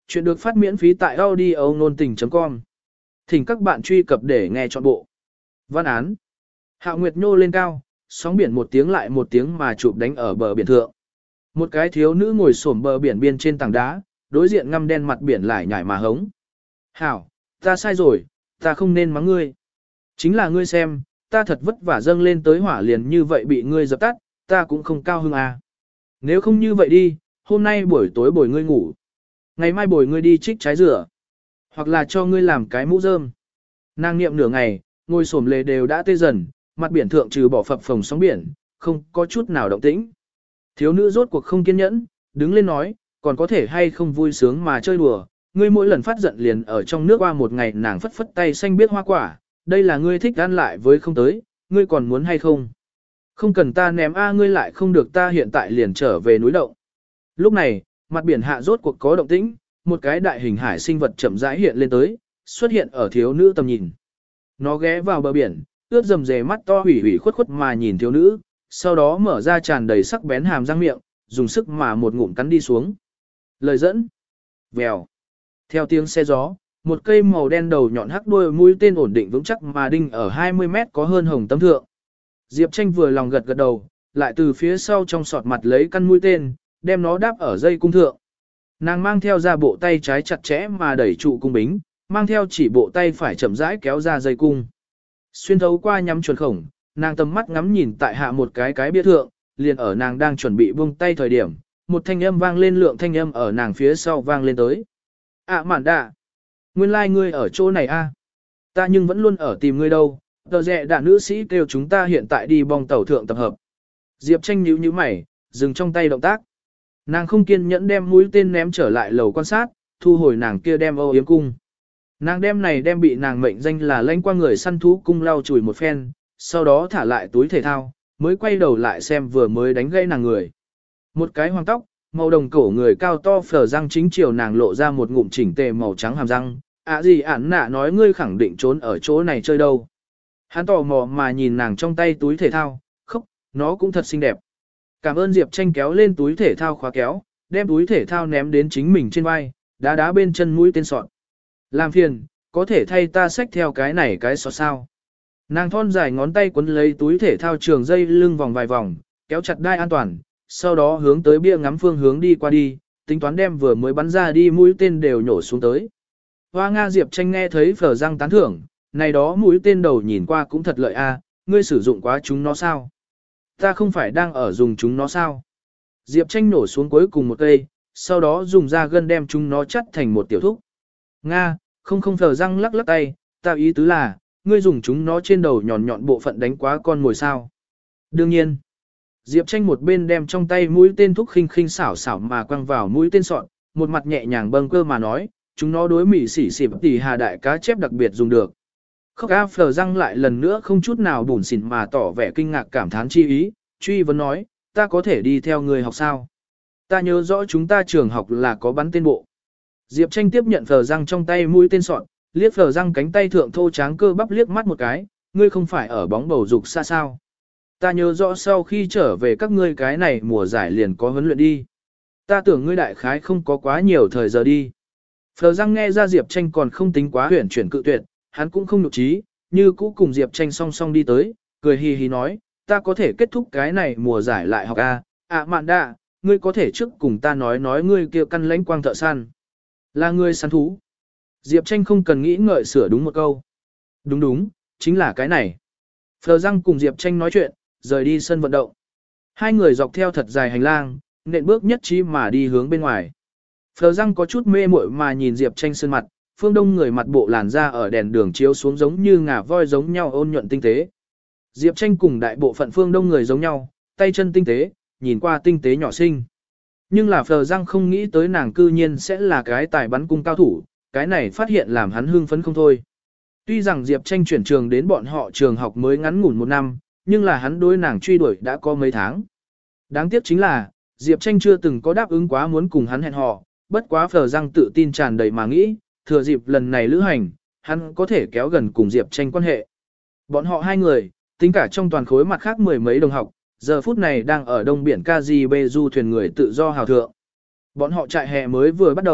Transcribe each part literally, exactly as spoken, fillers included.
Chuyện được phát miễn phí tại audio nôn tình chấm com. Thỉnh các bạn truy cập để nghe trọn bộ. Văn án. Hạo Nguyệt nhô lên cao, sóng biển một tiếng lại một tiếng mà chụp đánh ở bờ biển thượng. Một cái thiếu nữ ngồi xổm bờ biển biên trên tảng đá, đối diện ngăm đen mặt biển lại nhảy mà hống. Hảo, ta sai rồi, ta không nên mắng ngươi. Chính là ngươi xem, ta thật vất vả dâng lên tới hỏa liền như vậy bị ngươi dập tắt, ta cũng không cao hứng à. Nếu không như vậy đi, hôm nay buổi tối bồi ngươi ngủ. Ngày mai bồi ngươi đi trích trái dừa, hoặc là cho ngươi làm cái mũ rơm. Nàng niệm nửa ngày, ngồi xổm lề đều đã tê dần, mặt biển thượng trừ bỏ phập phồng sóng biển, không có chút nào động tĩnh. Thiếu nữ rốt cuộc không kiên nhẫn, đứng lên nói, còn có thể hay không vui sướng mà chơi đùa, ngươi mỗi lần phát giận liền ở trong nước qua một ngày nàng phất phất tay xanh biết hoa quả, đây là ngươi thích ăn lại với không tới, ngươi còn muốn hay không? Không cần ta ném a ngươi lại không được ta hiện tại liền trở về núi động. Lúc này, mặt biển hạ rốt cuộc có động tĩnh, một cái đại hình hải sinh vật chậm rãi hiện lên tới, xuất hiện ở thiếu nữ tầm nhìn. Nó ghé vào bờ biển, ướt dầm dề mắt to hủy hủy khuất khuất mà nhìn thiếu nữ, sau đó mở ra tràn đầy sắc bén hàm răng miệng, dùng sức mà một ngụm cắn đi xuống. Lời dẫn. Vèo. Theo tiếng xe gió, một cây màu đen đầu nhọn hắc đuôi mũi tên ổn định vững chắc mà đinh ở hai mươi mét có hơn hồng tấm thượng. Diệp Tranh vừa lòng gật gật đầu, lại từ phía sau trong sọt mặt lấy căn mũi tên, đem nó đáp ở dây cung thượng. Nàng mang theo ra bộ tay trái chặt chẽ mà đẩy trụ cung bính, mang theo chỉ bộ tay phải chậm rãi kéo ra dây cung. Xuyên thấu qua nhắm chuẩn khổng, nàng tầm mắt ngắm nhìn tại hạ một cái cái bia thượng, liền ở nàng đang chuẩn bị buông tay thời điểm, một thanh âm vang lên lượng thanh âm ở nàng phía sau vang lên tới. À mạn đạ, nguyên lai like ngươi ở chỗ này a, ta nhưng vẫn luôn ở tìm ngươi đâu, tờ rẹ đạ nữ sĩ kêu chúng ta hiện tại đi bong tàu thượng tập hợp. Diệp Tranh nhíu nhíu mày, dừng trong tay động tác. Nàng không kiên nhẫn đem mũi tên ném trở lại lầu quan sát, thu hồi nàng kia đem âu yếm cung. Nàng đem này đem bị nàng mệnh danh là lãnh qua người săn thú cung lau chùi một phen, sau đó thả lại túi thể thao, mới quay đầu lại xem vừa mới đánh gây nàng người. Một cái hoàng tóc, màu đồng cổ người cao to phở răng chính chiều nàng lộ ra một ngụm chỉnh tề màu trắng hàm răng. À gì ản nạ nói ngươi khẳng định trốn ở chỗ này chơi đâu. Hắn tò mò mà nhìn nàng trong tay túi thể thao, khóc, nó cũng thật xinh đẹp. Cảm ơn Diệp Tranh kéo lên túi thể thao khóa kéo, đem túi thể thao ném đến chính mình trên vai, đá đá bên chân mũi tên sọt. Làm phiền, có thể thay ta xách theo cái này cái sọt sao. Nàng thon dài ngón tay quấn lấy túi thể thao trường dây lưng vòng vài vòng, kéo chặt đai an toàn, sau đó hướng tới bia ngắm phương hướng đi qua đi, tính toán đem vừa mới bắn ra đi mũi tên đều nhổ xuống tới. Hoa Nga Diệp Tranh nghe thấy phở răng tán thưởng, này đó mũi tên đầu nhìn qua cũng thật lợi a, ngươi sử dụng quá chúng nó sao? Ta không phải đang ở dùng chúng nó sao? Diệp Tranh nổ xuống cuối cùng một cây, sau đó dùng da gân đem chúng nó chắt thành một tiểu thúc. Nga, không không phở răng lắc lắc tay, ta ý tứ là, ngươi dùng chúng nó trên đầu nhọn nhọn bộ phận đánh quá con mồi sao? Đương nhiên. Diệp Tranh một bên đem trong tay mũi tên thúc khinh khinh xảo xảo mà quăng vào mũi tên sọn, một mặt nhẹ nhàng bâng cơ mà nói, chúng nó đối mỉ xỉ xỉ tỷ hà đại cá chép đặc biệt dùng được. Khóc A phở răng lại lần nữa không chút nào bùn xỉn mà tỏ vẻ kinh ngạc cảm thán chi ý, truy vấn nói, ta có thể đi theo người học sao? Ta nhớ rõ chúng ta trường học là có bắn tên bộ. Diệp Tranh tiếp nhận phở răng trong tay mũi tên sọn, liếc phở răng cánh tay thượng thô tráng cơ bắp liếc mắt một cái, ngươi không phải ở bóng bầu dục xa sao? Ta nhớ rõ sau khi trở về các ngươi cái này mùa giải liền có huấn luyện đi. Ta tưởng ngươi đại khái không có quá nhiều thời giờ đi. Phở răng nghe ra Diệp Tranh còn không tính quá huyển chuyển cự tuyệt, hắn cũng không nhục trí, như cũ cùng Diệp Tranh song song đi tới, cười hì hì nói, ta có thể kết thúc cái này mùa giải lại học A, à mạn đạ, ngươi có thể trước cùng ta nói nói ngươi kia căn lãnh quang thợ săn. Là ngươi săn thú. Diệp Tranh không cần nghĩ ngợi sửa đúng một câu. Đúng đúng, chính là cái này. Phờ răng cùng Diệp Tranh nói chuyện, rời đi sân vận động. Hai người dọc theo thật dài hành lang, nện bước nhất trí mà đi hướng bên ngoài. Phờ răng có chút mê muội mà nhìn Diệp Tranh sơn mặt, phương đông người mặt bộ làn da ở đèn đường chiếu xuống giống như ngà voi giống nhau ôn nhuận tinh tế. Diệp Tranh cùng đại bộ phận phương đông người giống nhau, tay chân tinh tế, nhìn qua tinh tế nhỏ xinh. Nhưng là Phờ răng không nghĩ tới nàng cư nhiên sẽ là cái tài bắn cung cao thủ, cái này phát hiện làm hắn hưng phấn không thôi. Tuy rằng Diệp Tranh chuyển trường đến bọn họ trường học mới ngắn ngủn một năm, nhưng là hắn đối nàng truy đuổi đã có mấy tháng. Đáng tiếc chính là, Diệp Tranh chưa từng có đáp ứng quá muốn cùng hắn hẹn hò, bất quá Phờ răng tự tin tràn đầy mà nghĩ, thừa dịp lần này lữ hành, hắn có thể kéo gần cùng Diệp Tranh quan hệ. Bọn họ hai người, tính cả trong toàn khối mặt khác mười mấy đồng học, giờ phút này đang ở đông biển Caribe du thuyền người tự do hào thượng. Bọn họ trại hè mới vừa bắt đầu,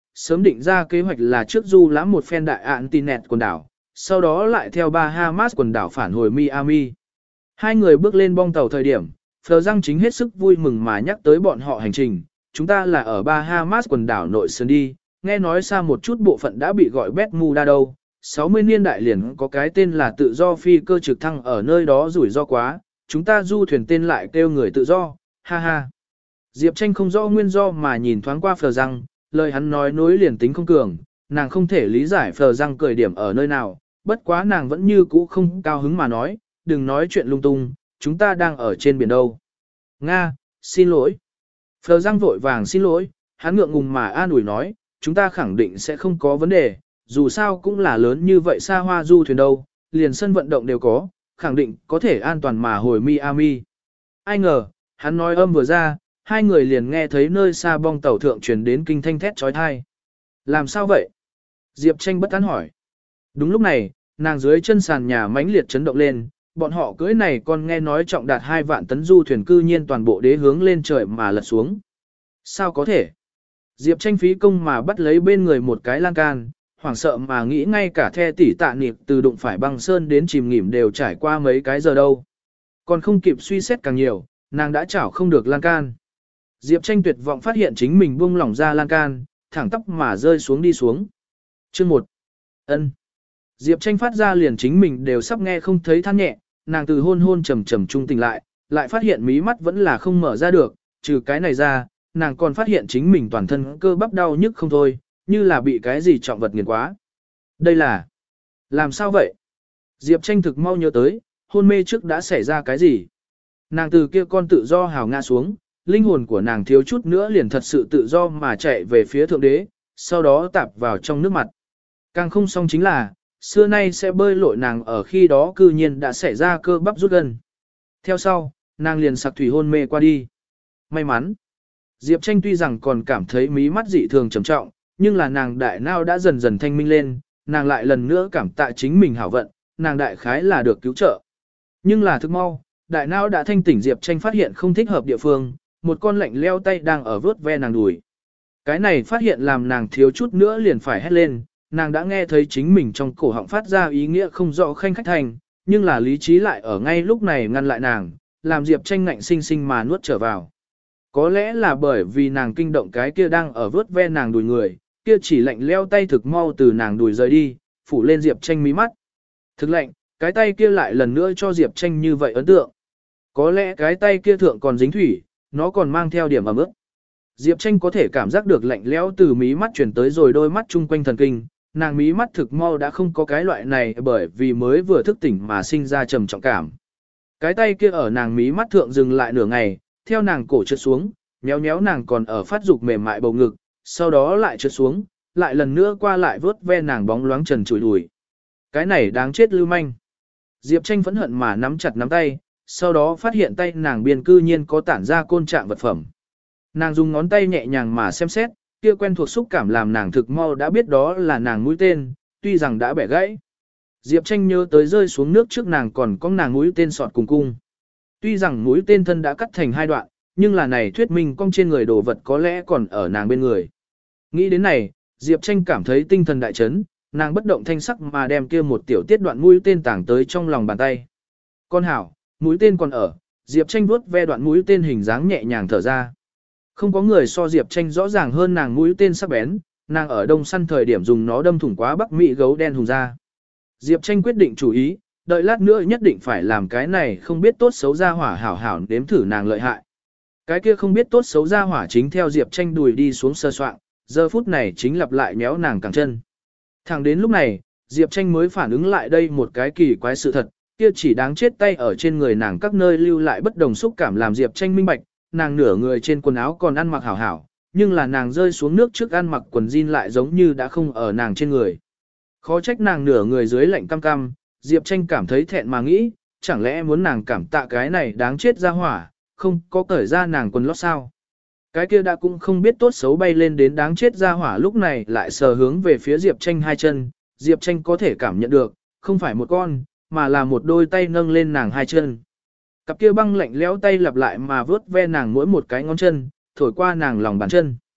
sớm định ra kế hoạch là trước du lãm một phen đại ạn Tinet quần đảo, sau đó lại theo Bahamas quần đảo phản hồi Miami. Hai người bước lên bong tàu thời điểm, Phờ Răng chính hết sức vui mừng mà nhắc tới bọn họ hành trình, chúng ta là ở Bahamas quần đảo nội sơn đi, nghe nói xa một chút bộ phận đã bị gọi Bermuda đâu, sáu mươi niên đại liền có cái tên là tự do phi cơ trực thăng ở nơi đó rủi ro quá, chúng ta du thuyền tên lại kêu người tự do, ha ha. Diệp Tranh không rõ nguyên do mà nhìn thoáng qua Phờ Răng, lời hắn nói nối liền tính không cường, nàng không thể lý giải Phờ Răng cười điểm ở nơi nào, bất quá nàng vẫn như cũ không cao hứng mà nói, đừng nói chuyện lung tung, chúng ta đang ở trên biển đâu. Nga, xin lỗi. Phờ Răng vội vàng xin lỗi, hắn ngượng ngùng mà an ủi nói, chúng ta khẳng định sẽ không có vấn đề, dù sao cũng là lớn như vậy xa hoa du thuyền đâu, liền sân vận động đều có, khẳng định có thể an toàn mà hồi Miami. Ai ngờ, hắn nói âm vừa ra, hai người liền nghe thấy nơi xa bong tàu thượng truyền đến kinh thanh thét trói thai. Làm sao vậy? Diệp Tranh bất an hỏi. Đúng lúc này, nàng dưới chân sàn nhà mãnh liệt chấn động lên, bọn họ cưới này còn nghe nói trọng đạt hai vạn tấn du thuyền cư nhiên toàn bộ đế hướng lên trời mà lật xuống. Sao có thể? Diệp Tranh phí công mà bắt lấy bên người một cái lan can, hoảng sợ mà nghĩ ngay cả the tỷ tạ niệm từ đụng phải băng sơn đến chìm nghỉm đều trải qua mấy cái giờ đâu. Còn không kịp suy xét càng nhiều, nàng đã chảo không được lan can. Diệp Tranh tuyệt vọng phát hiện chính mình buông lỏng ra lan can, thẳng tóc mà rơi xuống đi xuống. Chương một. Ân. Diệp Tranh phát ra liền chính mình đều sắp nghe không thấy than nhẹ, nàng từ hôn hôn trầm trầm trung tỉnh lại, lại phát hiện mí mắt vẫn là không mở ra được, trừ cái này ra, nàng còn phát hiện chính mình toàn thân cơ bắp đau nhức không thôi, như là bị cái gì trọng vật nghiền quá. Đây là... Làm sao vậy? Diệp Tranh thực mau nhớ tới, hôn mê trước đã xảy ra cái gì? Nàng từ kia con tự do hào ngã xuống, linh hồn của nàng thiếu chút nữa liền thật sự tự do mà chạy về phía thượng đế, sau đó tạp vào trong nước mặt. Càng không xong chính là, xưa nay sẽ bơi lội nàng ở khi đó cư nhiên đã xảy ra cơ bắp rút gân. Theo sau, nàng liền sặc thủy hôn mê qua đi. May mắn. Diệp Tranh tuy rằng còn cảm thấy mí mắt dị thường trầm trọng, nhưng là nàng đại não đã dần dần thanh minh lên, nàng lại lần nữa cảm tạ chính mình hảo vận, nàng đại khái là được cứu trợ. Nhưng là thức mau, đại não đã thanh tỉnh, Diệp Tranh phát hiện không thích hợp địa phương, một con lạnh leo tay đang ở vớt ve nàng đùi. Cái này phát hiện làm nàng thiếu chút nữa liền phải hét lên, nàng đã nghe thấy chính mình trong cổ họng phát ra ý nghĩa không rõ khanh khách thành, nhưng là lý trí lại ở ngay lúc này ngăn lại nàng, làm Diệp Tranh ngạnh sinh sinh mà nuốt trở vào. Có lẽ là bởi vì nàng kinh động cái kia đang ở vớt ve nàng đùi người, kia chỉ lạnh leo tay thực mau từ nàng đùi rời đi, phủ lên Diệp Tranh mí mắt. Thực lạnh, cái tay kia lại lần nữa cho Diệp Tranh như vậy ấn tượng. Có lẽ cái tay kia thượng còn dính thủy, nó còn mang theo điểm ẩm ướt. Diệp Tranh có thể cảm giác được lạnh lẽo từ mí mắt chuyển tới rồi đôi mắt chung quanh thần kinh, nàng mí mắt thực mau đã không có cái loại này bởi vì mới vừa thức tỉnh mà sinh ra trầm trọng cảm. Cái tay kia ở nàng mí mắt thượng dừng lại nửa ngày, theo nàng cổ trượt xuống, méo méo nàng còn ở phát dục mềm mại bầu ngực, sau đó lại trượt xuống, lại lần nữa qua lại vớt ve nàng bóng loáng trần trụi đùi. Cái này đáng chết lưu manh. Diệp Tranh phẫn hận mà nắm chặt nắm tay, sau đó phát hiện tay nàng biên cư nhiên có tản ra côn trạng vật phẩm. Nàng dùng ngón tay nhẹ nhàng mà xem xét, kia quen thuộc xúc cảm làm nàng thực mau đã biết đó là nàng mũi tên, tuy rằng đã bẻ gãy. Diệp Tranh nhớ tới rơi xuống nước trước nàng còn có nàng mũi tên sọt cùng cung. Tuy rằng mũi tên thân đã cắt thành hai đoạn, nhưng là này thuyết minh cong trên người đồ vật có lẽ còn ở nàng bên người. Nghĩ đến này, Diệp Tranh cảm thấy tinh thần đại chấn, nàng bất động thanh sắc mà đem kia một tiểu tiết đoạn mũi tên tảng tới trong lòng bàn tay. Con hảo, mũi tên còn ở, Diệp Tranh vuốt ve đoạn mũi tên hình dáng nhẹ nhàng thở ra. Không có người so Diệp Tranh rõ ràng hơn nàng mũi tên sắc bén, nàng ở đông săn thời điểm dùng nó đâm thủng quá Bắc Mỹ gấu đen hùng ra. Diệp Tranh quyết định chủ ý, đợi lát nữa nhất định phải làm cái này không biết tốt xấu ra hỏa hảo hảo nếm thử nàng lợi hại. Cái kia không biết tốt xấu ra hỏa chính theo Diệp Tranh đùi đi xuống sơ soạn, giờ phút này chính lặp lại méo nàng cẳng chân. Thẳng đến lúc này, Diệp Tranh mới phản ứng lại đây một cái kỳ quái sự thật, kia chỉ đáng chết tay ở trên người nàng các nơi lưu lại bất đồng xúc cảm làm Diệp Tranh minh bạch, nàng nửa người trên quần áo còn ăn mặc hảo hảo, nhưng là nàng rơi xuống nước trước ăn mặc quần jean lại giống như đã không ở nàng trên người. Khó trách nàng nửa người dưới lạnh cam cam, Diệp Tranh cảm thấy thẹn mà nghĩ, chẳng lẽ muốn nàng cảm tạ cái này đáng chết ra hỏa, không có cởi ra nàng quần lót sao. Cái kia đã cũng không biết tốt xấu bay lên đến đáng chết ra hỏa lúc này lại sờ hướng về phía Diệp Tranh hai chân, Diệp Tranh có thể cảm nhận được, không phải một con, mà là một đôi tay nâng lên nàng hai chân. Cặp kia băng lạnh lẽo tay lặp lại mà vớt ve nàng mỗi một cái ngón chân, thổi qua nàng lòng bàn chân.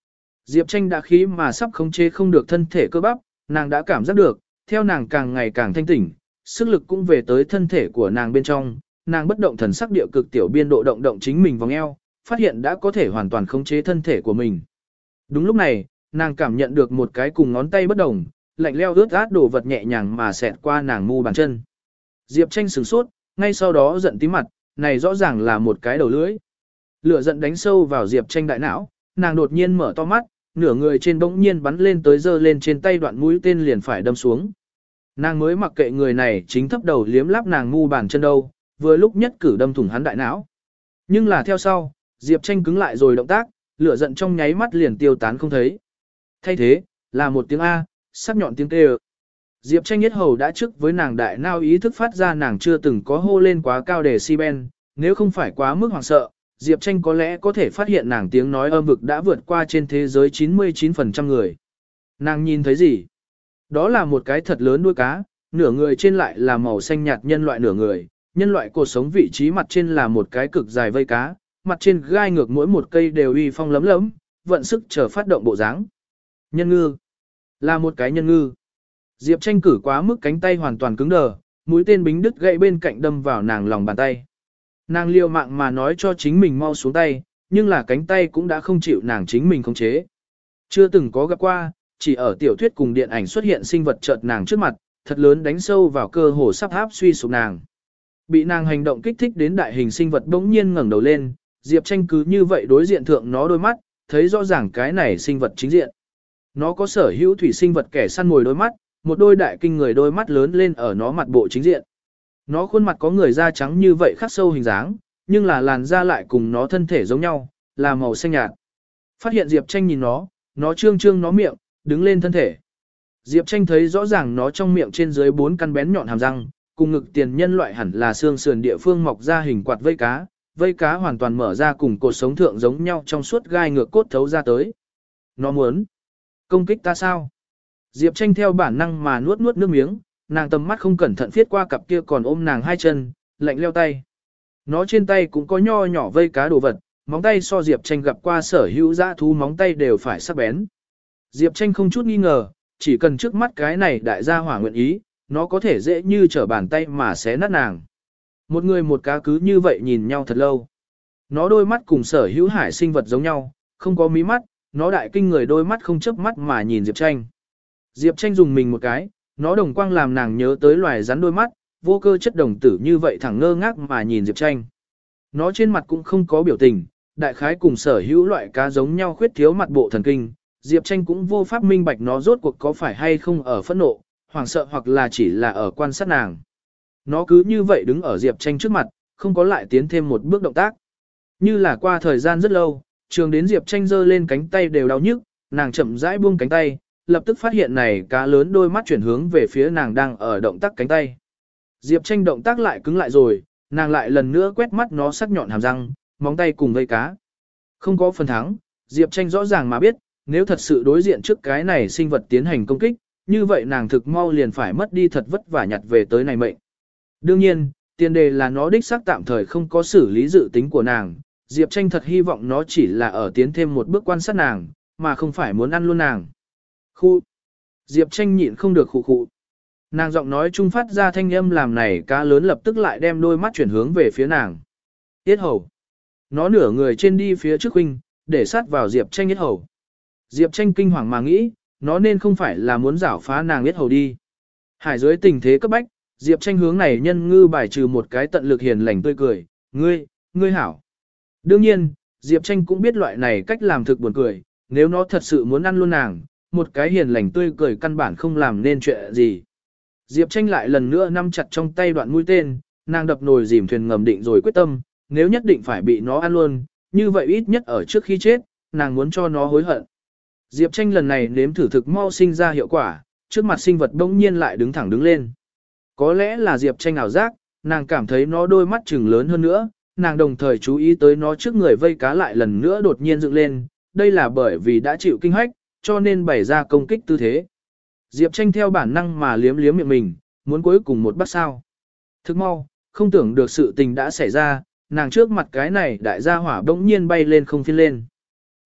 Diệp Tranh đã khí mà sắp khống chế không được thân thể cơ bắp, nàng đã cảm giác được, theo nàng càng ngày càng thanh tỉnh, sức lực cũng về tới thân thể của nàng bên trong, nàng bất động thần sắc địa cực tiểu biên độ động động chính mình vòng eo, phát hiện đã có thể hoàn toàn khống chế thân thể của mình. Đúng lúc này, nàng cảm nhận được một cái cùng ngón tay bất đồng, lạnh leo ướt át đồ vật nhẹ nhàng mà xẹt qua nàng mu bàn chân. Diệp Tranh sửng sốt, ngay sau đó giận tím mặt, này rõ ràng là một cái đầu lưỡi. Lửa giận đánh sâu vào Diệp Tranh đại não, nàng đột nhiên mở to mắt, nửa người trên bỗng nhiên bắn lên tới giơ lên trên tay đoạn mũi tên liền phải đâm xuống. Nàng mới mặc kệ người này chính thấp đầu liếm láp nàng ngu bàn chân đâu, vừa lúc nhất cử đâm thủng hắn đại não. Nhưng là theo sau, Diệp Tranh cứng lại rồi động tác, lửa giận trong nháy mắt liền tiêu tán không thấy. Thay thế, là một tiếng A, sắc nhọn tiếng kêu. Diệp Tranh nhất hầu đã trước với nàng đại não ý thức phát ra nàng chưa từng có hô lên quá cao để si ben, nếu không phải quá mức hoảng sợ, Diệp Tranh có lẽ có thể phát hiện nàng tiếng nói âm vực đã vượt qua trên thế giới chín mươi chín phần trăm người. Nàng nhìn thấy gì? Đó là một cái thật lớn đuôi cá, nửa người trên lại là màu xanh nhạt nhân loại nửa người, nhân loại cột sống vị trí mặt trên là một cái cực dài vây cá, mặt trên gai ngược mỗi một cây đều uy phong lấm lấm, vận sức chờ phát động bộ dáng. Nhân ngư, là một cái nhân ngư. Diệp Tranh cử quá mức cánh tay hoàn toàn cứng đờ, mũi tên bính đứt gãy bên cạnh đâm vào nàng lòng bàn tay. Nàng liều mạng mà nói cho chính mình mau xuống tay, nhưng là cánh tay cũng đã không chịu nàng chính mình khống chế. Chưa từng có gặp qua, chỉ ở tiểu thuyết cùng điện ảnh xuất hiện sinh vật chợt nàng trước mặt, thật lớn đánh sâu vào cơ hồ sắp áp suy sụp nàng. Bị nàng hành động kích thích đến đại hình sinh vật bỗng nhiên ngẩng đầu lên, Diệp Tranh cứ như vậy đối diện thượng nó đôi mắt, thấy rõ ràng cái này sinh vật chính diện. Nó có sở hữu thủy sinh vật kẻ săn mồi đôi mắt, một đôi đại kinh người đôi mắt lớn lên ở nó mặt bộ chính diện. Nó khuôn mặt có người da trắng như vậy khắc sâu hình dáng, nhưng là làn da lại cùng nó thân thể giống nhau, là màu xanh nhạt. Phát hiện Diệp Tranh nhìn nó, nó trương trương nó miệng, đứng lên thân thể. Diệp Tranh thấy rõ ràng nó trong miệng trên dưới bốn căn bén nhọn hàm răng, cùng ngực tiền nhân loại hẳn là xương sườn địa phương mọc ra hình quạt vây cá, vây cá hoàn toàn mở ra cùng cột sống thượng giống nhau trong suốt gai ngược cốt thấu ra tới. Nó muốn công kích ta sao? Diệp Tranh theo bản năng mà nuốt nuốt nước miếng, nàng tầm mắt không cẩn thận phiết qua cặp kia còn ôm nàng hai chân, lạnh leo tay. Nó trên tay cũng có nho nhỏ vây cá đồ vật, móng tay so Diệp Tranh gặp qua sở hữu dã thú móng tay đều phải sắc bén. Diệp Tranh không chút nghi ngờ, chỉ cần trước mắt cái này đại gia hỏa nguyện ý, nó có thể dễ như trở bàn tay mà xé nát nàng. Một người một cá cứ như vậy nhìn nhau thật lâu. Nó đôi mắt cùng sở hữu hải sinh vật giống nhau, không có mí mắt, nó đại kinh người đôi mắt không chớp mắt mà nhìn Diệp Tranh. Diệp Tranh dùng mình một cái, nó đồng quang làm nàng nhớ tới loài rắn đôi mắt, vô cơ chất đồng tử như vậy thẳng ngơ ngác mà nhìn Diệp Tranh. Nó trên mặt cũng không có biểu tình, đại khái cùng sở hữu loại cá giống nhau khuyết thiếu mặt bộ thần kinh, Diệp Tranh cũng vô pháp minh bạch nó rốt cuộc có phải hay không ở phẫn nộ, hoảng sợ hoặc là chỉ là ở quan sát nàng. Nó cứ như vậy đứng ở Diệp Tranh trước mặt, không có lại tiến thêm một bước động tác. Như là qua thời gian rất lâu, trường đến Diệp Tranh giơ lên cánh tay đều đau nhức, nàng chậm rãi buông cánh tay, lập tức phát hiện này cá lớn đôi mắt chuyển hướng về phía nàng đang ở động tác cánh tay. Diệp Tranh động tác lại cứng lại rồi, nàng lại lần nữa quét mắt nó sắc nhọn hàm răng, móng tay cùng vây cá. Không có phần thắng, Diệp Tranh rõ ràng mà biết, nếu thật sự đối diện trước cái này sinh vật tiến hành công kích, như vậy nàng thực mau liền phải mất đi thật vất vả nhặt về tới này mệnh. Đương nhiên, tiền đề là nó đích xác tạm thời không có xử lý dự tính của nàng, Diệp Tranh thật hy vọng nó chỉ là ở tiến thêm một bước quan sát nàng, mà không phải muốn ăn luôn nàng. Khu. Diệp Tranh nhịn không được khụ khụ. Nàng giọng nói trung phát ra thanh âm làm này cá lớn lập tức lại đem đôi mắt chuyển hướng về phía nàng. Yết hầu. Nó nửa người trên đi phía trước huynh, để sát vào Diệp Tranh yết hầu. Diệp Tranh kinh hoàng mà nghĩ, nó nên không phải là muốn giảo phá nàng yết hầu đi. Hải dưới tình thế cấp bách, Diệp Tranh hướng này nhân ngư bài trừ một cái tận lực hiền lành tươi cười, ngươi, ngươi hảo. Đương nhiên, Diệp Tranh cũng biết loại này cách làm thực buồn cười, nếu nó thật sự muốn ăn luôn nàng, một cái hiền lành tươi cười căn bản không làm nên chuyện gì. Diệp Tranh lại lần nữa nắm chặt trong tay đoạn mũi tên, nàng đập nồi dìm thuyền ngầm định rồi quyết tâm, nếu nhất định phải bị nó ăn luôn, như vậy ít nhất ở trước khi chết, nàng muốn cho nó hối hận. Diệp Tranh lần này nếm thử thực mau sinh ra hiệu quả, trước mặt sinh vật đông nhiên lại đứng thẳng đứng lên. Có lẽ là Diệp Tranh ảo giác, nàng cảm thấy nó đôi mắt trừng lớn hơn nữa, nàng đồng thời chú ý tới nó trước người vây cá lại lần nữa đột nhiên dựng lên, đây là bởi vì đã chịu kinh hách, cho nên bày ra công kích tư thế. Diệp Tranh theo bản năng mà liếm liếm miệng mình, muốn cuối cùng một bát sao. Thức mau, không tưởng được sự tình đã xảy ra, nàng trước mặt cái này đại gia hỏa bỗng nhiên bay lên không phiên lên.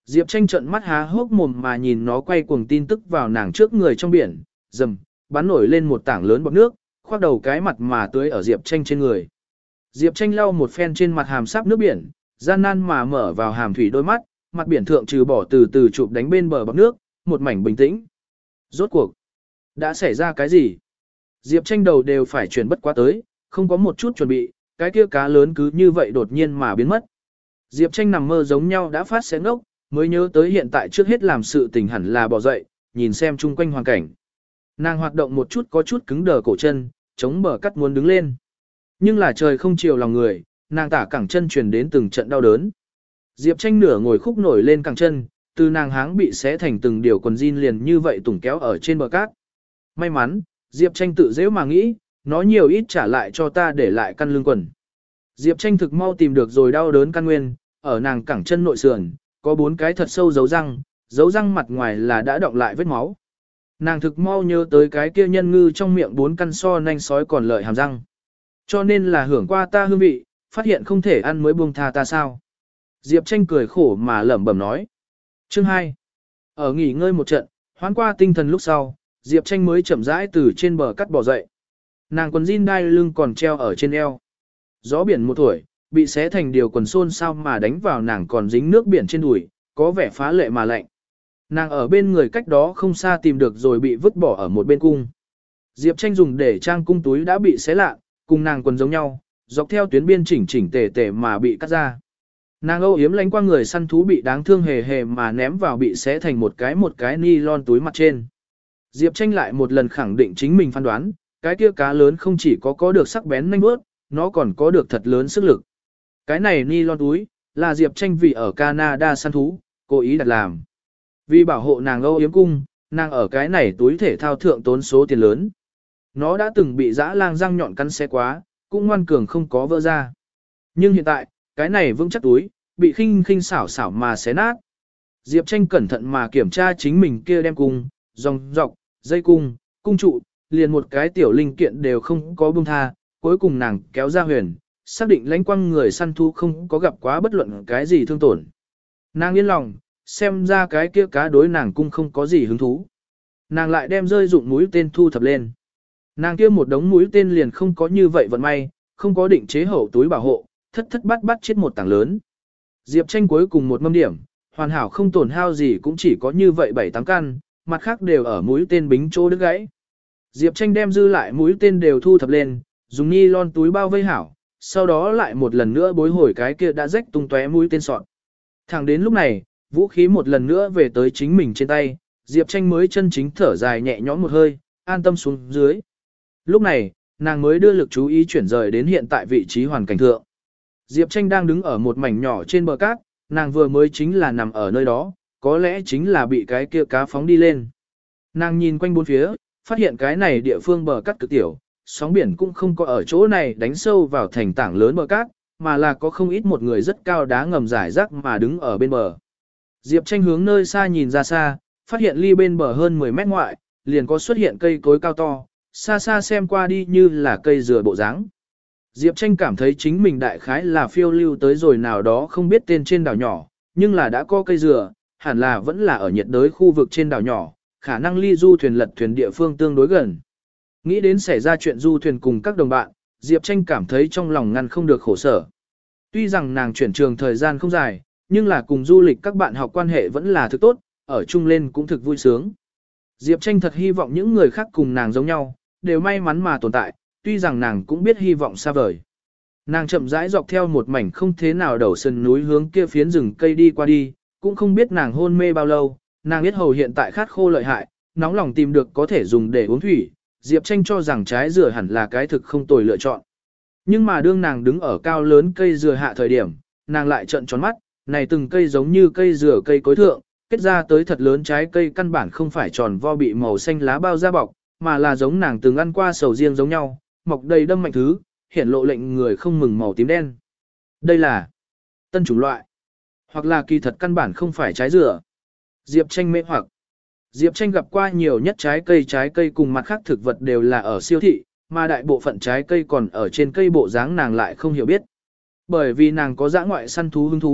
Diệp Tranh trợn mắt há hốc mồm mà nhìn nó quay cuồng tin tức vào nàng trước người trong biển, rầm, bắn nổi lên một tảng lớn bọt nước, khoác đầu cái mặt mà tưới ở Diệp Tranh trên người. Diệp Tranh lau một phen trên mặt hàm sáp nước biển, gian nan mà mở vào hàm thủy đôi mắt, mặt biển thượng trừ bỏ từ từ chụp đánh bên bờ bọt nước, một mảnh bình tĩnh. Rốt cuộc, đã xảy ra cái gì? Diệp Tranh đầu đều phải chuyển bất quá tới, không có một chút chuẩn bị, cái kia cá lớn cứ như vậy đột nhiên mà biến mất. Diệp Tranh nằm mơ giống nhau đã phát sẽ ngốc, mới nhớ tới hiện tại trước hết làm sự tình hẳn là bỏ dậy, nhìn xem chung quanh hoàn cảnh. Nàng hoạt động một chút có chút cứng đờ cổ chân, chống bờ cắt muốn đứng lên. Nhưng là trời không chiều lòng người, nàng tả cẳng chân truyền đến từng trận đau đớn. Diệp Tranh nửa ngồi khúc nổi lên cẳng chân, từ nàng háng bị xé thành từng điều quần jean liền như vậy tủng kéo ở trên bờ cát. May mắn, Diệp Tranh tự dễ mà nghĩ, nó nhiều ít trả lại cho ta để lại căn lưng quần. Diệp Tranh thực mau tìm được rồi đau đớn căn nguyên, ở nàng cẳng chân nội sườn, có bốn cái thật sâu dấu răng, dấu răng mặt ngoài là đã đọng lại vết máu. Nàng thực mau nhớ tới cái kia nhân ngư trong miệng bốn căn so nanh sói còn lợi hàm răng. Cho nên là hưởng qua ta hương vị, phát hiện không thể ăn mới buông tha ta sao. Diệp Tranh cười khổ mà lẩm bẩm nói. Chương hai. Ở nghỉ ngơi một trận, hoán qua tinh thần lúc sau, Diệp Tranh mới chậm rãi từ trên bờ cắt bò dậy. Nàng quần jean đai lưng còn treo ở trên eo. Gió biển một tuổi, bị xé thành điều quần xôn sao mà đánh vào nàng còn dính nước biển trên đùi, có vẻ phá lệ mà lạnh. Nàng ở bên người cách đó không xa tìm được rồi bị vứt bỏ ở một bên cung. Diệp Tranh dùng để trang cung túi đã bị xé lạ, cùng nàng quần giống nhau, dọc theo tuyến biên chỉnh chỉnh tề tề mà bị cắt ra. Nàng âu yếm lánh qua người săn thú bị đáng thương hề hề mà ném vào bị xé thành một cái một cái nylon túi mặt trên. Diệp Tranh lại một lần khẳng định chính mình phán đoán, cái kia cá lớn không chỉ có có được sắc bén nhanh bước, nó còn có được thật lớn sức lực. Cái này nylon túi, là Diệp Tranh vì ở Canada săn thú, cố ý đặt làm. Vì bảo hộ nàng âu yếm cung, nàng ở cái này túi thể thao thượng tốn số tiền lớn. Nó đã từng bị dã lang răng nhọn cắn xé quá, cũng ngoan cường không có vỡ ra. Nhưng hiện tại, cái này vững chắc túi, bị khinh khinh xảo xảo mà xé nát. Diệp Tranh cẩn thận mà kiểm tra chính mình kia đem cung, dòng dọc, dây cung, cung trụ, liền một cái tiểu linh kiện đều không có buông tha, cuối cùng nàng kéo ra huyền, xác định lãnh quăng người săn thú không có gặp quá bất luận cái gì thương tổn. Nàng yên lòng, xem ra cái kia cá đối nàng cung không có gì hứng thú. Nàng lại đem rơi dụng mũi tên thu thập lên. Nàng kia một đống mũi tên liền không có như vậy vận may, không có định chế hậu túi bảo hộ, thất thất bát bát chết một tảng lớn. Diệp Tranh cuối cùng một mâm điểm, hoàn hảo không tổn hao gì cũng chỉ có như vậy bảy tám căn, mặt khác đều ở mũi tên bính chỗ đứt gãy. Diệp Tranh đem dư lại mũi tên đều thu thập lên, dùng ni lon túi bao vây hảo, sau đó lại một lần nữa bối hồi cái kia đã rách tung tóe mũi tên sọt. Thẳng đến lúc này, vũ khí một lần nữa về tới chính mình trên tay, Diệp Tranh mới chân chính thở dài nhẹ nhõm một hơi, an tâm xuống dưới. Lúc này, nàng mới đưa lực chú ý chuyển rời đến hiện tại vị trí hoàn cảnh thượng. Diệp Tranh đang đứng ở một mảnh nhỏ trên bờ cát, nàng vừa mới chính là nằm ở nơi đó, có lẽ chính là bị cái kia cá phóng đi lên. Nàng nhìn quanh bốn phía, phát hiện cái này địa phương bờ cát cực tiểu, sóng biển cũng không có ở chỗ này đánh sâu vào thành tảng lớn bờ cát, mà là có không ít một người rất cao đá ngầm rải rác mà đứng ở bên bờ. Diệp Tranh hướng nơi xa nhìn ra xa, phát hiện ly bên bờ hơn mười mét ngoại, liền có xuất hiện cây cối cao to, xa xa xem qua đi như là cây dừa bộ dáng. Diệp Tranh cảm thấy chính mình đại khái là phiêu lưu tới rồi nào đó không biết tên trên đảo nhỏ, nhưng là đã có cây dừa, hẳn là vẫn là ở nhiệt đới khu vực trên đảo nhỏ, khả năng ly du thuyền lật thuyền địa phương tương đối gần. Nghĩ đến xảy ra chuyện du thuyền cùng các đồng bạn, Diệp Tranh cảm thấy trong lòng ngăn không được khổ sở. Tuy rằng nàng chuyển trường thời gian không dài, nhưng là cùng du lịch các bạn học quan hệ vẫn là thực tốt, ở chung lên cũng thực vui sướng. Diệp Tranh thật hy vọng những người khác cùng nàng giống nhau, đều may mắn mà tồn tại, tuy rằng nàng cũng biết hy vọng xa vời. Nàng chậm rãi dọc theo một mảnh không thế nào đầu sườn núi hướng kia phiến rừng cây đi qua đi, cũng không biết nàng hôn mê bao lâu, nàng biết hầu hiện tại khát khô lợi hại, nóng lòng tìm được có thể dùng để uống thủy, Diệp Tranh cho rằng trái dừa hẳn là cái thực không tồi lựa chọn. Nhưng mà đương nàng đứng ở cao lớn cây dừa hạ thời điểm, nàng lại trợn tròn mắt, này từng cây giống như cây dừa cây cối thượng, kết ra tới thật lớn trái cây căn bản không phải tròn vo bị màu xanh lá bao da bọc, mà là giống nàng từng ăn qua sầu riêng giống nhau, mọc đầy đâm mạnh thứ, hiển lộ lệnh người không mừng màu tím đen. Đây là tân chủng loại, hoặc là kỳ thật căn bản không phải trái dừa. Diệp Tranh mê hoặc. Diệp Tranh gặp qua nhiều nhất trái cây trái cây cùng mặt khác thực vật đều là ở siêu thị, mà đại bộ phận trái cây còn ở trên cây bộ dáng nàng lại không hiểu biết. Bởi vì nàng có dã ngoại săn thú hứng thú,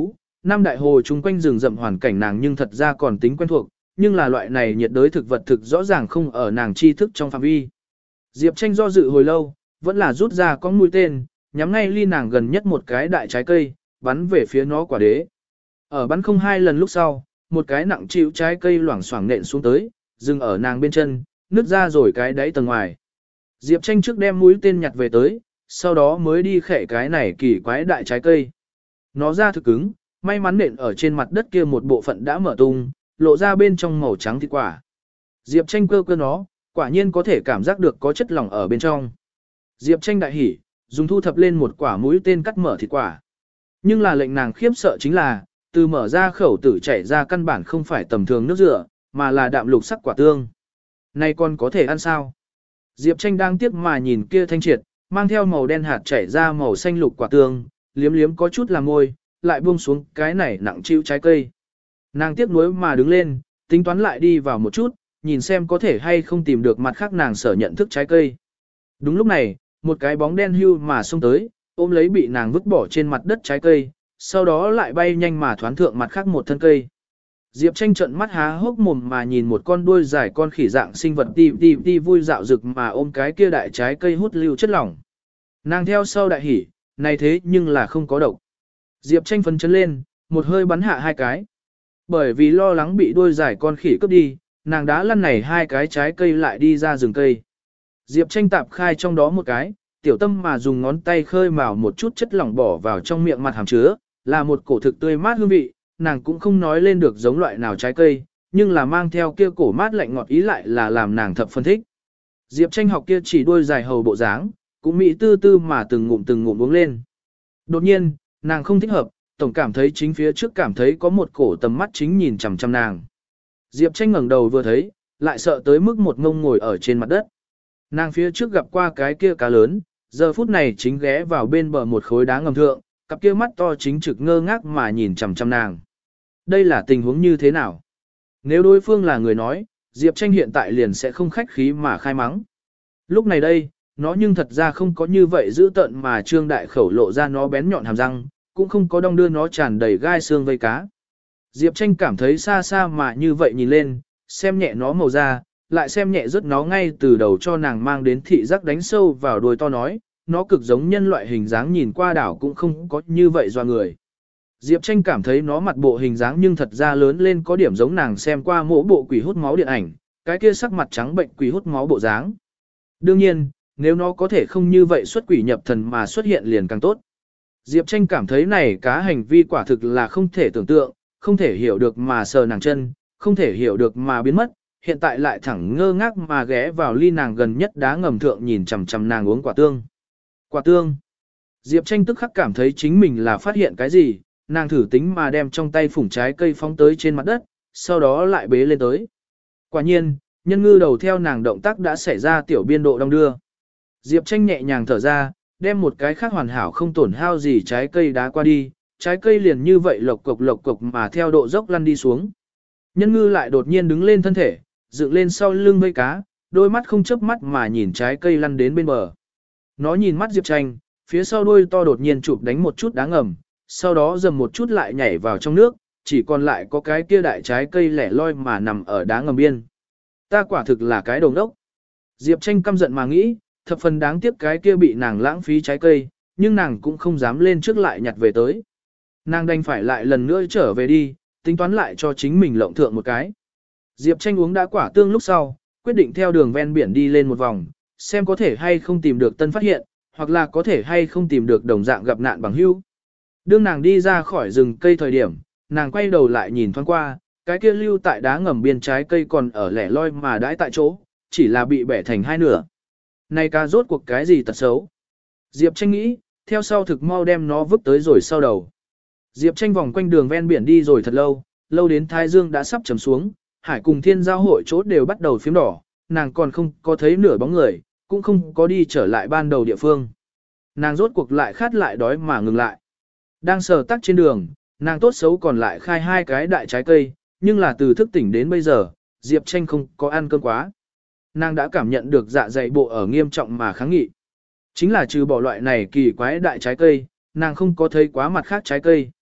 năm đại hồ chung quanh rừng rậm hoàn cảnh nàng nhưng thật ra còn tính quen thuộc, nhưng là loại này nhiệt đới thực vật thực rõ ràng không ở nàng tri thức trong phạm vi. Diệp Tranh do dự hồi lâu, vẫn là rút ra con mũi tên, nhắm ngay ly nàng gần nhất một cái đại trái cây, bắn về phía nó quả đế. Ở bắn không hai lần lúc sau, một cái nặng chịu trái cây loảng xoảng nện xuống tới, dừng ở nàng bên chân, nứt ra rồi cái đáy tầng ngoài. Diệp Tranh trước đem mũi tên nhặt về tới, sau đó mới đi khệ cái này kỳ quái đại trái cây. Nó ra thực cứng, may mắn nện ở trên mặt đất kia một bộ phận đã mở tung, lộ ra bên trong màu trắng thịt quả. Diệp Tranh cơ cơ nó, quả nhiên có thể cảm giác được có chất lỏng ở bên trong. Diệp Tranh đại hỉ, dùng thu thập lên một quả mũi tên cắt mở thịt quả. Nhưng là lệnh nàng khiếp sợ chính là, từ mở ra khẩu tử chảy ra căn bản không phải tầm thường nước rửa, mà là đạm lục sắc quả tương. Này còn có thể ăn sao? Diệp Tranh đang tiếc mà nhìn kia thanh triệt, mang theo màu đen hạt chảy ra màu xanh lục quả tương, liếm liếm có chút làm môi, lại buông xuống cái này nặng chịu trái cây. Nàng tiếc nuối mà đứng lên, tính toán lại đi vào một chút, nhìn xem có thể hay không tìm được mặt khác nàng sở nhận thức trái cây. Đúng lúc này, một cái bóng đen hưu mà xông tới, ôm lấy bị nàng vứt bỏ trên mặt đất trái cây, sau đó lại bay nhanh mà thoán thượng mặt khác một thân cây. Diệp Tranh trợn mắt há hốc mồm mà nhìn một con đuôi dài con khỉ dạng sinh vật ti ti ti vui dạo rực mà ôm cái kia đại trái cây hút lưu chất lỏng. Nàng theo sau đại hỉ, này thế nhưng là không có độc. Diệp Tranh phấn chấn lên, một hơi bắn hạ hai cái. Bởi vì lo lắng bị đuôi dài con khỉ cướp đi, nàng đã lăn này hai cái trái cây lại đi ra rừng cây. Diệp Tranh tạp khai trong đó một cái, tiểu tâm mà dùng ngón tay khơi mào một chút chất lỏng bỏ vào trong miệng mặt hàm chứa, là một cổ thực tươi mát hương vị, nàng cũng không nói lên được giống loại nào trái cây, nhưng là mang theo kia cổ mát lạnh ngọt ý lại là làm nàng thập phân thích. Diệp Tranh học kia chỉ đuôi dài hầu bộ dáng, cũng mỹ tư tư mà từng ngụm từng ngụm uống lên. Đột nhiên, nàng không thích hợp, tổng cảm thấy chính phía trước cảm thấy có một cổ tầm mắt chính nhìn chằm chằm nàng. Diệp Tranh ngẩng đầu vừa thấy, lại sợ tới mức một ngông ngồi ở trên mặt đất. Nàng phía trước gặp qua cái kia cá lớn, giờ phút này chính ghé vào bên bờ một khối đá ngầm thượng, cặp kia mắt to chính trực ngơ ngác mà nhìn chằm chằm nàng. Đây là tình huống như thế nào? Nếu đối phương là người nói, Diệp Tranh hiện tại liền sẽ không khách khí mà khai mắng. Lúc này đây, nó nhưng thật ra không có như vậy giữ tận mà trương đại khẩu lộ ra nó bén nhọn hàm răng, cũng không có đong đưa nó tràn đầy gai xương vây cá. Diệp Tranh cảm thấy xa xa mà như vậy nhìn lên, xem nhẹ nó màu da, lại xem nhẹ rất nó ngay từ đầu cho nàng mang đến thị giác đánh sâu vào đuôi to nói, nó cực giống nhân loại hình dáng nhìn qua đảo cũng không có như vậy doa người. Diệp Tranh cảm thấy nó mặt bộ hình dáng nhưng thật ra lớn lên có điểm giống nàng xem qua mỗi bộ quỷ hút máu điện ảnh, cái kia sắc mặt trắng bệnh quỷ hút máu bộ dáng. Đương nhiên, nếu nó có thể không như vậy xuất quỷ nhập thần mà xuất hiện liền càng tốt. Diệp Tranh cảm thấy này cá hành vi quả thực là không thể tưởng tượng, không thể hiểu được mà sờ nàng chân, không thể hiểu được mà biến mất, hiện tại lại thẳng ngơ ngác mà ghé vào ly nàng gần nhất đá ngầm thượng nhìn chằm chằm nàng uống quả tương. Quả tương. Diệp Tranh tức khắc cảm thấy chính mình là phát hiện cái gì, nàng thử tính mà đem trong tay phủng trái cây phóng tới trên mặt đất, sau đó lại bế lên tới. Quả nhiên, nhân ngư đầu theo nàng động tác đã xảy ra tiểu biên độ đong đưa. Diệp Tranh nhẹ nhàng thở ra, đem một cái khác hoàn hảo không tổn hao gì trái cây đá qua đi, trái cây liền như vậy lộc cục lộc cục mà theo độ dốc lăn đi xuống. Nhân ngư lại đột nhiên đứng lên thân thể, dựng lên sau lưng vây cá, đôi mắt không chớp mắt mà nhìn trái cây lăn đến bên bờ. Nó nhìn mắt Diệp Tranh, phía sau đuôi to đột nhiên chụp đánh một chút đá ngầm, sau đó dầm một chút lại nhảy vào trong nước, chỉ còn lại có cái kia đại trái cây lẻ loi mà nằm ở đá ngầm biên. Ta quả thực là cái đồng đốc. Diệp Tranh căm giận mà nghĩ, thập phần đáng tiếc cái kia bị nàng lãng phí trái cây, nhưng nàng cũng không dám lên trước lại nhặt về tới. Nàng đành phải lại lần nữa trở về đi, tính toán lại cho chính mình lộng thượng một cái. Diệp Tranh uống đã quả tương lúc sau, quyết định theo đường ven biển đi lên một vòng, xem có thể hay không tìm được tân phát hiện, hoặc là có thể hay không tìm được đồng dạng gặp nạn bằng hữu. Đương nàng đi ra khỏi rừng cây thời điểm, nàng quay đầu lại nhìn thoáng qua, cái kia lưu tại đá ngầm biên trái cây còn ở lẻ loi mà đãi tại chỗ, chỉ là bị bẻ thành hai nửa. Này ca rốt cuộc cái gì tật xấu? Diệp Tranh nghĩ, theo sau thực mau đem nó vứt tới rồi sau đầu. Diệp Tranh vòng quanh đường ven biển đi rồi thật lâu, lâu đến thái dương đã sắp chầm xuống, hải cùng thiên giao hội chỗ đều bắt đầu phím đỏ, nàng còn không có thấy nửa bóng người, cũng không có đi trở lại ban đầu địa phương. Nàng rốt cuộc lại khát lại đói mà ngừng lại. Đang sờ tắc trên đường, nàng tốt xấu còn lại khai hai cái đại trái cây, nhưng là từ thức tỉnh đến bây giờ, Diệp Tranh không có ăn cơm quá. Nàng đã cảm nhận được dạ dày bộ ở nghiêm trọng mà kháng nghị. Chính là trừ bỏ loại này kỳ quái đại trái cây, nàng không có thấy quá mặt khác trái cây.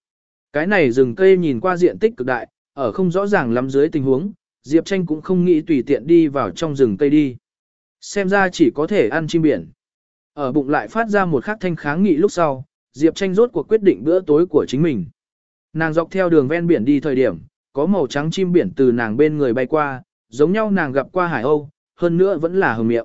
Cái này rừng cây nhìn qua diện tích cực đại, ở không rõ ràng lắm dưới tình huống, Diệp Tranh cũng không nghĩ tùy tiện đi vào trong rừng cây đi. Xem ra chỉ có thể ăn chim biển. Ở bụng lại phát ra một khắc thanh kháng nghị lúc sau, Diệp Tranh rốt cuộc quyết định bữa tối của chính mình. Nàng dọc theo đường ven biển đi thời điểm, có màu trắng chim biển từ nàng bên người bay qua, giống nhau nàng gặp qua hải âu, hơn nữa vẫn là hờ miệng.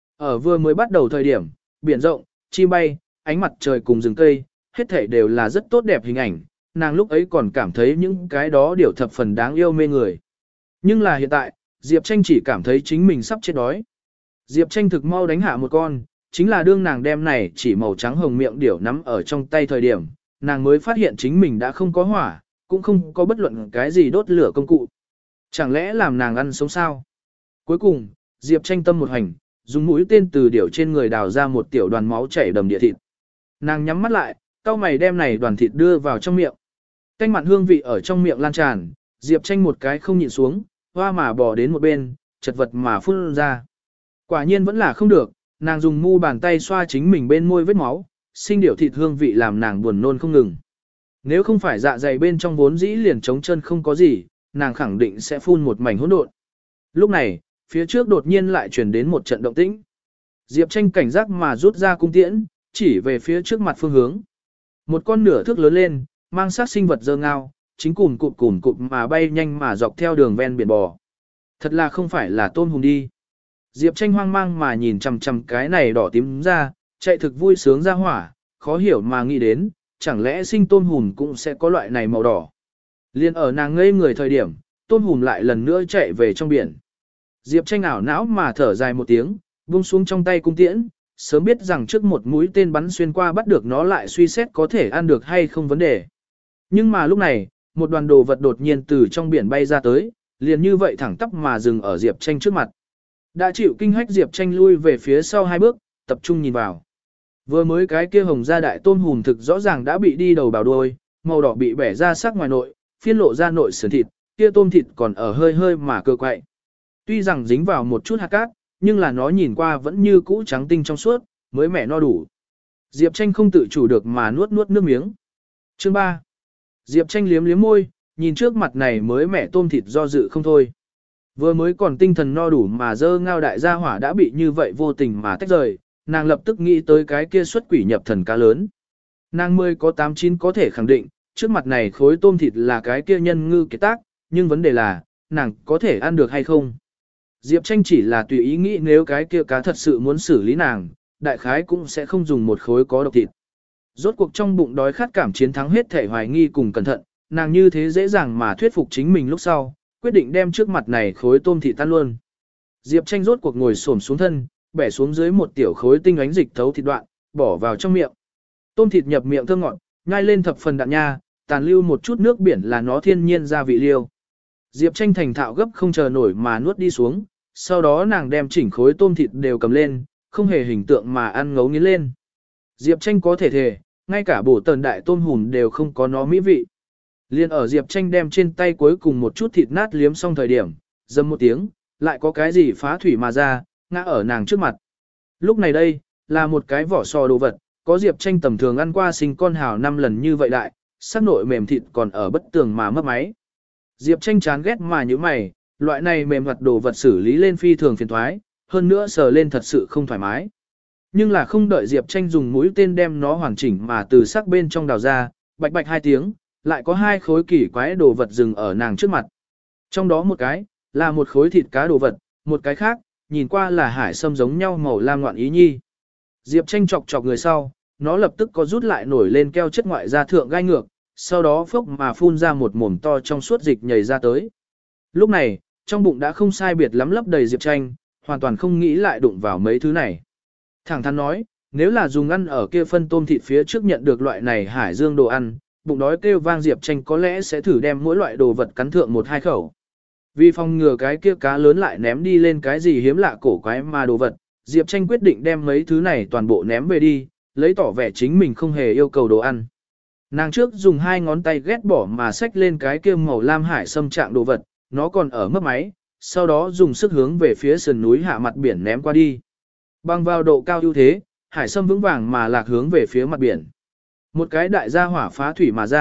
Ở vừa mới bắt đầu thời điểm, biển rộng, chim bay, ánh mặt trời cùng rừng cây, hết thảy đều là rất tốt đẹp hình ảnh, nàng lúc ấy còn cảm thấy những cái đó điều thập phần đáng yêu mê người. Nhưng là hiện tại, Diệp Tranh chỉ cảm thấy chính mình sắp chết đói. Diệp Tranh thực mau đánh hạ một con, chính là đương nàng đem này chỉ màu trắng hồng miệng điểu nắm ở trong tay thời điểm, nàng mới phát hiện chính mình đã không có hỏa, cũng không có bất luận cái gì đốt lửa công cụ. Chẳng lẽ làm nàng ăn sống sao? Cuối cùng, Diệp Tranh tâm một hành, dùng mũi tên từ điểu trên người đào ra một tiểu đoàn máu chảy đầm địa thịt. Nàng nhắm mắt lại, cau mày đem này đoàn thịt đưa vào trong miệng. Canh mặn hương vị ở trong miệng lan tràn, Diệp Tranh một cái không nhịn xuống, hoa mà bò đến một bên, chật vật mà phun ra. Quả nhiên vẫn là không được, nàng dùng mu bàn tay xoa chính mình bên môi vết máu, sinh điểu thịt hương vị làm nàng buồn nôn không ngừng. Nếu không phải dạ dày bên trong vốn dĩ liền trống chân không có gì, nàng khẳng định sẽ phun một mảnh hỗn độn. Lúc này, phía trước đột nhiên lại truyền đến một trận động tĩnh. Diệp Tranh cảnh giác mà rút ra cung tiễn, chỉ về phía trước mặt phương hướng. Một con nửa thước lớn lên, mang sát sinh vật dơ ngao, chính cùm cụm cùm cụm mà bay nhanh mà dọc theo đường ven biển bò. Thật là không phải là tôm hùm đi. Diệp Tranh hoang mang mà nhìn chằm chằm cái này đỏ tím ra, chạy thực vui sướng ra hỏa, khó hiểu mà nghĩ đến, chẳng lẽ sinh tôm hùm cũng sẽ có loại này màu đỏ. Liên ở nàng ngây người thời điểm, tôm hùm lại lần nữa chạy về trong biển. Diệp Tranh ảo não mà thở dài một tiếng, buông xuống trong tay cung tiễn, sớm biết rằng trước một mũi tên bắn xuyên qua bắt được nó lại suy xét có thể ăn được hay không vấn đề. Nhưng mà lúc này, một đoàn đồ vật đột nhiên từ trong biển bay ra tới, liền như vậy thẳng tắp mà dừng ở Diệp Tranh trước mặt. Đã chịu kinh hách Diệp Tranh lui về phía sau hai bước, tập trung nhìn vào. Vừa mới cái kia hồng gia đại tôm hùm thực rõ ràng đã bị đi đầu bào đuôi, màu đỏ bị bẻ ra sắc ngoài nội, phiên lộ ra nội sườn thịt, kia tôm thịt còn ở hơi hơi mà cơ quậy. Tuy rằng dính vào một chút hạt cát, nhưng là nó nhìn qua vẫn như cũ trắng tinh trong suốt, mới mẻ no đủ. Diệp Tranh không tự chủ được mà nuốt nuốt nước miếng. Chương ba. Diệp Tranh liếm liếm môi, nhìn trước mặt này mới mẻ tôm thịt do dự không thôi. Vừa mới còn tinh thần no đủ mà dơ ngao đại gia hỏa đã bị như vậy vô tình mà tách rời, nàng lập tức nghĩ tới cái kia xuất quỷ nhập thần cá lớn. Nàng mười có tám chín có thể khẳng định, trước mặt này khối tôm thịt là cái kia nhân ngư kiệt tác, nhưng vấn đề là, nàng có thể ăn được hay không? Diệp Tranh chỉ là tùy ý nghĩ nếu cái kia cá thật sự muốn xử lý nàng, đại khái cũng sẽ không dùng một khối có độc thịt. Rốt cuộc trong bụng đói khát cảm chiến thắng hết thể hoài nghi cùng cẩn thận, nàng như thế dễ dàng mà thuyết phục chính mình lúc sau, quyết định đem trước mặt này khối tôm thịt tan luôn. Diệp Tranh rốt cuộc ngồi xổm xuống thân, bẻ xuống dưới một tiểu khối tinh ánh dịch thấu thịt đoạn, bỏ vào trong miệng. Tôm thịt nhập miệng thơm ngọt, nhai lên thập phần đạm nha, tàn lưu một chút nước biển là nó thiên nhiên gia vị liêu. Diệp Tranh thành thạo gấp không chờ nổi mà nuốt đi xuống, sau đó nàng đem chỉnh khối tôm thịt đều cầm lên, không hề hình tượng mà ăn ngấu nghiến lên. Diệp Tranh có thể thề, ngay cả bổ tần đại tôm hùm đều không có nó mỹ vị. Liên ở Diệp Tranh đem trên tay cuối cùng một chút thịt nát liếm xong thời điểm, dầm một tiếng, lại có cái gì phá thủy mà ra, ngã ở nàng trước mặt. Lúc này đây, là một cái vỏ sò đồ vật, có Diệp Tranh tầm thường ăn qua sinh con hào năm lần như vậy đại, sắc nội mềm thịt còn ở bất tường mà mất máy. Diệp Tranh chán ghét mà như mày, loại này mềm mặt đồ vật xử lý lên phi thường phiền thoái, hơn nữa sờ lên thật sự không thoải mái. Nhưng là không đợi Diệp Tranh dùng mũi tên đem nó hoàn chỉnh mà từ sắc bên trong đào ra, bạch bạch hai tiếng, lại có hai khối kỳ quái đồ vật dừng ở nàng trước mặt. Trong đó một cái, là một khối thịt cá đồ vật, một cái khác, nhìn qua là hải sâm giống nhau màu lam ngoạn ý nhi. Diệp Tranh chọc chọc người sau, nó lập tức có rút lại nổi lên keo chất ngoại ra thượng gai ngược, sau đó phốc mà phun ra một mồm to trong suốt dịch nhảy ra tới. Lúc này, trong bụng đã không sai biệt lắm lấp đầy Diệp Tranh, hoàn toàn không nghĩ lại đụng vào mấy thứ này. Thẳng thắn nói, nếu là dùng ăn ở kia phân tôm thịt phía trước nhận được loại này hải dương đồ ăn, bụng đói kêu vang Diệp Tranh có lẽ sẽ thử đem mỗi loại đồ vật cắn thượng một hai khẩu. Vì phòng ngừa cái kia cá lớn lại ném đi lên cái gì hiếm lạ cổ quái mà đồ vật, Diệp Tranh quyết định đem mấy thứ này toàn bộ ném về đi, lấy tỏ vẻ chính mình không hề yêu cầu đồ ăn. Nàng trước dùng hai ngón tay ghét bỏ mà xách lên cái kia màu lam hải xâm trạng đồ vật, nó còn ở mấp máy, sau đó dùng sức hướng về phía sườn núi hạ mặt biển ném qua đi. Bằng vào độ cao ưu thế, hải xâm vững vàng mà lạc hướng về phía mặt biển. Một cái đại gia hỏa phá thủy mà ra,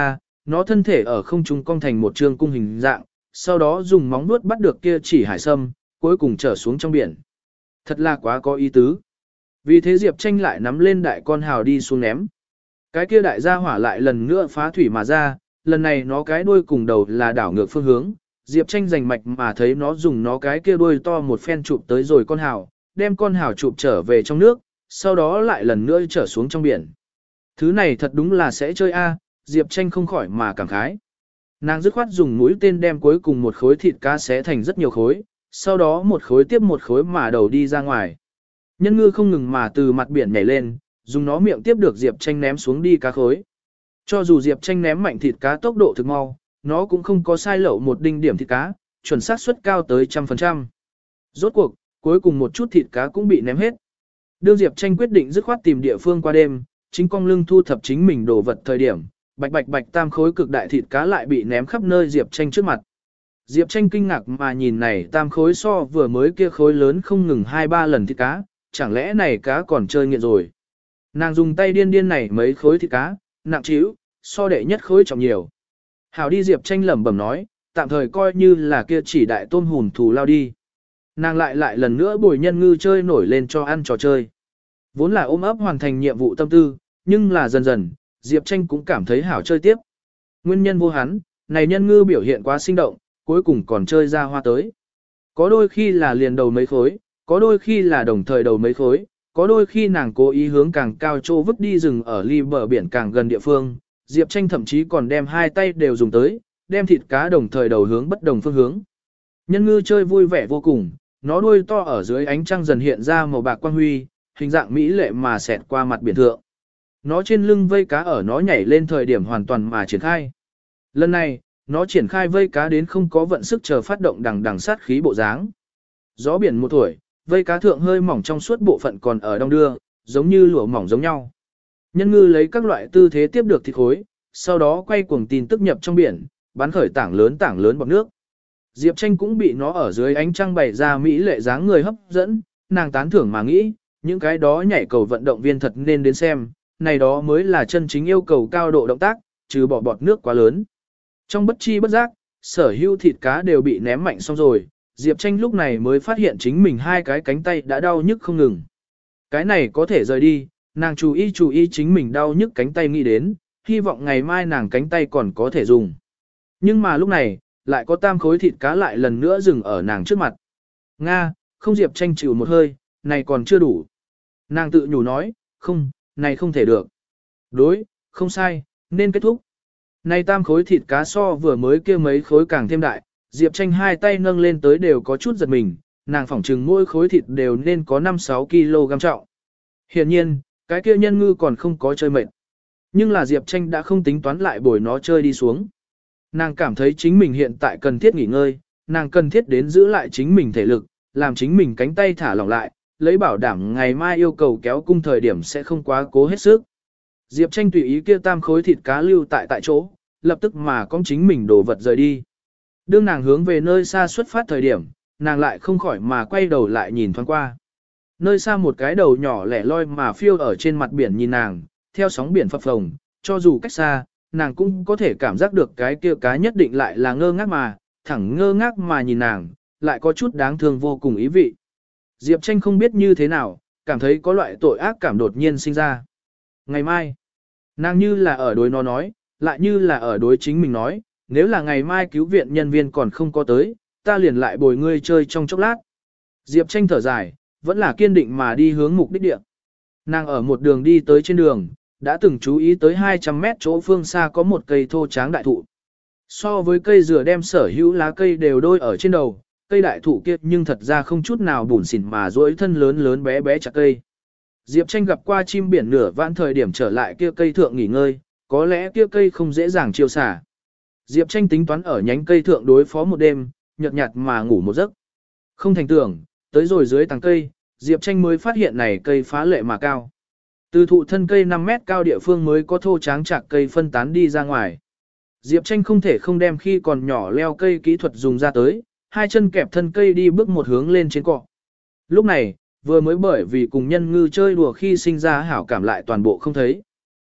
nó thân thể ở không trung cong thành một trương cung hình dạng, sau đó dùng móng vuốt bắt được kia chỉ hải sâm, cuối cùng trở xuống trong biển. Thật là quá có ý tứ. Vì thế Diệp Tranh lại nắm lên đại con hào đi xuống ném. Cái kia đại gia hỏa lại lần nữa phá thủy mà ra, lần này nó cái đuôi cùng đầu là đảo ngược phương hướng. Diệp Tranh giành mạch mà thấy nó dùng nó cái kia đuôi to một phen chụp tới rồi con hào, đem con hào chụp trở về trong nước, sau đó lại lần nữa trở xuống trong biển. Thứ này thật đúng là sẽ chơi a, Diệp Tranh không khỏi mà cảm khái. Nàng dứt khoát dùng mũi tên đem cuối cùng một khối thịt cá xé thành rất nhiều khối, sau đó một khối tiếp một khối mà đầu đi ra ngoài. Nhân ngư không ngừng mà từ mặt biển nhảy lên, dùng nó miệng tiếp được Diệp Tranh ném xuống đi cá khối. Cho dù Diệp Tranh ném mạnh thịt cá tốc độ thực mau, nó cũng không có sai lậu một đinh điểm thịt cá, chuẩn xác suất cao tới trăm phần trăm. Rốt cuộc, cuối cùng một chút thịt cá cũng bị ném hết. Đương Diệp Tranh quyết định dứt khoát tìm địa phương qua đêm, chính cong lưng thu thập chính mình đồ vật thời điểm, bạch bạch bạch tam khối cực đại thịt cá lại bị ném khắp nơi Diệp Tranh trước mặt. Diệp Tranh kinh ngạc mà nhìn này tam khối so vừa mới kia khối lớn không ngừng hai ba lần thịt cá, chẳng lẽ này cá còn chơi nghiện rồi. Nàng dùng tay điên điên này mấy khối thịt cá, nặng trĩu, so đệ nhất khối trọng nhiều. Hảo đi Diệp Tranh lẩm bẩm nói, tạm thời coi như là kia chỉ đại tôm hùn thù lao đi. Nàng lại lại lần nữa bồi nhân ngư chơi nổi lên cho ăn trò chơi. Vốn là ôm ấp hoàn thành nhiệm vụ tâm tư, nhưng là dần dần, Diệp Tranh cũng cảm thấy hảo chơi tiếp. Nguyên nhân vô hắn, này nhân ngư biểu hiện quá sinh động, cuối cùng còn chơi ra hoa tới. Có đôi khi là liền đầu mấy khối, có đôi khi là đồng thời đầu mấy khối, có đôi khi nàng cố ý hướng càng cao chỗ vứt đi rừng ở ly bờ biển càng gần địa phương. Diệp Tranh thậm chí còn đem hai tay đều dùng tới, đem thịt cá đồng thời đầu hướng bất đồng phương hướng. Nhân ngư chơi vui vẻ vô cùng, nó đuôi to ở dưới ánh trăng dần hiện ra màu bạc quang huy, hình dạng mỹ lệ mà xẹt qua mặt biển thượng. Nó trên lưng vây cá ở nó nhảy lên thời điểm hoàn toàn mà triển khai. Lần này, nó triển khai vây cá đến không có vận sức chờ phát động đằng đằng sát khí bộ dáng. Gió biển một tuổi, vây cá thượng hơi mỏng trong suốt bộ phận còn ở đong đưa, giống như lụa mỏng giống nhau. Nhân ngư lấy các loại tư thế tiếp được thịt khối, sau đó quay cuồng tin tức nhập trong biển, bắn khởi tảng lớn tảng lớn bọt nước. Diệp Tranh cũng bị nó ở dưới ánh trăng bày ra mỹ lệ dáng người hấp dẫn, nàng tán thưởng mà nghĩ, những cái đó nhảy cầu vận động viên thật nên đến xem, này đó mới là chân chính yêu cầu cao độ động tác, trừ bỏ bọt nước quá lớn. Trong bất chi bất giác, sở hữu thịt cá đều bị ném mạnh xong rồi, Diệp Tranh lúc này mới phát hiện chính mình hai cái cánh tay đã đau nhức không ngừng. Cái này có thể rời đi, nàng chú ý chú ý chính mình đau nhức cánh tay nghĩ đến, hy vọng ngày mai nàng cánh tay còn có thể dùng. Nhưng mà lúc này, lại có tam khối thịt cá lại lần nữa dừng ở nàng trước mặt. Nga, không Diệp Tranh chịu một hơi, này còn chưa đủ. Nàng tự nhủ nói, không, này không thể được. Đối, không sai, nên kết thúc. Này tam khối thịt cá so vừa mới kia mấy khối càng thêm đại, Diệp Tranh hai tay nâng lên tới đều có chút giật mình, nàng phỏng chừng mỗi khối thịt đều nên có năm sáu ki lô gam trọng. Hiện nhiên, cái kia nhân ngư còn không có chơi mệt. Nhưng là Diệp Tranh đã không tính toán lại bồi nó chơi đi xuống. Nàng cảm thấy chính mình hiện tại cần thiết nghỉ ngơi, nàng cần thiết đến giữ lại chính mình thể lực, làm chính mình cánh tay thả lỏng lại, lấy bảo đảm ngày mai yêu cầu kéo cung thời điểm sẽ không quá cố hết sức. Diệp Tranh tùy ý kia tam khối thịt cá lưu tại tại chỗ, lập tức mà con chính mình đổ vật rời đi. Đương nàng hướng về nơi xa xuất phát thời điểm, nàng lại không khỏi mà quay đầu lại nhìn thoáng qua. Nơi xa một cái đầu nhỏ lẻ loi mà phiêu ở trên mặt biển nhìn nàng, theo sóng biển phập phồng, cho dù cách xa, nàng cũng có thể cảm giác được cái kia cá nhất định lại là ngơ ngác mà, thẳng ngơ ngác mà nhìn nàng, lại có chút đáng thương vô cùng ý vị. Diệp Tranh không biết như thế nào, cảm thấy có loại tội ác cảm đột nhiên sinh ra. Ngày mai, nàng như là ở đối nó nói, lại như là ở đối chính mình nói, nếu là ngày mai cứu viện nhân viên còn không có tới, ta liền lại bồi ngươi chơi trong chốc lát. Diệp Tranh thở dài, vẫn là kiên định mà đi hướng mục đích địa. Nàng ở một đường đi tới trên đường, đã từng chú ý tới hai trăm mét chỗ phương xa có một cây thô tráng đại thụ. So với cây dừa đem sở hữu lá cây đều đôi ở trên đầu, cây đại thụ kia nhưng thật ra không chút nào bùn xỉn mà duỗi thân lớn lớn bé bé chặt cây. Diệp Tranh gặp qua chim biển nửa vãn thời điểm trở lại kia cây thượng nghỉ ngơi, có lẽ kia cây không dễ dàng chiêu xả. Diệp Tranh tính toán ở nhánh cây thượng đối phó một đêm, nhợt nhạt mà ngủ một giấc. Không thành tưởng, tới rồi dưới tầng cây, Diệp Tranh mới phát hiện này cây phá lệ mà cao. Từ thụ thân cây năm mét cao địa phương mới có thô tráng chạc cây phân tán đi ra ngoài. Diệp Tranh không thể không đem khi còn nhỏ leo cây kỹ thuật dùng ra tới, hai chân kẹp thân cây đi bước một hướng lên trên cọ. Lúc này, vừa mới bởi vì cùng nhân ngư chơi đùa khi sinh ra hảo cảm lại toàn bộ không thấy.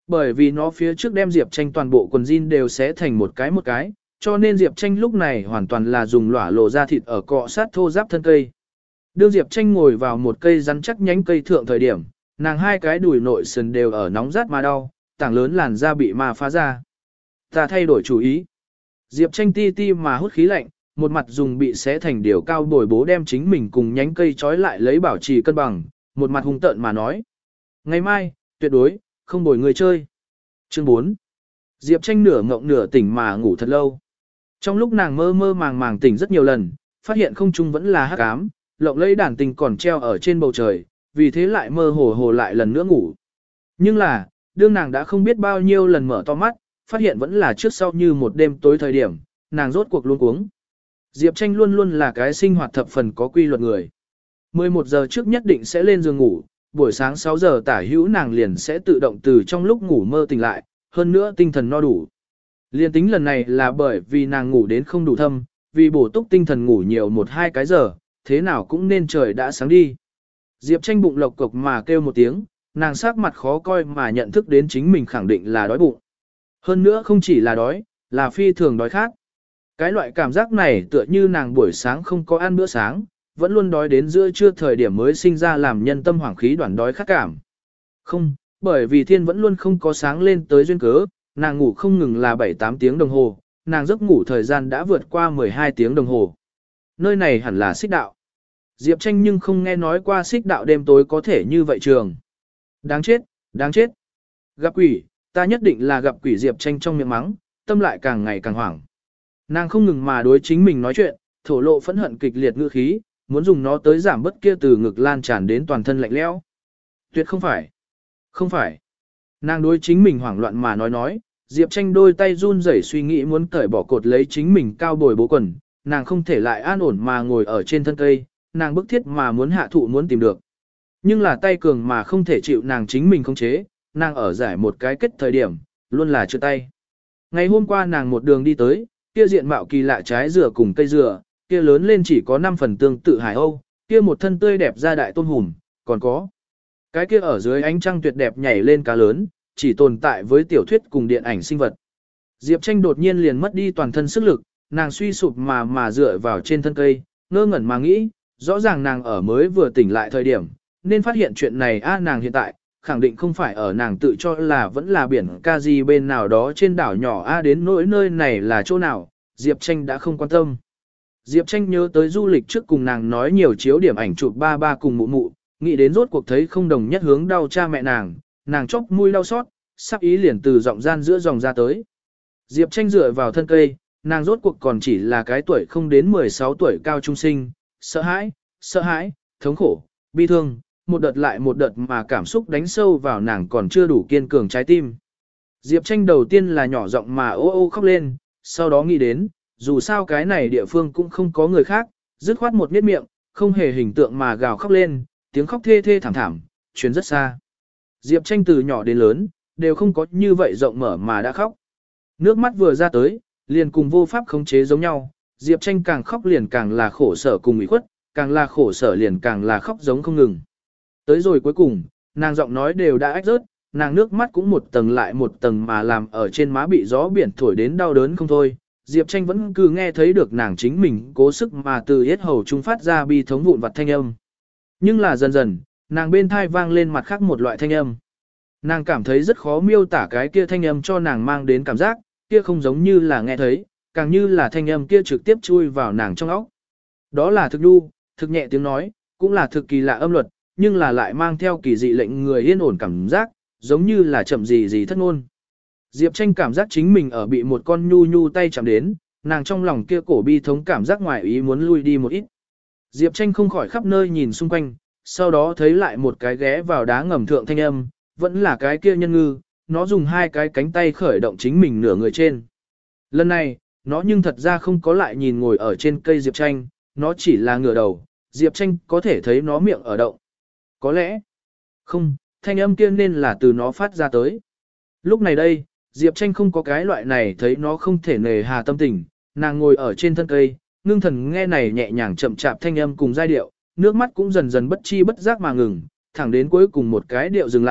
Bởi vì nó phía trước đem Diệp Tranh toàn bộ quần jean đều xé thành một cái một cái, cho nên Diệp Tranh lúc này hoàn toàn là dùng lỏa lộ ra thịt ở cọ sát thô giáp thân cây. Đương Diệp Tranh ngồi vào một cây rắn chắc nhánh cây thượng thời điểm, nàng hai cái đùi nội sườn đều ở nóng rát mà đau, tảng lớn làn da bị ma phá ra. Ta thay đổi chủ ý. Diệp Tranh ti ti mà hút khí lạnh, một mặt dùng bị xé thành điều cao bồi bố đem chính mình cùng nhánh cây trói lại lấy bảo trì cân bằng, một mặt hung tợn mà nói. Ngày mai, tuyệt đối, không bồi người chơi. Chương bốn. Diệp Tranh nửa ngộng nửa tỉnh mà ngủ thật lâu. Trong lúc nàng mơ mơ màng màng tỉnh rất nhiều lần, phát hiện không trung vẫn là hắc ám, lộng lẫy đàn tình còn treo ở trên bầu trời, vì thế lại mơ hồ hồ lại lần nữa ngủ. Nhưng là, đương nàng đã không biết bao nhiêu lần mở to mắt, phát hiện vẫn là trước sau như một đêm tối thời điểm, nàng rốt cuộc luống cuống. Diệp Tranh luôn luôn là cái sinh hoạt thập phần có quy luật người. mười một giờ trước nhất định sẽ lên giường ngủ, buổi sáng sáu giờ tả hữu nàng liền sẽ tự động từ trong lúc ngủ mơ tỉnh lại, hơn nữa tinh thần no đủ. Liên tính lần này là bởi vì nàng ngủ đến không đủ thâm, vì bổ túc tinh thần ngủ nhiều một hai cái giờ, thế nào cũng nên trời đã sáng đi. Diệp Tranh bụng lộc cộc mà kêu một tiếng, nàng sắc mặt khó coi mà nhận thức đến chính mình khẳng định là đói bụng. Hơn nữa không chỉ là đói, là phi thường đói khát. Cái loại cảm giác này tựa như nàng buổi sáng không có ăn bữa sáng, vẫn luôn đói đến giữa trưa thời điểm mới sinh ra làm nhân tâm hoảng khí đoạn đói khát cảm. Không, bởi vì thiên vẫn luôn không có sáng lên tới duyên cớ, nàng ngủ không ngừng là bảy tám tiếng đồng hồ, nàng giấc ngủ thời gian đã vượt qua mười hai tiếng đồng hồ. Nơi này hẳn là xích đạo. Diệp Tranh nhưng không nghe nói qua xích đạo đêm tối có thể như vậy trường. Đáng chết, đáng chết. Gặp quỷ, ta nhất định là gặp quỷ. Diệp Tranh trong miệng mắng, tâm lại càng ngày càng hoảng. Nàng không ngừng mà đối chính mình nói chuyện, thổ lộ phẫn hận kịch liệt ngữ khí, muốn dùng nó tới giảm bất kia từ ngực lan tràn đến toàn thân lạnh lẽo. Tuyệt không phải. Không phải. Nàng đối chính mình hoảng loạn mà nói nói, Diệp Tranh đôi tay run rẩy suy nghĩ muốn cởi bỏ cột lấy chính mình cao bồi bố quần, nàng không thể lại an ổn mà ngồi ở trên thân cây, nàng bức thiết mà muốn hạ thụ muốn tìm được. Nhưng là tay cường mà không thể chịu nàng chính mình khống chế, nàng ở giải một cái kết thời điểm, luôn là chưa tay. Ngày hôm qua nàng một đường đi tới, kia diện mạo kỳ lạ trái dừa cùng cây dừa, kia lớn lên chỉ có năm phần tương tự hải âu, kia một thân tươi đẹp ra đại tôn hùm, còn có cái kia ở dưới ánh trăng tuyệt đẹp nhảy lên cá lớn, chỉ tồn tại với tiểu thuyết cùng điện ảnh sinh vật. Diệp Tranh đột nhiên liền mất đi toàn thân sức lực, nàng suy sụp mà mà dựa vào trên thân cây, ngơ ngẩn mà nghĩ, rõ ràng nàng ở mới vừa tỉnh lại thời điểm, nên phát hiện chuyện này a nàng hiện tại, khẳng định không phải ở nàng tự cho là vẫn là biển ca gì bên nào đó trên đảo nhỏ a đến nỗi nơi này là chỗ nào, Diệp Tranh đã không quan tâm. Diệp Tranh nhớ tới du lịch trước cùng nàng nói nhiều chiếu điểm ảnh chụp ba ba cùng mụ mụ, nghĩ đến rốt cuộc thấy không đồng nhất hướng đau cha mẹ nàng, nàng chốc mũi đau xót, sắp ý liền từ giọng gian giữa dòng ra tới. Diệp Tranh dựa vào thân cây, nàng rốt cuộc còn chỉ là cái tuổi không đến mười sáu tuổi cao trung sinh, sợ hãi, sợ hãi, thống khổ, bi thương, một đợt lại một đợt mà cảm xúc đánh sâu vào nàng còn chưa đủ kiên cường trái tim. Diệp Tranh đầu tiên là nhỏ giọng mà ô ô khóc lên, sau đó nghĩ đến, dù sao cái này địa phương cũng không có người khác, dứt khoát một miết miệng, không hề hình tượng mà gào khóc lên, tiếng khóc thê thê thảm thảm, truyền rất xa. Diệp Tranh từ nhỏ đến lớn, đều không có như vậy rộng mở mà đã khóc. Nước mắt vừa ra tới, liền cùng vô pháp khống chế giống nhau, Diệp Tranh càng khóc liền càng là khổ sở cùng ủy khuất, càng là khổ sở liền càng là khóc giống không ngừng. Tới rồi cuối cùng, nàng giọng nói đều đã ách rớt, nàng nước mắt cũng một tầng lại một tầng mà làm ở trên má bị gió biển thổi đến đau đớn không thôi. Diệp Tranh vẫn cứ nghe thấy được nàng chính mình cố sức mà từ yết hầu trung phát ra bi thống vụn vặt thanh âm. Nhưng là dần dần, nàng bên thai vang lên mặt khác một loại thanh âm. Nàng cảm thấy rất khó miêu tả cái kia thanh âm cho nàng mang đến cảm giác, kia không giống như là nghe thấy, càng như là thanh âm kia trực tiếp chui vào nàng trong óc. Đó là thực đu, thực nhẹ tiếng nói, cũng là thực kỳ lạ âm luật, nhưng là lại mang theo kỳ dị lệnh người yên ổn cảm giác, giống như là chậm gì gì thất ngôn. Diệp Tranh cảm giác chính mình ở bị một con nhu nhu tay chạm đến, nàng trong lòng kia cổ bi thống cảm giác ngoài ý muốn lui đi một ít. Diệp Tranh không khỏi khắp nơi nhìn xung quanh, sau đó thấy lại một cái ghé vào đá ngầm thượng thanh âm, vẫn là cái kia nhân ngư, nó dùng hai cái cánh tay khởi động chính mình nửa người trên. Lần này, nó nhưng thật ra không có lại nhìn ngồi ở trên cây Diệp Tranh, nó chỉ là ngửa đầu, Diệp Tranh có thể thấy nó miệng ở động. Có lẽ, không, thanh âm kia nên là từ nó phát ra tới. Lúc này đây, Diệp Tranh không có cái loại này thấy nó không thể nề hà tâm tình, nàng ngồi ở trên thân cây, ngưng thần nghe này nhẹ nhàng chậm chạp thanh âm cùng giai điệu, nước mắt cũng dần dần bất chi bất giác mà ngừng, thẳng đến cuối cùng một cái điệu dừng lại,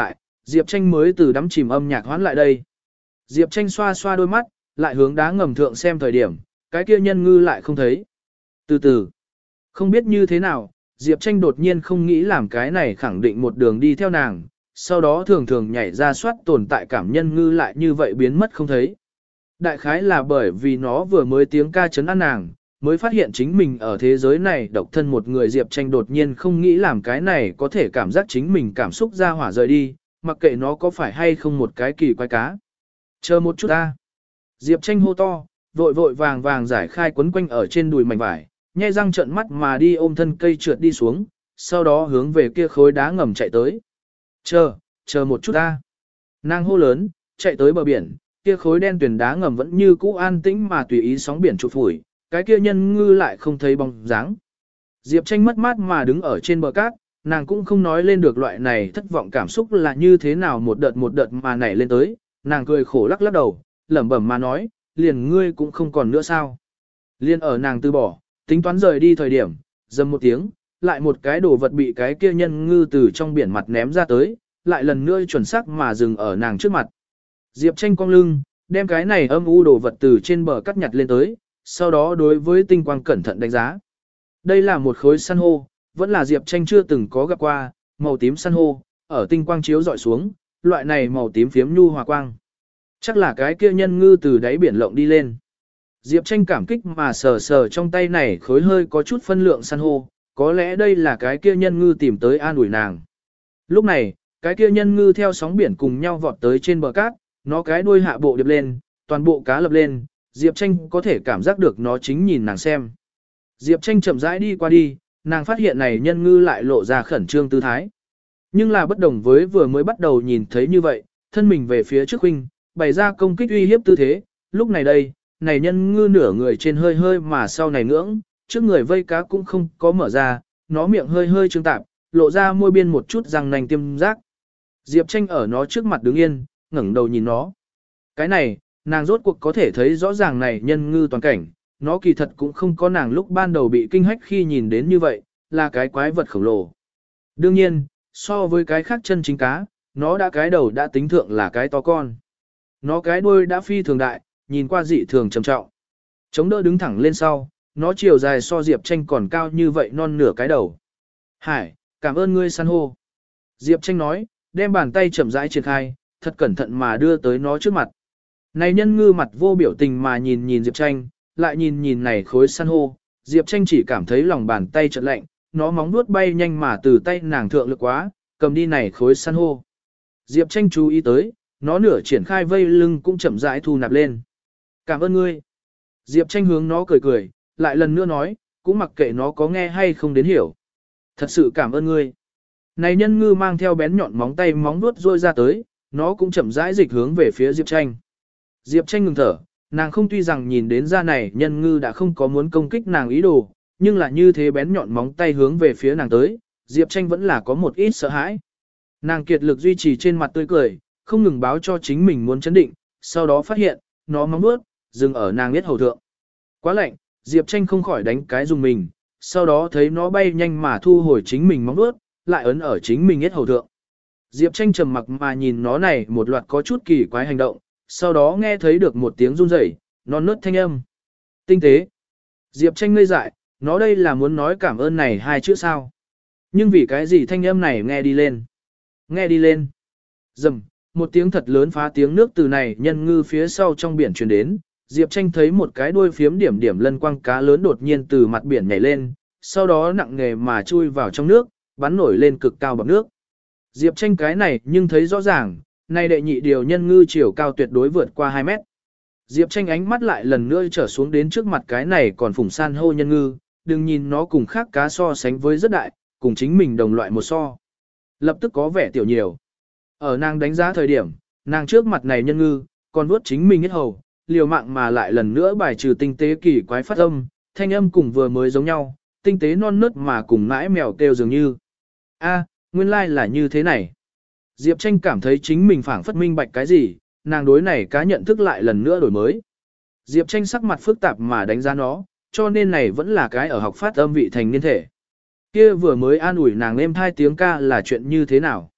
Diệp Tranh mới từ đắm chìm âm nhạc hoán lại đây. Diệp Tranh xoa xoa đôi mắt, lại hướng đá ngầm thượng xem thời điểm, cái kia nhân ngư lại không thấy. Từ từ, không biết như thế nào, Diệp Tranh đột nhiên không nghĩ làm cái này khẳng định một đường đi theo nàng, sau đó thường thường nhảy ra soát tồn tại cảm nhân ngư lại như vậy biến mất không thấy. Đại khái là bởi vì nó vừa mới tiếng ca chấn an nàng, mới phát hiện chính mình ở thế giới này độc thân một người. Diệp Tranh đột nhiên không nghĩ làm cái này có thể cảm giác chính mình cảm xúc ra hỏa rời đi, mặc kệ nó có phải hay không một cái kỳ quái cá. Chờ một chút ta. Diệp Tranh hô to, vội vội vàng vàng giải khai quấn quanh ở trên đùi mảnh vải, nhe răng trợn mắt mà đi ôm thân cây trượt đi xuống, sau đó hướng về kia khối đá ngầm chạy tới. Chờ, chờ một chút ta. Nàng hô lớn, chạy tới bờ biển, kia khối đen tuyền đá ngầm vẫn như cũ an tĩnh mà tùy ý sóng biển chụp phủi, cái kia nhân ngư lại không thấy bóng dáng. Diệp Tranh mất mát mà đứng ở trên bờ cát, nàng cũng không nói lên được loại này thất vọng cảm xúc là như thế nào một đợt một đợt mà nảy lên tới, nàng cười khổ lắc lắc đầu, lẩm bẩm mà nói, liền ngươi cũng không còn nữa sao. Liên ở nàng từ bỏ, tính toán rời đi thời điểm, dầm một tiếng, lại một cái đồ vật bị cái kia nhân ngư từ trong biển mặt ném ra tới, lại lần nữa chuẩn xác mà dừng ở nàng trước mặt. Diệp Tranh cong lưng, đem cái này âm u đồ vật từ trên bờ cắt nhặt lên tới, sau đó đối với tinh quang cẩn thận đánh giá. Đây là một khối san hô, vẫn là Diệp Tranh chưa từng có gặp qua, màu tím san hô, ở tinh quang chiếu dọi xuống, loại này màu tím phiếm nhu hòa quang. Chắc là cái kia nhân ngư từ đáy biển lộng đi lên. Diệp Tranh cảm kích mà sờ sờ trong tay này khối hơi có chút phân lượng san hô, có lẽ đây là cái kia nhân ngư tìm tới an ủi nàng. Lúc này, cái kia nhân ngư theo sóng biển cùng nhau vọt tới trên bờ cát, nó cái đuôi hạ bộ điệp lên, toàn bộ cá lập lên, Diệp Tranh có thể cảm giác được nó chính nhìn nàng xem. Diệp Tranh chậm rãi đi qua đi, nàng phát hiện này nhân ngư lại lộ ra khẩn trương tư thái. Nhưng là bất đồng với vừa mới bắt đầu nhìn thấy như vậy, thân mình về phía trước huynh, bày ra công kích uy hiếp tư thế, lúc này đây, này nhân ngư nửa người trên hơi hơi mà sau này ngưỡng, trước người vây cá cũng không có mở ra, nó miệng hơi hơi trương tạp, lộ ra môi biên một chút răng nanh tiêm rác. Diệp Tranh ở nó trước mặt đứng yên, ngẩng đầu nhìn nó. Cái này, nàng rốt cuộc có thể thấy rõ ràng này nhân ngư toàn cảnh, nó kỳ thật cũng không có nàng lúc ban đầu bị kinh hách khi nhìn đến như vậy, là cái quái vật khổng lồ. Đương nhiên, so với cái khác chân chính cá, nó đã cái đầu đã tính thượng là cái to con. Nó cái đuôi đã phi thường đại, nhìn qua dị thường trầm trọng. Chống đỡ đứng thẳng lên sau, nó chiều dài so Diệp Tranh còn cao như vậy non nửa cái đầu. Hải, cảm ơn ngươi san hô. Diệp Tranh nói, đem bàn tay chậm rãi triển khai, thật cẩn thận mà đưa tới nó trước mặt. Này nhân ngư mặt vô biểu tình mà nhìn nhìn Diệp Tranh, lại nhìn nhìn này khối san hô, Diệp Tranh chỉ cảm thấy lòng bàn tay chợt lạnh, nó móng vuốt bay nhanh mà từ tay nàng thượng lực quá, cầm đi này khối san hô. Diệp Tranh chú ý tới, nó nửa triển khai vây lưng cũng chậm rãi thu nạp lên. Cảm ơn ngươi. Diệp Tranh hướng nó cười cười, lại lần nữa nói, cũng mặc kệ nó có nghe hay không đến hiểu. Thật sự cảm ơn ngươi. Này nhân ngư mang theo bén nhọn móng tay móng vuốt rôi ra tới, nó cũng chậm rãi dịch hướng về phía Diệp Tranh. Diệp Tranh ngừng thở, nàng không tuy rằng nhìn đến ra này nhân ngư đã không có muốn công kích nàng ý đồ, nhưng là như thế bén nhọn móng tay hướng về phía nàng tới, Diệp Tranh vẫn là có một ít sợ hãi. Nàng kiệt lực duy trì trên mặt tươi cười, không ngừng báo cho chính mình muốn chấn định, sau đó phát hiện, nó móng vuốt dừng ở nàng biết hầu thượng. Quá lạnh, Diệp Tranh không khỏi đánh cái dùng mình, sau đó thấy nó bay nhanh mà thu hồi chính mình móng vuốt, lại ấn ở chính mình biết hầu thượng. Diệp Tranh trầm mặc mà nhìn nó này một loạt có chút kỳ quái hành động, sau đó nghe thấy được một tiếng run rẩy, non nớt thanh âm. Tinh tế. Diệp Tranh ngây dại, nó đây là muốn nói cảm ơn này hai chữ sao. Nhưng vì cái gì thanh âm này nghe đi lên. Nghe đi lên. Dầm, một tiếng thật lớn phá tiếng nước từ này nhân ngư phía sau trong biển truyền đến. Diệp Tranh thấy một cái đuôi phiếm điểm điểm lân quang cá lớn đột nhiên từ mặt biển nhảy lên, sau đó nặng nề mà chui vào trong nước, bắn nổi lên cực cao bọt nước. Diệp Tranh cái này nhưng thấy rõ ràng, này đệ nhị điều nhân ngư chiều cao tuyệt đối vượt qua hai mét. Diệp Tranh ánh mắt lại lần nữa trở xuống đến trước mặt cái này còn phủng san hô nhân ngư, đừng nhìn nó cùng khác cá so sánh với rất đại, cùng chính mình đồng loại một so. Lập tức có vẻ tiểu nhiều. Ở nàng đánh giá thời điểm, nàng trước mặt này nhân ngư, còn vuốt chính mình hết hầu, liều mạng mà lại lần nữa bài trừ tinh tế kỳ quái phát âm, thanh âm cùng vừa mới giống nhau, tinh tế non nớt mà cùng mãi mèo kêu dường như. A, nguyên lai like là như thế này. Diệp Tranh cảm thấy chính mình phảng phất minh bạch cái gì, nàng đối này cá nhận thức lại lần nữa đổi mới. Diệp Tranh sắc mặt phức tạp mà đánh giá nó, cho nên này vẫn là cái ở học phát âm vị thành niên thể. Kia vừa mới an ủi nàng êm thai tiếng ca là chuyện như thế nào?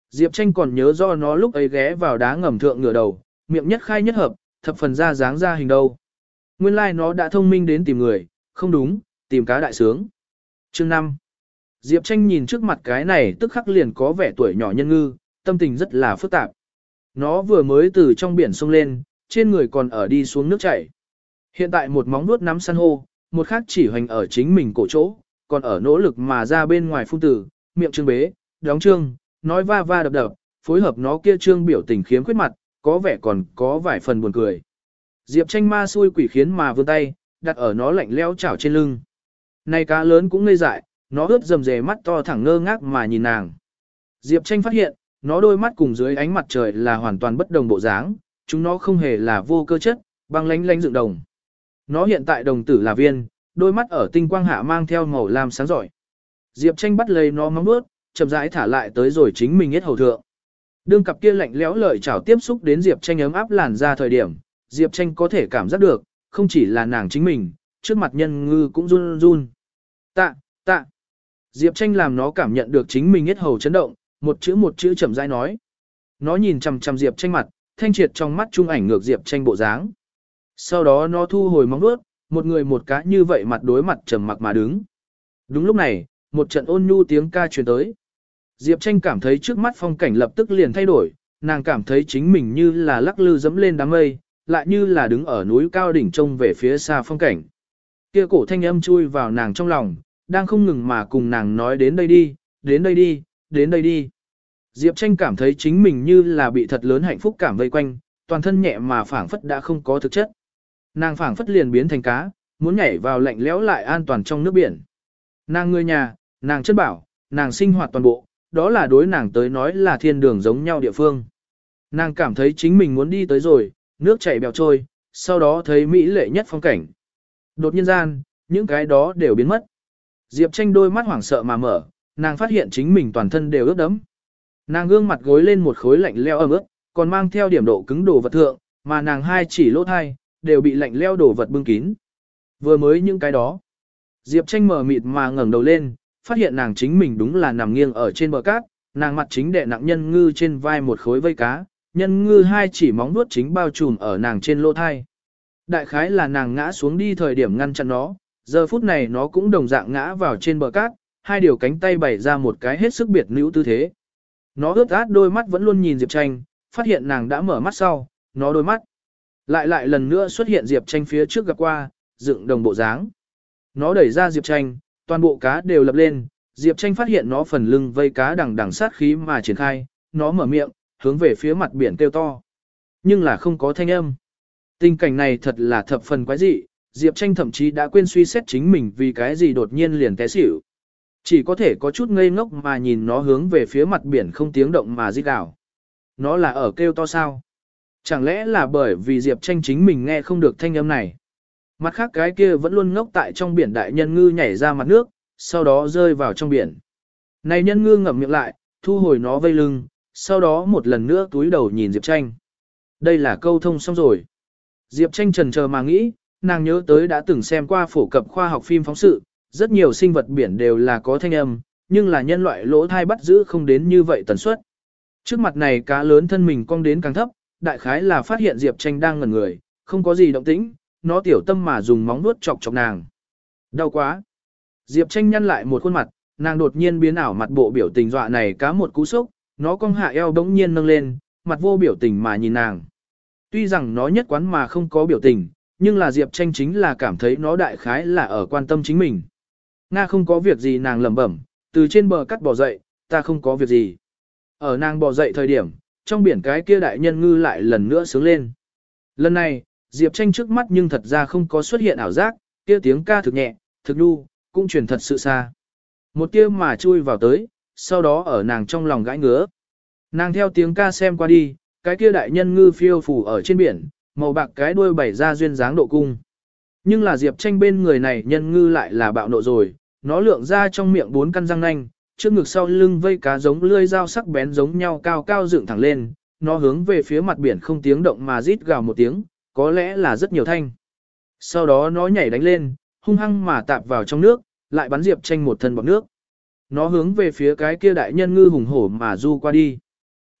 Diệp Tranh còn nhớ do nó lúc ấy ghé vào đá ngầm thượng ngửa đầu, miệng nhất khai nhất hợp, thập phần ra dáng ra hình đâu. Nguyên lai like nó đã thông minh đến tìm người, không đúng, tìm cá đại sướng. Chương năm. Diệp Tranh nhìn trước mặt cái này tức khắc liền có vẻ tuổi nhỏ nhân ngư, tâm tình rất là phức tạp. Nó vừa mới từ trong biển sông lên, trên người còn ở đi xuống nước chảy. Hiện tại một móng vuốt nắm san hô, một khác chỉ hoành ở chính mình cổ chỗ, còn ở nỗ lực mà ra bên ngoài phun tử, miệng trương bế, đóng trương, nói va va đập đập, phối hợp nó kia trương biểu tình khiếm khuyết mặt, có vẻ còn có vài phần buồn cười. Diệp Tranh ma xui quỷ khiến mà vươn tay, đặt ở nó lạnh lẽo chảo trên lưng. Này cá lớn cũng ngây dại, nó ướt rầm rề mắt to thẳng ngơ ngác mà nhìn nàng. Diệp Tranh phát hiện, nó đôi mắt cùng dưới ánh mặt trời là hoàn toàn bất đồng bộ dáng, chúng nó không hề là vô cơ chất, băng lánh lánh dựng đồng. Nó hiện tại đồng tử là viên, đôi mắt ở tinh quang hạ mang theo màu lam sáng giỏi. Diệp Tranh bắt lấy nó móng vuốt, chậm rãi thả lại tới rồi chính mình hết hầu thượng. Đương cặp kia lạnh lẽo lợi chảo tiếp xúc đến Diệp Tranh ấm áp làn ra thời điểm, Diệp Tranh có thể cảm giác được, không chỉ là nàng chính mình, trước mặt nhân ngư cũng run run. Tạ, tạ. Diệp Tranh làm nó cảm nhận được chính mình hết hầu chấn động, một chữ một chữ chậm rãi nói. Nó nhìn chằm chằm Diệp Tranh mặt, thanh triệt trong mắt trung ảnh ngược Diệp Tranh bộ dáng. Sau đó nó thu hồi móng vuốt, một người một cá như vậy mặt đối mặt trầm mặc mà đứng. Đúng lúc này, một trận ôn nhu tiếng ca truyền tới. Diệp Tranh cảm thấy trước mắt phong cảnh lập tức liền thay đổi, nàng cảm thấy chính mình như là lắc lư dẫm lên đám mây, lại như là đứng ở núi cao đỉnh trông về phía xa phong cảnh. Kia cổ thanh âm chui vào nàng trong lòng, đang không ngừng mà cùng nàng nói đến đây đi, đến đây đi, đến đây đi. Diệp Tranh cảm thấy chính mình như là bị thật lớn hạnh phúc cảm vây quanh, toàn thân nhẹ mà phảng phất đã không có thực chất. Nàng phảng phất liền biến thành cá, muốn nhảy vào lạnh lẽo lại an toàn trong nước biển. Nàng người nhà, nàng chân bảo, nàng sinh hoạt toàn bộ, đó là đối nàng tới nói là thiên đường giống nhau địa phương. Nàng cảm thấy chính mình muốn đi tới rồi, nước chảy bèo trôi, sau đó thấy mỹ lệ nhất phong cảnh. Đột nhiên gian, những cái đó đều biến mất. Diệp Tranh đôi mắt hoảng sợ mà mở, nàng phát hiện chính mình toàn thân đều ướt đẫm. Nàng gương mặt gối lên một khối lạnh leo ẩm ướt, còn mang theo điểm độ cứng đồ vật thượng, mà nàng hai chỉ lỗ thai, đều bị lạnh leo đồ vật bưng kín. Vừa mới những cái đó. Diệp Tranh mở mịt mà ngẩng đầu lên, phát hiện nàng chính mình đúng là nằm nghiêng ở trên bờ cát, nàng mặt chính đè nặng nhân ngư trên vai một khối vây cá, nhân ngư hai chỉ móng vuốt chính bao trùm ở nàng trên lỗ thai. Đại khái là nàng ngã xuống đi thời điểm ngăn chặn nó, giờ phút này nó cũng đồng dạng ngã vào trên bờ cát, hai điều cánh tay bày ra một cái hết sức biệt nữ tư thế. Nó ướt át đôi mắt vẫn luôn nhìn Diệp Tranh, phát hiện nàng đã mở mắt sau, nó đôi mắt lại lại lần nữa xuất hiện Diệp Tranh phía trước gặp qua, dựng đồng bộ dáng. Nó đẩy ra Diệp Tranh, toàn bộ cá đều lập lên, Diệp Tranh phát hiện nó phần lưng vây cá đằng đằng sát khí mà triển khai, nó mở miệng, hướng về phía mặt biển kêu to. Nhưng là không có thanh âm. Tình cảnh này thật là thập phần quái dị, Diệp Tranh thậm chí đã quên suy xét chính mình vì cái gì đột nhiên liền té xỉu. Chỉ có thể có chút ngây ngốc mà nhìn nó hướng về phía mặt biển không tiếng động mà rít gào. Nó là ở kêu to sao? Chẳng lẽ là bởi vì Diệp Tranh chính mình nghe không được thanh âm này? Mặt khác cái kia vẫn luôn ngốc tại trong biển đại nhân ngư nhảy ra mặt nước, sau đó rơi vào trong biển. Này nhân ngư ngậm miệng lại, thu hồi nó vây lưng, sau đó một lần nữa túi đầu nhìn Diệp Tranh. Đây là câu thông xong rồi. Diệp Tranh chần chờ mà nghĩ, nàng nhớ tới đã từng xem qua phổ cập khoa học phim phóng sự, rất nhiều sinh vật biển đều là có thanh âm, nhưng là nhân loại lỗ thai bắt giữ không đến như vậy tần suất. Trước mặt này cá lớn thân mình cong đến càng thấp, đại khái là phát hiện Diệp Tranh đang ngẩn người, không có gì động tĩnh, nó tiểu tâm mà dùng móng nuốt chọc chọc nàng. Đau quá. Diệp Tranh nhăn lại một khuôn mặt, nàng đột nhiên biến ảo mặt bộ biểu tình dọa này cá một cú sốc, nó cong hạ eo bỗng nhiên nâng lên, mặt vô biểu tình mà nhìn nàng. Tuy rằng nó nhất quán mà không có biểu tình, nhưng là Diệp Tranh chính là cảm thấy nó đại khái là ở quan tâm chính mình. Nga không có việc gì nàng lẩm bẩm, từ trên bờ cắt bò dậy, ta không có việc gì. Ở nàng bò dậy thời điểm, trong biển cái kia đại nhân ngư lại lần nữa sướng lên. Lần này, Diệp Tranh trước mắt nhưng thật ra không có xuất hiện ảo giác, kia tiếng ca thực nhẹ, thực đu, cũng truyền thật sự xa. Một tia mà chui vào tới, sau đó ở nàng trong lòng gãi ngứa. Nàng theo tiếng ca xem qua đi, cái kia đại nhân ngư phiêu phù ở trên biển, màu bạc cái đuôi bảy ra duyên dáng độ cung. Nhưng là Diệp Tranh bên người này nhân ngư lại là bạo nộ rồi, nó lượng ra trong miệng bốn căn răng nanh, trước ngực sau lưng vây cá giống lưỡi dao sắc bén giống nhau cao cao dựng thẳng lên, nó hướng về phía mặt biển không tiếng động mà rít gào một tiếng, có lẽ là rất nhiều thanh. Sau đó nó nhảy đánh lên, hung hăng mà tạp vào trong nước, lại bắn Diệp Tranh một thân bọt nước. Nó hướng về phía cái kia đại nhân ngư hùng hổ mà du qua đi.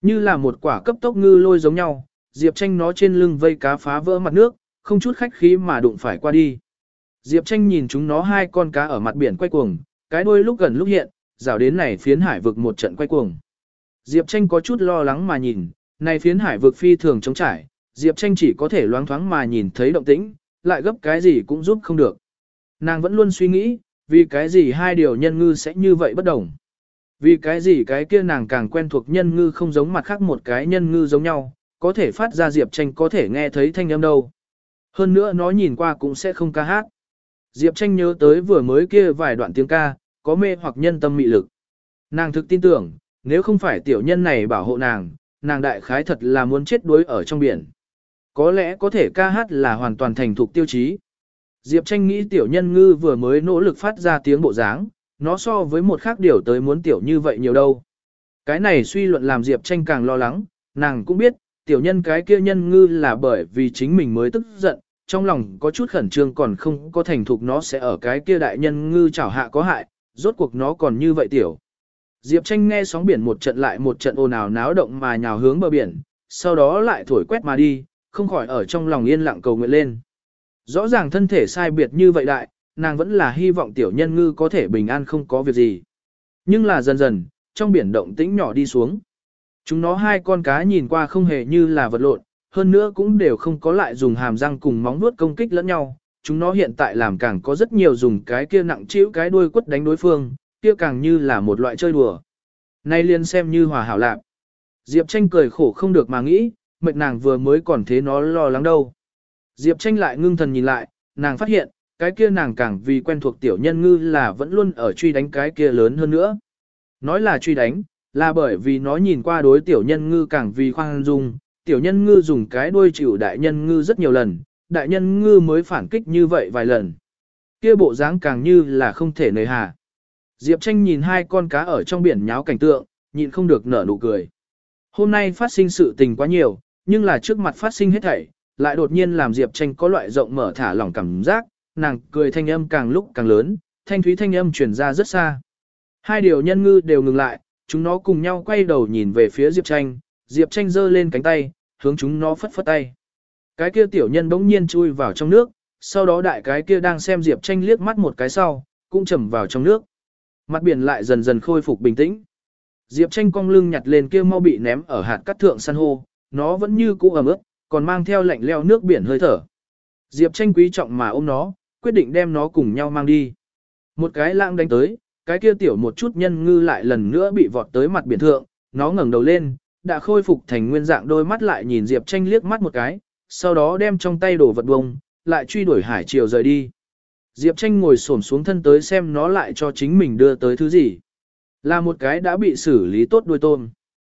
Như là một quả cấp tốc ngư lôi giống nhau, Diệp Tranh nó trên lưng vây cá phá vỡ mặt nước, không chút khách khí mà đụng phải qua đi. Diệp Tranh nhìn chúng nó hai con cá ở mặt biển quay cuồng, cái đuôi lúc gần lúc hiện, rảo đến này phiến hải vực một trận quay cuồng. Diệp Tranh có chút lo lắng mà nhìn, này phiến hải vực phi thường trống trải, Diệp Tranh chỉ có thể loáng thoáng mà nhìn thấy động tĩnh, lại gấp cái gì cũng giúp không được. Nàng vẫn luôn suy nghĩ, vì cái gì hai điều nhân ngư sẽ như vậy bất đồng. Vì cái gì cái kia nàng càng quen thuộc nhân ngư không giống mặt khác một cái nhân ngư giống nhau, có thể phát ra Diệp Tranh có thể nghe thấy thanh âm đâu. Hơn nữa nó nhìn qua cũng sẽ không ca hát. Diệp Tranh nhớ tới vừa mới kia vài đoạn tiếng ca, có mê hoặc nhân tâm mị lực. Nàng thực tin tưởng, nếu không phải tiểu nhân này bảo hộ nàng, nàng đại khái thật là muốn chết đuối ở trong biển. Có lẽ có thể ca hát là hoàn toàn thành thục tiêu chí. Diệp Tranh nghĩ tiểu nhân ngư vừa mới nỗ lực phát ra tiếng bộ dáng, nó so với một khác điều tới muốn tiểu như vậy nhiều đâu. Cái này suy luận làm Diệp Tranh càng lo lắng, nàng cũng biết, tiểu nhân cái kia nhân ngư là bởi vì chính mình mới tức giận, trong lòng có chút khẩn trương còn không có thành thục nó sẽ ở cái kia đại nhân ngư chảo hạ có hại, rốt cuộc nó còn như vậy tiểu. Diệp Tranh nghe sóng biển một trận lại một trận ồn ào náo động mà nhào hướng bờ biển, sau đó lại thổi quét mà đi, không khỏi ở trong lòng yên lặng cầu nguyện lên. Rõ ràng thân thể sai biệt như vậy đại, nàng vẫn là hy vọng tiểu nhân ngư có thể bình an không có việc gì. Nhưng là dần dần, trong biển động tĩnh nhỏ đi xuống. Chúng nó hai con cá nhìn qua không hề như là vật lộn, hơn nữa cũng đều không có lại dùng hàm răng cùng móng vuốt công kích lẫn nhau. Chúng nó hiện tại làm càng có rất nhiều dùng cái kia nặng chịu cái đuôi quất đánh đối phương, kia càng như là một loại chơi đùa. Nay liền xem như hòa hảo lạc. Diệp Tranh cười khổ không được mà nghĩ, mệt nàng vừa mới còn thế nó lo lắng đâu. Diệp Tranh lại ngưng thần nhìn lại, nàng phát hiện, cái kia nàng càng vì quen thuộc tiểu nhân ngư là vẫn luôn ở truy đánh cái kia lớn hơn nữa. Nói là truy đánh, là bởi vì nó nhìn qua đối tiểu nhân ngư càng vì khoan dung, tiểu nhân ngư dùng cái đuôi chịu đại nhân ngư rất nhiều lần, đại nhân ngư mới phản kích như vậy vài lần. Kia bộ dáng càng như là không thể nề hà. Diệp Tranh nhìn hai con cá ở trong biển nháo cảnh tượng, nhịn không được nở nụ cười. Hôm nay phát sinh sự tình quá nhiều, nhưng là trước mặt phát sinh hết thảy, lại đột nhiên làm Diệp Tranh có loại rộng mở thả lỏng cảm giác, nàng cười thanh âm càng lúc càng lớn, thanh thúy thanh âm truyền ra rất xa. Hai điều nhân ngư đều ngừng lại, chúng nó cùng nhau quay đầu nhìn về phía Diệp Tranh, Diệp Tranh giơ lên cánh tay, hướng chúng nó phất phất tay. Cái kia tiểu nhân bỗng nhiên chui vào trong nước, sau đó đại cái kia đang xem Diệp Tranh liếc mắt một cái sau, cũng chầm vào trong nước. Mặt biển lại dần dần khôi phục bình tĩnh. Diệp Tranh cong lưng nhặt lên kia mau bị ném ở hạt cát thượng san hô, nó vẫn như cũ ẩm ướt, còn mang theo lạnh leo nước biển hơi thở. Diệp Tranh quý trọng mà ôm nó, quyết định đem nó cùng nhau mang đi. Một cái lãng đánh tới, cái kia tiểu một chút nhân ngư lại lần nữa bị vọt tới mặt biển thượng, nó ngẩng đầu lên, đã khôi phục thành nguyên dạng đôi mắt lại nhìn Diệp Tranh liếc mắt một cái, sau đó đem trong tay đổ vật bông, lại truy đuổi hải chiều rời đi. Diệp Tranh ngồi xổm xuống thân tới xem nó lại cho chính mình đưa tới thứ gì. Là một cái đã bị xử lý tốt đuôi tôm.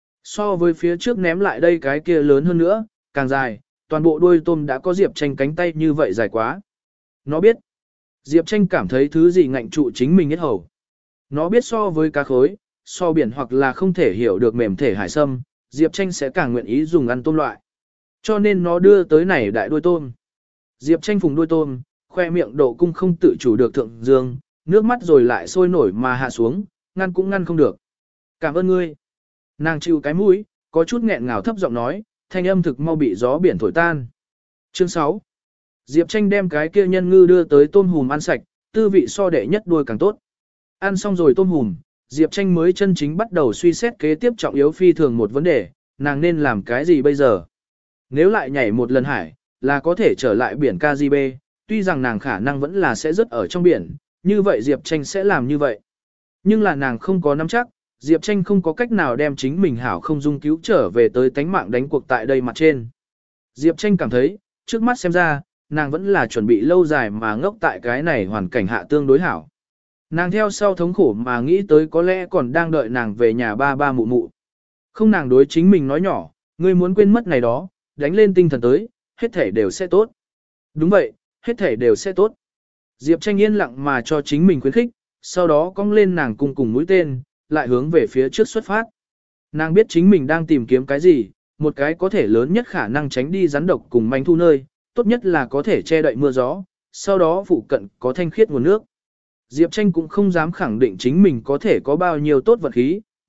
So với phía trước ném lại đây cái kia lớn hơn nữa, càng dài, toàn bộ đuôi tôm đã có Diệp Tranh cánh tay như vậy dài quá. Nó biết. Diệp Tranh cảm thấy thứ gì ngạnh trụ chính mình hết hầu. Nó biết so với cá khối, so biển hoặc là không thể hiểu được mềm thể hải sâm, Diệp Tranh sẽ càng nguyện ý dùng ăn tôm loại. Cho nên nó đưa tới này đại đuôi tôm. Diệp Tranh phùng đuôi tôm, khoe miệng độ cung không tự chủ được thượng dương, nước mắt rồi lại sôi nổi mà hạ xuống, ngăn cũng ngăn không được. Cảm ơn ngươi. Nàng chịu cái mũi, có chút nghẹn ngào thấp giọng nói, thanh âm thực mau bị gió biển thổi tan. Chương sáu. Diệp Tranh đem cái kia nhân ngư đưa tới tôm hùm ăn sạch, tư vị so đệ nhất đuôi càng tốt. Ăn xong rồi tôm hùm, Diệp Tranh mới chân chính bắt đầu suy xét kế tiếp trọng yếu phi thường một vấn đề, nàng nên làm cái gì bây giờ. Nếu lại nhảy một lần hải, là có thể trở lại biển Caribe, tuy rằng nàng khả năng vẫn là sẽ rớt ở trong biển, như vậy Diệp Tranh sẽ làm như vậy. Nhưng là nàng không có nắm chắc, Diệp Tranh không có cách nào đem chính mình hảo không dung cứu trở về tới tánh mạng đánh cuộc tại đây mặt trên. Diệp Tranh cảm thấy, trước mắt xem ra, nàng vẫn là chuẩn bị lâu dài mà ngốc tại cái này hoàn cảnh hạ tương đối hảo. Nàng theo sau thống khổ mà nghĩ tới có lẽ còn đang đợi nàng về nhà ba ba mụ mụ. Không nàng đối chính mình nói nhỏ, ngươi muốn quên mất này đó, đánh lên tinh thần tới, hết thể đều sẽ tốt. Đúng vậy, hết thể đều sẽ tốt. Diệp Tranh yên lặng mà cho chính mình khuyến khích, sau đó cong lên nàng cùng cùng mũi tên, lại hướng về phía trước xuất phát. Nàng biết chính mình đang tìm kiếm cái gì, một cái có thể lớn nhất khả năng tránh đi rắn độc cùng manh thu nơi, tốt nhất là có thể che đậy mưa gió, sau đó phụ cận có thanh khiết nguồn nước. Diệp Tranh cũng không dám khẳng định chính mình có thể có bao nhiêu tốt vật khí,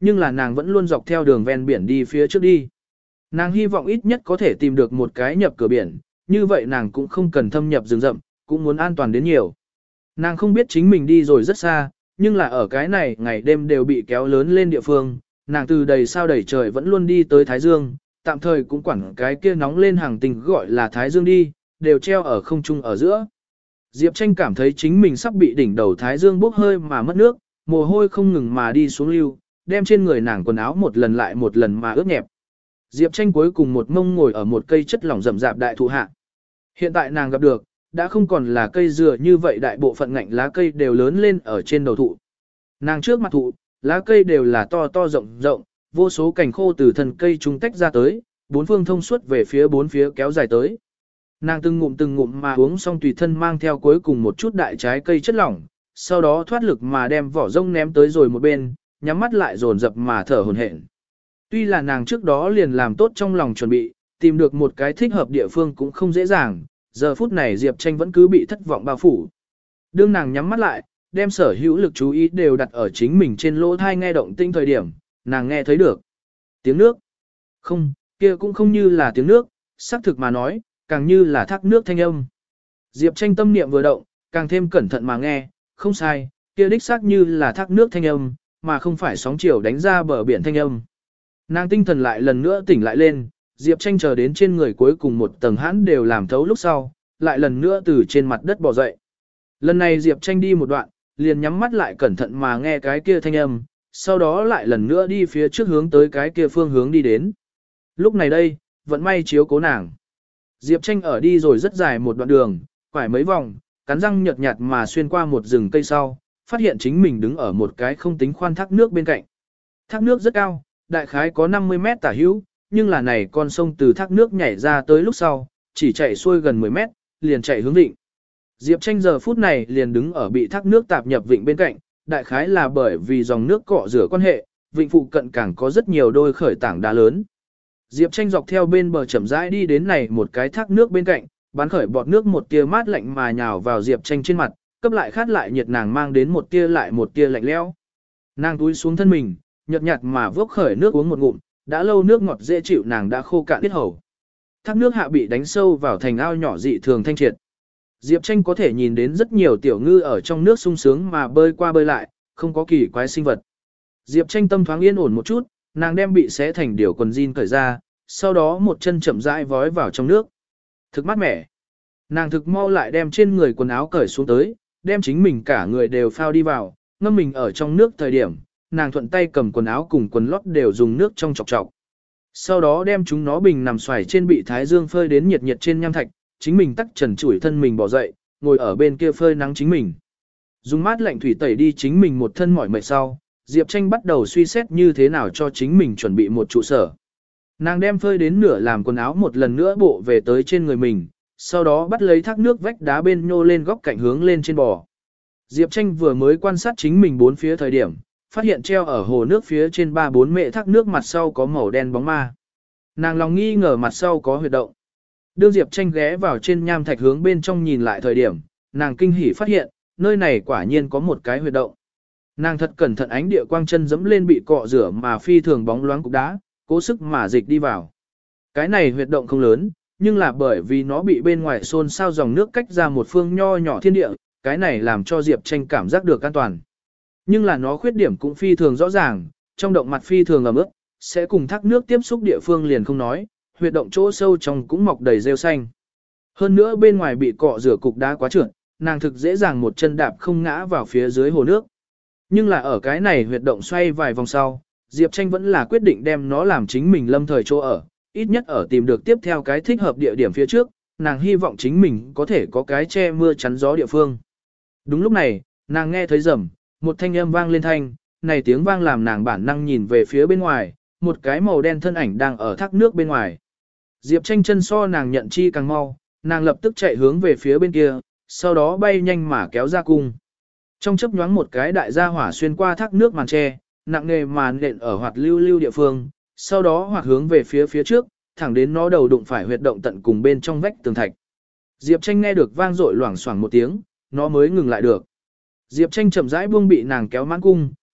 nhưng là nàng vẫn luôn dọc theo đường ven biển đi phía trước đi. Nàng hy vọng ít nhất có thể tìm được một cái nhập cửa biển, như vậy nàng cũng không cần thâm nhập rừng rậm, cũng muốn an toàn đến nhiều. Nàng không biết chính mình đi rồi rất xa, nhưng là ở cái này ngày đêm đều bị kéo lớn lên địa phương, nàng từ đầy sao đầy trời vẫn luôn đi tới Thái Dương, tạm thời cũng quản cái kia nóng lên hàng tình gọi là Thái Dương đi, đều treo ở không trung ở giữa. Diệp Tranh cảm thấy chính mình sắp bị đỉnh đầu Thái Dương bốc hơi mà mất nước, mồ hôi không ngừng mà đi xuống lưu, đem trên người nàng quần áo một lần lại một lần mà ướt nhẹp. Diệp Tranh cuối cùng một mông ngồi ở một cây chất lỏng rậm rạp đại thụ hạ. Hiện tại nàng gặp được, đã không còn là cây dừa như vậy, đại bộ phận ngạnh lá cây đều lớn lên ở trên đầu thụ. Nàng trước mặt thụ, lá cây đều là to to rộng rộng, vô số cành khô từ thân cây trung tách ra tới, bốn phương thông suốt về phía bốn phía kéo dài tới. Nàng từng ngụm từng ngụm mà uống xong tùy thân mang theo cuối cùng một chút đại trái cây chất lỏng, sau đó thoát lực mà đem vỏ rông ném tới rồi một bên, nhắm mắt lại dồn dập mà thở hổn hển. Tuy là nàng trước đó liền làm tốt trong lòng chuẩn bị, tìm được một cái thích hợp địa phương cũng không dễ dàng, giờ phút này Diệp Tranh vẫn cứ bị thất vọng bao phủ. Đương nàng nhắm mắt lại, đem sở hữu lực chú ý đều đặt ở chính mình trên lỗ thai nghe động tinh thời điểm, nàng nghe thấy được tiếng nước. Không, kia cũng không như là tiếng nước, xác thực mà nói, càng như là thác nước thanh âm. Diệp Tranh tâm niệm vừa động, càng thêm cẩn thận mà nghe, không sai, kia đích xác như là thác nước thanh âm, mà không phải sóng chiều đánh ra bờ biển thanh âm. Nàng tinh thần lại lần nữa tỉnh lại lên, Diệp Tranh chờ đến trên người cuối cùng một tầng hãn đều làm thấu lúc sau, lại lần nữa từ trên mặt đất bò dậy. Lần này Diệp Tranh đi một đoạn, liền nhắm mắt lại cẩn thận mà nghe cái kia thanh âm, sau đó lại lần nữa đi phía trước hướng tới cái kia phương hướng đi đến. Lúc này đây, vẫn may chiếu cố nàng. Diệp Tranh ở đi rồi rất dài một đoạn đường, quải mấy vòng, cắn răng nhợt nhạt mà xuyên qua một rừng cây sau, phát hiện chính mình đứng ở một cái không tính khoan thác nước bên cạnh. Thác nước rất cao, đại khái có năm mươi mét tả hữu, nhưng là này con sông từ thác nước nhảy ra tới lúc sau, chỉ chạy xuôi gần mười mét, liền chạy hướng vịnh. Diệp Tranh giờ phút này liền đứng ở bị thác nước tạp nhập vịnh bên cạnh, đại khái là bởi vì dòng nước cọ rửa quan hệ, vịnh phụ cận càng có rất nhiều đôi khởi tảng đá lớn. Diệp Tranh dọc theo bên bờ chậm rãi đi đến này một cái thác nước bên cạnh, bắn khởi bọt nước một tia mát lạnh mà nhào vào Diệp Tranh trên mặt, cấp lại khát lại nhiệt nàng mang đến một tia lại một tia lạnh lẽo. Nàng túi xuống thân mình, nhợt nhạt mà vốc khởi nước uống một ngụm, đã lâu nước ngọt dễ chịu nàng đã khô cạn tiết hầu. Thác nước hạ bị đánh sâu vào thành ao nhỏ dị thường thanh triệt. Diệp Tranh có thể nhìn đến rất nhiều tiểu ngư ở trong nước sung sướng mà bơi qua bơi lại, không có kỳ quái sinh vật. Diệp Tranh tâm thoáng yên ổn một chút, nàng đem bị xé thành điều quần jean cởi ra, sau đó một chân chậm rãi vói vào trong nước. Thực mát mẻ. Nàng thực mau lại đem trên người quần áo cởi xuống tới, đem chính mình cả người đều phao đi vào, ngâm mình ở trong nước thời điểm, nàng thuận tay cầm quần áo cùng quần lót đều dùng nước trong chọc chọc. Sau đó đem chúng nó bình nằm xoài trên bị thái dương phơi đến nhiệt nhiệt trên nham thạch, chính mình tắc trần trụi thân mình bỏ dậy, ngồi ở bên kia phơi nắng chính mình. Dùng mát lạnh thủy tẩy đi chính mình một thân mỏi mệt sau, Diệp Tranh bắt đầu suy xét như thế nào cho chính mình chuẩn bị một trụ sở. Nàng đem phơi đến nửa làm quần áo một lần nữa bộ về tới trên người mình, sau đó bắt lấy thác nước vách đá bên nhô lên góc cạnh hướng lên trên bò. Diệp Tranh vừa mới quan sát chính mình bốn phía thời điểm, phát hiện treo ở hồ nước phía trên ba bốn mệ thác nước mặt sau có màu đen bóng ma. Nàng lòng nghi ngờ mặt sau có huyệt động. Đương Diệp Tranh ghé vào trên nham thạch hướng bên trong nhìn lại thời điểm, nàng kinh hỉ phát hiện, nơi này quả nhiên có một cái huyệt động. Nàng thật cẩn thận ánh địa quang chân dẫm lên bị cọ rửa mà phi thường bóng loáng cục đá, cố sức mà dịch đi vào. Cái này huyệt động không lớn, nhưng là bởi vì nó bị bên ngoài xôn xao dòng nước cách ra một phương nho nhỏ thiên địa, cái này làm cho Diệp Tranh cảm giác được an toàn. Nhưng là nó khuyết điểm cũng phi thường rõ ràng, trong động mặt phi thường ẩm ướt, sẽ cùng thác nước tiếp xúc địa phương liền không nói, huyệt động chỗ sâu trong cũng mọc đầy rêu xanh. Hơn nữa bên ngoài bị cọ rửa cục đá quá trượt, nàng thực dễ dàng một chân đạp không ngã vào phía dưới hồ nước. Nhưng là ở cái này huyệt động xoay vài vòng sau, Diệp Tranh vẫn là quyết định đem nó làm chính mình lâm thời chỗ ở, ít nhất ở tìm được tiếp theo cái thích hợp địa điểm phía trước, nàng hy vọng chính mình có thể có cái che mưa chắn gió địa phương. Đúng lúc này, nàng nghe thấy rầm, một thanh âm vang lên thanh, này tiếng vang làm nàng bản năng nhìn về phía bên ngoài, một cái màu đen thân ảnh đang ở thác nước bên ngoài. Diệp Tranh chân so nàng nhận chi càng mau, nàng lập tức chạy hướng về phía bên kia, sau đó bay nhanh mà kéo ra cung. Trong chớp nhoáng một cái đại gia hỏa xuyên qua thác nước màn tre, nặng nề màn nện ở hoạt lưu lưu địa phương, sau đó hoạt hướng về phía phía trước, thẳng đến nó đầu đụng phải huyệt động tận cùng bên trong vách tường thạch. Diệp Tranh nghe được vang dội loảng xoảng một tiếng, nó mới ngừng lại được. Diệp Tranh chậm rãi buông bị nàng kéo mãn cung,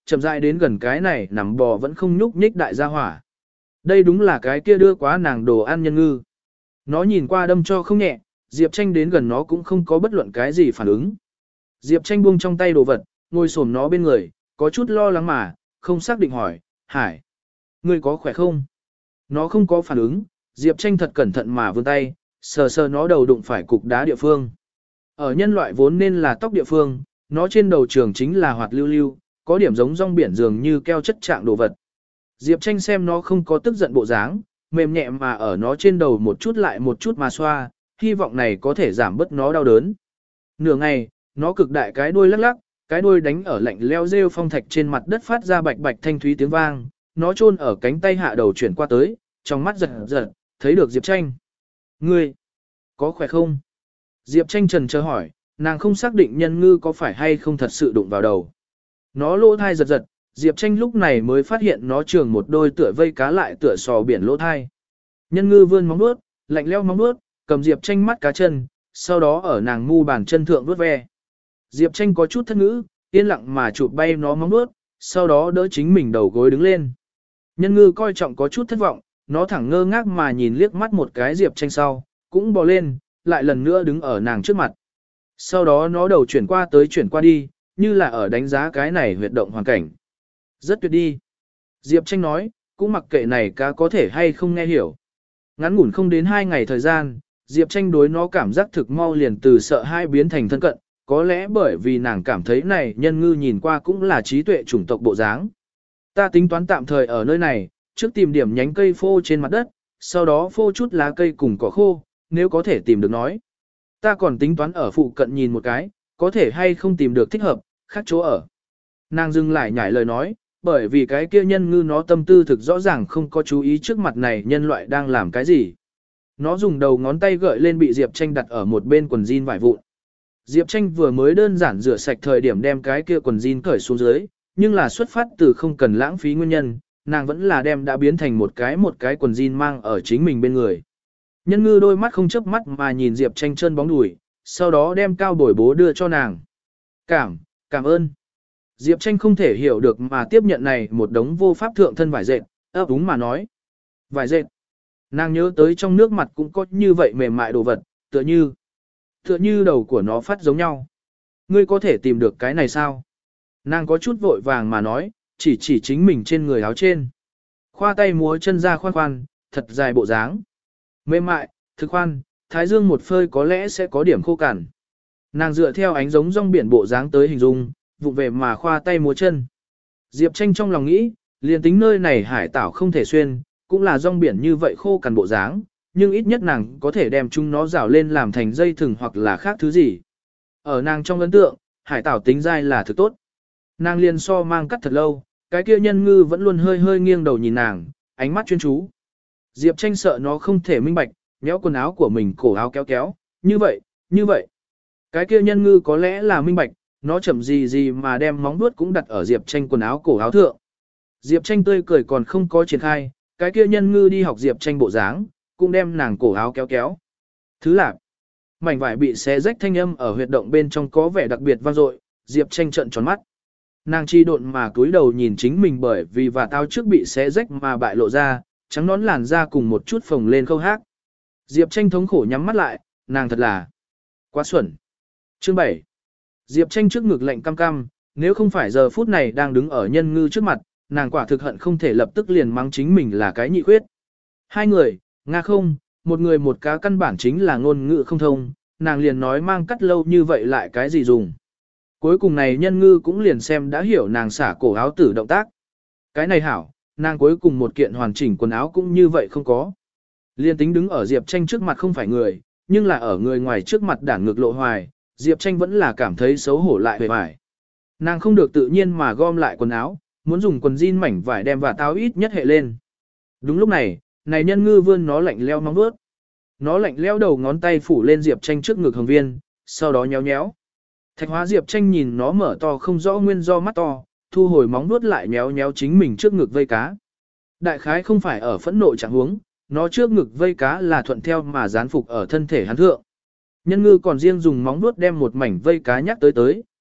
chậm rãi đến gần cái này nằm bò vẫn không nhúc nhích đại gia hỏa. Đây đúng là cái kia đưa quá nàng đồ ăn nhân ngư. Nó nhìn qua đâm cho không nhẹ, Diệp Tranh đến gần nó cũng không có bất luận cái gì phản ứng. Diệp Tranh buông trong tay đồ vật, ngồi xổm nó bên người, có chút lo lắng mà, không xác định hỏi, Hải, ngươi có khỏe không? Nó không có phản ứng, Diệp Tranh thật cẩn thận mà vươn tay, sờ sờ nó đầu đụng phải cục đá địa phương. Ở nhân loại vốn nên là tóc địa phương, nó trên đầu trường chính là hoạt lưu lưu, có điểm giống rong biển dường như keo chất trạng đồ vật. Diệp Tranh xem nó không có tức giận bộ dáng, mềm nhẹ mà ở nó trên đầu một chút lại một chút mà xoa, hy vọng này có thể giảm bớt nó đau đớn. Nửa ngày, nó cực đại cái đuôi lắc lắc, cái đuôi đánh ở lạnh leo rêu phong thạch trên mặt đất phát ra bạch bạch thanh thúy tiếng vang, nó chôn ở cánh tay hạ đầu chuyển qua tới, trong mắt giật giật, thấy được Diệp Tranh. Ngươi, có khỏe không? Diệp Tranh trần chờ hỏi, nàng không xác định nhân ngư có phải hay không thật sự đụng vào đầu. Nó lỗ thai giật giật, Diệp Tranh lúc này mới phát hiện nó trường một đôi tựa vây cá lại tựa sò biển lỗ thai. Nhân ngư vươn móng vuốt, lạnh leo móng vuốt, cầm Diệp Tranh mắt cá chân, sau đó ở nàng mu bàn chân thượng vuốt ve. Diệp Tranh có chút thất ngữ, yên lặng mà chụp bay nó móng vuốt, sau đó đỡ chính mình đầu gối đứng lên. Nhân ngư coi trọng có chút thất vọng, nó thẳng ngơ ngác mà nhìn liếc mắt một cái Diệp Tranh sau, cũng bò lên, lại lần nữa đứng ở nàng trước mặt. Sau đó nó đầu chuyển qua tới chuyển qua đi, như là ở đánh giá cái này huyệt động hoàn cảnh. Rất tuyệt đi. Diệp Tranh nói, cũng mặc kệ này cá có thể hay không nghe hiểu. Ngắn ngủn không đến hai ngày thời gian, Diệp Tranh đối nó cảm giác thực mau liền từ sợ hai biến thành thân cận, có lẽ bởi vì nàng cảm thấy này nhân ngư nhìn qua cũng là trí tuệ chủng tộc bộ dáng. Ta tính toán tạm thời ở nơi này, trước tìm điểm nhánh cây phô trên mặt đất, sau đó phô chút lá cây cùng cỏ khô, nếu có thể tìm được nói. Ta còn tính toán ở phụ cận nhìn một cái, có thể hay không tìm được thích hợp, khác chỗ ở. Nàng dừng lại nhảy lời nói, bởi vì cái kia nhân ngư nó tâm tư thực rõ ràng không có chú ý trước mặt này nhân loại đang làm cái gì. Nó dùng đầu ngón tay gợi lên bị Diệp Tranh đặt ở một bên quần jean vải vụn. Diệp Tranh vừa mới đơn giản rửa sạch thời điểm đem cái kia quần jean cởi xuống dưới, nhưng là xuất phát từ không cần lãng phí nguyên nhân, nàng vẫn là đem đã biến thành một cái một cái quần jean mang ở chính mình bên người. Nhân ngư đôi mắt không chớp mắt mà nhìn Diệp Tranh chân bóng đùi, sau đó đem cao bồi bố đưa cho nàng. Cảm, cảm ơn. Diệp Tranh không thể hiểu được mà tiếp nhận này một đống vô pháp thượng thân vải dệt, ấp úng mà nói. Vải dệt. Nàng nhớ tới trong nước mặt cũng có như vậy mềm mại đồ vật, tựa như, tựa như đầu của nó phát giống nhau. Ngươi có thể tìm được cái này sao? Nàng có chút vội vàng mà nói, chỉ chỉ chính mình trên người áo trên. Khoa tay múa chân ra khoan khoan, thật dài bộ dáng. Mềm mại, thực khoan, thái dương một phơi có lẽ sẽ có điểm khô cằn. Nàng dựa theo ánh giống rong biển bộ dáng tới hình dung, vụng về mà khoa tay múa chân. Diệp Tranh trong lòng nghĩ, liền tính nơi này hải tảo không thể xuyên, cũng là rong biển như vậy khô cằn bộ dáng, nhưng ít nhất nàng có thể đem chúng nó rào lên làm thành dây thừng hoặc là khác thứ gì. Ở nàng trong ấn tượng, hải tảo tính dai là thực tốt. Nàng liền so mang cắt thật lâu, cái kia nhân ngư vẫn luôn hơi hơi nghiêng đầu nhìn nàng, ánh mắt chuyên chú. Diệp Tranh sợ nó không thể minh bạch, nhéo quần áo của mình cổ áo kéo kéo, như vậy, như vậy. Cái kia nhân ngư có lẽ là minh bạch, nó chậm gì gì mà đem móng vuốt cũng đặt ở Diệp Tranh quần áo cổ áo thượng. Diệp Tranh tươi cười còn không có triển khai, cái kia nhân ngư đi học Diệp Tranh bộ dáng, cũng đem nàng cổ áo kéo kéo. Thứ lạc, mảnh vải bị xé rách thanh âm ở huyệt động bên trong có vẻ đặc biệt vang dội, Diệp Tranh trợn tròn mắt. Nàng chi độn mà cúi đầu nhìn chính mình bởi vì và tao trước bị xé rách mà bại lộ ra, trắng nón làn da cùng một chút phồng lên khâu hát. Diệp Tranh thống khổ nhắm mắt lại, nàng thật là quá xuẩn. Chương bảy. Diệp Tranh trước ngực lạnh cam cam, nếu không phải giờ phút này đang đứng ở nhân ngư trước mặt, nàng quả thực hận không thể lập tức liền mắng chính mình là cái nhị khuyết. Hai người, Nga không, một người một cá căn bản chính là ngôn ngữ không thông, nàng liền nói mang cắt lâu như vậy lại cái gì dùng. Cuối cùng này nhân ngư cũng liền xem đã hiểu nàng xả cổ áo tử động tác. Cái này hảo, nàng cuối cùng một kiện hoàn chỉnh quần áo cũng như vậy không có. Liên tính đứng ở Diệp Tranh trước mặt không phải người, nhưng là ở người ngoài trước mặt đản ngược lộ hoài, Diệp Tranh vẫn là cảm thấy xấu hổ lại hề bại. Nàng không được tự nhiên mà gom lại quần áo, muốn dùng quần jean mảnh vải đem và táo ít nhất hệ lên. Đúng lúc này, này nhân ngư vươn nó lạnh leo móng vuốt. Nó lạnh leo đầu ngón tay phủ lên Diệp Tranh trước ngực hồng viên, sau đó nhéo nhéo. Thạch Hóa Diệp Tranh nhìn nó mở to không rõ nguyên do mắt to, thu hồi móng vuốt lại nhéo nhéo chính mình trước ngực vây cá. Đại khái không phải ở phẫn nộ trạng huống, nó trước ngực vây cá là thuận theo mà dán phục ở thân thể hắn thượng. Nhân ngư còn riêng dùng móng vuốt đem một mảnh vây cá nhắc tới tới,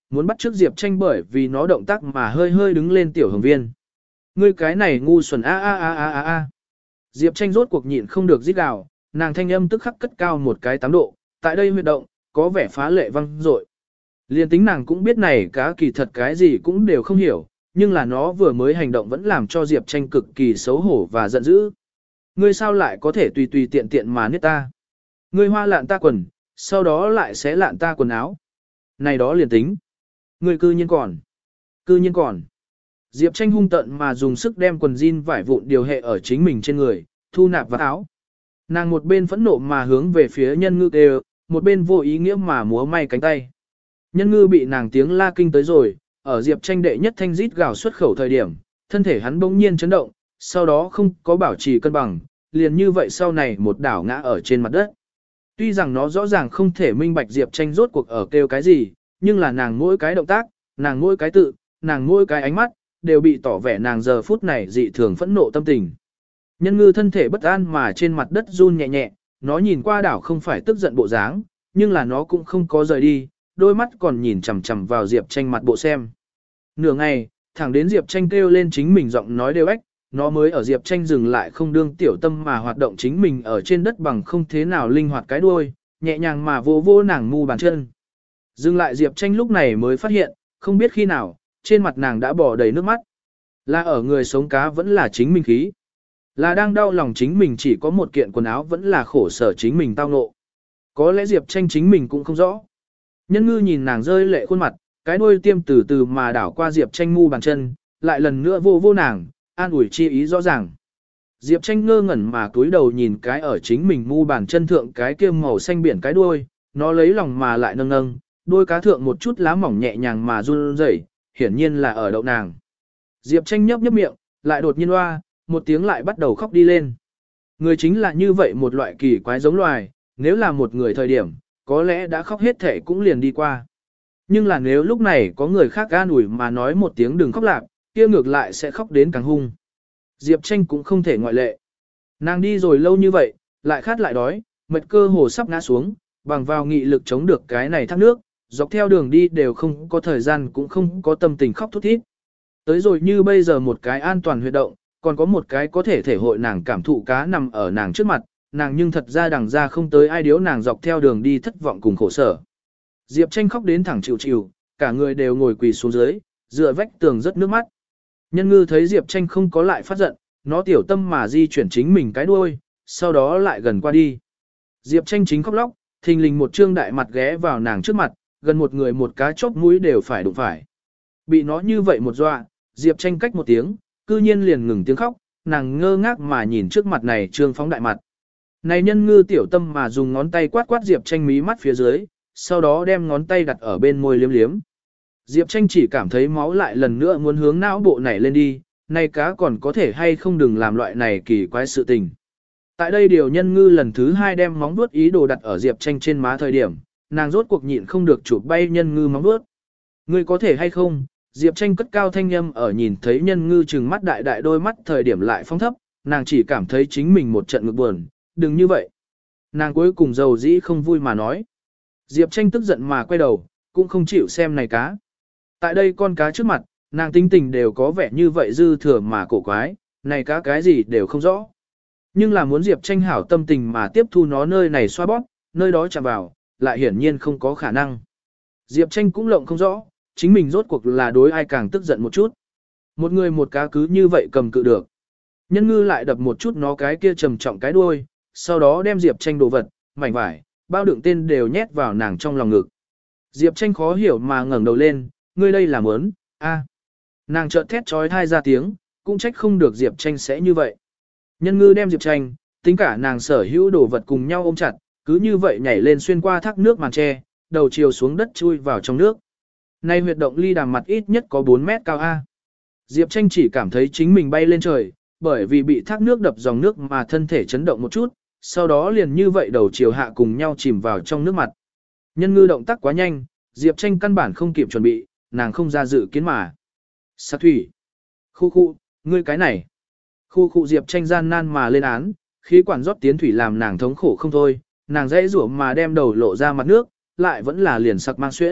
muốn bắt trước Diệp Tranh bởi vì nó động tác mà hơi hơi đứng lên tiểu hồng viên. Ngươi cái này ngu xuẩn a a a a a a. Diệp Tranh rốt cuộc nhịn không được rít gào, nàng thanh âm tức khắc cất cao một cái tám độ, tại đây huy động, có vẻ phá lệ văng dội. Liên tính nàng cũng biết này cá kỳ thật cái gì cũng đều không hiểu, nhưng là nó vừa mới hành động vẫn làm cho Diệp Tranh cực kỳ xấu hổ và giận dữ. Ngươi sao lại có thể tùy tùy tiện tiện mà niết ta? Ngươi hoa lạn ta quần, sau đó lại xé lạn ta quần áo. Này đó liền tính. Ngươi cư nhiên còn. Cư nhiên còn. Diệp Tranh hung tận mà dùng sức đem quần jean vải vụn điều hệ ở chính mình trên người, thu nạp vào áo. Nàng một bên phẫn nộ mà hướng về phía nhân ngư kêu, một bên vô ý nghĩa mà múa may cánh tay. Nhân ngư bị nàng tiếng la kinh tới rồi, ở Diệp Tranh đệ nhất thanh rít gào xuất khẩu thời điểm, thân thể hắn bỗng nhiên chấn động, sau đó không có bảo trì cân bằng, liền như vậy sau này một đảo ngã ở trên mặt đất. Tuy rằng nó rõ ràng không thể minh bạch Diệp Tranh rốt cuộc ở kêu cái gì, nhưng là nàng mỗi cái động tác, nàng mỗi cái tự, nàng mỗi cái ánh mắt, đều bị tỏ vẻ nàng giờ phút này dị thường phẫn nộ tâm tình. Nhân ngư thân thể bất an mà trên mặt đất run nhẹ nhẹ, nó nhìn qua đảo không phải tức giận bộ dáng, nhưng là nó cũng không có rời đi, đôi mắt còn nhìn chằm chằm vào Diệp Tranh mặt bộ xem. Nửa ngày, thẳng đến Diệp Tranh kêu lên chính mình giọng nói đều ếch, nó mới ở Diệp Tranh dừng lại không đương tiểu tâm mà hoạt động chính mình ở trên đất bằng không thế nào linh hoạt cái đuôi, nhẹ nhàng mà vô vô nàng mu bàn chân. Dừng lại Diệp Tranh lúc này mới phát hiện, không biết khi nào, trên mặt nàng đã bỏ đầy nước mắt. Là ở người sống cá vẫn là chính mình khí. Là đang đau lòng chính mình chỉ có một kiện quần áo vẫn là khổ sở chính mình tao ngộ. Có lẽ Diệp Tranh chính mình cũng không rõ. Nhân ngư nhìn nàng rơi lệ khuôn mặt, cái đuôi tiêm từ từ mà đảo qua Diệp Tranh mu bàn chân, lại lần nữa vô vô nàng, an ủi chi ý rõ ràng. Diệp Tranh ngơ ngẩn mà cúi đầu nhìn cái ở chính mình mu bàn chân thượng cái kia màu xanh biển cái đuôi, nó lấy lòng mà lại nâng nâng, đuôi cá thượng một chút lá mỏng nhẹ nhàng mà run rẩy, hiển nhiên là ở đậu nàng. Diệp Tranh nhấp nhấp miệng, lại đột nhiên hoa, một tiếng lại bắt đầu khóc đi lên. Người chính là như vậy một loại kỳ quái giống loài, nếu là một người thời điểm, có lẽ đã khóc hết thể cũng liền đi qua. Nhưng là nếu lúc này có người khác an ủi mà nói một tiếng đừng khóc lạc, kia ngược lại sẽ khóc đến càng hung. Diệp Tranh cũng không thể ngoại lệ. Nàng đi rồi lâu như vậy, lại khát lại đói, mệt cơ hồ sắp ngã xuống, bằng vào nghị lực chống được cái này thác nước, dọc theo đường đi đều không có thời gian cũng không có tâm tình khóc thút thít. Tới rồi như bây giờ một cái an toàn huyệt động, còn có một cái có thể thể hội nàng cảm thụ cá nằm ở nàng trước mặt, nàng nhưng thật ra đằng ra không tới ai điếu nàng dọc theo đường đi thất vọng cùng khổ sở. Diệp Tranh khóc đến thẳng chịu chịu, cả người đều ngồi quỳ xuống dưới, dựa vách tường rất nước mắt. Nhân ngư thấy Diệp Tranh không có lại phát giận, nó tiểu tâm mà di chuyển chính mình cái đuôi, sau đó lại gần qua đi. Diệp Tranh chính khóc lóc, thình lình một trương đại mặt ghé vào nàng trước mặt, gần một người một cá chốc mũi đều phải đụng phải. Bị nó như vậy một dọa, Diệp Tranh cách một tiếng, cư nhiên liền ngừng tiếng khóc, nàng ngơ ngác mà nhìn trước mặt này trương phóng đại mặt. Này nhân ngư tiểu tâm mà dùng ngón tay quát quát Diệp Tranh mí mắt phía dưới, sau đó đem ngón tay đặt ở bên môi liếm liếm. Diệp Tranh chỉ cảm thấy máu lại lần nữa muốn hướng não bộ nảy lên đi, này cá còn có thể hay không đừng làm loại này kỳ quái sự tình. Tại đây điều nhân ngư lần thứ hai đem móng vuốt ý đồ đặt ở Diệp Tranh trên má thời điểm, nàng rốt cuộc nhịn không được chụp bay nhân ngư móng vuốt. Ngươi có thể hay không? Diệp Tranh cất cao thanh âm ở nhìn thấy nhân ngư trừng mắt đại đại đôi mắt thời điểm lại phóng thấp, nàng chỉ cảm thấy chính mình một trận ngực buồn, đừng như vậy. Nàng cuối cùng dầu dĩ không vui mà nói. Diệp Tranh tức giận mà quay đầu, cũng không chịu xem này cá. Tại đây con cá trước mặt, nàng tính tình đều có vẻ như vậy dư thừa mà cổ quái, này cá cái gì đều không rõ. Nhưng là muốn Diệp Tranh hảo tâm tình mà tiếp thu nó nơi này xoa bóp, nơi đó chạm vào, lại hiển nhiên không có khả năng. Diệp Tranh cũng lộng không rõ, chính mình rốt cuộc là đối ai càng tức giận một chút. Một người một cá cứ như vậy cầm cự được. Nhân ngư lại đập một chút nó cái kia trầm trọng cái đuôi, sau đó đem Diệp Tranh đồ vật, mảnh vải, bao đựng tên đều nhét vào nàng trong lòng ngực. Diệp Tranh khó hiểu mà ngẩng đầu lên, ngươi đây là mớn, a. Nàng chợt thét trói thai ra tiếng, cũng trách không được Diệp Tranh sẽ như vậy. Nhân ngư đem Diệp Tranh, tính cả nàng sở hữu đồ vật cùng nhau ôm chặt, cứ như vậy nhảy lên xuyên qua thác nước màn tre, đầu chiều xuống đất chui vào trong nước. Nay huyệt động ly đàm mặt ít nhất có bốn mét cao A. Diệp Tranh chỉ cảm thấy chính mình bay lên trời, bởi vì bị thác nước đập dòng nước mà thân thể chấn động một chút, sau đó liền như vậy đầu chiều hạ cùng nhau chìm vào trong nước mặt. Nhân ngư động tác quá nhanh, Diệp Tranh căn bản không kịp chuẩn bị, nàng không ra dự kiến mà. Sát thủy. Khu khu, ngươi cái này. Khu khu Diệp Tranh gian nan mà lên án, khí quản rót tiến thủy làm nàng thống khổ không thôi, nàng dãy rủa mà đem đầu lộ ra mặt nước, lại vẫn là liền sặc mang xuyễn,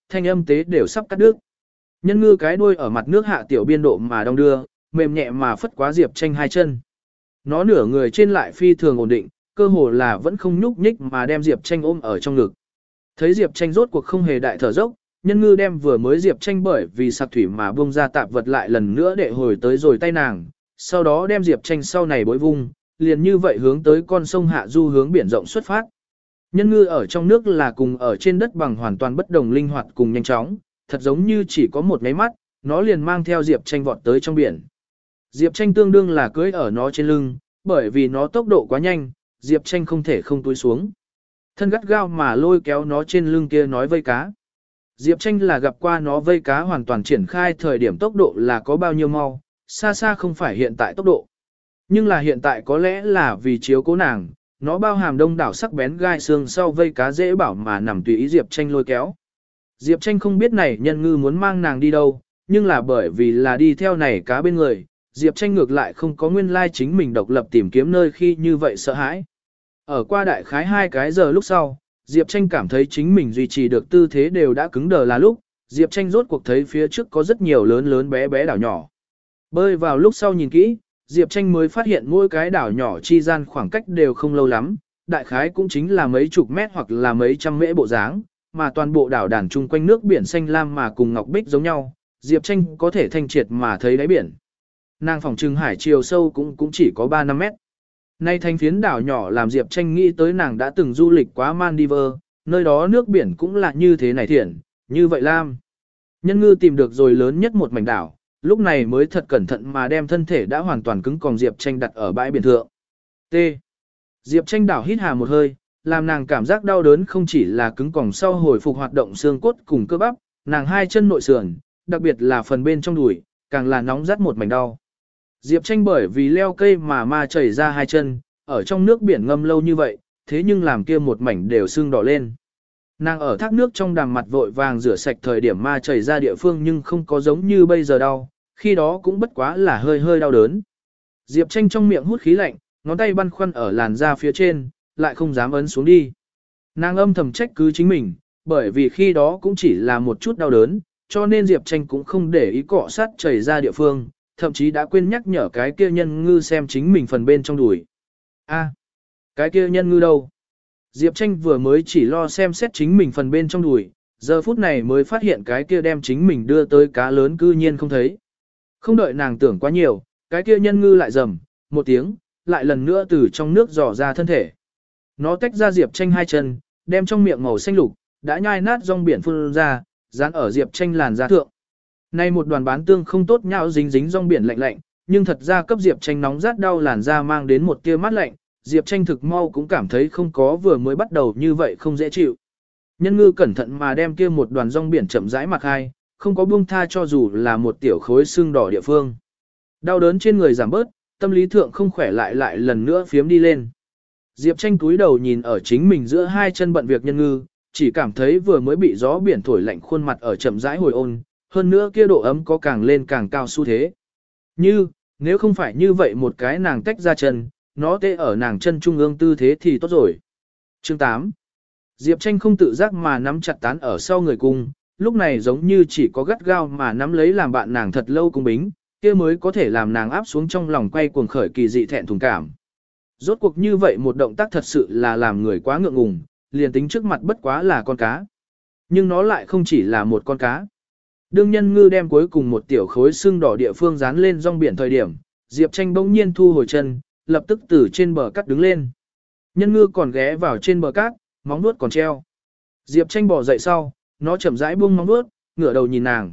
thanh âm tế đều sắp cắt đứt. Nhân ngư cái đuôi ở mặt nước hạ tiểu biên độ mà đong đưa, mềm nhẹ mà phất quá Diệp Tranh hai chân. Nó nửa người trên lại phi thường ổn định, cơ hồ là vẫn không nhúc nhích mà đem Diệp Tranh ôm ở trong ngực. Thấy Diệp Tranh rốt cuộc không hề đại thở dốc, nhân ngư đem vừa mới Diệp Tranh bởi vì sặc thủy mà buông ra tạp vật lại lần nữa để hồi tới rồi tay nàng, sau đó đem Diệp Tranh sau này bối vung, liền như vậy hướng tới con sông hạ du hướng biển rộng xuất phát. Nhân ngư ở trong nước là cùng ở trên đất bằng hoàn toàn bất đồng linh hoạt cùng nhanh chóng, thật giống như chỉ có một nháy mắt, nó liền mang theo Diệp Tranh vọt tới trong biển. Diệp Tranh tương đương là cưỡi ở nó trên lưng, bởi vì nó tốc độ quá nhanh, Diệp Tranh không thể không túi xuống. Thân gắt gao mà lôi kéo nó trên lưng kia nói vây cá. Diệp Tranh là gặp qua nó vây cá hoàn toàn triển khai thời điểm tốc độ là có bao nhiêu mau, xa xa không phải hiện tại tốc độ. Nhưng là hiện tại có lẽ là vì chiếu cố nàng, nó bao hàm đông đảo sắc bén gai xương sau vây cá dễ bảo mà nằm tùy ý Diệp Tranh lôi kéo. Diệp Tranh không biết này nhân ngư muốn mang nàng đi đâu, nhưng là bởi vì là đi theo này cá bên người, Diệp Tranh ngược lại không có nguyên lai chính mình độc lập tìm kiếm nơi khi như vậy sợ hãi. Ở qua đại khái hai cái giờ lúc sau, Diệp Tranh cảm thấy chính mình duy trì được tư thế đều đã cứng đờ là lúc, Diệp Tranh rốt cuộc thấy phía trước có rất nhiều lớn lớn bé bé đảo nhỏ. Bơi vào lúc sau nhìn kỹ, Diệp Tranh mới phát hiện mỗi cái đảo nhỏ chi gian khoảng cách đều không lâu lắm, đại khái cũng chính là mấy chục mét hoặc là mấy trăm mễ bộ dáng, mà toàn bộ đảo đàn chung quanh nước biển xanh lam mà cùng ngọc bích giống nhau, Diệp Tranh có thể thanh triệt mà thấy đáy biển. Nàng phòng trừng hải chiều sâu cũng cũng chỉ có ba năm mét. Nay thành phiến đảo nhỏ làm Diệp Tranh nghĩ tới nàng đã từng du lịch quá Maldives, nơi đó nước biển cũng là như thế này thiện, như vậy lam. Nhân ngư tìm được rồi lớn nhất một mảnh đảo, lúc này mới thật cẩn thận mà đem thân thể đã hoàn toàn cứng còng Diệp Tranh đặt ở bãi biển thượng. T. Diệp Tranh đảo hít hà một hơi, làm nàng cảm giác đau đớn không chỉ là cứng còng sau hồi phục hoạt động xương cốt cùng cơ bắp, nàng hai chân nội sườn, đặc biệt là phần bên trong đùi, càng là nóng rát một mảnh đau. Diệp Tranh bởi vì leo cây mà ma chảy ra hai chân, ở trong nước biển ngâm lâu như vậy, thế nhưng làm kia một mảnh đều sưng đỏ lên. Nàng ở thác nước trong đàm mặt vội vàng rửa sạch thời điểm ma chảy ra địa phương nhưng không có giống như bây giờ đau, khi đó cũng bất quá là hơi hơi đau đớn. Diệp Tranh trong miệng hút khí lạnh, ngón tay băn khoăn ở làn da phía trên, lại không dám ấn xuống đi. Nàng âm thầm trách cứ chính mình, bởi vì khi đó cũng chỉ là một chút đau đớn, cho nên Diệp Tranh cũng không để ý cọ sát chảy ra địa phương, thậm chí đã quên nhắc nhở cái kia nhân ngư xem chính mình phần bên trong đùi. A, cái kia nhân ngư đâu? Diệp Tranh vừa mới chỉ lo xem xét chính mình phần bên trong đùi, giờ phút này mới phát hiện cái kia đem chính mình đưa tới cá lớn cư nhiên không thấy. Không đợi nàng tưởng quá nhiều, cái kia nhân ngư lại rầm, một tiếng, lại lần nữa từ trong nước dò ra thân thể. Nó tách ra Diệp Tranh hai chân, đem trong miệng màu xanh lục, đã nhai nát rong biển phun ra, dán ở Diệp Tranh làn da thượng. Nay một đoàn bán tương không tốt nhão dính dính rong biển lạnh lạnh, nhưng thật ra cấp Diệp Tranh nóng rát đau làn da mang đến một tia mát lạnh, Diệp Tranh thực mau cũng cảm thấy không có vừa mới bắt đầu như vậy không dễ chịu. Nhân ngư cẩn thận mà đem kia một đoàn rong biển chậm rãi mặc hai, không có buông tha cho dù là một tiểu khối xương đỏ địa phương. Đau đớn trên người giảm bớt, tâm lý thượng không khỏe lại lại lần nữa phiếm đi lên. Diệp Tranh cúi đầu nhìn ở chính mình giữa hai chân bận việc nhân ngư, chỉ cảm thấy vừa mới bị gió biển thổi lạnh khuôn mặt ở chậm rãi hồi ôn, hơn nữa kia độ ấm có càng lên càng cao xu thế. Như, nếu không phải như vậy một cái nàng tách ra chân, nó tê ở nàng chân trung ương tư thế thì tốt rồi. Chương tám. Diệp Tranh không tự giác mà nắm chặt tán ở sau người cung, lúc này giống như chỉ có gắt gao mà nắm lấy làm bạn nàng thật lâu cung bính, kia mới có thể làm nàng áp xuống trong lòng quay cuồng khởi kỳ dị thẹn thùng cảm. Rốt cuộc như vậy một động tác thật sự là làm người quá ngượng ngùng, liền tính trước mặt bất quá là con cá. Nhưng nó lại không chỉ là một con cá. Đương nhân ngư đem cuối cùng một tiểu khối xương đỏ địa phương dán lên rong biển thời điểm, Diệp Tranh bỗng nhiên thu hồi chân, lập tức từ trên bờ cát đứng lên. Nhân ngư còn ghé vào trên bờ cát, móng vuốt còn treo. Diệp Tranh bò dậy sau, nó chậm rãi buông móng vuốt, ngửa đầu nhìn nàng.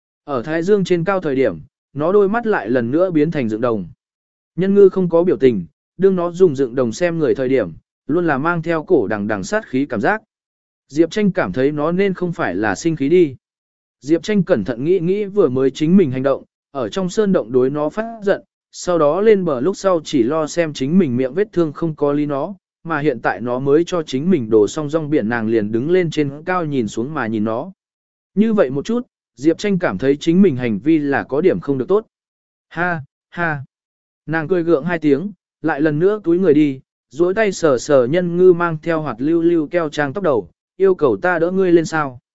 Ở thái dương trên cao thời điểm, nó đôi mắt lại lần nữa biến thành dựng đồng. Nhân ngư không có biểu tình, đương nó dùng dựng đồng xem người thời điểm, luôn là mang theo cổ đằng đằng sát khí cảm giác. Diệp Tranh cảm thấy nó nên không phải là sinh khí đi. Diệp Tranh cẩn thận nghĩ nghĩ vừa mới chính mình hành động, ở trong sơn động đối nó phát giận, sau đó lên bờ lúc sau chỉ lo xem chính mình miệng vết thương không có lý nó, mà hiện tại nó mới cho chính mình đổ xong rong biển nàng liền đứng lên trên cao nhìn xuống mà nhìn nó. Như vậy một chút, Diệp Tranh cảm thấy chính mình hành vi là có điểm không được tốt. Ha, ha. Nàng cười gượng hai tiếng, lại lần nữa túi người đi, duỗi tay sờ sờ nhân ngư mang theo hoạt lưu lưu keo trang tóc đầu, yêu cầu ta đỡ ngươi lên sao.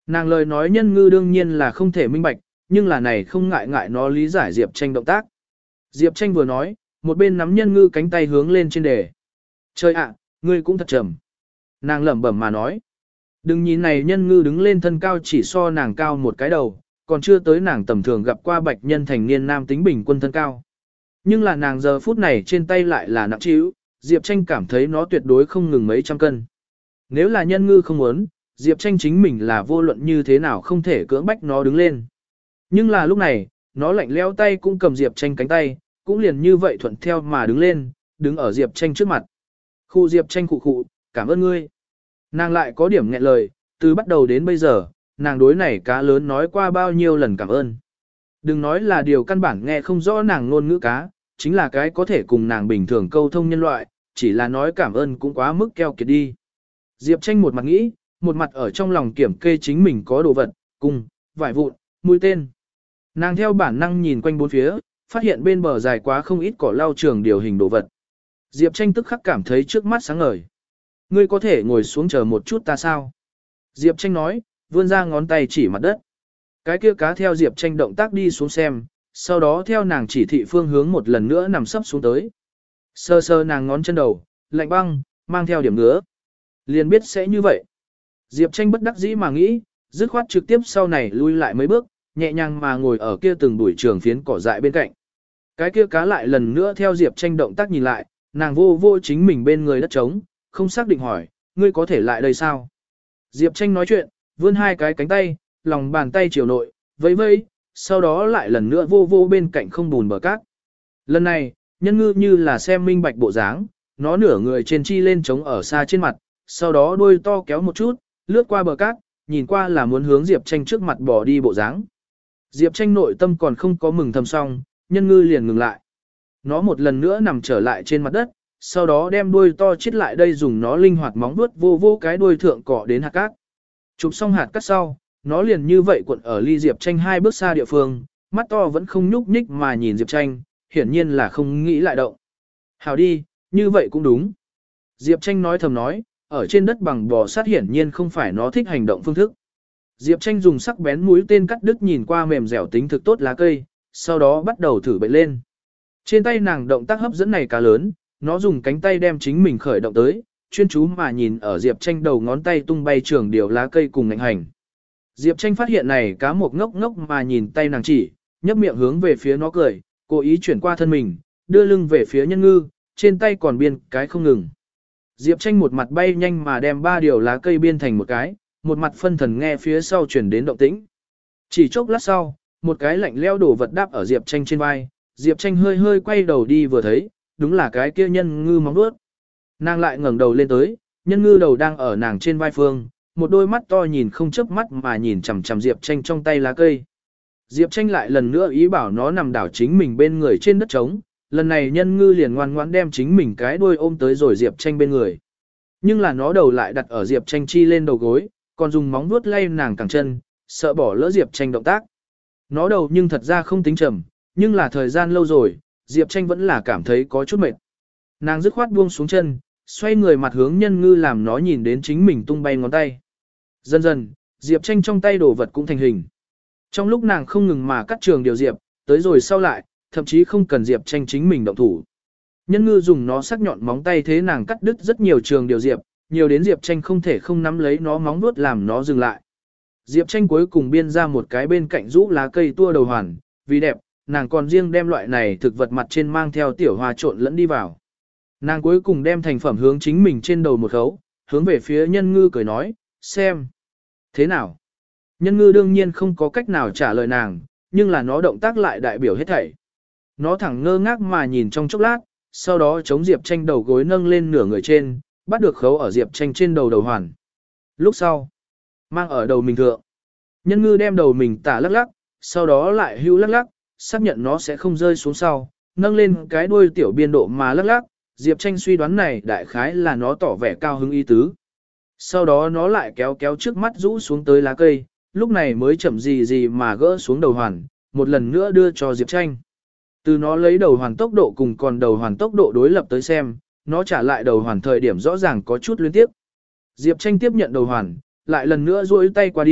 Nàng lời nói nhân ngư đương nhiên là không thể minh bạch, nhưng là này không ngại ngại nó lý giải Diệp Tranh động tác. Diệp Tranh vừa nói, một bên nắm nhân ngư cánh tay hướng lên trên đề. Trời ạ, ngươi cũng thật trầm. Nàng lẩm bẩm mà nói. Đừng nhìn này nhân ngư đứng lên thân cao chỉ so nàng cao một cái đầu, còn chưa tới nàng tầm thường gặp qua bạch nhân thành niên nam tính bình quân thân cao. Nhưng là nàng giờ phút này trên tay lại là nặng trĩu, Diệp Tranh cảm thấy nó tuyệt đối không ngừng mấy trăm cân. Nếu là nhân ngư không muốn, Diệp Tranh chính mình là vô luận như thế nào không thể cưỡng bách nó đứng lên. Nhưng là lúc này, nó lạnh lẽo tay cũng cầm Diệp Tranh cánh tay, cũng liền như vậy thuận theo mà đứng lên, đứng ở Diệp Tranh trước mặt. Khu Diệp Tranh khụ khụ, cảm ơn ngươi. Nàng lại có điểm nghẹn lời, từ bắt đầu đến bây giờ, nàng đối này cá lớn nói qua bao nhiêu lần cảm ơn. Đừng nói là điều căn bản nghe không rõ nàng ngôn ngữ cá, chính là cái có thể cùng nàng bình thường câu thông nhân loại, chỉ là nói cảm ơn cũng quá mức keo kiệt đi. Diệp Tranh một mặt nghĩ, một mặt ở trong lòng kiểm kê chính mình có đồ vật, cùng, vải vụn, mũi tên. Nàng theo bản năng nhìn quanh bốn phía, phát hiện bên bờ dài quá không ít cỏ lau trường điều hình đồ vật. Diệp Tranh tức khắc cảm thấy trước mắt sáng ngời. Ngươi có thể ngồi xuống chờ một chút ta sao? Diệp Tranh nói, vươn ra ngón tay chỉ mặt đất. Cái kia cá theo Diệp Tranh động tác đi xuống xem, sau đó theo nàng chỉ thị phương hướng một lần nữa nằm sấp xuống tới. Sơ sơ nàng ngón chân đầu, lạnh băng, mang theo điểm ngứa. Liền biết sẽ như vậy. Diệp Tranh bất đắc dĩ mà nghĩ, dứt khoát trực tiếp sau này lui lại mấy bước, nhẹ nhàng mà ngồi ở kia từng bụi trường phiến cỏ dại bên cạnh. Cái kia cá lại lần nữa theo Diệp Tranh động tác nhìn lại, nàng vô vô chính mình bên người đất trống, không xác định hỏi, ngươi có thể lại đây sao? Diệp Tranh nói chuyện, vươn hai cái cánh tay, lòng bàn tay chiều nội, vẫy vẫy, sau đó lại lần nữa vô vô bên cạnh không bùn bờ cát. Lần này, nhân ngư như là xem minh bạch bộ dáng, nó nửa người trên chi lên trống ở xa trên mặt, sau đó đuôi to kéo một chút, lướt qua bờ cát, nhìn qua là muốn hướng Diệp Tranh trước mặt bỏ đi bộ dáng. Diệp Tranh nội tâm còn không có mừng thầm xong, nhân ngư liền ngừng lại. Nó một lần nữa nằm trở lại trên mặt đất, sau đó đem đuôi to chít lại đây dùng nó linh hoạt móng vuốt vô vô cái đuôi thượng cỏ đến hạt cát. Chụp xong hạt cát sau, nó liền như vậy cuộn ở ly Diệp Tranh hai bước xa địa phương, mắt to vẫn không nhúc nhích mà nhìn Diệp Tranh, hiển nhiên là không nghĩ lại động. Hảo đi, như vậy cũng đúng. Diệp Tranh nói thầm nói, ở trên đất bằng bò sát hiển nhiên không phải nó thích hành động phương thức. Diệp Tranh dùng sắc bén mũi tên cắt đứt nhìn qua mềm dẻo tính thực tốt lá cây, sau đó bắt đầu thử bệnh lên. Trên tay nàng động tác hấp dẫn này cá lớn, nó dùng cánh tay đem chính mình khởi động tới, chuyên chú mà nhìn ở Diệp Tranh đầu ngón tay tung bay trường điều lá cây cùng ngạnh hành. Diệp Tranh phát hiện này cá một ngốc ngốc mà nhìn tay nàng chỉ, nhấp miệng hướng về phía nó cười, cố ý chuyển qua thân mình, đưa lưng về phía nhân ngư, trên tay còn biên cái không ngừng. Diệp Tranh một mặt bay nhanh mà đem ba điều lá cây biên thành một cái, một mặt phân thần nghe phía sau chuyển đến động tĩnh. Chỉ chốc lát sau, một cái lạnh leo đổ vật đáp ở Diệp Tranh trên vai, Diệp Tranh hơi hơi quay đầu đi vừa thấy, đúng là cái kia nhân ngư móng vuốt. Nàng lại ngẩng đầu lên tới, nhân ngư đầu đang ở nàng trên vai phương, một đôi mắt to nhìn không chớp mắt mà nhìn chằm chằm Diệp Tranh trong tay lá cây. Diệp Tranh lại lần nữa ý bảo nó nằm đảo chính mình bên người trên đất trống, lần này nhân ngư liền ngoan ngoãn đem chính mình cái đuôi ôm tới rồi Diệp Tranh bên người. Nhưng là nó đầu lại đặt ở Diệp Tranh chi lên đầu gối, còn dùng móng vuốt lay nàng cẳng chân, sợ bỏ lỡ Diệp Tranh động tác. Nó đầu nhưng thật ra không tính trầm, nhưng là thời gian lâu rồi, Diệp Tranh vẫn là cảm thấy có chút mệt. Nàng dứt khoát buông xuống chân, xoay người mặt hướng nhân ngư làm nó nhìn đến chính mình tung bay ngón tay. Dần dần, Diệp Tranh trong tay đồ vật cũng thành hình. Trong lúc nàng không ngừng mà cắt trường điều Diệp, tới rồi sau lại, thậm chí không cần Diệp Tranh chính mình động thủ. Nhân ngư dùng nó sắc nhọn móng tay thế nàng cắt đứt rất nhiều trường điều Diệp, nhiều đến Diệp Tranh không thể không nắm lấy nó móng vuốt làm nó dừng lại. Diệp Tranh cuối cùng biên ra một cái bên cạnh rũ lá cây tua đầu hoàn, vì đẹp, nàng còn riêng đem loại này thực vật mặt trên mang theo tiểu hoa trộn lẫn đi vào. Nàng cuối cùng đem thành phẩm hướng chính mình trên đầu một khấu, hướng về phía nhân ngư cười nói, xem. Thế nào? Nhân ngư đương nhiên không có cách nào trả lời nàng, nhưng là nó động tác lại đại biểu hết thảy. Nó thẳng ngơ ngác mà nhìn trong chốc lát, sau đó chống Diệp Tranh đầu gối nâng lên nửa người trên, bắt được khấu ở Diệp Tranh trên đầu đầu hoàn. Lúc sau, mang ở đầu mình thượng. Nhân ngư đem đầu mình tả lắc lắc, sau đó lại hưu lắc lắc, xác nhận nó sẽ không rơi xuống sau, nâng lên cái đuôi tiểu biên độ mà lắc lắc, Diệp Tranh suy đoán này đại khái là nó tỏ vẻ cao hứng ý tứ. Sau đó nó lại kéo kéo trước mắt rũ xuống tới lá cây, lúc này mới chậm gì gì mà gỡ xuống đầu hoàn, một lần nữa đưa cho Diệp Tranh. Từ nó lấy đầu hoàn tốc độ cùng còn đầu hoàn tốc độ đối lập tới xem, nó trả lại đầu hoàn thời điểm rõ ràng có chút liên tiếp. Diệp Tranh tiếp nhận đầu hoàn, lại lần nữa duỗi tay qua đi,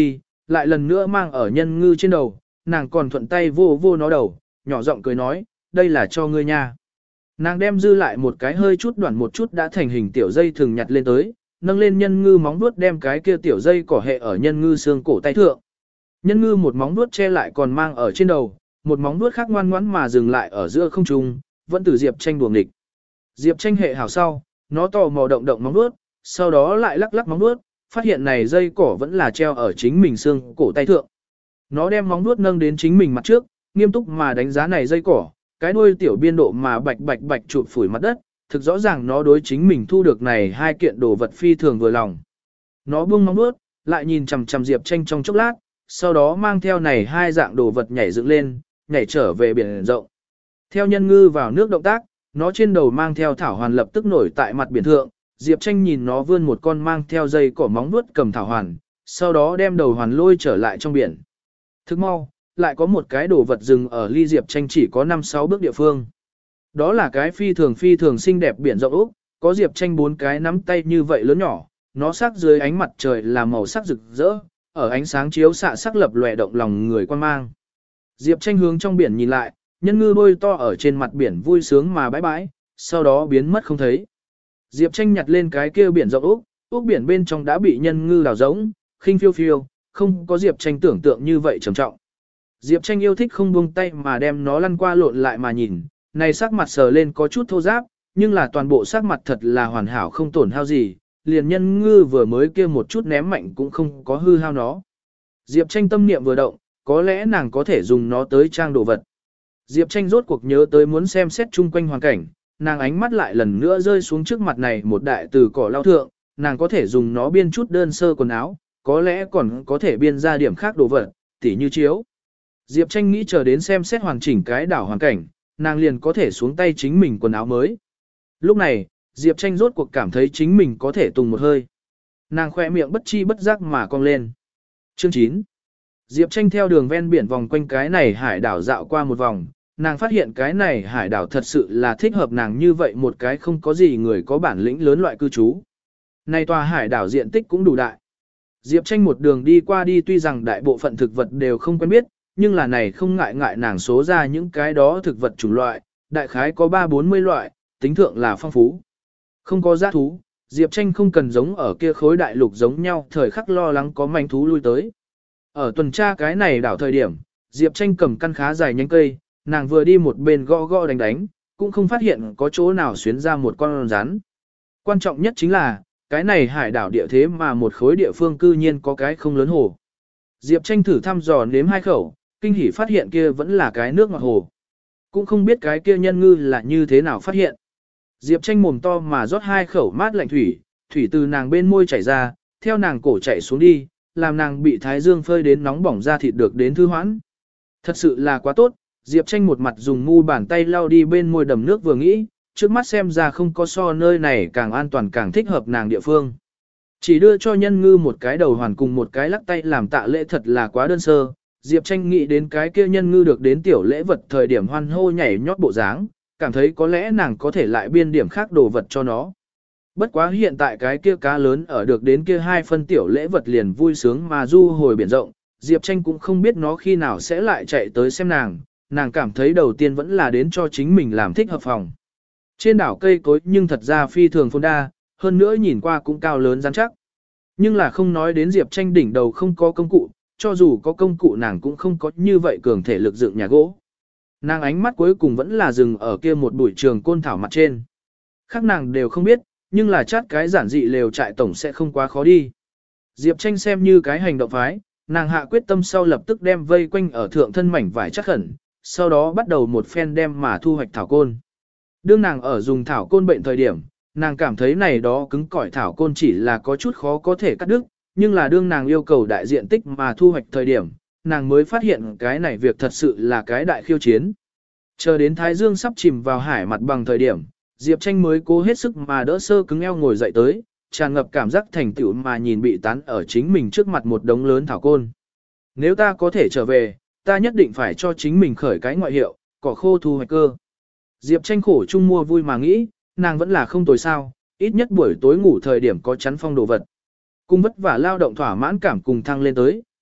lại lần nữa mang ở nhân ngư trên đầu, nàng còn thuận tay vô vô nó đầu, nhỏ giọng cười nói, đây là cho ngươi nha. Nàng đem dư lại một cái hơi chút đoạn một chút đã thành hình tiểu dây thường nhặt lên tới, nâng lên nhân ngư móng vuốt đem cái kia tiểu dây cỏ hệ ở nhân ngư xương cổ tay thượng. Nhân ngư một móng vuốt che lại còn mang ở trên đầu, một móng vuốt khác ngoan ngoãn mà dừng lại ở giữa không trung, vẫn từ Diệp Tranh đuổi nghịch. Diệp Tranh hệ hảo sau, nó tò mò động động móng vuốt, sau đó lại lắc lắc móng vuốt, phát hiện này dây cỏ vẫn là treo ở chính mình xương cổ tay thượng. Nó đem móng vuốt nâng đến chính mình mặt trước, nghiêm túc mà đánh giá này dây cỏ, cái đuôi tiểu biên độ mà bạch bạch bạch chụp phủi mặt đất, thực rõ ràng nó đối chính mình thu được này hai kiện đồ vật phi thường vừa lòng. Nó buông móng vuốt, lại nhìn chằm chằm Diệp Tranh trong chốc lát, sau đó mang theo này hai dạng đồ vật nhảy dựng lên, nhảy trở về biển rộng. Theo nhân ngư vào nước động tác, nó trên đầu mang theo thảo hoàn lập tức nổi tại mặt biển thượng, Diệp Tranh nhìn nó vươn một con mang theo dây cỏ móng vuốt cầm thảo hoàn, sau đó đem đầu hoàn lôi trở lại trong biển. Thức mau, lại có một cái đồ vật dừng ở ly Diệp Tranh chỉ có năm sáu bước địa phương. Đó là cái phi thường phi thường xinh đẹp biển rộng Úc, có Diệp Tranh bốn cái nắm tay như vậy lớn nhỏ, nó sắc dưới ánh mặt trời là màu sắc rực rỡ, ở ánh sáng chiếu xạ sắc lập lòe động lòng người quan mang. Diệp Tranh hướng trong biển nhìn lại, nhân ngư đôi to ở trên mặt biển vui sướng mà bãi bãi, sau đó biến mất không thấy. Diệp Tranh nhặt lên cái kia biển rộng Úc, Úc biển bên trong đã bị nhân ngư đào rỗng, khinh phiêu phiêu, không có Diệp Tranh tưởng tượng như vậy trầm trọng. Diệp Tranh yêu thích không buông tay mà đem nó lăn qua lộn lại mà nhìn, này sắc mặt sờ lên có chút thô ráp, nhưng là toàn bộ sắc mặt thật là hoàn hảo không tổn hao gì, liền nhân ngư vừa mới kia một chút ném mạnh cũng không có hư hao nó. Diệp Tranh tâm niệm vừa động, có lẽ nàng có thể dùng nó tới trang đồ vật. Diệp Tranh rốt cuộc nhớ tới muốn xem xét chung quanh hoàn cảnh, nàng ánh mắt lại lần nữa rơi xuống trước mặt này một đại từ cỏ lao thượng, nàng có thể dùng nó biên chút đơn sơ quần áo, có lẽ còn có thể biên ra điểm khác đồ vật, tỉ như chiếu. Diệp Tranh nghĩ chờ đến xem xét hoàn chỉnh cái đảo hoàn cảnh, nàng liền có thể xuống tay chính mình quần áo mới. Lúc này, Diệp Tranh rốt cuộc cảm thấy chính mình có thể tùng một hơi. Nàng khoe miệng bất chi bất giác mà cong lên. Chương chín. Diệp Tranh theo đường ven biển vòng quanh cái này hải đảo dạo qua một vòng, nàng phát hiện cái này hải đảo thật sự là thích hợp nàng như vậy một cái không có gì người có bản lĩnh lớn loại cư trú. Này tòa hải đảo diện tích cũng đủ đại. Diệp Tranh một đường đi qua đi tuy rằng đại bộ phận thực vật đều không quen biết, nhưng là này không ngại ngại nàng số ra những cái đó thực vật chủng loại, đại khái có ba bốn mươi loại, tính thượng là phong phú. Không có giã thú, Diệp Tranh không cần giống ở kia khối đại lục giống nhau thời khắc lo lắng có manh thú lui tới. Ở tuần tra cái này đảo thời điểm, Diệp Tranh cầm căn khá dài nhánh cây, nàng vừa đi một bên gõ gõ đánh đánh, cũng không phát hiện có chỗ nào xuyến ra một con rắn. Quan trọng nhất chính là, cái này hải đảo địa thế mà một khối địa phương cư nhiên có cái không lớn hồ. Diệp Tranh thử thăm dò nếm hai khẩu, kinh hỉ phát hiện kia vẫn là cái nước ngọt hồ. Cũng không biết cái kia nhân ngư là như thế nào phát hiện. Diệp Tranh mồm to mà rót hai khẩu mát lạnh thủy, thủy từ nàng bên môi chảy ra, theo nàng cổ chảy xuống đi, làm nàng bị thái dương phơi đến nóng bỏng ra thịt được đến thư hoãn. Thật sự là quá tốt, Diệp Tranh một mặt dùng mu bàn tay lau đi bên môi đầm nước vừa nghĩ, trước mắt xem ra không có so nơi này càng an toàn càng thích hợp nàng địa phương. Chỉ đưa cho nhân ngư một cái đầu hoàn cùng một cái lắc tay làm tạ lễ thật là quá đơn sơ, Diệp Tranh nghĩ đến cái kia nhân ngư được đến tiểu lễ vật thời điểm hoan hô nhảy nhót bộ dáng, cảm thấy có lẽ nàng có thể lại biên điểm khác đồ vật cho nó. Bất quá hiện tại cái kia cá lớn ở được đến kia hai phân tiểu lễ vật liền vui sướng mà du hồi biển rộng, Diệp Tranh cũng không biết nó khi nào sẽ lại chạy tới xem nàng, nàng cảm thấy đầu tiên vẫn là đến cho chính mình làm thích hợp phòng. Trên đảo cây cối nhưng thật ra phi thường phồn đa, hơn nữa nhìn qua cũng cao lớn rắn chắc. Nhưng là không nói đến Diệp Tranh đỉnh đầu không có công cụ, cho dù có công cụ nàng cũng không có như vậy cường thể lực dựng nhà gỗ. Nàng ánh mắt cuối cùng vẫn là dừng ở kia một bụi trường côn thảo mặt trên. Khác nàng đều không biết, nhưng là chắc cái giản dị lều trại tổng sẽ không quá khó đi. Diệp Tranh xem như cái hành động phái, nàng hạ quyết tâm sau lập tức đem vây quanh ở thượng thân mảnh vải chắc khẩn, sau đó bắt đầu một phen đem mà thu hoạch thảo côn. Đương nàng ở dùng thảo côn bệnh thời điểm, nàng cảm thấy này đó cứng cỏi thảo côn chỉ là có chút khó có thể cắt đứt, nhưng là đương nàng yêu cầu đại diện tích mà thu hoạch thời điểm, nàng mới phát hiện cái này việc thật sự là cái đại khiêu chiến. Chờ đến Thái Dương sắp chìm vào hải mặt bằng thời điểm, Diệp Tranh mới cố hết sức mà đỡ sơ cứng eo ngồi dậy tới, tràn ngập cảm giác thành tựu mà nhìn bị tán ở chính mình trước mặt một đống lớn thảo côn. Nếu ta có thể trở về, ta nhất định phải cho chính mình khởi cái ngoại hiệu, cỏ khô thu hoạch cơ. Diệp Tranh khổ chung mua vui mà nghĩ, nàng vẫn là không tồi sao, ít nhất buổi tối ngủ thời điểm có chắn phong đồ vật. Cùng vất vả lao động thỏa mãn cảm cùng thăng lên tới,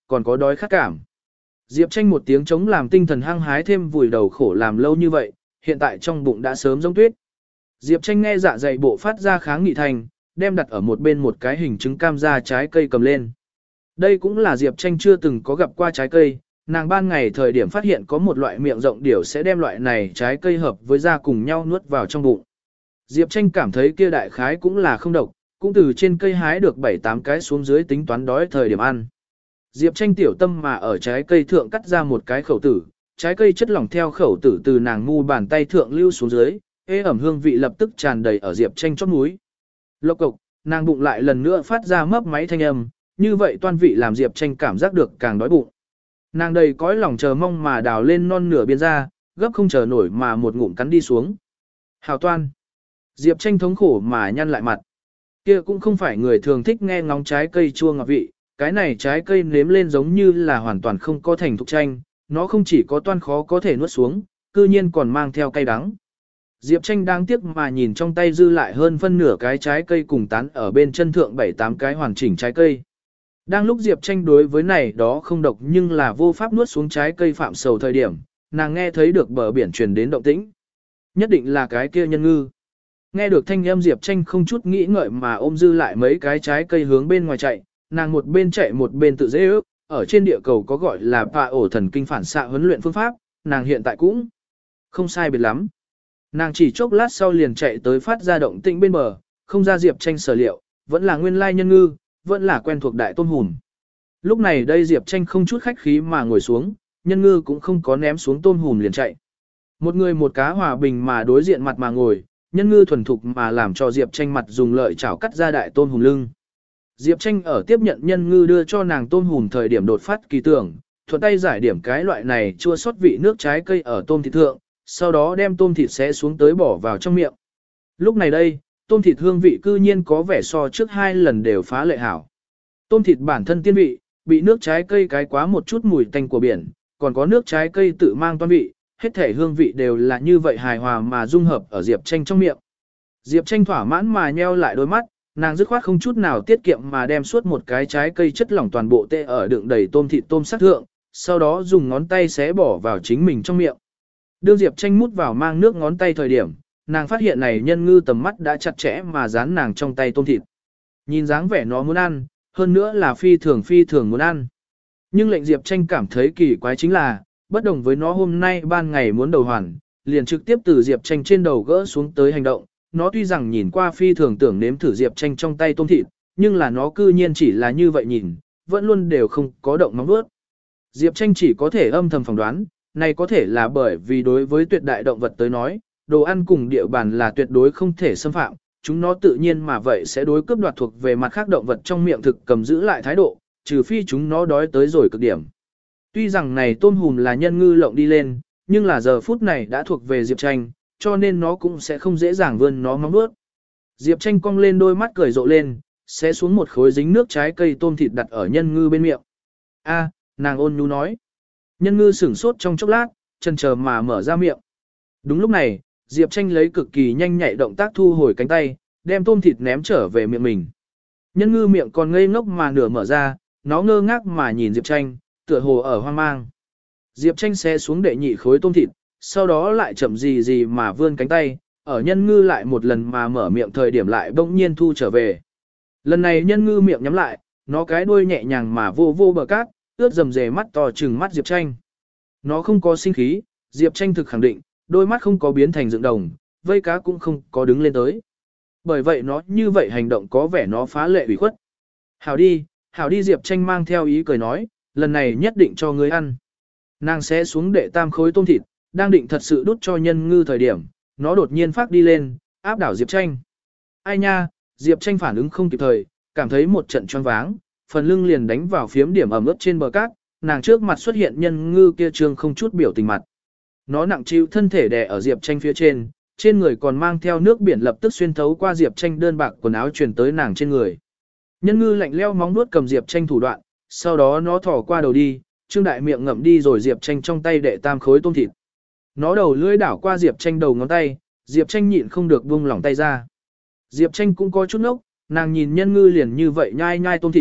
còn có đói khát cảm. Diệp Tranh một tiếng chống làm tinh thần hăng hái thêm vùi đầu khổ làm lâu như vậy, hiện tại trong bụng đã sớm giống tuyết. Diệp Tranh nghe dạ dày bộ phát ra kháng nghị thành, đem đặt ở một bên một cái hình trứng cam ra trái cây cầm lên. Đây cũng là Diệp Tranh chưa từng có gặp qua trái cây, nàng ban ngày thời điểm phát hiện có một loại miệng rộng điểu sẽ đem loại này trái cây hợp với da cùng nhau nuốt vào trong bụng. Diệp Tranh cảm thấy kia đại khái cũng là không độc, cũng từ trên cây hái được bảy tám cái xuống dưới tính toán đói thời điểm ăn. Diệp Tranh tiểu tâm mà ở trái cây thượng cắt ra một cái khẩu tử, trái cây chất lỏng theo khẩu tử từ nàng mu bàn tay thượng lưu xuống dưới, ê ẩm hương vị lập tức tràn đầy ở Diệp Tranh chót núi. Lộc cộc, nàng bụng lại lần nữa phát ra mấp máy thanh âm, như vậy toan vị làm Diệp Tranh cảm giác được càng đói bụng. Nàng đầy cõi lòng chờ mong mà đào lên non nửa biên ra, gấp không chờ nổi mà một ngụm cắn đi xuống. Hào toan. Diệp Tranh thống khổ mà nhăn lại mặt. Kia cũng không phải người thường thích nghe ngóng trái cây chua ngọt vị, cái này trái cây nếm lên giống như là hoàn toàn không có thành thục chanh, nó không chỉ có toan khó có thể nuốt xuống, cư nhiên còn mang theo cay đắng. Diệp Tranh đáng tiếc mà nhìn trong tay dư lại hơn phân nửa cái trái cây cùng tán ở bên chân thượng bảy tám cái hoàn chỉnh trái cây. Đang lúc Diệp Tranh đối với này đó không độc nhưng là vô pháp nuốt xuống trái cây phạm sầu thời điểm, nàng nghe thấy được bờ biển truyền đến động tĩnh. Nhất định là cái kia nhân ngư. Nghe được thanh âm Diệp Tranh không chút nghĩ ngợi mà ôm dư lại mấy cái trái cây hướng bên ngoài chạy, nàng một bên chạy một bên tự dễ ước, ở trên địa cầu có gọi là pa ổ thần kinh phản xạ huấn luyện phương pháp, nàng hiện tại cũng không sai biệt lắm. Nàng chỉ chốc lát sau liền chạy tới phát ra động tĩnh bên bờ, không ra Diệp Tranh sở liệu, vẫn là nguyên lai nhân ngư, vẫn là quen thuộc đại tôm hùm. Lúc này đây Diệp Tranh không chút khách khí mà ngồi xuống, nhân ngư cũng không có ném xuống tôm hùm liền chạy. Một người một cá hòa bình mà đối diện mặt mà ngồi, nhân ngư thuần thục mà làm cho Diệp Tranh mặt dùng lợi chảo cắt ra đại tôm hùm lưng. Diệp Tranh ở tiếp nhận nhân ngư đưa cho nàng tôm hùm thời điểm đột phát kỳ tưởng, thuận tay giải điểm cái loại này chua xót vị nước trái cây ở tôm thịt thượng, sau đó đem tôm thịt xé xuống tới bỏ vào trong miệng. Lúc này đây, tôm thịt hương vị cư nhiên có vẻ so trước hai lần đều phá lệ hảo. Tôm thịt bản thân tiên vị, bị nước trái cây cái quá một chút mùi tanh của biển, còn có nước trái cây tự mang toan vị, hết thể hương vị đều là như vậy hài hòa mà dung hợp ở Diệp Tranh trong miệng. Diệp Tranh thỏa mãn mà nheo lại đôi mắt, nàng dứt khoát không chút nào tiết kiệm mà đem suốt một cái trái cây chất lỏng toàn bộ tê ở đựng đầy tôm thịt tôm sắc thượng, sau đó dùng ngón tay xé bỏ vào chính mình trong miệng. Đương Diệp Tranh mút vào mang nước ngón tay thời điểm, nàng phát hiện này nhân ngư tầm mắt đã chặt chẽ mà dán nàng trong tay tôm thịt. Nhìn dáng vẻ nó muốn ăn, hơn nữa là phi thường phi thường muốn ăn. Nhưng lệnh Diệp Tranh cảm thấy kỳ quái chính là, bất đồng với nó hôm nay ban ngày muốn đầu hoàn, liền trực tiếp từ Diệp Tranh trên đầu gỡ xuống tới hành động. Nó tuy rằng nhìn qua phi thường tưởng nếm thử Diệp Tranh trong tay tôm thịt, nhưng là nó cư nhiên chỉ là như vậy nhìn, vẫn luôn đều không có động móng vuốt. Diệp Tranh chỉ có thể âm thầm phỏng đoán, này có thể là bởi vì đối với tuyệt đại động vật tới nói, đồ ăn cùng địa bàn là tuyệt đối không thể xâm phạm, chúng nó tự nhiên mà vậy sẽ đối cướp đoạt thuộc về mặt khác động vật trong miệng thực cầm giữ lại thái độ, trừ phi chúng nó đói tới rồi cực điểm. Tuy rằng này tôm hùm là nhân ngư lộng đi lên, nhưng là giờ phút này đã thuộc về Diệp Tranh, cho nên nó cũng sẽ không dễ dàng vươn nó móng vuốt. Diệp Tranh cong lên đôi mắt cười rộ lên, sẽ xuống một khối dính nước trái cây tôm thịt đặt ở nhân ngư bên miệng. A, nàng ôn nhu nói. Nhân ngư sửng sốt trong chốc lát, chần chờ mà mở ra miệng. Đúng lúc này, Diệp Tranh lấy cực kỳ nhanh nhạy động tác thu hồi cánh tay, đem tôm thịt ném trở về miệng mình. Nhân ngư miệng còn ngây ngốc mà nửa mở ra, nó ngơ ngác mà nhìn Diệp Tranh, tựa hồ ở hoang mang. Diệp Tranh xé xuống đệ nhị khối tôm thịt, sau đó lại chậm gì gì mà vươn cánh tay, ở nhân ngư lại một lần mà mở miệng thời điểm lại bỗng nhiên thu trở về. Lần này nhân ngư miệng nhắm lại, nó cái đuôi nhẹ nhàng mà vô vô bờ cát, ướt dầm dề mắt to trừng mắt Diệp Tranh. Nó không có sinh khí, Diệp Tranh thực khẳng định, đôi mắt không có biến thành dựng đồng, vây cá cũng không có đứng lên tới. Bởi vậy nó như vậy hành động có vẻ nó phá lệ ủy khuất. Hảo đi, hảo đi Diệp Tranh mang theo ý cười nói, lần này nhất định cho ngươi ăn. Nàng sẽ xuống đệ tam khối tôm thịt, đang định thật sự đút cho nhân ngư thời điểm, nó đột nhiên phát đi lên, áp đảo Diệp Tranh. Ai nha, Diệp Tranh phản ứng không kịp thời, cảm thấy một trận choáng váng, phần lưng liền đánh vào phiếm điểm ẩm ướt trên bờ cát, nàng trước mặt xuất hiện nhân ngư kia trương không chút biểu tình mặt. Nó nặng chịu thân thể đè ở Diệp Tranh phía trên, trên người còn mang theo nước biển lập tức xuyên thấu qua Diệp Tranh đơn bạc quần áo truyền tới nàng trên người. Nhân ngư lạnh leo móng nuốt cầm Diệp Tranh thủ đoạn, sau đó nó thò qua đầu đi, trương đại miệng ngậm đi rồi Diệp Tranh trong tay đệ tam khối tôm thịt. Nó đầu lưỡi đảo qua Diệp Tranh đầu ngón tay, Diệp Tranh nhịn không được buông lỏng tay ra. Diệp Tranh cũng có chút nốc, nàng nhìn nhân ngư liền như vậy nhai nhai tôm thịt,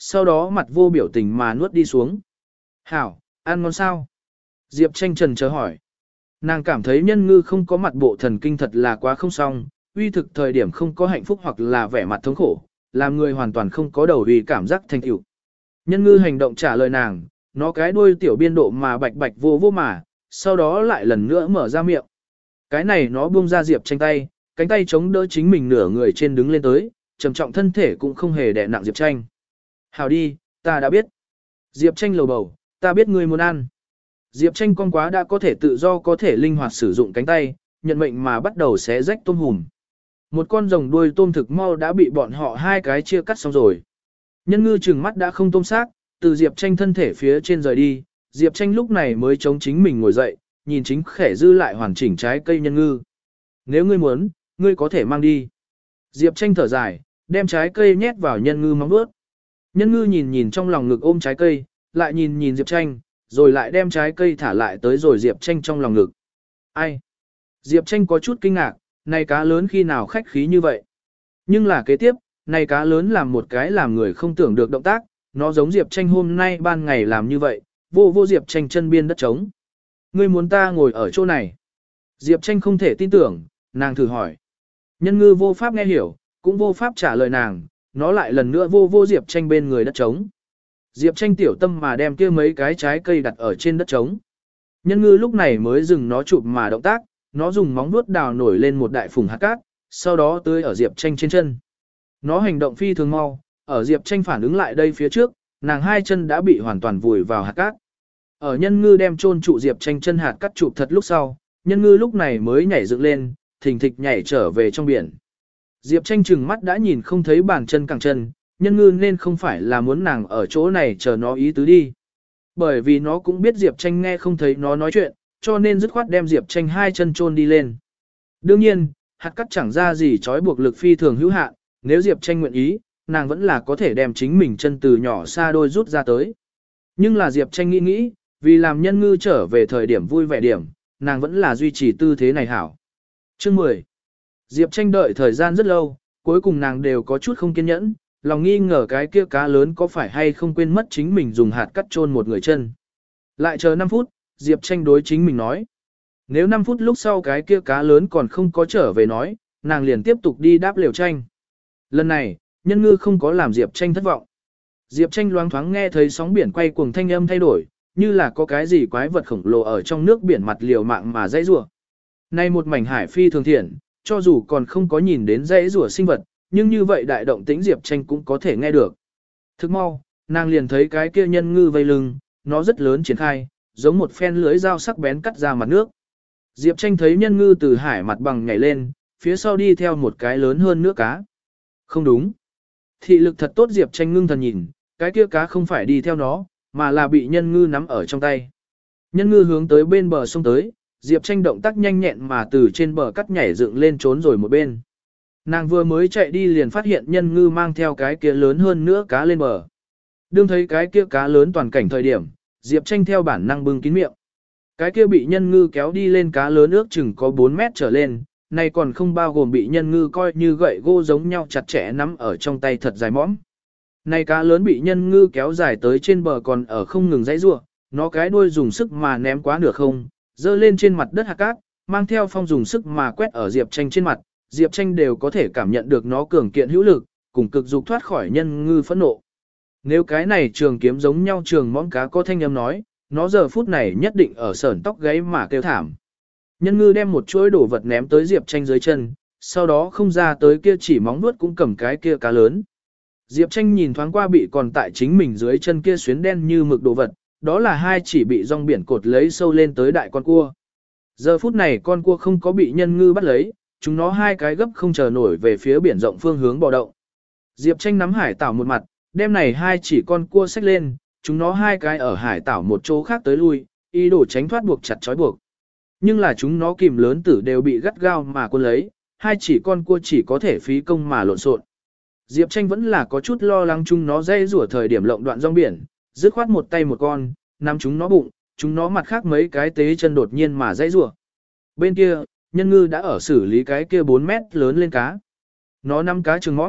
sau đó mặt vô biểu tình mà nuốt đi xuống. Hảo, ăn ngon sao? Diệp Tranh trần chờ hỏi. Nàng cảm thấy nhân ngư không có mặt bộ thần kinh thật là quá không xong, uy thực thời điểm không có hạnh phúc hoặc là vẻ mặt thống khổ, làm người hoàn toàn không có đầu vì cảm giác thành tựu. Nhân ngư hành động trả lời nàng, nó cái đuôi tiểu biên độ mà bạch bạch vô vô mà, sau đó lại lần nữa mở ra miệng. Cái này nó buông ra Diệp Tranh tay, cánh tay chống đỡ chính mình nửa người trên đứng lên tới, trầm trọng thân thể cũng không hề đè nặng Diệp Tranh. Hảo đi, ta đã biết. Diệp Tranh lầu bầu, ta biết ngươi muốn ăn. Diệp Tranh con quá đã có thể tự do có thể linh hoạt sử dụng cánh tay, nhận mệnh mà bắt đầu xé rách tôm hùm. Một con rồng đuôi tôm thực mau đã bị bọn họ hai cái chia cắt xong rồi. Nhân ngư chừng mắt đã không tôm xác, từ Diệp Tranh thân thể phía trên rời đi, Diệp Tranh lúc này mới chống chính mình ngồi dậy, nhìn chính khẽ dư lại hoàn chỉnh trái cây nhân ngư. Nếu ngươi muốn, ngươi có thể mang đi. Diệp Tranh thở dài, đem trái cây nhét vào nhân ngư móng vuốt. Nhân ngư nhìn nhìn trong lòng ngực ôm trái cây, lại nhìn nhìn Diệp Tranh, rồi lại đem trái cây thả lại tới rồi Diệp Tranh trong lòng ngực. Ai? Diệp Tranh có chút kinh ngạc, này cá lớn khi nào khách khí như vậy? Nhưng là kế tiếp, này cá lớn làm một cái làm người không tưởng được động tác, nó giống Diệp Tranh hôm nay ban ngày làm như vậy, vô vô Diệp Tranh chân biên đất trống. Ngươi muốn ta ngồi ở chỗ này? Diệp Tranh không thể tin tưởng, nàng thử hỏi. Nhân ngư vô pháp nghe hiểu, cũng vô pháp trả lời nàng, nó lại lần nữa vô vô Diệp Tranh bên người đất trống. Diệp Tranh tiểu tâm mà đem kia mấy cái trái cây đặt ở trên đất trống. Nhân ngư lúc này mới dừng nó chụp mà động tác, nó dùng móng vuốt đào nổi lên một đại phùng hạt cát, sau đó tưới ở Diệp Tranh trên chân. Nó hành động phi thường mau, ở Diệp Tranh phản ứng lại đây phía trước, nàng hai chân đã bị hoàn toàn vùi vào hạt cát. Ở nhân ngư đem chôn trụ Diệp Tranh chân hạt cát chụp thật lúc sau, nhân ngư lúc này mới nhảy dựng lên, thình thịch nhảy trở về trong biển. Diệp Tranh chừng mắt đã nhìn không thấy bàn chân cẳng chân, nhân ngư nên không phải là muốn nàng ở chỗ này chờ nó ý tứ đi. Bởi vì nó cũng biết Diệp Tranh nghe không thấy nó nói chuyện, cho nên dứt khoát đem Diệp Tranh hai chân chôn đi lên. Đương nhiên, hạt cát chẳng ra gì trói buộc lực phi thường hữu hạn, nếu Diệp Tranh nguyện ý, nàng vẫn là có thể đem chính mình chân từ nhỏ xa đôi rút ra tới. Nhưng là Diệp Tranh nghĩ nghĩ, vì làm nhân ngư trở về thời điểm vui vẻ điểm, nàng vẫn là duy trì tư thế này hảo. Chương mười. Diệp Tranh đợi thời gian rất lâu, cuối cùng nàng đều có chút không kiên nhẫn, lòng nghi ngờ cái kia cá lớn có phải hay không quên mất chính mình dùng hạt cắt chôn một người chân. Lại chờ năm phút, Diệp Tranh đối chính mình nói. Nếu năm phút lúc sau cái kia cá lớn còn không có trở về nói, nàng liền tiếp tục đi đáp liều tranh. Lần này, nhân ngư không có làm Diệp Tranh thất vọng. Diệp Tranh loáng thoáng nghe thấy sóng biển quay cuồng thanh âm thay đổi, như là có cái gì quái vật khổng lồ ở trong nước biển mặt liều mạng mà dãy rủa. Nay một mảnh hải phi thường thiện, cho dù còn không có nhìn đến dãy rủa sinh vật, nhưng như vậy đại động tĩnh Diệp Tranh cũng có thể nghe được. Thức mau, nàng liền thấy cái kia nhân ngư vây lưng, nó rất lớn triển khai, giống một phen lưới dao sắc bén cắt ra mặt nước. Diệp Tranh thấy nhân ngư từ hải mặt bằng nhảy lên, phía sau đi theo một cái lớn hơn nữa cá. Không đúng. Thị lực thật tốt Diệp Tranh ngưng thần nhìn, cái kia cá không phải đi theo nó, mà là bị nhân ngư nắm ở trong tay. Nhân ngư hướng tới bên bờ sông tới, Diệp Tranh động tác nhanh nhẹn mà từ trên bờ cắt nhảy dựng lên trốn rồi một bên. Nàng vừa mới chạy đi liền phát hiện nhân ngư mang theo cái kia lớn hơn nữa cá lên bờ. Đương thấy cái kia cá lớn toàn cảnh thời điểm, Diệp Tranh theo bản năng bưng kín miệng. Cái kia bị nhân ngư kéo đi lên cá lớn ước chừng có bốn mét trở lên, này còn không bao gồm bị nhân ngư coi như gậy gỗ giống nhau chặt chẽ nắm ở trong tay thật dài mõm. Này cá lớn bị nhân ngư kéo dài tới trên bờ còn ở không ngừng dãy rủa, nó cái đuôi dùng sức mà ném quá nửa không, dơ lên trên mặt đất hạt cát, mang theo phong dùng sức mà quét ở Diệp Tranh trên mặt, Diệp Tranh đều có thể cảm nhận được nó cường kiện hữu lực, cùng cực dục thoát khỏi nhân ngư phẫn nộ. Nếu cái này trường kiếm giống nhau trường mõm cá có thanh âm nói, nó giờ phút này nhất định ở sởn tóc gáy mà kêu thảm. Nhân ngư đem một chuỗi đồ vật ném tới Diệp Tranh dưới chân, sau đó không ra tới kia chỉ móng nuốt cũng cầm cái kia cá lớn. Diệp Tranh nhìn thoáng qua bị còn tại chính mình dưới chân kia xuyến đen như mực đồ vật, đó là hai chỉ bị rong biển cột lấy sâu lên tới đại con cua. Giờ phút này con cua không có bị nhân ngư bắt lấy, chúng nó hai cái gấp không chờ nổi về phía biển rộng phương hướng bò động. Diệp Tranh nắm hải tảo một mặt, đem này hai chỉ con cua xách lên, chúng nó hai cái ở hải tảo một chỗ khác tới lui, ý đồ tránh thoát buộc chặt trói buộc. Nhưng là chúng nó kìm lớn tử đều bị gắt gao mà cuốn lấy, hai chỉ con cua chỉ có thể phí công mà lộn xộn. Diệp Tranh vẫn là có chút lo lắng chúng nó dây rủa thời điểm lộng đoạn rong biển, dứt khoát một tay một con, nắm chúng nó bụng, chúng nó mặt khác mấy cái tế chân đột nhiên mà dây rủa. Bên kia, nhân ngư đã ở xử lý cái kia bốn mét lớn lên cá. Nó nắm cá trường mõm,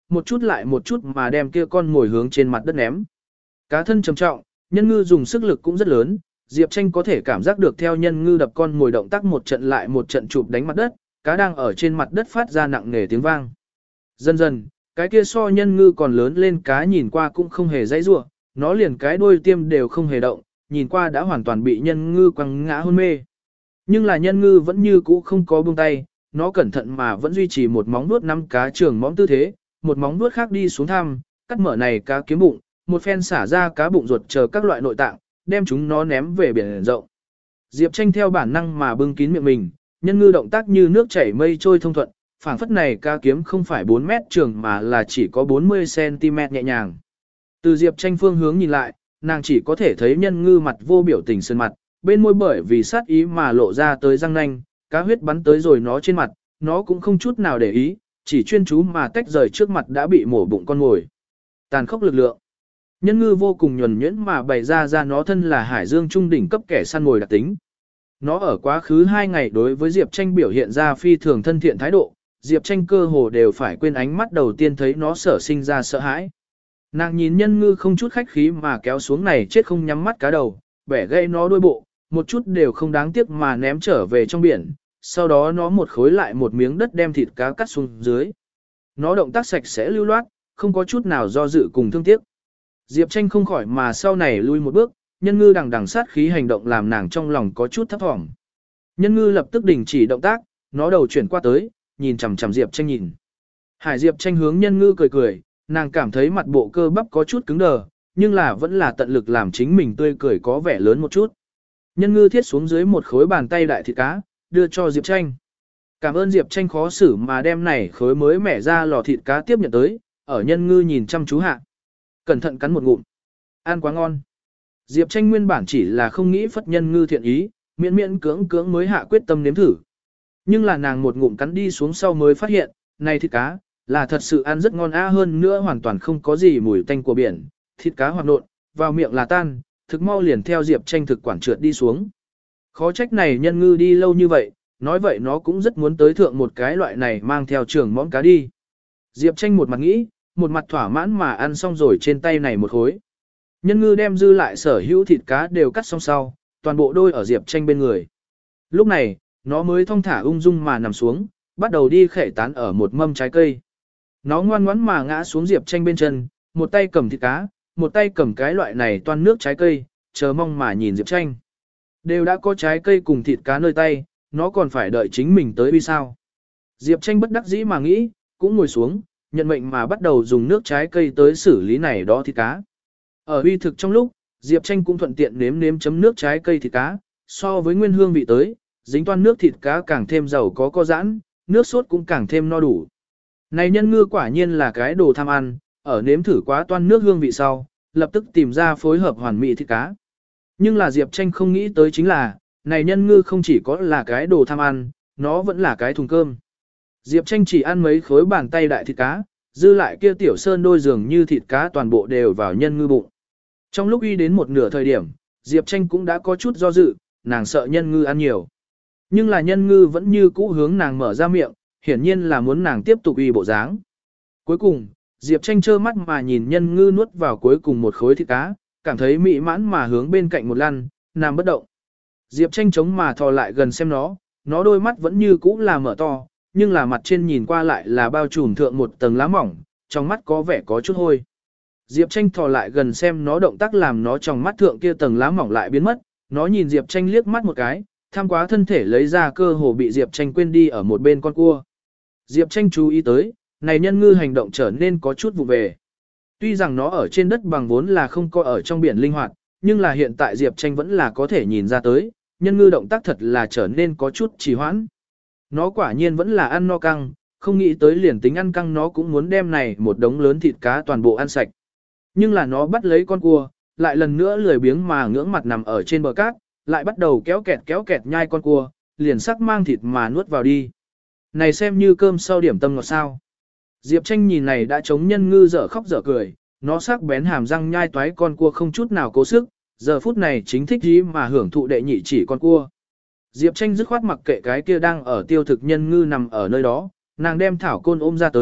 một chút lại một chút mà đem kia con ngồi hướng trên mặt đất ném. Cá thân trầm trọng, nhân ngư dùng sức lực cũng rất lớn, Diệp Tranh có thể cảm giác được theo nhân ngư đập con ngồi động tác một trận lại một trận chụp đánh mặt đất, cá đang ở trên mặt đất phát ra nặng nề tiếng vang. Dần dần, cái kia so nhân ngư còn lớn lên cá nhìn qua cũng không hề dãy rủa, nó liền cái đuôi tiêm đều không hề động, nhìn qua đã hoàn toàn bị nhân ngư quăng ngã hôn mê. Nhưng là nhân ngư vẫn như cũ không có buông tay, nó cẩn thận mà vẫn duy trì một móng vuốt nắm cá trường mõm tư thế, một móng vuốt khác đi xuống thăm, cắt mở này cá kiếm bụng, một phen xả ra cá bụng ruột chờ các loại nội tạng, đem chúng nó ném về biển rộng. Diệp Tranh theo bản năng mà bưng kín miệng mình, nhân ngư động tác như nước chảy mây trôi thông thuận, phảng phất này cá kiếm không phải bốn mét trường mà là chỉ có bốn mươi xăng ti mét nhẹ nhàng. Từ Diệp Tranh phương hướng nhìn lại, nàng chỉ có thể thấy nhân ngư mặt vô biểu tình sơn mặt, bên môi bởi vì sát ý mà lộ ra tới răng nanh, cá huyết bắn tới rồi nó trên mặt, nó cũng không chút nào để ý, chỉ chuyên chú mà tách rời trước mặt đã bị mổ bụng con ngồi. Tàn khốc lực lượng. Nhân ngư vô cùng nhuần nhuyễn mà bày ra ra nó thân là hải dương trung đỉnh cấp kẻ săn mồi đặc tính. Nó ở quá khứ hai ngày đối với Diệp Tranh biểu hiện ra phi thường thân thiện thái độ, Diệp Tranh cơ hồ đều phải quên ánh mắt đầu tiên thấy nó sở sinh ra sợ hãi. Nàng nhìn nhân ngư không chút khách khí mà kéo xuống này chết không nhắm mắt cá đầu, bẻ gãy nó đuôi bộ, một chút đều không đáng tiếc mà ném trở về trong biển, sau đó nó một khối lại một miếng đất đem thịt cá cắt xuống dưới. Nó động tác sạch sẽ lưu loát, không có chút nào do dự cùng thương tiếc. Diệp Tranh không khỏi mà sau này lui một bước, nhân ngư đằng đằng sát khí hành động làm nàng trong lòng có chút thấp thỏm. Nhân ngư lập tức đình chỉ động tác, nó đầu chuyển qua tới, nhìn chằm chằm Diệp Tranh nhìn. Hải Diệp Tranh hướng nhân ngư cười cười, nàng cảm thấy mặt bộ cơ bắp có chút cứng đờ, nhưng là vẫn là tận lực làm chính mình tươi cười có vẻ lớn một chút. Nhân ngư thiết xuống dưới một khối bàn tay đại thịt cá, đưa cho Diệp Tranh. Cảm ơn Diệp Tranh khó xử mà đem này khối mới mẻ ra lò thịt cá tiếp nhận tới, ở nhân ngư nhìn chăm chú hạ. Cẩn thận cắn một ngụm. Ăn quá ngon. Diệp Tranh nguyên bản chỉ là không nghĩ phất nhân ngư thiện ý, miễn miễn cưỡng cưỡng mới hạ quyết tâm nếm thử. Nhưng là nàng một ngụm cắn đi xuống sau mới phát hiện, này thịt cá, là thật sự ăn rất ngon a hơn nữa hoàn toàn không có gì mùi tanh của biển, thịt cá hoạt nộn, vào miệng là tan, thực mau liền theo Diệp Tranh thực quản trượt đi xuống. Khó trách này nhân ngư đi lâu như vậy, nói vậy nó cũng rất muốn tới thượng một cái loại này mang theo trường món cá đi. Diệp Tranh một mặt nghĩ, một mặt thỏa mãn mà ăn xong rồi trên tay này một khối. Nhân ngư đem dư lại sở hữu thịt cá đều cắt xong sau, toàn bộ đôi ở Diệp Tranh bên người. Lúc này, nó mới thong thả ung dung mà nằm xuống, bắt đầu đi khệ tán ở một mâm trái cây. Nó ngoan ngoãn mà ngã xuống Diệp Tranh bên chân, một tay cầm thịt cá, một tay cầm cái loại này toan nước trái cây, chờ mong mà nhìn Diệp Tranh. Đều đã có trái cây cùng thịt cá nơi tay, nó còn phải đợi chính mình tới vì sao. Diệp Tranh bất đắc dĩ mà nghĩ, cũng ngồi xuống, nhận mệnh mà bắt đầu dùng nước trái cây tới xử lý này đó thịt cá. Ở uy thực trong lúc, Diệp Tranh cũng thuận tiện nếm nếm chấm nước trái cây thịt cá, so với nguyên hương vị tới, dính toan nước thịt cá càng thêm giàu có có giãn, nước sốt cũng càng thêm no đủ. Này nhân ngư quả nhiên là cái đồ tham ăn, ở nếm thử quá toan nước hương vị sau, lập tức tìm ra phối hợp hoàn mỹ thịt cá. Nhưng là Diệp Tranh không nghĩ tới chính là, này nhân ngư không chỉ có là cái đồ tham ăn, nó vẫn là cái thùng cơm. Diệp Tranh chỉ ăn mấy khối bàn tay đại thịt cá, dư lại kia tiểu sơn đôi dường như thịt cá toàn bộ đều vào nhân ngư bụng. Trong lúc uy đến một nửa thời điểm, Diệp Tranh cũng đã có chút do dự, nàng sợ nhân ngư ăn nhiều. Nhưng là nhân ngư vẫn như cũ hướng nàng mở ra miệng, hiển nhiên là muốn nàng tiếp tục uy bộ dáng. Cuối cùng, Diệp Tranh trơ mắt mà nhìn nhân ngư nuốt vào cuối cùng một khối thịt cá, cảm thấy mỹ mãn mà hướng bên cạnh một lăn, nằm bất động. Diệp Tranh chống mà thò lại gần xem nó, nó đôi mắt vẫn như cũ là mở to, nhưng là mặt trên nhìn qua lại là bao trùm thượng một tầng lá mỏng, trong mắt có vẻ có chút hôi. Diệp Tranh thò lại gần xem nó động tác làm nó trong mắt thượng kia tầng lá mỏng lại biến mất, nó nhìn Diệp Tranh liếc mắt một cái, tham quá thân thể lấy ra cơ hồ bị Diệp Tranh quên đi ở một bên con cua. Diệp Tranh chú ý tới, này nhân ngư hành động trở nên có chút vụ về. Tuy rằng nó ở trên đất bằng vốn là không có ở trong biển linh hoạt, nhưng là hiện tại Diệp Tranh vẫn là có thể nhìn ra tới, nhân ngư động tác thật là trở nên có chút trì hoãn. Nó quả nhiên vẫn là ăn no căng, không nghĩ tới liền tính ăn căng nó cũng muốn đem này một đống lớn thịt cá toàn bộ ăn sạch. Nhưng là nó bắt lấy con cua, lại lần nữa lười biếng mà ngưỡng mặt nằm ở trên bờ cát, lại bắt đầu kéo kẹt kéo kẹt nhai con cua, liền sắc mang thịt mà nuốt vào đi. Này xem như cơm sau điểm tâm ngọt sao. Diệp Tranh nhìn này đã chống nhân ngư dở khóc dở cười, nó sắc bén hàm răng nhai toái con cua không chút nào cố sức, giờ phút này chính thích gì mà hưởng thụ đệ nhị chỉ con cua. Diệp Tranh dứt khoát mặc kệ cái kia đang ở tiêu thực nhân ngư nằm ở nơi đó, nàng đem thảo côn ôm ra tới,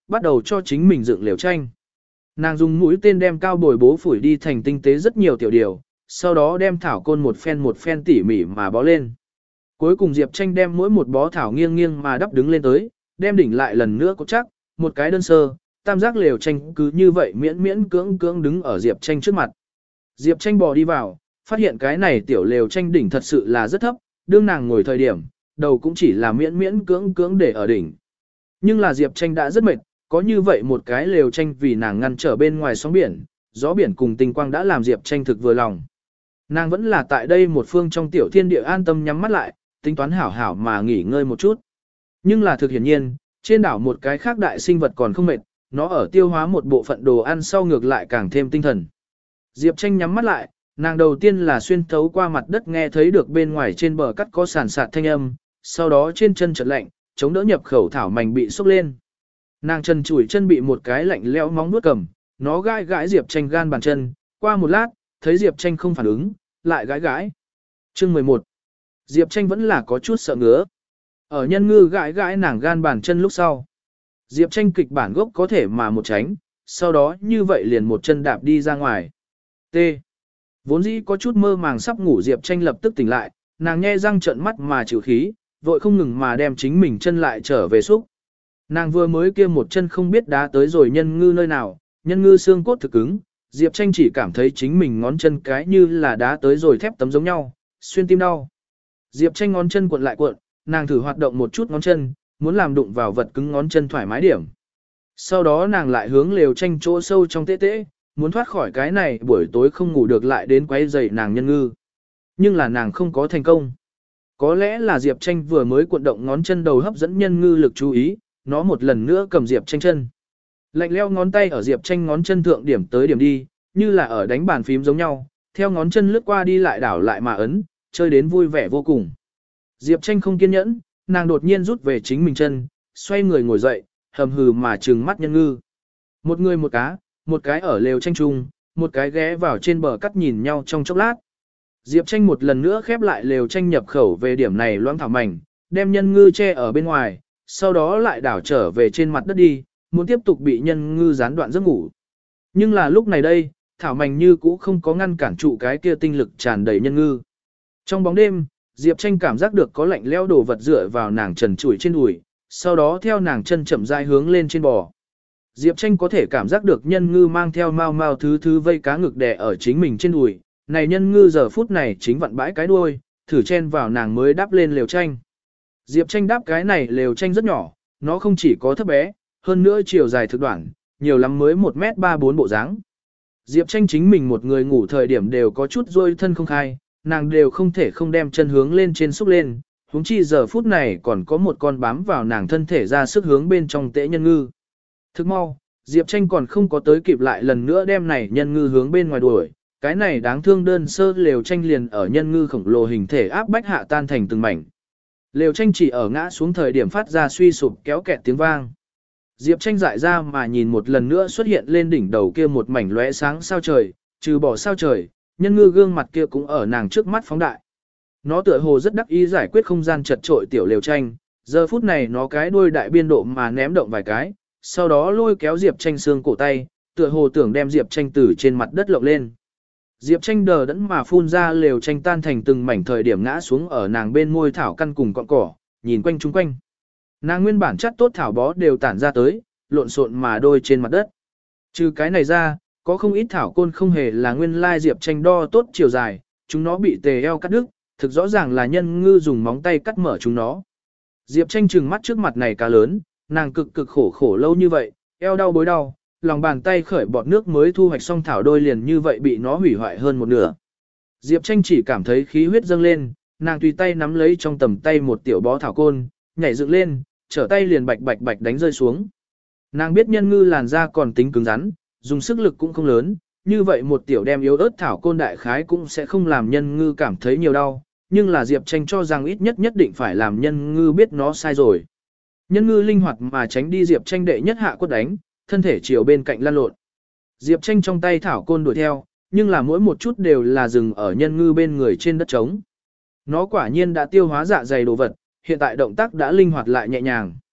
bắt đầu cho chính mình dựng lều tranh. Nàng dùng mũi tên đem cao bồi bố phủi đi thành tinh tế rất nhiều tiểu điều, sau đó đem thảo côn một phen một phen tỉ mỉ mà bó lên. Cuối cùng Diệp Tranh đem mỗi một bó thảo nghiêng nghiêng mà đắp đứng lên tới, đem đỉnh lại lần nữa cột chắc, một cái đơn sơ, tam giác lều tranh cứ như vậy miễn miễn cưỡng cưỡng đứng ở Diệp Tranh trước mặt. Diệp Tranh bò đi vào, phát hiện cái này tiểu lều tranh đỉnh thật sự là rất thấp, đương nàng ngồi thời điểm, đầu cũng chỉ là miễn miễn cưỡng cưỡng để ở đỉnh. Nhưng là Diệp Tranh đã rất mệt, có như vậy một cái lều tranh vì nàng ngăn trở bên ngoài sóng biển, gió biển cùng tinh quang đã làm Diệp Tranh thực vừa lòng. Nàng vẫn là tại đây một phương trong tiểu thiên địa an tâm nhắm mắt lại, tính toán hảo hảo mà nghỉ ngơi một chút. Nhưng là thực hiển nhiên, trên đảo một cái khác đại sinh vật còn không mệt, nó ở tiêu hóa một bộ phận đồ ăn sau ngược lại càng thêm tinh thần. Diệp Tranh nhắm mắt lại, nàng đầu tiên là xuyên thấu qua mặt đất nghe thấy được bên ngoài trên bờ cắt có sàn sạt thanh âm, sau đó trên chân chợt lạnh, chống đỡ nhập khẩu thảo mảnh bị sốc lên. Nàng chân chủi chân bị một cái lạnh lẽo móng nuốt cầm, nó gãi gãi Diệp Tranh gan bàn chân, qua một lát, thấy Diệp Tranh không phản ứng, lại gãi gãi. Chương mười một. Diệp Tranh vẫn là có chút sợ ngứa. Ở nhân ngư gãi gãi nàng gan bàn chân lúc sau. Diệp Tranh kịch bản gốc có thể mà một tránh, sau đó như vậy liền một chân đạp đi ra ngoài. T. Vốn dĩ có chút mơ màng sắp ngủ Diệp Tranh lập tức tỉnh lại, nàng nhe răng trợn mắt mà chịu khí, vội không ngừng mà đem chính mình chân lại trở về xúc. Nàng vừa mới kia một chân không biết đá tới rồi nhân ngư nơi nào, nhân ngư xương cốt thực cứng, Diệp Tranh chỉ cảm thấy chính mình ngón chân cái như là đá tới rồi thép tấm giống nhau, xuyên tim đau. Diệp Tranh ngón chân cuộn lại cuộn, nàng thử hoạt động một chút ngón chân, muốn làm đụng vào vật cứng ngón chân thoải mái điểm. Sau đó nàng lại hướng lều tranh chỗ sâu trong tê tê, muốn thoát khỏi cái này buổi tối không ngủ được lại đến quấy rầy nàng nhân ngư. Nhưng là nàng không có thành công. Có lẽ là Diệp Tranh vừa mới cuộn động ngón chân đầu hấp dẫn nhân ngư lực chú ý, nó một lần nữa cầm Diệp Tranh chân. Lạnh leo ngón tay ở Diệp Tranh ngón chân thượng điểm tới điểm đi, như là ở đánh bàn phím giống nhau, theo ngón chân lướt qua đi lại đảo lại mà ấn, chơi đến vui vẻ vô cùng. Diệp Tranh không kiên nhẫn, nàng đột nhiên rút về chính mình chân, xoay người ngồi dậy, hầm hừ mà trừng mắt nhân ngư. Một người một cá, một cái ở lều tranh trung, một cái ghé vào trên bờ cắt nhìn nhau trong chốc lát. Diệp Tranh một lần nữa khép lại lều tranh nhập khẩu về điểm này loãng thảo mảnh, đem nhân ngư che ở bên ngoài, sau đó lại đảo trở về trên mặt đất đi, muốn tiếp tục bị nhân ngư gián đoạn giấc ngủ. Nhưng là lúc này đây, thảo mảnh như cũ không có ngăn cản trụ cái kia tinh lực tràn đầy nhân ngư. Trong bóng đêm, Diệp Tranh cảm giác được có lạnh lẽo đồ vật dựa vào nàng trần trụi trên đùi, sau đó theo nàng chân chậm rãi hướng lên trên bò. Diệp Tranh có thể cảm giác được nhân ngư mang theo mau mau thứ thứ vây cá ngực đè ở chính mình trên đùi, này nhân ngư giờ phút này chính vặn bãi cái đuôi, thử chen vào nàng mới đáp lên lều tranh. Diệp Tranh đáp cái này lều tranh rất nhỏ, nó không chỉ có thấp bé, hơn nữa chiều dài thực đoạn, nhiều lắm mới một mét ba bốn bộ dáng. Diệp Tranh chính mình một người ngủ thời điểm đều có chút rôi thân không khai, nàng đều không thể không đem chân hướng lên trên xúc lên, huống chi giờ phút này còn có một con bám vào nàng thân thể ra sức hướng bên trong tễ nhân ngư. Thức mau, Diệp Tranh còn không có tới kịp lại lần nữa đem này nhân ngư hướng bên ngoài đuổi, cái này đáng thương đơn sơ lều tranh liền ở nhân ngư khổng lồ hình thể áp bách hạ tan thành từng mảnh. Lều tranh chỉ ở ngã xuống thời điểm phát ra suy sụp kéo kẹt tiếng vang. Diệp Tranh dại ra mà nhìn một lần nữa xuất hiện lên đỉnh đầu kia một mảnh lóe sáng sao trời, trừ bỏ sao trời, nhân ngư gương mặt kia cũng ở nàng trước mắt phóng đại. Nó tựa hồ rất đắc ý giải quyết không gian chật trội tiểu lều tranh, giờ phút này nó cái đuôi đại biên độ mà ném động vài cái, sau đó lôi kéo Diệp Tranh xương cổ tay, tựa hồ tưởng đem Diệp Tranh từ trên mặt đất lộng lên. Diệp Tranh đờ đẫn mà phun ra lều tranh tan thành từng mảnh thời điểm ngã xuống ở nàng bên môi thảo căn cùng cọn cỏ, nhìn quanh chung quanh. Nàng nguyên bản chất tốt thảo bó đều tản ra tới, lộn xộn mà đôi trên mặt đất. Trừ cái này ra, có không ít thảo côn không hề là nguyên lai Diệp Tranh đo tốt chiều dài, chúng nó bị tề eo cắt đứt, thực rõ ràng là nhân ngư dùng móng tay cắt mở chúng nó. Diệp Tranh trừng mắt trước mặt này cá lớn, nàng cực cực khổ khổ lâu như vậy, eo đau bối đau, lòng bàn tay khởi bọt nước mới thu hoạch xong thảo đôi liền như vậy bị nó hủy hoại hơn một nửa. Diệp Tranh chỉ cảm thấy khí huyết dâng lên, nàng tùy tay nắm lấy trong tầm tay một tiểu bó thảo côn, nhảy dựng lên, trở tay liền bạch bạch bạch đánh rơi xuống. Nàng biết nhân ngư làn da còn tính cứng rắn, dùng sức lực cũng không lớn, như vậy một tiểu đem yếu ớt thảo côn đại khái cũng sẽ không làm nhân ngư cảm thấy nhiều đau, nhưng là Diệp Tranh cho rằng ít nhất nhất định phải làm nhân ngư biết nó sai rồi. Nhân ngư linh hoạt mà tránh đi Diệp Tranh đệ nhất hạ quất đánh, thân thể chiều bên cạnh lăn lộn. Diệp Tranh trong tay thảo côn đuổi theo, nhưng là mỗi một chút đều là dừng ở nhân ngư bên người trên đất trống. Nó quả nhiên đã tiêu hóa dạ dày đồ vật, hiện tại động tác đã linh hoạt lại nhẹ nhàng.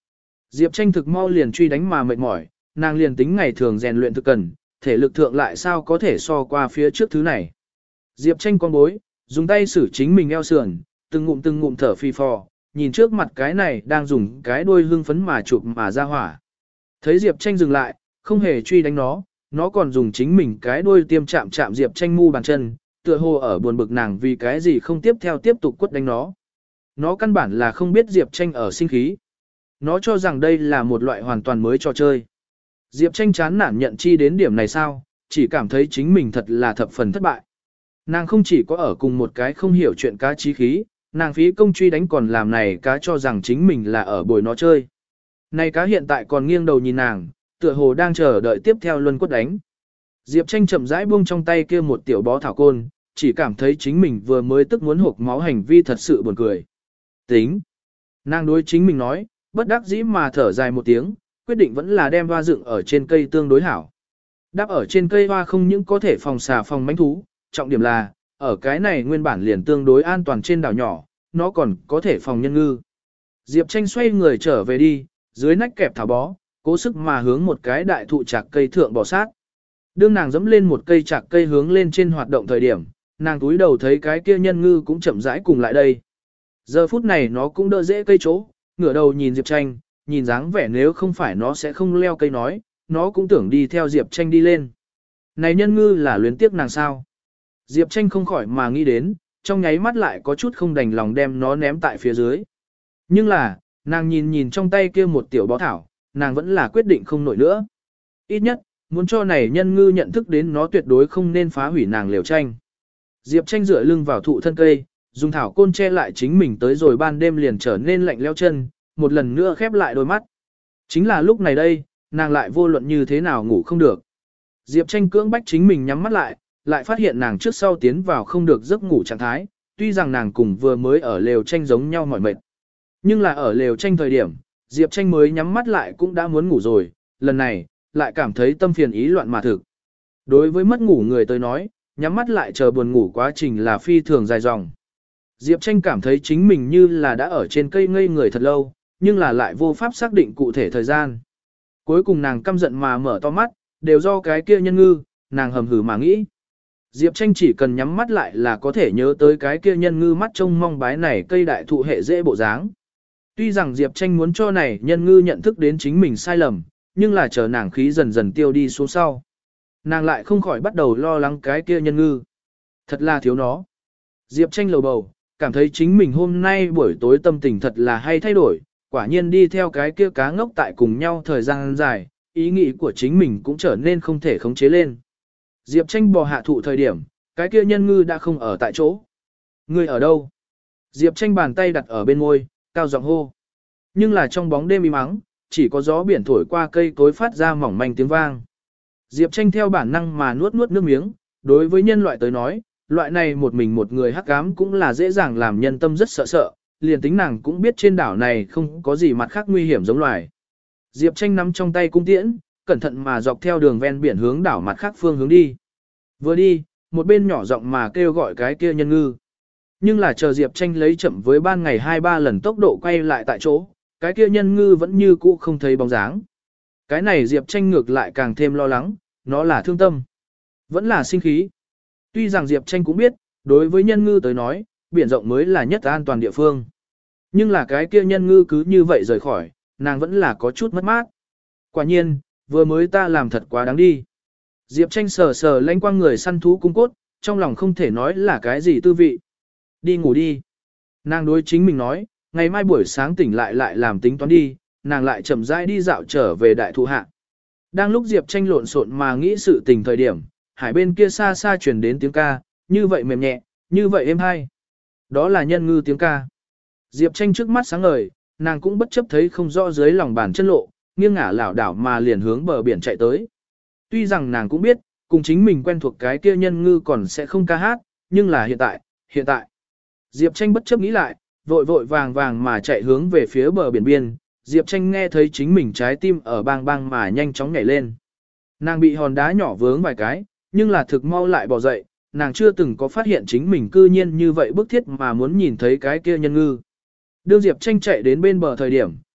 Diệp Tranh thực mau liền truy đánh mà mệt mỏi, nàng liền tính ngày thường rèn luyện thực cần, thể lực thượng lại sao có thể so qua phía trước thứ này. Diệp Tranh con bối, dùng tay xử chính mình eo sườn, từng ngụm từng ngụm thở phi phò, nhìn trước mặt cái này đang dùng cái đuôi hưng phấn mà chụp mà ra hỏa. Thấy Diệp Tranh dừng lại, không hề truy đánh nó, nó còn dùng chính mình cái đuôi tiêm chạm chạm Diệp Tranh mu bàn chân, tựa hồ ở buồn bực nàng vì cái gì không tiếp theo tiếp tục quất đánh nó. Nó căn bản là không biết Diệp Tranh ở sinh khí. Nó cho rằng đây là một loại hoàn toàn mới trò chơi. Diệp Tranh chán nản nhận chi đến điểm này sao, chỉ cảm thấy chính mình thật là thập phần thất bại. Nàng không chỉ có ở cùng một cái không hiểu chuyện cá trí khí, nàng phí công truy đánh còn làm này cá cho rằng chính mình là ở bồi nó chơi. Này cá hiện tại còn nghiêng đầu nhìn nàng, tựa hồ đang chờ đợi tiếp theo luân quất đánh. Diệp Tranh chậm rãi buông trong tay kia một tiểu bó thảo côn, chỉ cảm thấy chính mình vừa mới tức muốn hộc máu hành vi thật sự buồn cười. Tính. Nàng đối chính mình nói, bất đắc dĩ mà thở dài một tiếng, quyết định vẫn là đem hoa dựng ở trên cây tương đối hảo. Đáp ở trên cây hoa không những có thể phòng xà phòng mánh thú, trọng điểm là, ở cái này nguyên bản liền tương đối an toàn trên đảo nhỏ, nó còn có thể phòng nhân ngư. Diệp Tranh xoay người trở về đi, dưới nách kẹp thảo bó, cố sức mà hướng một cái đại thụ chạc cây thượng bò sát. Đương nàng dẫm lên một cây chạc cây hướng lên trên hoạt động thời điểm, nàng túi đầu thấy cái kia nhân ngư cũng chậm rãi cùng lại đây. Giờ phút này nó cũng đỡ dễ cây chỗ, ngửa đầu nhìn Diệp Tranh, nhìn dáng vẻ nếu không phải nó sẽ không leo cây nói, nó cũng tưởng đi theo Diệp Tranh đi lên. Này nhân ngư là luyến tiếc nàng sao? Diệp Tranh không khỏi mà nghĩ đến, trong nháy mắt lại có chút không đành lòng đem nó ném tại phía dưới. Nhưng là, nàng nhìn nhìn trong tay kia một tiểu bó thảo, nàng vẫn là quyết định không nổi nữa. Ít nhất, muốn cho này nhân ngư nhận thức đến nó tuyệt đối không nên phá hủy nàng liều tranh. Diệp Tranh dựa lưng vào thụ thân cây, dùng thảo côn che lại chính mình tới rồi ban đêm liền trở nên lạnh leo chân, một lần nữa khép lại đôi mắt. Chính là lúc này đây, nàng lại vô luận như thế nào ngủ không được. Diệp Tranh cưỡng bách chính mình nhắm mắt lại, lại phát hiện nàng trước sau tiến vào không được giấc ngủ trạng thái, tuy rằng nàng cùng vừa mới ở lều tranh giống nhau mỏi mệt. Nhưng là ở lều tranh thời điểm, Diệp Tranh mới nhắm mắt lại cũng đã muốn ngủ rồi, lần này, lại cảm thấy tâm phiền ý loạn mà thực. Đối với mất ngủ người tới nói, nhắm mắt lại chờ buồn ngủ quá trình là phi thường dài dòng. Diệp Tranh cảm thấy chính mình như là đã ở trên cây ngây người thật lâu, nhưng là lại vô pháp xác định cụ thể thời gian. Cuối cùng nàng căm giận mà mở to mắt, đều do cái kia nhân ngư, nàng hầm hử mà nghĩ. Diệp Tranh chỉ cần nhắm mắt lại là có thể nhớ tới cái kia nhân ngư mắt trông mong bái này cây đại thụ hệ dễ bộ dáng. Tuy rằng Diệp Tranh muốn cho này nhân ngư nhận thức đến chính mình sai lầm, nhưng là chờ nàng khí dần dần tiêu đi xuống sau. Nàng lại không khỏi bắt đầu lo lắng cái kia nhân ngư. Thật là thiếu nó. Diệp Tranh lầu bầu, cảm thấy chính mình hôm nay buổi tối tâm tình thật là hay thay đổi, quả nhiên đi theo cái kia cá ngốc tại cùng nhau thời gian dài, ý nghĩ của chính mình cũng trở nên không thể khống chế lên. Diệp Tranh bò hạ thụ thời điểm, cái kia nhân ngư đã không ở tại chỗ. Ngươi ở đâu? Diệp Tranh bàn tay đặt ở bên môi, cao giọng hô. Nhưng là trong bóng đêm im ắng, chỉ có gió biển thổi qua cây cối phát ra mỏng manh tiếng vang. Diệp Tranh theo bản năng mà nuốt nuốt nước miếng, đối với nhân loại tới nói, loại này một mình một người hắc ám cũng là dễ dàng làm nhân tâm rất sợ sợ, liền tính nàng cũng biết trên đảo này không có gì mặt khác nguy hiểm giống loài. Diệp Tranh nắm trong tay cung tiễn, cẩn thận mà dọc theo đường ven biển hướng đảo mặt khác phương hướng đi. Vừa đi, một bên nhỏ giọng mà kêu gọi cái kia nhân ngư. Nhưng là chờ Diệp Tranh lấy chậm với ban ngày hai ba lần tốc độ quay lại tại chỗ, cái kia nhân ngư vẫn như cũ không thấy bóng dáng. Cái này Diệp Tranh ngược lại càng thêm lo lắng, nó là thương tâm, vẫn là sinh khí. Tuy rằng Diệp Tranh cũng biết, đối với nhân ngư tới nói, biển rộng mới là nhất an toàn địa phương. Nhưng là cái kia nhân ngư cứ như vậy rời khỏi, nàng vẫn là có chút mất mát. Quả nhiên, vừa mới ta làm thật quá đáng đi. Diệp Tranh sờ sờ lanh quang người săn thú cung cốt, trong lòng không thể nói là cái gì tư vị. Đi ngủ đi. Nàng đối chính mình nói, ngày mai buổi sáng tỉnh lại lại làm tính toán đi, nàng lại chậm rãi đi dạo trở về đại thụ hạ. Đang lúc Diệp Tranh lộn xộn mà nghĩ sự tình thời điểm, hải bên kia xa xa truyền đến tiếng ca, như vậy mềm nhẹ, như vậy êm hay. Đó là nhân ngư tiếng ca. Diệp Tranh trước mắt sáng ngời, nàng cũng bất chấp thấy không rõ dưới lòng bàn chân lộ, nghiêng ngả lảo đảo mà liền hướng bờ biển chạy tới. Tuy rằng nàng cũng biết, cùng chính mình quen thuộc cái kia nhân ngư còn sẽ không ca hát, nhưng là hiện tại, hiện tại. Diệp Tranh bất chấp nghĩ lại, vội vội vàng vàng mà chạy hướng về phía bờ biển biên, Diệp Tranh nghe thấy chính mình trái tim ở bang bang mà nhanh chóng nhảy lên. Nàng bị hòn đá nhỏ vướng vài cái, nhưng là thực mau lại bò dậy, nàng chưa từng có phát hiện chính mình cư nhiên như vậy bức thiết mà muốn nhìn thấy cái kia nhân ngư. Đương Diệp Tranh chạy đến bên bờ thời điểm,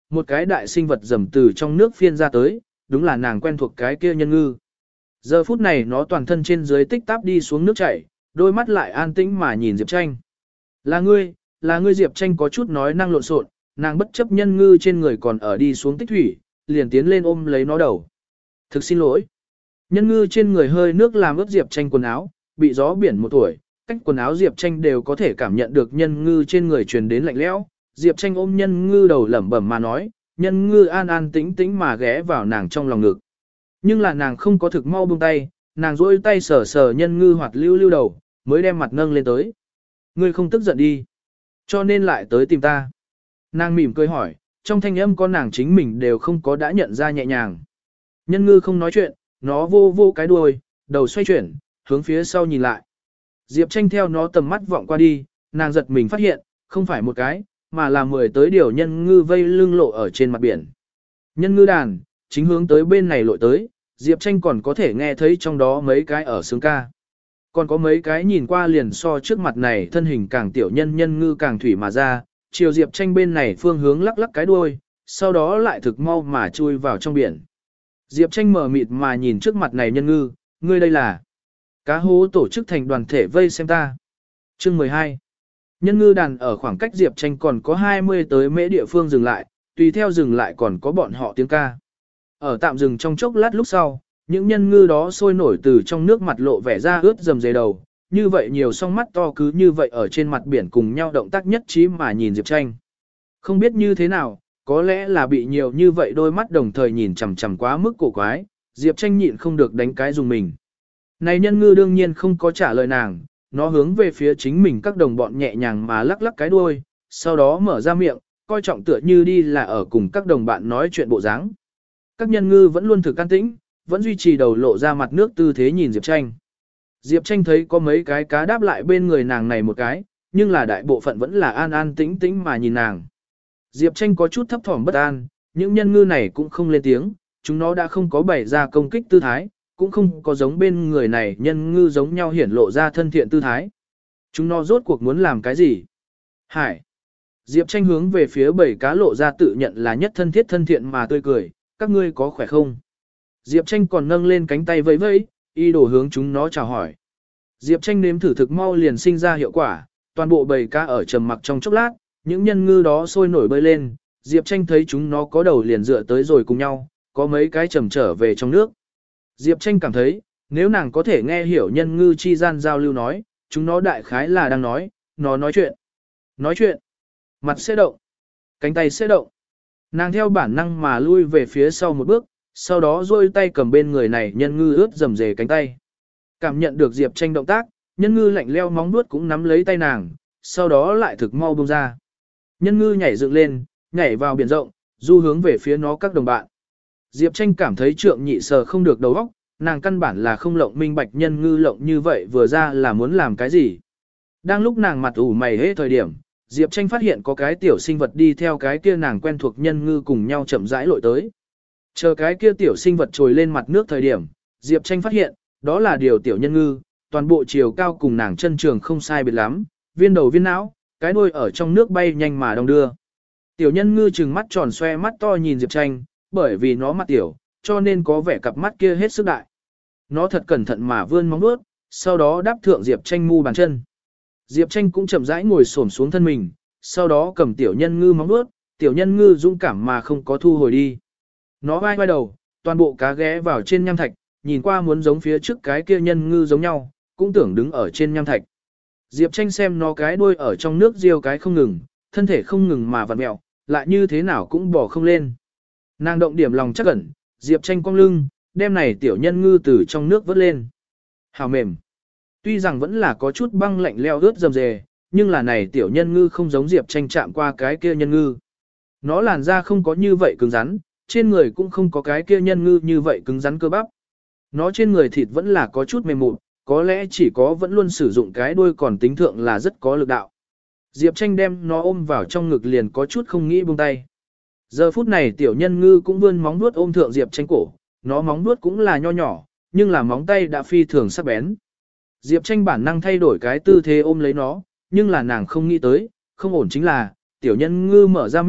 một cái đại sinh vật rầm từ trong nước phiên ra tới, đúng là nàng quen thuộc cái kia nhân ngư. Giờ phút này nó toàn thân trên dưới tích táp đi xuống nước chảy, đôi mắt lại an tĩnh mà nhìn Diệp Tranh. Là ngươi, là ngươi. Diệp Tranh có chút nói năng lộn xộn, nàng bất chấp nhân ngư trên người còn ở đi xuống tích thủy, liền tiến lên ôm lấy nó đầu. Thực xin lỗi. Nhân ngư trên người hơi nước làm ướt Diệp Tranh quần áo, bị gió biển một tuổi, cách quần áo Diệp Tranh đều có thể cảm nhận được nhân ngư trên người truyền đến lạnh lẽo. Diệp Tranh ôm nhân ngư đầu lẩm bẩm mà nói, nhân ngư an an tĩnh tĩnh mà ghé vào nàng trong lòng ngực. Nhưng là nàng không có thực mau buông tay, nàng duỗi tay sờ sờ nhân ngư hoạt lưu lưu đầu, mới đem mặt nâng lên tới. Ngươi không tức giận đi, cho nên lại tới tìm ta. Nàng mỉm cười hỏi, trong thanh âm con nàng chính mình đều không có đã nhận ra nhẹ nhàng. Nhân ngư không nói chuyện, nó vô vô cái đuôi, đầu xoay chuyển, hướng phía sau nhìn lại. Diệp Tranh theo nó tầm mắt vọng qua đi, nàng giật mình phát hiện, không phải một cái, mà là mười tới điều nhân ngư vây lưng lộ ở trên mặt biển. Nhân ngư đàn, chính hướng tới bên này lội tới, Diệp Tranh còn có thể nghe thấy trong đó mấy cái ở sướng ca. Còn có mấy cái nhìn qua liền so trước mặt này thân hình càng tiểu nhân nhân ngư càng thủy mà ra, chiều Diệp Tranh bên này phương hướng lắc lắc cái đuôi, sau đó lại thực mau mà chui vào trong biển. Diệp Tranh mở mịt mà nhìn trước mặt này nhân ngư, ngươi đây là cá hố tổ chức thành đoàn thể vây xem ta. Chương mười hai. Nhân ngư đàn ở khoảng cách Diệp Tranh còn có hai mươi tới mễ địa phương dừng lại, tùy theo dừng lại còn có bọn họ tiếng ca. Ở tạm dừng trong chốc lát lúc sau, những nhân ngư đó sôi nổi từ trong nước mặt lộ vẻ ra ướt dầm dề đầu, như vậy nhiều song mắt to cứ như vậy ở trên mặt biển cùng nhau động tác nhất trí mà nhìn Diệp Tranh. Không biết như thế nào, có lẽ là bị nhiều như vậy đôi mắt đồng thời nhìn chằm chằm quá mức cổ quái, Diệp Tranh nhịn không được đánh cái dùng mình. Này nhân ngư đương nhiên không có trả lời nàng, nó hướng về phía chính mình các đồng bọn nhẹ nhàng mà lắc lắc cái đuôi, sau đó mở ra miệng, coi trọng tựa như đi là ở cùng các đồng bạn nói chuyện bộ dáng. Các nhân ngư vẫn luôn thực can tĩnh, vẫn duy trì đầu lộ ra mặt nước tư thế nhìn Diệp Tranh. Diệp Tranh thấy có mấy cái cá đáp lại bên người nàng này một cái, nhưng là đại bộ phận vẫn là an an tĩnh tĩnh mà nhìn nàng. Diệp Tranh có chút thấp thỏm bất an, những nhân ngư này cũng không lên tiếng, chúng nó đã không có bày ra công kích tư thái, cũng không có giống bên người này nhân ngư giống nhau hiển lộ ra thân thiện tư thái. Chúng nó rốt cuộc muốn làm cái gì? Hải. Diệp Tranh hướng về phía bảy cá lộ ra tự nhận là nhất thân thiết thân thiện mà tươi cười, các ngươi có khỏe không? Diệp Tranh còn nâng lên cánh tay vẫy vẫy, y đổ hướng chúng nó chào hỏi. Diệp Tranh nếm thử thực mau liền sinh ra hiệu quả, toàn bộ bầy cá ở trầm mặc trong chốc lát, những nhân ngư đó sôi nổi bơi lên, Diệp Tranh thấy chúng nó có đầu liền dựa tới rồi cùng nhau, có mấy cái trầm trở về trong nước. Diệp Tranh cảm thấy, nếu nàng có thể nghe hiểu nhân ngư chi gian giao lưu nói, chúng nó đại khái là đang nói, nó nói chuyện. Nói chuyện, mặt sẽ động, cánh tay sẽ động. Nàng theo bản năng mà lui về phía sau một bước, sau đó duỗi tay cầm bên người này nhân ngư ướt rầm rề cánh tay. Cảm nhận được Diệp Tranh động tác, nhân ngư lạnh leo móng vuốt cũng nắm lấy tay nàng, sau đó lại thực mau buông ra. Nhân ngư nhảy dựng lên, nhảy vào biển rộng, du hướng về phía nó các đồng bạn. Diệp Tranh cảm thấy trượng nhị sờ không được đầu óc, nàng căn bản là không lộng minh bạch nhân ngư lộng như vậy vừa ra là muốn làm cái gì. Đang lúc nàng mặt ủ mày hế thời điểm, Diệp Tranh phát hiện có cái tiểu sinh vật đi theo cái kia nàng quen thuộc nhân ngư cùng nhau chậm rãi lội tới. Chờ cái kia tiểu sinh vật trồi lên mặt nước thời điểm, Diệp Tranh phát hiện, đó là điều tiểu nhân ngư, toàn bộ chiều cao cùng nàng chân trường không sai biệt lắm, viên đầu viên não, cái đuôi ở trong nước bay nhanh mà đong đưa. Tiểu nhân ngư trừng mắt tròn xoe mắt to nhìn Diệp Tranh, bởi vì nó mặt tiểu, cho nên có vẻ cặp mắt kia hết sức đại. Nó thật cẩn thận mà vươn móng vuốt, sau đó đáp thượng Diệp Tranh mu bàn chân. Diệp Tranh cũng chậm rãi ngồi xổm xuống thân mình, sau đó cầm tiểu nhân ngư móng vuốt, tiểu nhân ngư dũng cảm mà không có thu hồi đi. Nó vai vai đầu, toàn bộ cá ghé vào trên nham thạch, nhìn qua muốn giống phía trước cái kia nhân ngư giống nhau, cũng tưởng đứng ở trên nham thạch. Diệp Tranh xem nó cái đuôi ở trong nước riêu cái không ngừng, thân thể không ngừng mà vặn mẹo, lại như thế nào cũng bỏ không lên. Nàng động điểm lòng chắc ẩn, Diệp Tranh cong lưng, đem này tiểu nhân ngư từ trong nước vớt lên. Hào mềm. Tuy rằng vẫn là có chút băng lạnh leo ướt dầm dề, nhưng là này tiểu nhân ngư không giống Diệp Tranh chạm qua cái kia nhân ngư. Nó làn da không có như vậy cứng rắn, trên người cũng không có cái kia nhân ngư như vậy cứng rắn cơ bắp. Nó trên người thịt vẫn là có chút mềm mụn, có lẽ chỉ có vẫn luôn sử dụng cái đuôi còn tính thượng là rất có lực đạo. Diệp Tranh đem nó ôm vào trong ngực liền có chút không nghĩ buông tay. Giờ phút này tiểu nhân ngư cũng vươn móng vuốt ôm thượng Diệp Tranh cổ, nó móng vuốt cũng là nho nhỏ, nhưng là móng tay đã phi thường sắc bén. Diệp Tranh bản năng thay đổi cái tư thế ôm lấy nó, nhưng là nàng không nghĩ tới, không ổn chính là, tiểu nhân ngư mở ra miệng,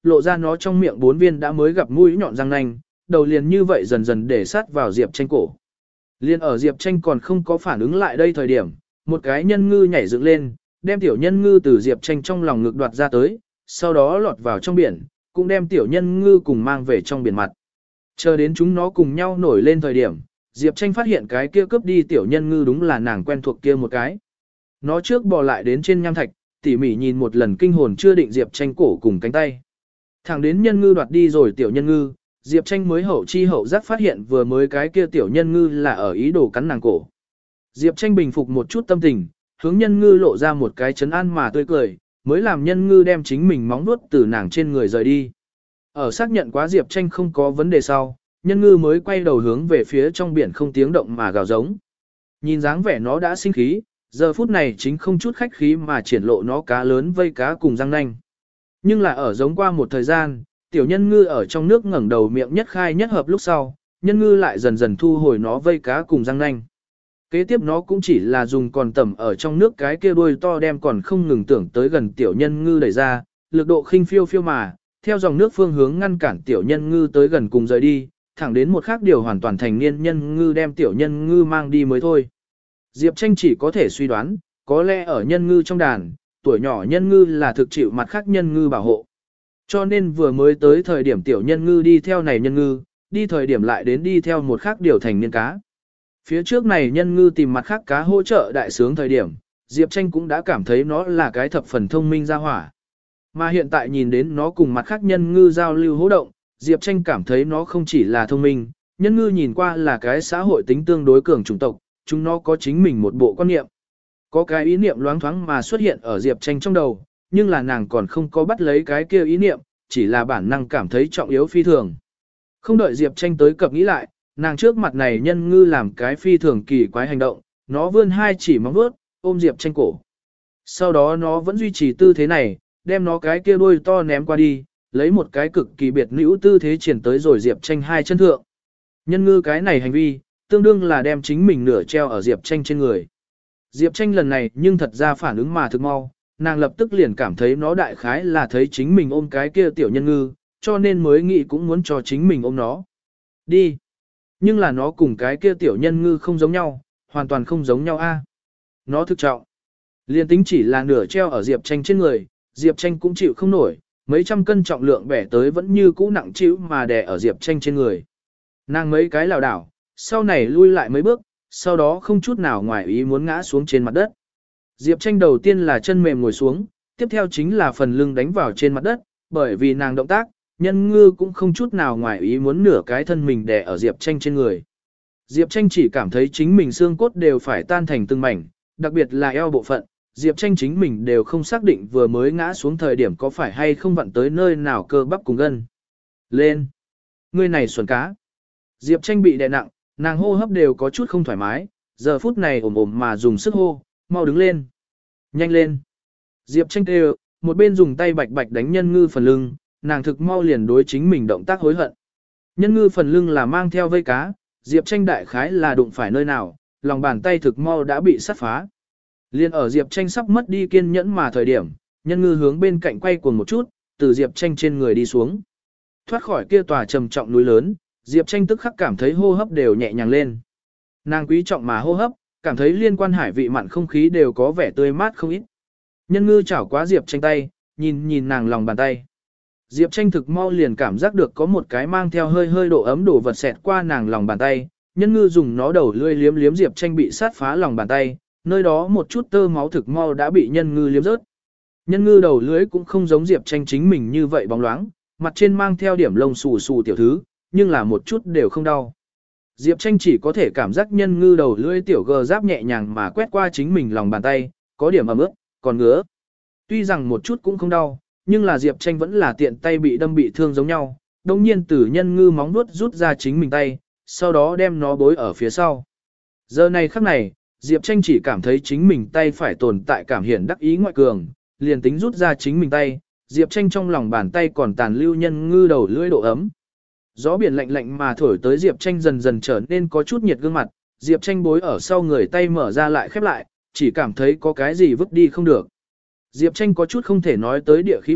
lộ ra nó trong miệng bốn viên đã mới gặp mũi nhọn răng nanh, đầu liền như vậy dần dần để sát vào Diệp Tranh cổ. Liên ở Diệp Tranh còn không có phản ứng lại đây thời điểm, một cái nhân ngư nhảy dựng lên, đem tiểu nhân ngư từ Diệp Tranh trong lòng ngực đoạt ra tới, sau đó lọt vào trong biển, cũng đem tiểu nhân ngư cùng mang về trong biển mặt. Chờ đến chúng nó cùng nhau nổi lên thời điểm, Diệp Tranh phát hiện cái kia cướp đi tiểu nhân ngư đúng là nàng quen thuộc kia một cái. Nó trước bò lại đến trên nham thạch, tỉ mỉ nhìn một lần kinh hồn chưa định Diệp Tranh cổ cùng cánh tay. Thẳng đến nhân ngư đoạt đi rồi tiểu nhân ngư, Diệp Tranh mới hậu chi hậu giác phát hiện vừa mới cái kia tiểu nhân ngư là ở ý đồ cắn nàng cổ. Diệp Tranh bình phục một chút tâm tình, hướng nhân ngư lộ ra một cái chấn an mà tươi cười, mới làm nhân ngư đem chính mình móng nuốt từ nàng trên người rời đi. Ở xác nhận quá Diệp Tranh không có vấn đề sau, nhân ngư mới quay đầu hướng về phía trong biển không tiếng động mà gào giống. Nhìn dáng vẻ nó đã sinh khí, giờ phút này chính không chút khách khí mà triển lộ nó cá lớn vây cá cùng răng nanh. Nhưng là ở giống qua một thời gian, tiểu nhân ngư ở trong nước ngẩng đầu miệng nhất khai nhất hợp lúc sau, nhân ngư lại dần dần thu hồi nó vây cá cùng răng nanh. Kế tiếp nó cũng chỉ là dùng còn tẩm ở trong nước cái kia đuôi to đem còn không ngừng tưởng tới gần tiểu nhân ngư đẩy ra, lực độ khinh phiêu phiêu mà, theo dòng nước phương hướng ngăn cản tiểu nhân ngư tới gần cùng rời đi, thẳng đến một khác điều hoàn toàn thành niên nhân ngư đem tiểu nhân ngư mang đi mới thôi. Diệp Tranh chỉ có thể suy đoán, có lẽ ở nhân ngư trong đàn, tuổi nhỏ nhân ngư là thực chịu mặt khác nhân ngư bảo hộ. Cho nên vừa mới tới thời điểm tiểu nhân ngư đi theo này nhân ngư, đi thời điểm lại đến đi theo một khác điều thành niên cá. Phía trước này nhân ngư tìm mặt khác cá hỗ trợ đại sướng thời điểm, Diệp Tranh cũng đã cảm thấy nó là cái thập phần thông minh ra hỏa. Mà hiện tại nhìn đến nó cùng mặt khác nhân ngư giao lưu hỗ động, Diệp Tranh cảm thấy nó không chỉ là thông minh, nhân ngư nhìn qua là cái xã hội tính tương đối cường chủng tộc, chúng nó có chính mình một bộ quan niệm. Có cái ý niệm loáng thoáng mà xuất hiện ở Diệp Tranh trong đầu, nhưng là nàng còn không có bắt lấy cái kia ý niệm, chỉ là bản năng cảm thấy trọng yếu phi thường. Không đợi Diệp Tranh tới cập nghĩ lại, nàng trước mặt này nhân ngư làm cái phi thường kỳ quái hành động, nó vươn hai chỉ móng vuốt, ôm Diệp Tranh cổ. Sau đó nó vẫn duy trì tư thế này, đem nó cái kia đuôi to ném qua đi, lấy một cái cực kỳ biệt nữ tư thế triển tới rồi Diệp Tranh hai chân thượng. Nhân ngư cái này hành vi, tương đương là đem chính mình nửa treo ở Diệp Tranh trên người. Diệp Tranh lần này nhưng thật ra phản ứng mà thực mau, nàng lập tức liền cảm thấy nó đại khái là thấy chính mình ôm cái kia tiểu nhân ngư, cho nên mới nghĩ cũng muốn cho chính mình ôm nó. Đi. Nhưng là nó cùng cái kia tiểu nhân ngư không giống nhau, hoàn toàn không giống nhau a. Nó thực trọng. Liên tính chỉ là nửa treo ở Diệp Tranh trên người, Diệp Tranh cũng chịu không nổi, mấy trăm cân trọng lượng bẻ tới vẫn như cũ nặng chịu mà đè ở Diệp Tranh trên người. Nàng mấy cái lảo đảo, sau này lui lại mấy bước, sau đó không chút nào ngoài ý muốn ngã xuống trên mặt đất. Diệp Tranh đầu tiên là chân mềm ngồi xuống, tiếp theo chính là phần lưng đánh vào trên mặt đất, bởi vì nàng động tác, nhân ngư cũng không chút nào ngoài ý muốn nửa cái thân mình đè ở Diệp Tranh trên người. Diệp Tranh chỉ cảm thấy chính mình xương cốt đều phải tan thành từng mảnh, đặc biệt là eo bộ phận, Diệp Tranh chính mình đều không xác định vừa mới ngã xuống thời điểm có phải hay không vặn tới nơi nào cơ bắp cùng gân. Lên! Người này xuẩn cá! Diệp Tranh bị đè nặng, nàng hô hấp đều có chút không thoải mái, giờ phút này ồm ồm mà dùng sức hô, mau đứng lên! Nhanh lên! Diệp Tranh kêu, một bên dùng tay bạch bạch đánh nhân ngư phần lưng, nàng thực mau liền đối chính mình động tác hối hận. Nhân ngư phần lưng là mang theo vây cá, Diệp Tranh đại khái là đụng phải nơi nào, lòng bàn tay thực mau đã bị sát phá. Liên ở Diệp Tranh sắp mất đi kiên nhẫn mà thời điểm, nhân ngư hướng bên cạnh quay cuồng một chút, từ Diệp Tranh trên người đi xuống. Thoát khỏi kia tòa trầm trọng núi lớn, Diệp Tranh tức khắc cảm thấy hô hấp đều nhẹ nhàng lên. Nàng quý trọng mà hô hấp, cảm thấy liên quan hải vị mặn không khí đều có vẻ tươi mát không ít. Nhân ngư chảo quá Diệp Tranh tay, nhìn nhìn nàng lòng bàn tay. Diệp Tranh thực mau liền cảm giác được có một cái mang theo hơi hơi độ ấm đổ vật xẹt qua nàng lòng bàn tay, nhân ngư dùng nó đầu lươi liếm liếm Diệp Tranh bị sát phá lòng bàn tay, nơi đó một chút tơ máu thực mau đã bị nhân ngư liếm rớt. Nhân ngư đầu lưới cũng không giống Diệp Tranh chính mình như vậy bóng loáng, mặt trên mang theo điểm lông xù xù tiểu thứ, nhưng là một chút đều không đau. Diệp Tranh chỉ có thể cảm giác nhân ngư đầu lưỡi tiểu gờ giáp nhẹ nhàng mà quét qua chính mình lòng bàn tay, có điểm ẩm ướt, còn ngứa. Tuy rằng một chút cũng không đau, nhưng là Diệp Tranh vẫn là tiện tay bị đâm bị thương giống nhau, đồng nhiên từ nhân ngư móng vuốt rút ra chính mình tay, sau đó đem nó bối ở phía sau. Giờ này khắc này, Diệp Tranh chỉ cảm thấy chính mình tay phải tồn tại cảm hiển đắc ý ngoại cường, liền tính rút ra chính mình tay, Diệp Tranh trong lòng bàn tay còn tàn lưu nhân ngư đầu lưỡi độ ấm. Gió biển lạnh lạnh mà thổi tới Diệp Tranh dần dần trở nên có chút nhiệt gương mặt, Diệp Tranh bối ở sau người tay mở ra lại khép lại, chỉ cảm thấy có cái gì vứt đi không được. Diệp Tranh có chút không thể nói tới địa khí bực,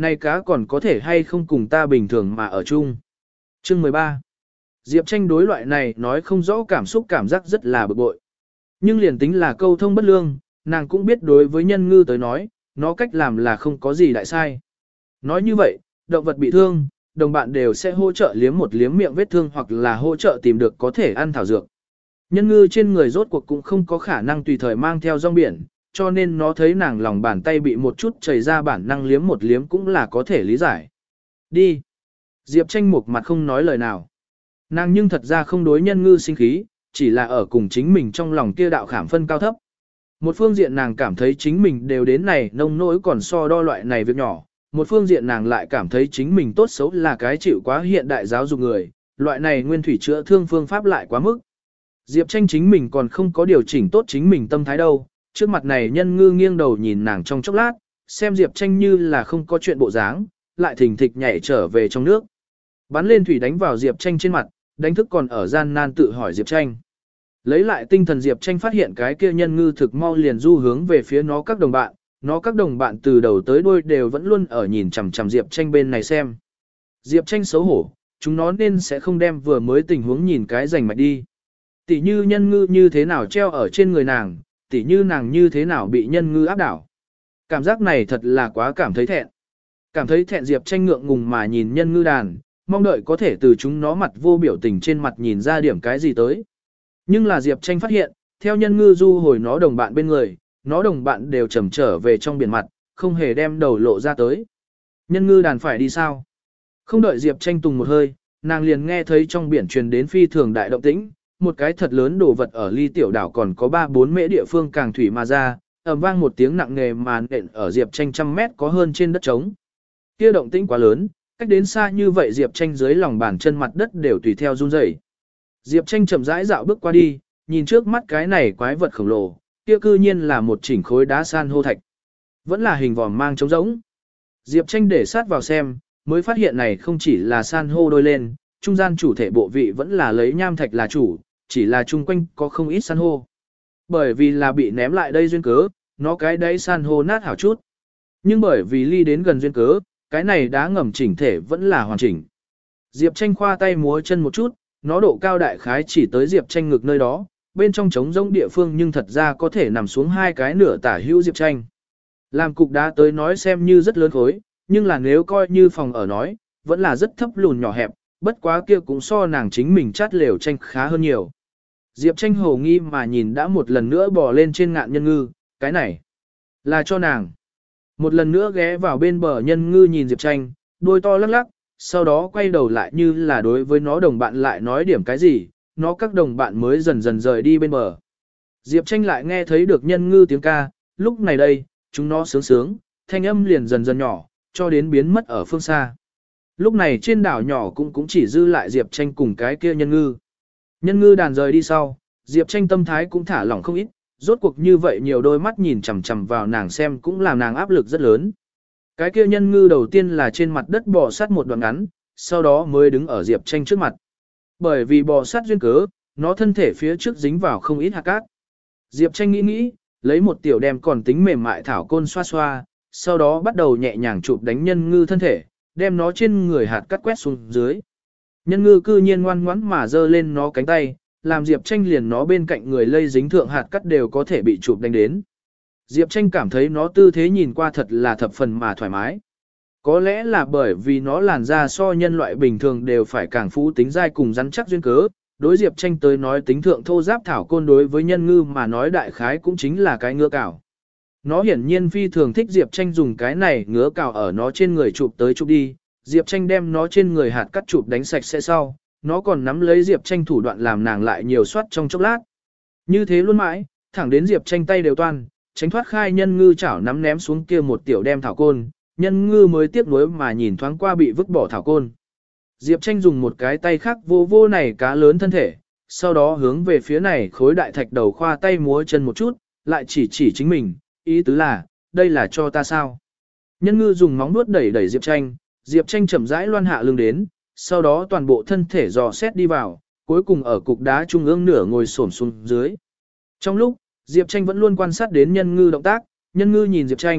này cá còn có thể hay không cùng ta bình thường mà ở chung. Chương mười ba. Diệp Tranh đối loại này nói không rõ cảm xúc cảm giác rất là bực bội. Nhưng liền tính là câu thông bất lương, nàng cũng biết đối với nhân ngư tới nói, nó cách làm là không có gì đại sai. Nói như vậy, động vật bị thương, đồng bạn đều sẽ hỗ trợ liếm một liếm miệng vết thương hoặc là hỗ trợ tìm được có thể ăn thảo dược. Nhân ngư trên người rốt cuộc cũng không có khả năng tùy thời mang theo rong biển, cho nên nó thấy nàng lòng bàn tay bị một chút chảy ra bản năng liếm một liếm cũng là có thể lý giải. Đi. Diệp Tranh một mặt không nói lời nào. Nàng nhưng thật ra không đối nhân ngư sinh khí, chỉ là ở cùng chính mình trong lòng kia đạo khảm phân cao thấp. Một phương diện nàng cảm thấy chính mình đều đến này nông nỗi còn so đo loại này việc nhỏ, một phương diện nàng lại cảm thấy chính mình tốt xấu là cái chịu quá hiện đại giáo dục người, loại này nguyên thủy chữa thương phương pháp lại quá mức. Diệp Tranh chính mình còn không có điều chỉnh tốt chính mình tâm thái đâu, trước mặt này nhân ngư nghiêng đầu nhìn nàng trong chốc lát, xem Diệp Tranh như là không có chuyện bộ dáng, lại thình thịch nhảy trở về trong nước. Bắn lên thủy đánh vào Diệp Tranh trên mặt, đánh thức còn ở gian nan tự hỏi Diệp Tranh. Lấy lại tinh thần Diệp Tranh phát hiện cái kia nhân ngư thực mau liền du hướng về phía nó các đồng bạn, nó các đồng bạn từ đầu tới đuôi đều vẫn luôn ở nhìn chằm chằm Diệp Tranh bên này xem. Diệp Tranh xấu hổ, chúng nó nên sẽ không đem vừa mới tình huống nhìn cái rành mạch đi. Tỷ như nhân ngư như thế nào treo ở trên người nàng, tỷ như nàng như thế nào bị nhân ngư áp đảo. Cảm giác này thật là quá cảm thấy thẹn. Cảm thấy thẹn Diệp Tranh ngượng ngùng mà nhìn nhân ngư đàn, mong đợi có thể từ chúng nó mặt vô biểu tình trên mặt nhìn ra điểm cái gì tới. Nhưng là Diệp Tranh phát hiện, theo nhân ngư du hồi nó đồng bạn bên người, nó đồng bạn đều trầm trở về trong biển mặt, không hề đem đầu lộ ra tới. Nhân ngư đàn phải đi sao? Không đợi Diệp Tranh tùng một hơi, nàng liền nghe thấy trong biển truyền đến phi thường đại động tĩnh, một cái thật lớn đồ vật ở ly tiểu đảo còn có ba bốn mễ địa phương càng thủy mà ra, ầm vang một tiếng nặng nề mà nện ở Diệp Tranh trăm mét có hơn trên đất trống. Kia động tĩnh quá lớn, cách đến xa như vậy Diệp Tranh dưới lòng bàn chân mặt đất đều tùy theo run rẩy. Diệp Tranh chậm rãi dạo bước qua đi, nhìn trước mắt cái này quái vật khổng lồ, kia cư nhiên là một chỉnh khối đá san hô thạch. Vẫn là hình vòm mang trống rỗng. Diệp Tranh để sát vào xem, mới phát hiện này không chỉ là san hô đôi lên, trung gian chủ thể bộ vị vẫn là lấy nham thạch là chủ, chỉ là chung quanh có không ít san hô. Bởi vì là bị ném lại đây duyên cớ, nó cái đáy san hô nát hảo chút. Nhưng bởi vì ly đến gần duyên cớ, cái này đá ngầm chỉnh thể vẫn là hoàn chỉnh. Diệp Tranh khoa tay múa chân một chút, nó độ cao đại khái chỉ tới Diệp Tranh ngực nơi đó, bên trong trống rỗng địa phương nhưng thật ra có thể nằm xuống hai cái nửa tả hữu Diệp Tranh. Làm cục đá tới nói xem như rất lớn khối, nhưng là nếu coi như phòng ở nói, vẫn là rất thấp lùn nhỏ hẹp, bất quá kia cũng so nàng chính mình chát lều tranh khá hơn nhiều. Diệp Tranh hồ nghi mà nhìn đã một lần nữa bò lên trên ngạn nhân ngư, cái này là cho nàng. Một lần nữa ghé vào bên bờ nhân ngư nhìn Diệp Tranh, đôi to lắc lắc, sau đó quay đầu lại như là đối với nó đồng bạn lại nói điểm cái gì, nó các đồng bạn mới dần dần rời đi bên bờ. Diệp Tranh lại nghe thấy được nhân ngư tiếng ca, lúc này đây, chúng nó sướng sướng, thanh âm liền dần dần nhỏ, cho đến biến mất ở phương xa. Lúc này trên đảo nhỏ cũng cũng chỉ dư lại Diệp Tranh cùng cái kia nhân ngư. Nhân ngư đàn rời đi sau, Diệp Tranh tâm thái cũng thả lỏng không ít, rốt cuộc như vậy nhiều đôi mắt nhìn chằm chằm vào nàng xem cũng làm nàng áp lực rất lớn. Cái kia nhân ngư đầu tiên là trên mặt đất bò sát một đoạn ngắn, sau đó mới đứng ở Diệp Tranh trước mặt. Bởi vì bò sát duyên cớ, nó thân thể phía trước dính vào không ít hạt cát. Diệp Tranh nghĩ nghĩ, lấy một tiểu đem còn tính mềm mại thảo côn xoa xoa, sau đó bắt đầu nhẹ nhàng chụp đánh nhân ngư thân thể, đem nó trên người hạt cát quét xuống dưới. Nhân ngư cư nhiên ngoan ngoãn mà giơ lên nó cánh tay, làm Diệp Tranh liền nó bên cạnh người lây dính thượng hạt cát đều có thể bị chụp đánh đến. Diệp Tranh cảm thấy nó tư thế nhìn qua thật là thập phần mà thoải mái. Có lẽ là bởi vì nó làn da so nhân loại bình thường đều phải càng phú tính dai cùng rắn chắc duyên cớ, đối Diệp Tranh tới nói tính thượng thô giáp thảo côn đối với nhân ngư mà nói đại khái cũng chính là cái ngứa cào. Nó hiển nhiên phi thường thích Diệp Tranh dùng cái này ngứa cào ở nó trên người chụp tới chụp đi, Diệp Tranh đem nó trên người hạt cắt chụp đánh sạch sẽ sau, nó còn nắm lấy Diệp Tranh thủ đoạn làm nàng lại nhiều soát trong chốc lát. Như thế luôn mãi, thẳng đến Diệp Tranh tay đều toan, tránh thoát khai nhân ngư chảo nắm ném xuống kia một tiểu đem thảo côn, nhân ngư mới tiếc nuối mà nhìn thoáng qua bị vứt bỏ thảo côn. Diệp Tranh dùng một cái tay khác vô vô này cá lớn thân thể, sau đó hướng về phía này khối đại thạch đầu khoa tay múa chân một chút, lại chỉ chỉ chính mình, ý tứ là, đây là cho ta sao. Nhân ngư dùng móng vuốt đẩy đẩy Diệp Tranh, Diệp Tranh chậm rãi loan hạ lưng đến, sau đó toàn bộ thân thể dò xét đi vào, cuối cùng ở cục đá trung ương nửa ngồi xổm xuống dưới. Trong lúc, Diệp Tranh vẫn luôn quan sát đến nhân ngư động tác, nhân ngư nhìn Diệp Tranh,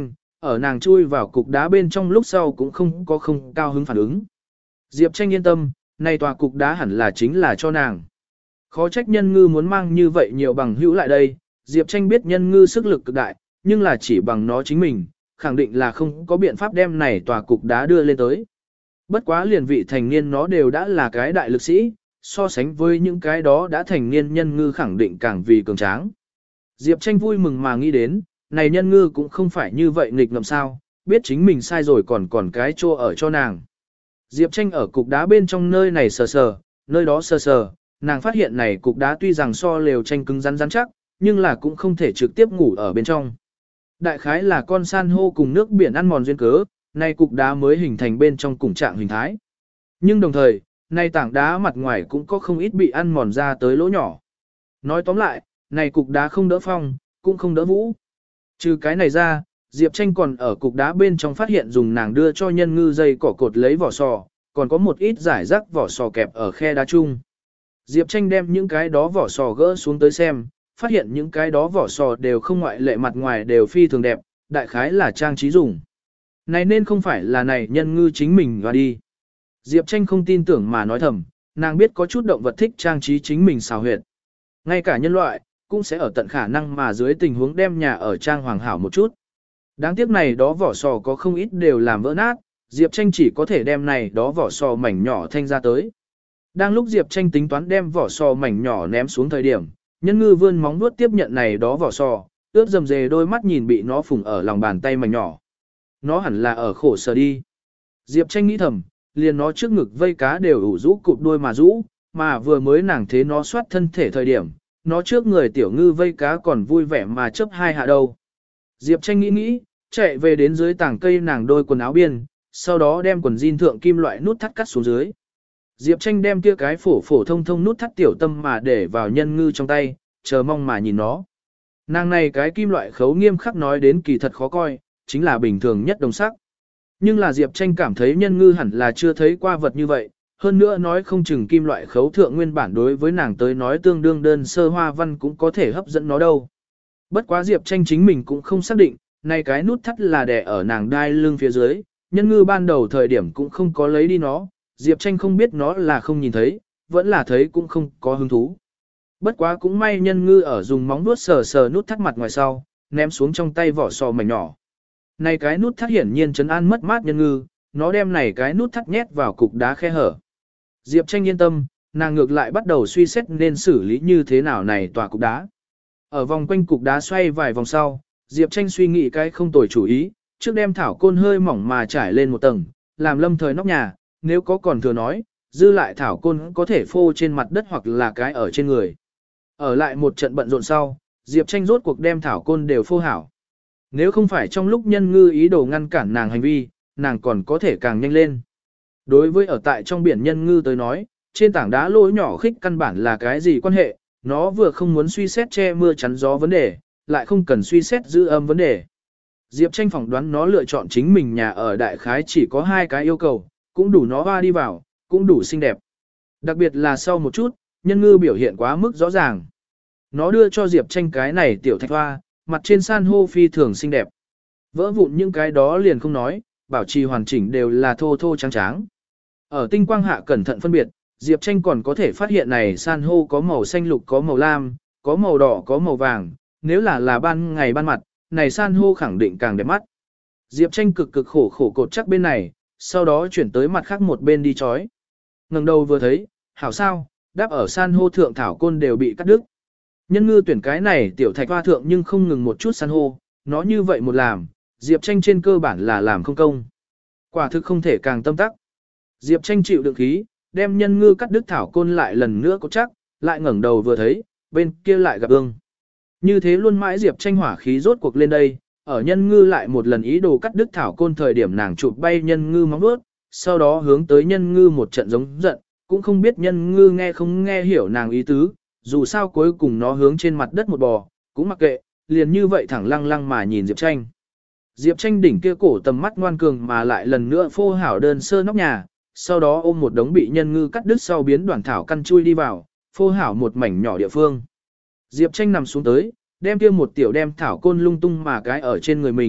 ở nàng chui vào cục đá bên trong lúc sau cũng không có không cao hứng phản ứng. Diệp Tranh yên tâm, này tòa cục đá hẳn là chính là cho nàng. Khó trách nhân ngư muốn mang như vậy nhiều bằng hữu lại đây, Diệp Tranh biết nhân ngư sức lực cực đại, nhưng là chỉ bằng nó chính mình, khẳng định là không có biện pháp đem này tòa cục đá đưa lên tới. Bất quá liền vị thành niên nó đều đã là cái đại lực sĩ, so sánh với những cái đó đã thành niên nhân ngư khẳng định càng vì cường tráng. Diệp Tranh vui mừng mà nghĩ đến, này nhân ngư cũng không phải như vậy nghịch ngợm sao, biết chính mình sai rồi còn còn cái chỗ ở cho nàng. Diệp Tranh ở cục đá bên trong nơi này sờ sờ, nơi đó sờ sờ, nàng phát hiện này cục đá tuy rằng so lều tranh cứng rắn rắn chắc, nhưng là cũng không thể trực tiếp ngủ ở bên trong. Đại khái là con san hô cùng nước biển ăn mòn duyên cớ, nay cục đá mới hình thành bên trong cùng trạng hình thái. Nhưng đồng thời, nay tảng đá mặt ngoài cũng có không ít bị ăn mòn ra tới lỗ nhỏ. Nói tóm lại, này cục đá không đỡ phong, cũng không đỡ vũ. Trừ cái này ra, Diệp Tranh còn ở cục đá bên trong phát hiện dùng nàng đưa cho nhân ngư dây cỏ cột lấy vỏ sò, còn có một ít giải rác vỏ sò kẹp ở khe đá chung. Diệp Tranh đem những cái đó vỏ sò gỡ xuống tới xem, phát hiện những cái đó vỏ sò đều không ngoại lệ mặt ngoài đều phi thường đẹp, đại khái là trang trí dùng. Này nên không phải là này nhân ngư chính mình và đi. Diệp Tranh không tin tưởng mà nói thầm, nàng biết có chút động vật thích trang trí chính mình xào huyệt. Ngay cả nhân loại, cũng sẽ ở tận khả năng mà dưới tình huống đem nhà ở trang hoàng hảo một chút. Đáng tiếc này đó vỏ sò có không ít đều làm vỡ nát, Diệp Tranh chỉ có thể đem này đó vỏ sò mảnh nhỏ thanh ra tới. Đang lúc Diệp Tranh tính toán đem vỏ sò mảnh nhỏ ném xuống thời điểm, nhân ngư vươn móng vuốt tiếp nhận này đó vỏ sò, ướt dầm dề đôi mắt nhìn bị nó phùng ở lòng bàn tay mảnh nhỏ. Nó hẳn là ở khổ sở đi. Diệp Tranh nghĩ thầm, liền nó trước ngực vây cá đều ủ rũ cụp đuôi mà rũ, mà vừa mới nàng thế nó xoát thân thể thời điểm, nó trước người tiểu ngư vây cá còn vui vẻ mà chớp hai hạ đầu. Diệp Tranh nghĩ nghĩ, chạy về đến dưới tảng cây nàng đôi quần áo biên, sau đó đem quần jean thượng kim loại nút thắt cắt xuống dưới. Diệp Tranh đem kia cái phổ phổ thông thông nút thắt tiểu tâm mà để vào nhân ngư trong tay, chờ mong mà nhìn nó. Nàng này cái kim loại khấu nghiêm khắc nói đến kỳ thật khó coi, chính là bình thường nhất đồng sắc. Nhưng là Diệp Tranh cảm thấy nhân ngư hẳn là chưa thấy qua vật như vậy, hơn nữa nói không chừng kim loại khấu thượng nguyên bản đối với nàng tới nói tương đương đơn sơ hoa văn cũng có thể hấp dẫn nó đâu. Bất quá Diệp Tranh chính mình cũng không xác định, này cái nút thắt là đè ở nàng đai lưng phía dưới, nhân ngư ban đầu thời điểm cũng không có lấy đi nó, Diệp Tranh không biết nó là không nhìn thấy, vẫn là thấy cũng không có hứng thú. Bất quá cũng may nhân ngư ở dùng móng vuốt sờ sờ nút thắt mặt ngoài sau, ném xuống trong tay vỏ sò mảnh nhỏ. Này cái nút thắt hiển nhiên trấn an mất mát nhân ngư, nó đem này cái nút thắt nhét vào cục đá khe hở. Diệp Tranh yên tâm, nàng ngược lại bắt đầu suy xét nên xử lý như thế nào này tòa cục đá. Ở vòng quanh cục đá xoay vài vòng sau, Diệp Tranh suy nghĩ cái không tồi chủ ý, trước đem thảo côn hơi mỏng mà trải lên một tầng, làm lâm thời nóc nhà, nếu có còn thừa nói, dư lại thảo côn có thể phô trên mặt đất hoặc là cái ở trên người. Ở lại một trận bận rộn sau, Diệp Tranh rốt cuộc đem thảo côn đều phô hảo. Nếu không phải trong lúc nhân ngư ý đồ ngăn cản nàng hành vi, nàng còn có thể càng nhanh lên. Đối với ở tại trong biển nhân ngư tới nói, trên tảng đá lỗ nhỏ khích căn bản là cái gì quan hệ, nó vừa không muốn suy xét che mưa chắn gió vấn đề, lại không cần suy xét giữ âm vấn đề. Diệp Tranh phỏng đoán nó lựa chọn chính mình nhà ở đại khái chỉ có hai cái yêu cầu, cũng đủ nó hoa đi vào, cũng đủ xinh đẹp. Đặc biệt là sau một chút, nhân ngư biểu hiện quá mức rõ ràng. Nó đưa cho Diệp Tranh cái này tiểu thạch hoa, mặt trên san hô phi thường xinh đẹp. Vỡ vụn những cái đó liền không nói, bảo trì hoàn chỉnh đều là thô thô trắng tráng. Ở tinh quang hạ cẩn thận phân biệt, Diệp Tranh còn có thể phát hiện này san hô có màu xanh lục có màu lam, có màu đỏ có màu vàng, nếu là là ban ngày ban mặt, này san hô khẳng định càng đẹp mắt. Diệp Tranh cực cực khổ khổ cột chắc bên này, sau đó chuyển tới mặt khác một bên đi chói. Ngẩng đầu vừa thấy, hảo sao, đáp ở san hô thượng thảo côn đều bị cắt đứt. Nhân ngư tuyển cái này tiểu thạch hoa thượng nhưng không ngừng một chút san hô, nó như vậy một làm, Diệp Tranh trên cơ bản là làm không công. Quả thực không thể càng tâm tắc. Diệp Tranh chịu đựng khí, đem nhân ngư cắt đứt thảo côn lại lần nữa cột chắc, lại ngẩng đầu vừa thấy, bên kia lại gặp ương. Như thế luôn mãi Diệp Tranh hỏa khí rốt cuộc lên đây, ở nhân ngư lại một lần ý đồ cắt đứt thảo côn thời điểm nàng chụp bay nhân ngư móng vuốt, sau đó hướng tới nhân ngư một trận giống giận, cũng không biết nhân ngư nghe không nghe hiểu nàng ý tứ, dù sao cuối cùng nó hướng trên mặt đất một bò, cũng mặc kệ, liền như vậy thẳng lăng lăng mà nhìn Diệp Tranh. Diệp Tranh đỉnh kia cổ tầm mắt ngoan cường mà lại lần nữa phô hảo đơn sơ nóc nhà, sau đó ôm một đống bị nhân ngư cắt đứt sau biến đoàn thảo căn chui đi vào, phô hảo một mảnh nhỏ địa phương. Diệp Tranh nằm xuống tới, đem kia một tiểu đem thảo côn lung tung mà cái ở trên người mình,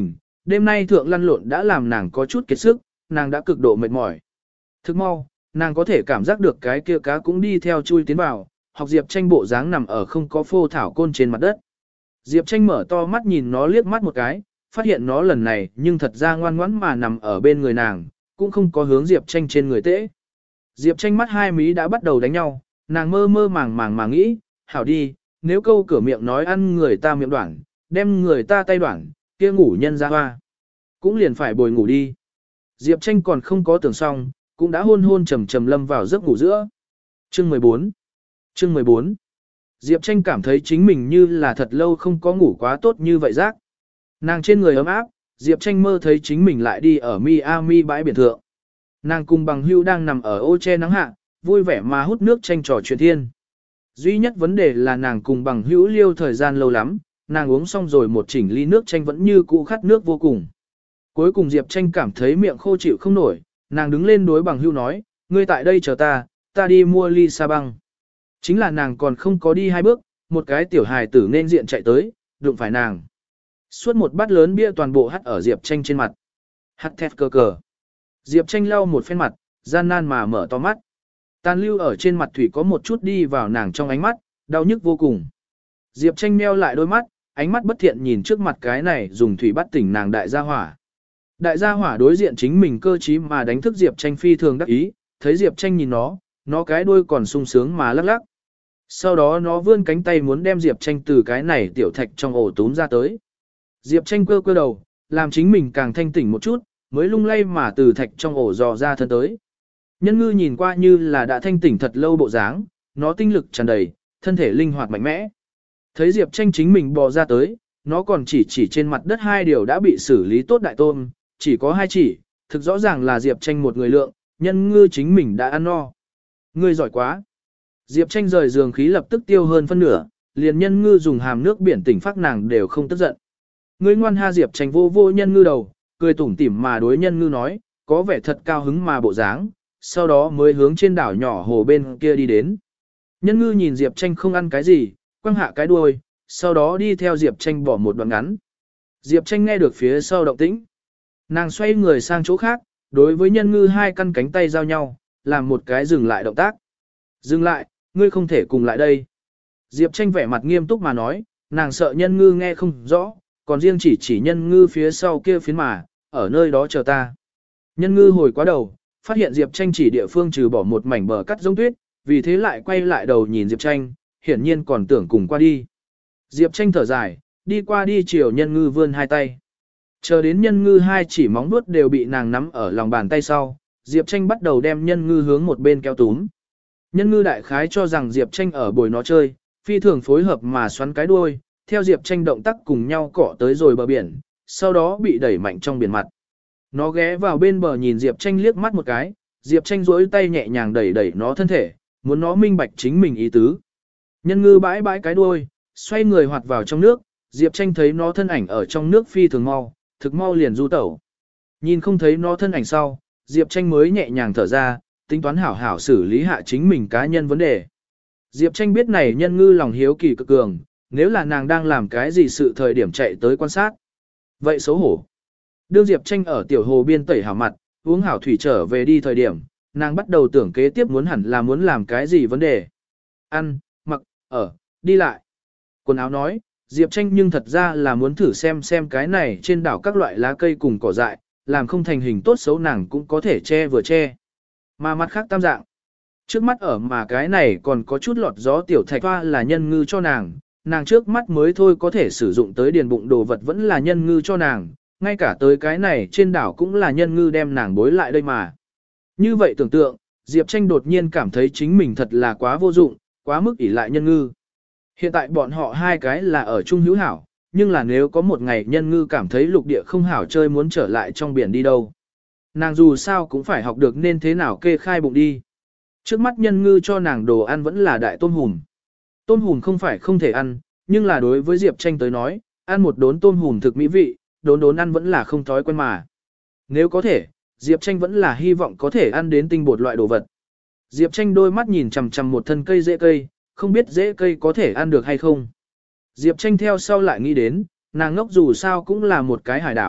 đêm nay thượng lăn lộn đã làm nàng có chút kiệt sức, nàng đã cực độ mệt mỏi. Thức mau, nàng có thể cảm giác được cái kia cá cũng đi theo chui tiến vào, học Diệp Tranh bộ dáng nằm ở không có phô thảo côn trên mặt đất. Diệp Tranh mở to mắt nhìn nó liếc mắt một cái, phát hiện nó lần này nhưng thật ra ngoan ngoãn mà nằm ở bên người nàng, cũng không có hướng Diệp Tranh trên người tễ. Diệp Tranh mắt hai mí đã bắt đầu đánh nhau, nàng mơ mơ màng màng mà nghĩ, hảo đi, nếu câu cửa miệng nói ăn người ta miệng đoạn, đem người ta tay đoạn, kia ngủ nhân ra hoa. Cũng liền phải bồi ngủ đi. Diệp Tranh còn không có tưởng xong, cũng đã hôn hôn trầm trầm lâm vào giấc ngủ giữa. Chương mười bốn Chương mười bốn Diệp Tranh cảm thấy chính mình như là thật lâu không có ngủ quá tốt như vậy rác. Nàng trên người ấm áp, Diệp Tranh mơ thấy chính mình lại đi ở Miami bãi biển thượng. Nàng cùng bằng hưu đang nằm ở ô che nắng hạ, vui vẻ mà hút nước tranh trò chuyện thiên. Duy nhất vấn đề là nàng cùng bằng hữu liêu thời gian lâu lắm, nàng uống xong rồi một chỉnh ly nước tranh vẫn như cũ khát nước vô cùng. Cuối cùng Diệp Tranh cảm thấy miệng khô chịu không nổi, nàng đứng lên đối bằng hữu nói, ngươi tại đây chờ ta, ta đi mua ly sa băng. Chính là nàng còn không có đi hai bước, một cái tiểu hài tử nên diện chạy tới, đụng phải nàng. Suốt một bát lớn bia toàn bộ hắt ở Diệp Tranh trên mặt. Hắt thét cờ cờ. Diệp Tranh lau một phen mặt, gian nan mà mở to mắt. Tàn lưu ở trên mặt thủy có một chút đi vào nàng trong ánh mắt, đau nhức vô cùng. Diệp Tranh meo lại đôi mắt, ánh mắt bất thiện nhìn trước mặt cái này dùng thủy bắt tỉnh nàng đại gia hỏa. Đại gia hỏa đối diện chính mình cơ trí mà đánh thức Diệp Tranh phi thường đắc ý, thấy Diệp Tranh nhìn nó, nó cái đuôi còn sung sướng mà lắc lắc. Sau đó nó vươn cánh tay muốn đem Diệp Tranh từ cái này tiểu thạch trong ổ túm ra tới. Diệp Tranh cơ cơ đầu, làm chính mình càng thanh tỉnh một chút, mới lung lay mà từ thạch trong ổ dò ra thân tới. Nhân ngư nhìn qua như là đã thanh tỉnh thật lâu bộ dáng, nó tinh lực tràn đầy, thân thể linh hoạt mạnh mẽ. Thấy Diệp Tranh chính mình bò ra tới, nó còn chỉ chỉ trên mặt đất hai điều đã bị xử lý tốt đại tôm, chỉ có hai chỉ, thực rõ ràng là Diệp Tranh một người lượng, nhân ngư chính mình đã ăn no. Ngươi giỏi quá. Diệp Tranh rời giường khí lập tức tiêu hơn phân nửa, liền nhân ngư dùng hàm nước biển tỉnh phát nàng đều không tức giận. Ngươi ngoan ha. Diệp Tranh vô vô nhân ngư đầu, cười tủm tỉm mà đối nhân ngư nói, có vẻ thật cao hứng mà bộ dáng, sau đó mới hướng trên đảo nhỏ hồ bên kia đi đến. Nhân ngư nhìn Diệp Tranh không ăn cái gì, quăng hạ cái đuôi, sau đó đi theo Diệp Tranh bỏ một đoạn ngắn. Diệp Tranh nghe được phía sau động tĩnh. Nàng xoay người sang chỗ khác, đối với nhân ngư hai căn cánh tay giao nhau, làm một cái dừng lại động tác. Dừng lại, ngươi không thể cùng lại đây. Diệp Tranh vẻ mặt nghiêm túc mà nói, nàng sợ nhân ngư nghe không rõ, còn riêng chỉ chỉ nhân ngư phía sau kia phiến mà, ở nơi đó chờ ta. Nhân ngư hồi quá đầu, phát hiện Diệp Tranh chỉ địa phương trừ bỏ một mảnh bờ cắt giống tuyết, vì thế lại quay lại đầu nhìn Diệp Tranh, hiển nhiên còn tưởng cùng qua đi. Diệp Tranh thở dài, đi qua đi chiều nhân ngư vươn hai tay. Chờ đến nhân ngư hai chỉ móng vuốt đều bị nàng nắm ở lòng bàn tay sau, Diệp Tranh bắt đầu đem nhân ngư hướng một bên kéo túm. Nhân ngư đại khái cho rằng Diệp Tranh ở bồi nó chơi, phi thường phối hợp mà xoắn cái đuôi, theo Diệp Tranh động tác cùng nhau cọ tới rồi bờ biển, sau đó bị đẩy mạnh trong biển mặt. Nó ghé vào bên bờ nhìn Diệp Tranh liếc mắt một cái, Diệp Tranh duỗi tay nhẹ nhàng đẩy đẩy nó thân thể, muốn nó minh bạch chính mình ý tứ. Nhân ngư bãi bãi cái đuôi, xoay người hoạt vào trong nước, Diệp Tranh thấy nó thân ảnh ở trong nước phi thường mau, thực mau liền du tẩu. Nhìn không thấy nó thân ảnh sau, Diệp Tranh mới nhẹ nhàng thở ra, tính toán hảo hảo xử lý hạ chính mình cá nhân vấn đề. Diệp Tranh biết này nhân ngư lòng hiếu kỳ cực cường, nếu là nàng đang làm cái gì sự thời điểm chạy tới quan sát. Vậy xấu hổ. Đương Diệp Tranh ở tiểu hồ biên tẩy hảo mặt, uống hảo thủy trở về đi thời điểm, nàng bắt đầu tưởng kế tiếp muốn hẳn là muốn làm cái gì vấn đề. Ăn, mặc, ở, đi lại. Quần áo nói, Diệp Tranh nhưng thật ra là muốn thử xem xem cái này trên đảo các loại lá cây cùng cỏ dại, làm không thành hình tốt xấu nàng cũng có thể che vừa che. Mà mặt khác tam dạng. Trước mắt ở mà cái này còn có chút lọt gió tiểu thạch hoa là nhân ngư cho nàng, nàng trước mắt mới thôi có thể sử dụng tới điền bụng đồ vật vẫn là nhân ngư cho nàng, ngay cả tới cái này trên đảo cũng là nhân ngư đem nàng bối lại đây mà. Như vậy tưởng tượng, Diệp Tranh đột nhiên cảm thấy chính mình thật là quá vô dụng, quá mức ỷ lại nhân ngư. Hiện tại bọn họ hai cái là ở chung hữu hảo, nhưng là nếu có một ngày nhân ngư cảm thấy lục địa không hảo chơi muốn trở lại trong biển đi đâu. Nàng dù sao cũng phải học được nên thế nào kê khai bụng đi. Trước mắt nhân ngư cho nàng đồ ăn vẫn là đại tôm hùm. Tôm hùm không phải không thể ăn, nhưng là đối với Diệp Tranh tới nói, ăn một đốn tôm hùm thực mỹ vị, đốn đốn ăn vẫn là không thói quen mà. Nếu có thể, Diệp Tranh vẫn là hy vọng có thể ăn đến tinh bột loại đồ vật. Diệp Tranh đôi mắt nhìn chằm chằm một thân cây rễ cây, không biết rễ cây có thể ăn được hay không. Diệp Tranh theo sau lại nghĩ đến, nàng ngốc dù sao cũng là một cái hải đảo,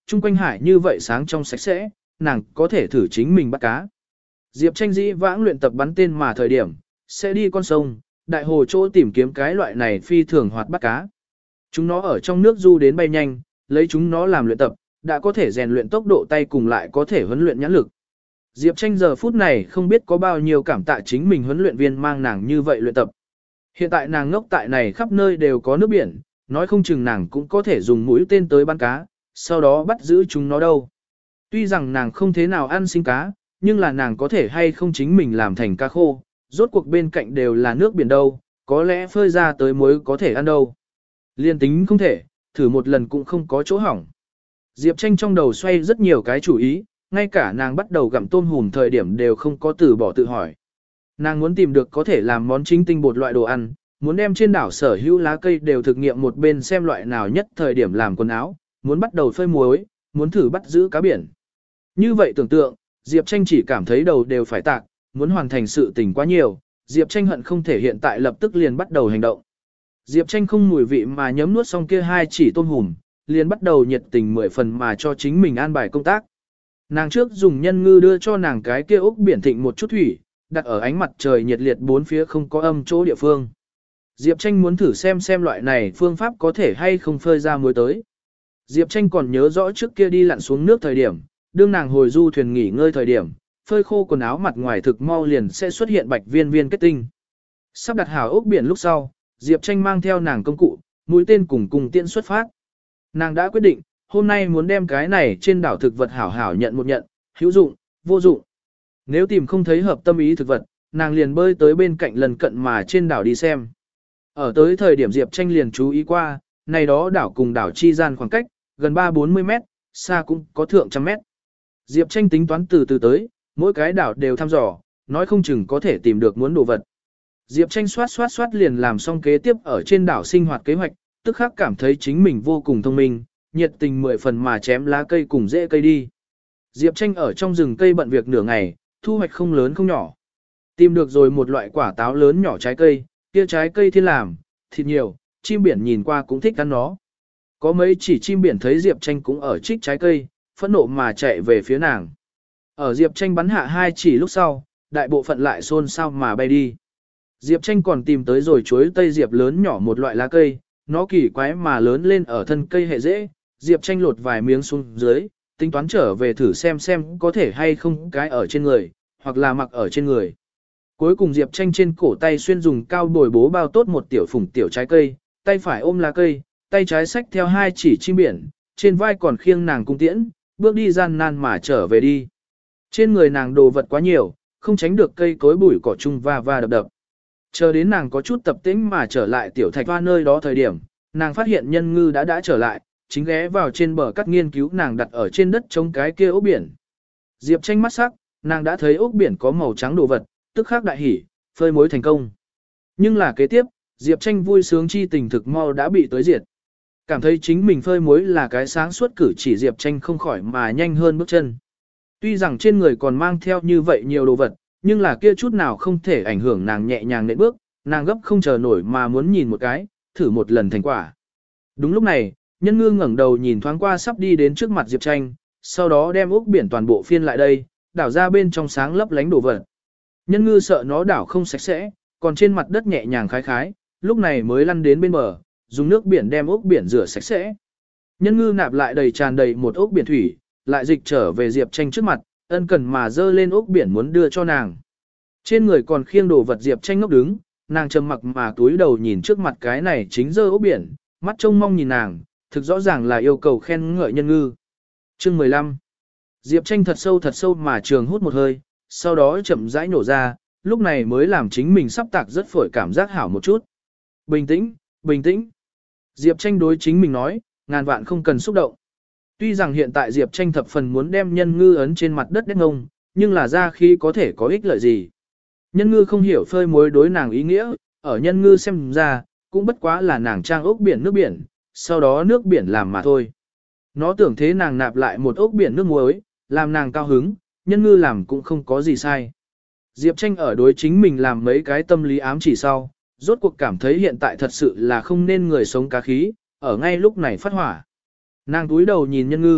chung quanh hải như vậy sáng trong sạch sẽ, nàng có thể thử chính mình bắt cá. Diệp Tranh dĩ vãng luyện tập bắn tên mà thời điểm, sẽ đi con sông, đại hồ chỗ tìm kiếm cái loại này phi thường hoạt bắt cá. Chúng nó ở trong nước du đến bay nhanh, lấy chúng nó làm luyện tập, đã có thể rèn luyện tốc độ tay cùng lại có thể huấn luyện nhãn lực. Diệp Tranh giờ phút này không biết có bao nhiêu cảm tạ chính mình huấn luyện viên mang nàng như vậy luyện tập. Hiện tại nàng ngốc tại này khắp nơi đều có nước biển, nói không chừng nàng cũng có thể dùng mũi tên tới bắn cá, sau đó bắt giữ chúng nó đâu. Tuy rằng nàng không thế nào ăn sinh cá, nhưng là nàng có thể hay không chính mình làm thành cá khô, rốt cuộc bên cạnh đều là nước biển đâu, có lẽ phơi ra tới muối có thể ăn đâu. Liên tính không thể, thử một lần cũng không có chỗ hỏng. Diệp Tranh trong đầu xoay rất nhiều cái chủ ý, ngay cả nàng bắt đầu gặm tôm hùm thời điểm đều không có từ bỏ tự hỏi. Nàng muốn tìm được có thể làm món chính tinh bột loại đồ ăn, muốn đem trên đảo sở hữu lá cây đều thực nghiệm một bên xem loại nào nhất thời điểm làm quần áo, muốn bắt đầu phơi muối, muốn thử bắt giữ cá biển. Như vậy tưởng tượng, Diệp Tranh chỉ cảm thấy đầu đều phải tạc, muốn hoàn thành sự tình quá nhiều, Diệp Tranh hận không thể hiện tại lập tức liền bắt đầu hành động. Diệp Tranh không mùi vị mà nhấm nuốt xong kia hai chỉ tôm hùm, liền bắt đầu nhiệt tình mười phần mà cho chính mình an bài công tác. Nàng trước dùng nhân ngư đưa cho nàng cái kia ốc biển thịnh một chút thủy, đặt ở ánh mặt trời nhiệt liệt bốn phía không có âm chỗ địa phương. Diệp Tranh muốn thử xem xem loại này phương pháp có thể hay không phơi ra muối tới. Diệp Tranh còn nhớ rõ trước kia đi lặn xuống nước thời điểm, đương nàng hồi du thuyền nghỉ ngơi thời điểm, phơi khô quần áo mặt ngoài thực mau liền sẽ xuất hiện bạch viên viên kết tinh. Sắp đặt hảo ốc biển lúc sau, Diệp Tranh mang theo nàng công cụ, mũi tên cùng cùng tiện xuất phát. Nàng đã quyết định, hôm nay muốn đem cái này trên đảo thực vật hảo hảo nhận một nhận, hữu dụng, vô dụng. Nếu tìm không thấy hợp tâm ý thực vật, nàng liền bơi tới bên cạnh lần cận mà trên đảo đi xem. Ở tới thời điểm Diệp Tranh liền chú ý qua, này đó đảo cùng đảo chi gian khoảng cách, gần ba bốn mươi mét, xa cũng có thượng trăm mét. Diệp Tranh tính toán từ từ tới, mỗi cái đảo đều thăm dò, nói không chừng có thể tìm được muốn đồ vật. Diệp Tranh xoát xoát xoát liền làm xong kế tiếp ở trên đảo sinh hoạt kế hoạch, tức khắc cảm thấy chính mình vô cùng thông minh, nhiệt tình mười phần mà chém lá cây cùng rễ cây đi. Diệp Tranh ở trong rừng cây bận việc nửa ngày, thu hoạch không lớn không nhỏ. Tìm được rồi một loại quả táo lớn nhỏ trái cây, kia trái cây thiên làm, thịt nhiều, chim biển nhìn qua cũng thích ăn nó. Có mấy chỉ chim biển thấy Diệp Tranh cũng ở trích trái cây, phẫn nộ mà chạy về phía nàng. Ở Diệp Tranh bắn hạ hai chỉ lúc sau, đại bộ phận lại xôn xao mà bay đi. Diệp Tranh còn tìm tới rồi chuối tây diệp lớn nhỏ một loại lá cây, nó kỳ quái mà lớn lên ở thân cây hệ rễ. Diệp Tranh lột vài miếng xuống dưới, tính toán trở về thử xem xem có thể hay không cái ở trên người, hoặc là mặc ở trên người. Cuối cùng Diệp Tranh trên cổ tay xuyên dùng cao bồi bố bao tốt một tiểu phủng tiểu trái cây, tay phải ôm lá cây, tay trái xách theo hai chỉ chim biển, trên vai còn khiêng nàng cung tiễn, bước đi gian nan mà trở về đi. Trên người nàng đồ vật quá nhiều, không tránh được cây cối bụi cỏ chung va va đập đập. Chờ đến nàng có chút tập tĩnh mà trở lại tiểu thạch hoa nơi đó thời điểm, nàng phát hiện nhân ngư đã đã trở lại, chính ghé vào trên bờ cắt nghiên cứu nàng đặt ở trên đất chống cái kia ốc biển. Diệp Tranh mắt sắc, nàng đã thấy ốc biển có màu trắng đồ vật, tức khắc đại hỉ, phơi mối thành công. Nhưng là kế tiếp, Diệp Tranh vui sướng chi tình thực mau đã bị tới diệt. Cảm thấy chính mình phơi mối là cái sáng suốt cử chỉ Diệp Tranh không khỏi mà nhanh hơn bước chân. Tuy rằng trên người còn mang theo như vậy nhiều đồ vật, nhưng là kia chút nào không thể ảnh hưởng nàng nhẹ nhàng nện bước, nàng gấp không chờ nổi mà muốn nhìn một cái, thử một lần thành quả. Đúng lúc này, nhân ngư ngẩng đầu nhìn thoáng qua sắp đi đến trước mặt Diệp Tranh, sau đó đem ốc biển toàn bộ phiên lại đây, đảo ra bên trong sáng lấp lánh đồ vật. Nhân ngư sợ nó đảo không sạch sẽ, còn trên mặt đất nhẹ nhàng khái khái, lúc này mới lăn đến bên bờ, dùng nước biển đem ốc biển rửa sạch sẽ. Nhân ngư nạp lại đầy tràn đầy một ốc biển thủy, lại dịch trở về Diệp Tranh trước mặt, ân cần mà dơ lên ốc biển muốn đưa cho nàng. Trên người còn khiêng đồ vật Diệp Tranh ngốc đứng, nàng trầm mặc mà túi đầu nhìn trước mặt cái này chính dơ ốc biển, mắt trông mong nhìn nàng, thực rõ ràng là yêu cầu khen ngợi nhân ngư. Chương mười lăm. Diệp Tranh thật sâu thật sâu mà trường hút một hơi, sau đó chậm rãi nổ ra, lúc này mới làm chính mình sắp tạc rất phổi cảm giác hảo một chút. Bình tĩnh, bình tĩnh. Diệp Tranh đối chính mình nói, ngàn vạn không cần xúc động. Tuy rằng hiện tại Diệp Tranh thập phần muốn đem nhân ngư ấn trên mặt đất đét ngông, nhưng là ra khi có thể có ích lợi gì. Nhân ngư không hiểu phơi muối đối nàng ý nghĩa, ở nhân ngư xem ra, cũng bất quá là nàng trang ốc biển nước biển, sau đó nước biển làm mà thôi. Nó tưởng thế nàng nạp lại một ốc biển nước muối, làm nàng cao hứng, nhân ngư làm cũng không có gì sai. Diệp Tranh ở đối chính mình làm mấy cái tâm lý ám chỉ sau, rốt cuộc cảm thấy hiện tại thật sự là không nên người sống cá khí, ở ngay lúc này phát hỏa. Nàng túi đầu nhìn nhân ngư,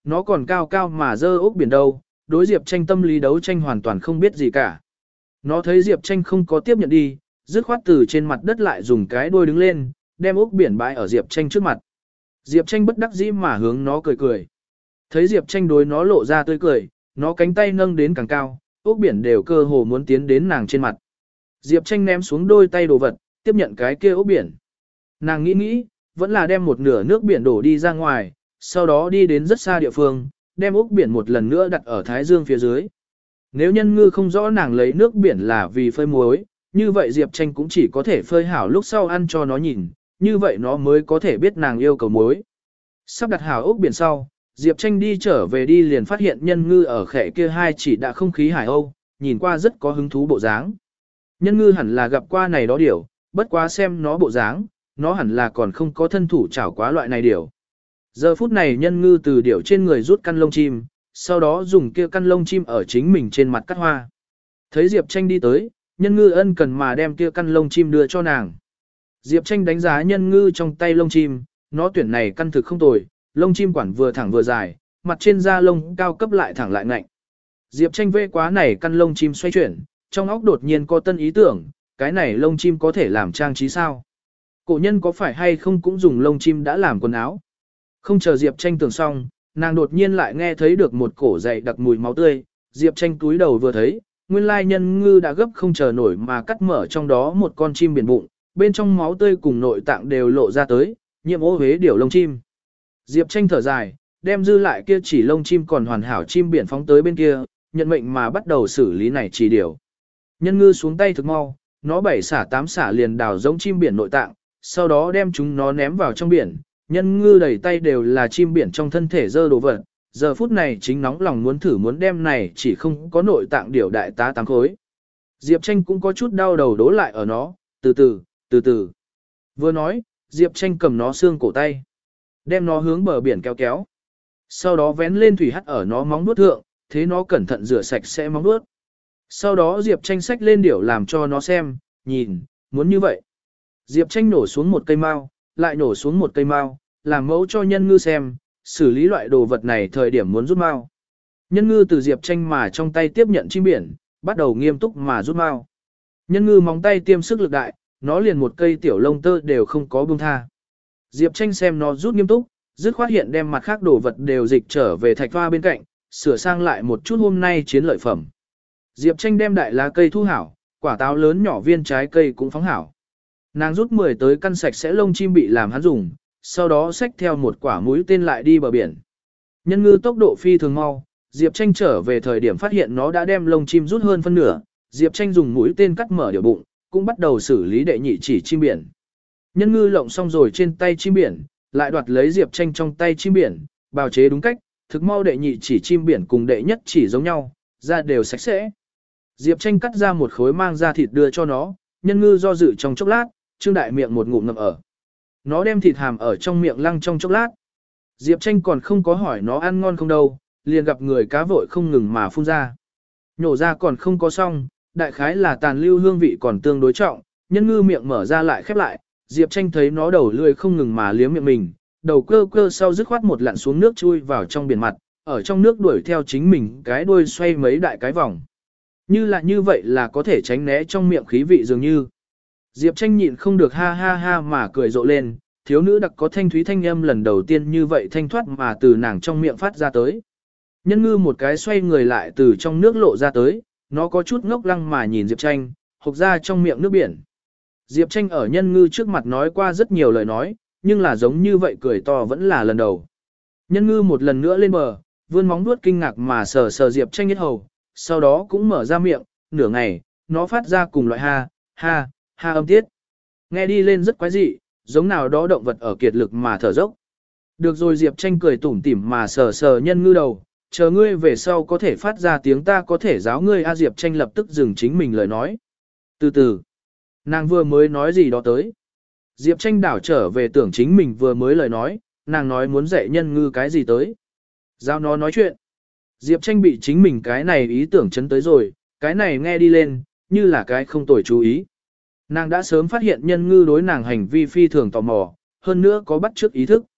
nó còn cao cao mà dơ ốc biển đâu, đối Diệp Tranh tâm lý đấu tranh hoàn toàn không biết gì cả. Nó thấy Diệp Tranh không có tiếp nhận đi, dứt khoát từ trên mặt đất lại dùng cái đuôi đứng lên, đem ốc biển bãi ở Diệp Tranh trước mặt. Diệp Tranh bất đắc dĩ mà hướng nó cười cười. Thấy Diệp Tranh đối nó lộ ra tươi cười, nó cánh tay nâng đến càng cao, ốc biển đều cơ hồ muốn tiến đến nàng trên mặt. Diệp Tranh ném xuống đôi tay đồ vật, tiếp nhận cái kia ốc biển. Nàng nghĩ nghĩ, vẫn là đem một nửa nước biển đổ đi ra ngoài, sau đó đi đến rất xa địa phương, đem ốc biển một lần nữa đặt ở Thái Dương phía dưới. Nếu Nhân Ngư không rõ nàng lấy nước biển là vì phơi muối, như vậy Diệp Tranh cũng chỉ có thể phơi hảo lúc sau ăn cho nó nhìn, như vậy nó mới có thể biết nàng yêu cầu muối. Sắp đặt hảo ốc biển sau, Diệp Tranh đi trở về đi liền phát hiện Nhân Ngư ở khẽ kia hai chỉ đã không khí hải âu, nhìn qua rất có hứng thú bộ dáng. Nhân Ngư hẳn là gặp qua này đó điểu, bất quá xem nó bộ dáng, nó hẳn là còn không có thân thủ chảo quá loại này điểu. Giờ phút này Nhân Ngư từ điểu trên người rút căn lông chim, sau đó dùng kia căn lông chim ở chính mình trên mặt cắt hoa. Thấy Diệp Tranh đi tới, Nhân Ngư ân cần mà đem kia căn lông chim đưa cho nàng. Diệp Tranh đánh giá Nhân Ngư trong tay lông chim, nó tuyển này căn thực không tồi, lông chim quản vừa thẳng vừa dài, mặt trên da lông cao cấp lại thẳng lại ngạnh. Diệp Tranh vê quá này căn lông chim xoay chuyển, trong óc đột nhiên có tân ý tưởng, cái này lông chim có thể làm trang trí sao? Cổ nhân có phải hay không cũng dùng lông chim đã làm quần áo? Không chờ Diệp Tranh tưởng xong, nàng đột nhiên lại nghe thấy được một cổ dậy đặc mùi máu tươi, Diệp Tranh túi đầu vừa thấy, nguyên lai Nhân Ngư đã gấp không chờ nổi mà cắt mở trong đó một con chim biển bụng, bên trong máu tươi cùng nội tạng đều lộ ra tới, nhiễm ô hế điểu lông chim. Diệp Tranh thở dài, đem dư lại kia chỉ lông chim còn hoàn hảo chim biển phóng tới bên kia, nhận mệnh mà bắt đầu xử lý này chỉ điểu. Nhân Ngư xuống tay thực mau, nó bảy xả tám xả liền đào giống chim biển nội tạng, sau đó đem chúng nó ném vào trong biển. Nhân Ngư đầy tay đều là chim biển trong thân thể dơ đồ vật, giờ phút này chính nóng lòng muốn thử muốn đem này chỉ không có nội tạng điểu đại tá tám khối. Diệp Tranh cũng có chút đau đầu đố lại ở nó, từ từ, từ từ. Vừa nói, Diệp Tranh cầm nó xương cổ tay, đem nó hướng bờ biển kéo kéo. Sau đó vén lên thủy hắt ở nó móng vuốt thượng, thế nó cẩn thận rửa sạch sẽ móng vuốt. Sau đó Diệp Tranh xách lên điểu làm cho nó xem, nhìn, muốn như vậy. Diệp Tranh nổ xuống một cây mao, lại nổ xuống một cây mao, làm mẫu cho Nhân Ngư xem, xử lý loại đồ vật này thời điểm muốn rút mao. Nhân Ngư từ Diệp Tranh mà trong tay tiếp nhận chim biển, bắt đầu nghiêm túc mà rút mao. Nhân Ngư móng tay tiêm sức lực đại, nó liền một cây tiểu lông tơ đều không có buông tha. Diệp Tranh xem nó rút nghiêm túc, dứt khoát hiện đem mặt khác đồ vật đều dịch trở về thạch hoa bên cạnh, sửa sang lại một chút hôm nay chiến lợi phẩm. Diệp Tranh đem đại lá cây thu hảo, quả táo lớn nhỏ viên trái cây cũng phóng hảo. Nàng rút mười tới căn sạch sẽ lông chim bị làm hắn dùng, sau đó xách theo một quả mũi tên lại đi bờ biển. Nhân Ngư tốc độ phi thường mau, Diệp Tranh trở về thời điểm phát hiện nó đã đem lông chim rút hơn phân nửa, Diệp Tranh dùng mũi tên cắt mở điều bụng, cũng bắt đầu xử lý đệ nhị chỉ chim biển. Nhân Ngư lộng xong rồi trên tay chim biển, lại đoạt lấy Diệp Tranh trong tay chim biển, bào chế đúng cách, thực mau đệ nhị chỉ chim biển cùng đệ nhất chỉ giống nhau, da đều sạch sẽ. Diệp Tranh cắt ra một khối mang ra thịt đưa cho nó, Nhân Ngư do dự trong chốc lát, trương đại miệng một ngụm ngậm ở. Nó đem thịt hàm ở trong miệng lăng trong chốc lát. Diệp Tranh còn không có hỏi nó ăn ngon không đâu, liền gặp người cá vội không ngừng mà phun ra. Nhổ ra còn không có xong, đại khái là tàn lưu hương vị còn tương đối trọng, Nhân Ngư miệng mở ra lại khép lại, Diệp Tranh thấy nó đầu lưỡi không ngừng mà liếm miệng mình, đầu cơ cơ sau dứt khoát một lặn xuống nước chui vào trong biển mặt, ở trong nước đuổi theo chính mình cái đuôi xoay mấy đại cái vòng. Như là như vậy là có thể tránh né trong miệng khí vị dường như. Diệp Tranh nhịn không được ha ha ha mà cười rộ lên, thiếu nữ đặc có thanh thúy thanh âm lần đầu tiên như vậy thanh thoát mà từ nàng trong miệng phát ra tới. Nhân Ngư một cái xoay người lại từ trong nước lộ ra tới, nó có chút ngốc lăng mà nhìn Diệp Tranh, hộc ra trong miệng nước biển. Diệp Tranh ở Nhân Ngư trước mặt nói qua rất nhiều lời nói, nhưng là giống như vậy cười to vẫn là lần đầu. Nhân Ngư một lần nữa lên bờ, vươn móng vuốt kinh ngạc mà sờ sờ Diệp Tranh yết hầu, sau đó cũng mở ra miệng, nửa ngày, nó phát ra cùng loại ha, ha, ha âm tiết. Nghe đi lên rất quái dị, giống nào đó động vật ở kiệt lực mà thở dốc. Được rồi Diệp Tranh cười tủm tỉm mà sờ sờ Nhân Ngư đầu, chờ ngươi về sau có thể phát ra tiếng ta có thể giáo ngươi a. Diệp Tranh lập tức dừng chính mình lời nói. Từ từ, nàng vừa mới nói gì đó tới. Diệp Tranh đảo trở về tưởng chính mình vừa mới lời nói, nàng nói muốn dạy Nhân Ngư cái gì tới. Giao nó nói chuyện. Diệp Tranh bị chính mình cái này ý tưởng chấn tới rồi, cái này nghe đi lên, như là cái không tồi chú ý. Nàng đã sớm phát hiện Nhân Ngư đối nàng hành vi phi thường tò mò, hơn nữa có bắt chước ý thức.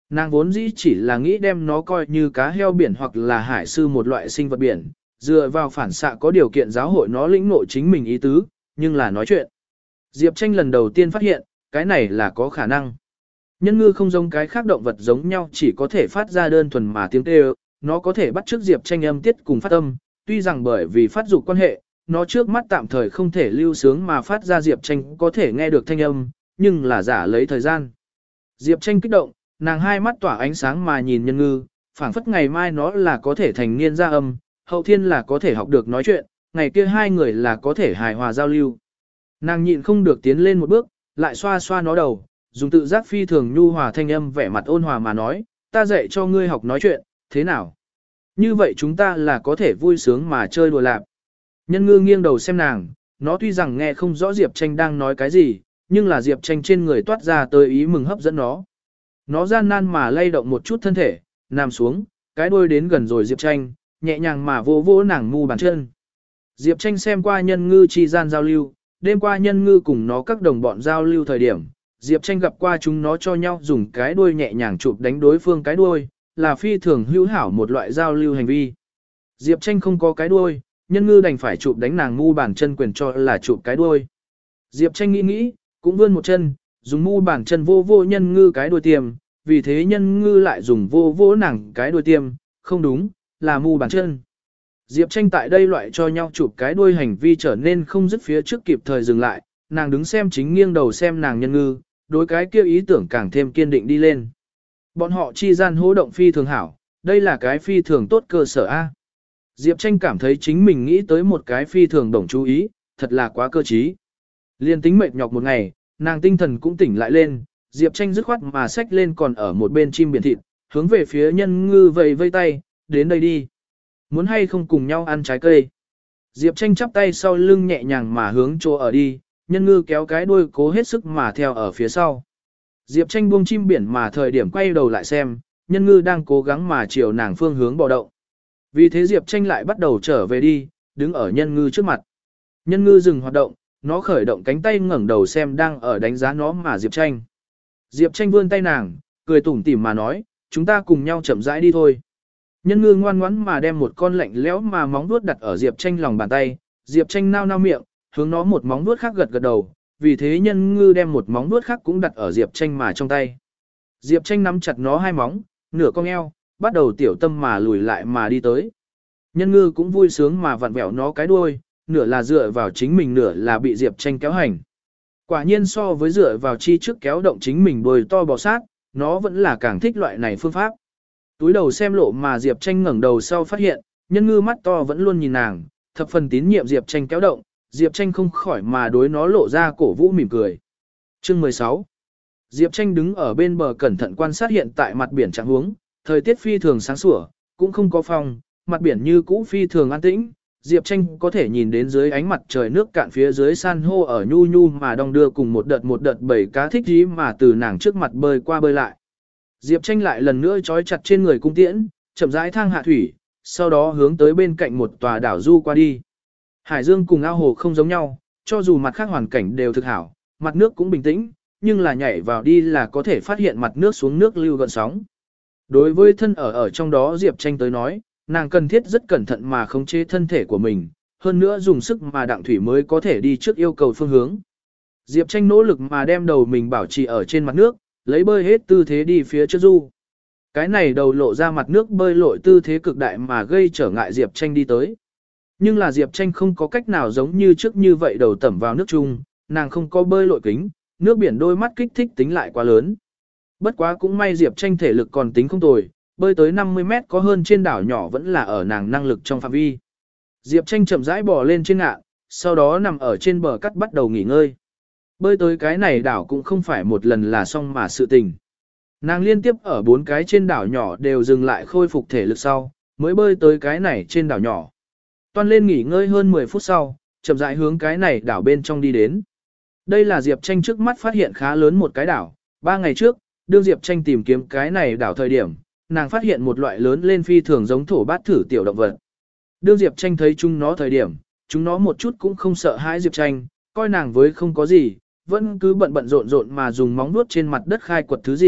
Nàng vốn dĩ chỉ là nghĩ đem nó coi như cá heo biển hoặc là hải sư một loại sinh vật biển, dựa vào phản xạ có điều kiện giáo hội nó lĩnh ngộ chính mình ý tứ, nhưng là nói chuyện. Diệp Tranh lần đầu tiên phát hiện, cái này là có khả năng. Nhân ngư không giống cái khác động vật giống nhau chỉ có thể phát ra đơn thuần mà tiếng kêu, nó có thể bắt chước Diệp Tranh âm tiết cùng phát âm, tuy rằng bởi vì phát dục quan hệ, nó trước mắt tạm thời không thể lưu sướng mà phát ra Diệp Tranh có thể nghe được thanh âm, nhưng là giả lấy thời gian. Diệp Tranh kích động, nàng hai mắt tỏa ánh sáng mà nhìn nhân ngư, phảng phất ngày mai nó là có thể thành niên ra âm, hậu thiên là có thể học được nói chuyện, ngày kia hai người là có thể hài hòa giao lưu. Nàng nhịn không được tiến lên một bước, lại xoa xoa nó đầu, dùng tự giác phi thường nhu hòa thanh âm vẻ mặt ôn hòa mà nói, ta dạy cho ngươi học nói chuyện, thế nào? Như vậy chúng ta là có thể vui sướng mà chơi đùa lạp. Nhân ngư nghiêng đầu xem nàng, nó tuy rằng nghe không rõ Diệp Tranh đang nói cái gì, nhưng là Diệp Tranh trên người toát ra tới ý mừng hấp dẫn nó. Nó gian nan mà lay động một chút thân thể, nằm xuống, cái đuôi đến gần rồi Diệp Tranh, nhẹ nhàng mà vô vô nàng mu bàn chân. Diệp Tranh xem qua nhân ngư chi gian giao lưu, đêm qua nhân ngư cùng nó các đồng bọn giao lưu thời điểm, Diệp Tranh gặp qua chúng nó cho nhau dùng cái đuôi nhẹ nhàng chụp đánh đối phương cái đuôi, là phi thường hữu hảo một loại giao lưu hành vi. Diệp Tranh không có cái đuôi, nhân ngư đành phải chụp đánh nàng mu bàn chân quyền cho là chụp cái đuôi. Diệp Tranh nghĩ nghĩ, cũng vươn một chân, dùng mu bàn chân vô vô nhân ngư cái đuôi tiêm, vì thế nhân ngư lại dùng vô vô nàng cái đuôi tiêm, không đúng, là mu bàn chân. Diệp Tranh tại đây loại cho nhau chụp cái đuôi hành vi trở nên không dứt phía trước kịp thời dừng lại, nàng đứng xem chính nghiêng đầu xem nàng nhân ngư, đối cái kia ý tưởng càng thêm kiên định đi lên. Bọn họ chi gian hô động phi thường hảo, đây là cái phi thường tốt cơ sở A. Diệp Tranh cảm thấy chính mình nghĩ tới một cái phi thường đồng chú ý, thật là quá cơ trí. Liên tính mệt nhọc một ngày, nàng tinh thần cũng tỉnh lại lên, Diệp Tranh dứt khoát mà xách lên còn ở một bên chim biển thịt, hướng về phía nhân ngư vầy vây tay, đến đây đi. Muốn hay không cùng nhau ăn trái cây. Diệp Tranh chắp tay sau lưng nhẹ nhàng mà hướng chỗ ở đi, nhân ngư kéo cái đuôi cố hết sức mà theo ở phía sau. Diệp Tranh buông chim biển mà thời điểm quay đầu lại xem, nhân ngư đang cố gắng mà chiều nàng phương hướng bò động. Vì thế Diệp Tranh lại bắt đầu trở về đi, đứng ở nhân ngư trước mặt. Nhân ngư dừng hoạt động, nó khởi động cánh tay ngẩng đầu xem đang ở đánh giá nó mà Diệp Tranh. Diệp Tranh vươn tay nàng, cười tủm tỉm mà nói, chúng ta cùng nhau chậm rãi đi thôi. Nhân ngư ngoan ngoãn mà đem một con lạnh lẽo mà móng vuốt đặt ở Diệp Tranh lòng bàn tay, Diệp Tranh nao nao miệng, hướng nó một móng vuốt khác gật gật đầu, vì thế nhân ngư đem một móng vuốt khác cũng đặt ở Diệp Tranh mà trong tay. Diệp Tranh nắm chặt nó hai móng, nửa cong eo, bắt đầu tiểu tâm mà lùi lại mà đi tới. Nhân ngư cũng vui sướng mà vặn vẹo nó cái đuôi, nửa là dựa vào chính mình nửa là bị Diệp Tranh kéo hành. Quả nhiên so với dựa vào chi trước kéo động chính mình đuôi to bò sát, nó vẫn là càng thích loại này phương pháp. Túi đầu xem lộ mà Diệp Tranh ngẩng đầu sau phát hiện, nhân ngư mắt to vẫn luôn nhìn nàng, thập phần tín nhiệm Diệp Tranh kéo động, Diệp Tranh không khỏi mà đối nó lộ ra cổ vũ mỉm cười. Chương mười sáu. Diệp Tranh đứng ở bên bờ cẩn thận quan sát hiện tại mặt biển trạng huống, thời tiết phi thường sáng sủa, cũng không có phong, mặt biển như cũ phi thường an tĩnh. Diệp Tranh có thể nhìn đến dưới ánh mặt trời nước cạn phía dưới san hô ở nhu nhu mà đong đưa cùng một đợt một đợt bảy cá thích dí mà từ nàng trước mặt bơi qua bơi lại. Diệp Tranh lại lần nữa trói chặt trên người cung tiễn, chậm rãi thang hạ thủy, sau đó hướng tới bên cạnh một tòa đảo du qua đi. Hải dương cùng ao hồ không giống nhau, cho dù mặt khác hoàn cảnh đều thực hảo, mặt nước cũng bình tĩnh, nhưng là nhảy vào đi là có thể phát hiện mặt nước xuống nước lưu gợn sóng. Đối với thân ở ở trong đó Diệp Tranh tới nói, nàng cần thiết rất cẩn thận mà khống chế thân thể của mình, hơn nữa dùng sức mà đặng thủy mới có thể đi trước yêu cầu phương hướng. Diệp Tranh nỗ lực mà đem đầu mình bảo trì ở trên mặt nước, lấy bơi hết tư thế đi phía trước du. Cái này đầu lộ ra mặt nước bơi lội tư thế cực đại mà gây trở ngại Diệp Tranh đi tới. Nhưng là Diệp Tranh không có cách nào giống như trước như vậy đầu tẩm vào nước chung, nàng không có bơi lội kính, nước biển đôi mắt kích thích tính lại quá lớn. Bất quá cũng may Diệp Tranh thể lực còn tính không tồi, bơi tới năm mươi mét có hơn trên đảo nhỏ vẫn là ở nàng năng lực trong phạm vi. Diệp Tranh chậm rãi bò lên trên ngạn, sau đó nằm ở trên bờ cắt bắt đầu nghỉ ngơi. Bơi tới cái này đảo cũng không phải một lần là xong mà sự tình. Nàng liên tiếp ở bốn cái trên đảo nhỏ đều dừng lại khôi phục thể lực sau, mới bơi tới cái này trên đảo nhỏ. Toan lên nghỉ ngơi hơn mười phút sau, chậm rãi hướng cái này đảo bên trong đi đến. Đây là Diệp Tranh trước mắt phát hiện khá lớn một cái đảo. Ba ngày trước, đương Diệp Tranh tìm kiếm cái này đảo thời điểm, nàng phát hiện một loại lớn lên phi thường giống thổ bát thử tiểu động vật. Đương Diệp Tranh thấy chúng nó thời điểm, chúng nó một chút cũng không sợ hãi Diệp Tranh, coi nàng với không có gì, vẫn cứ bận bận rộn rộn mà dùng móng vuốt trên mặt đất khai quật thứ gì,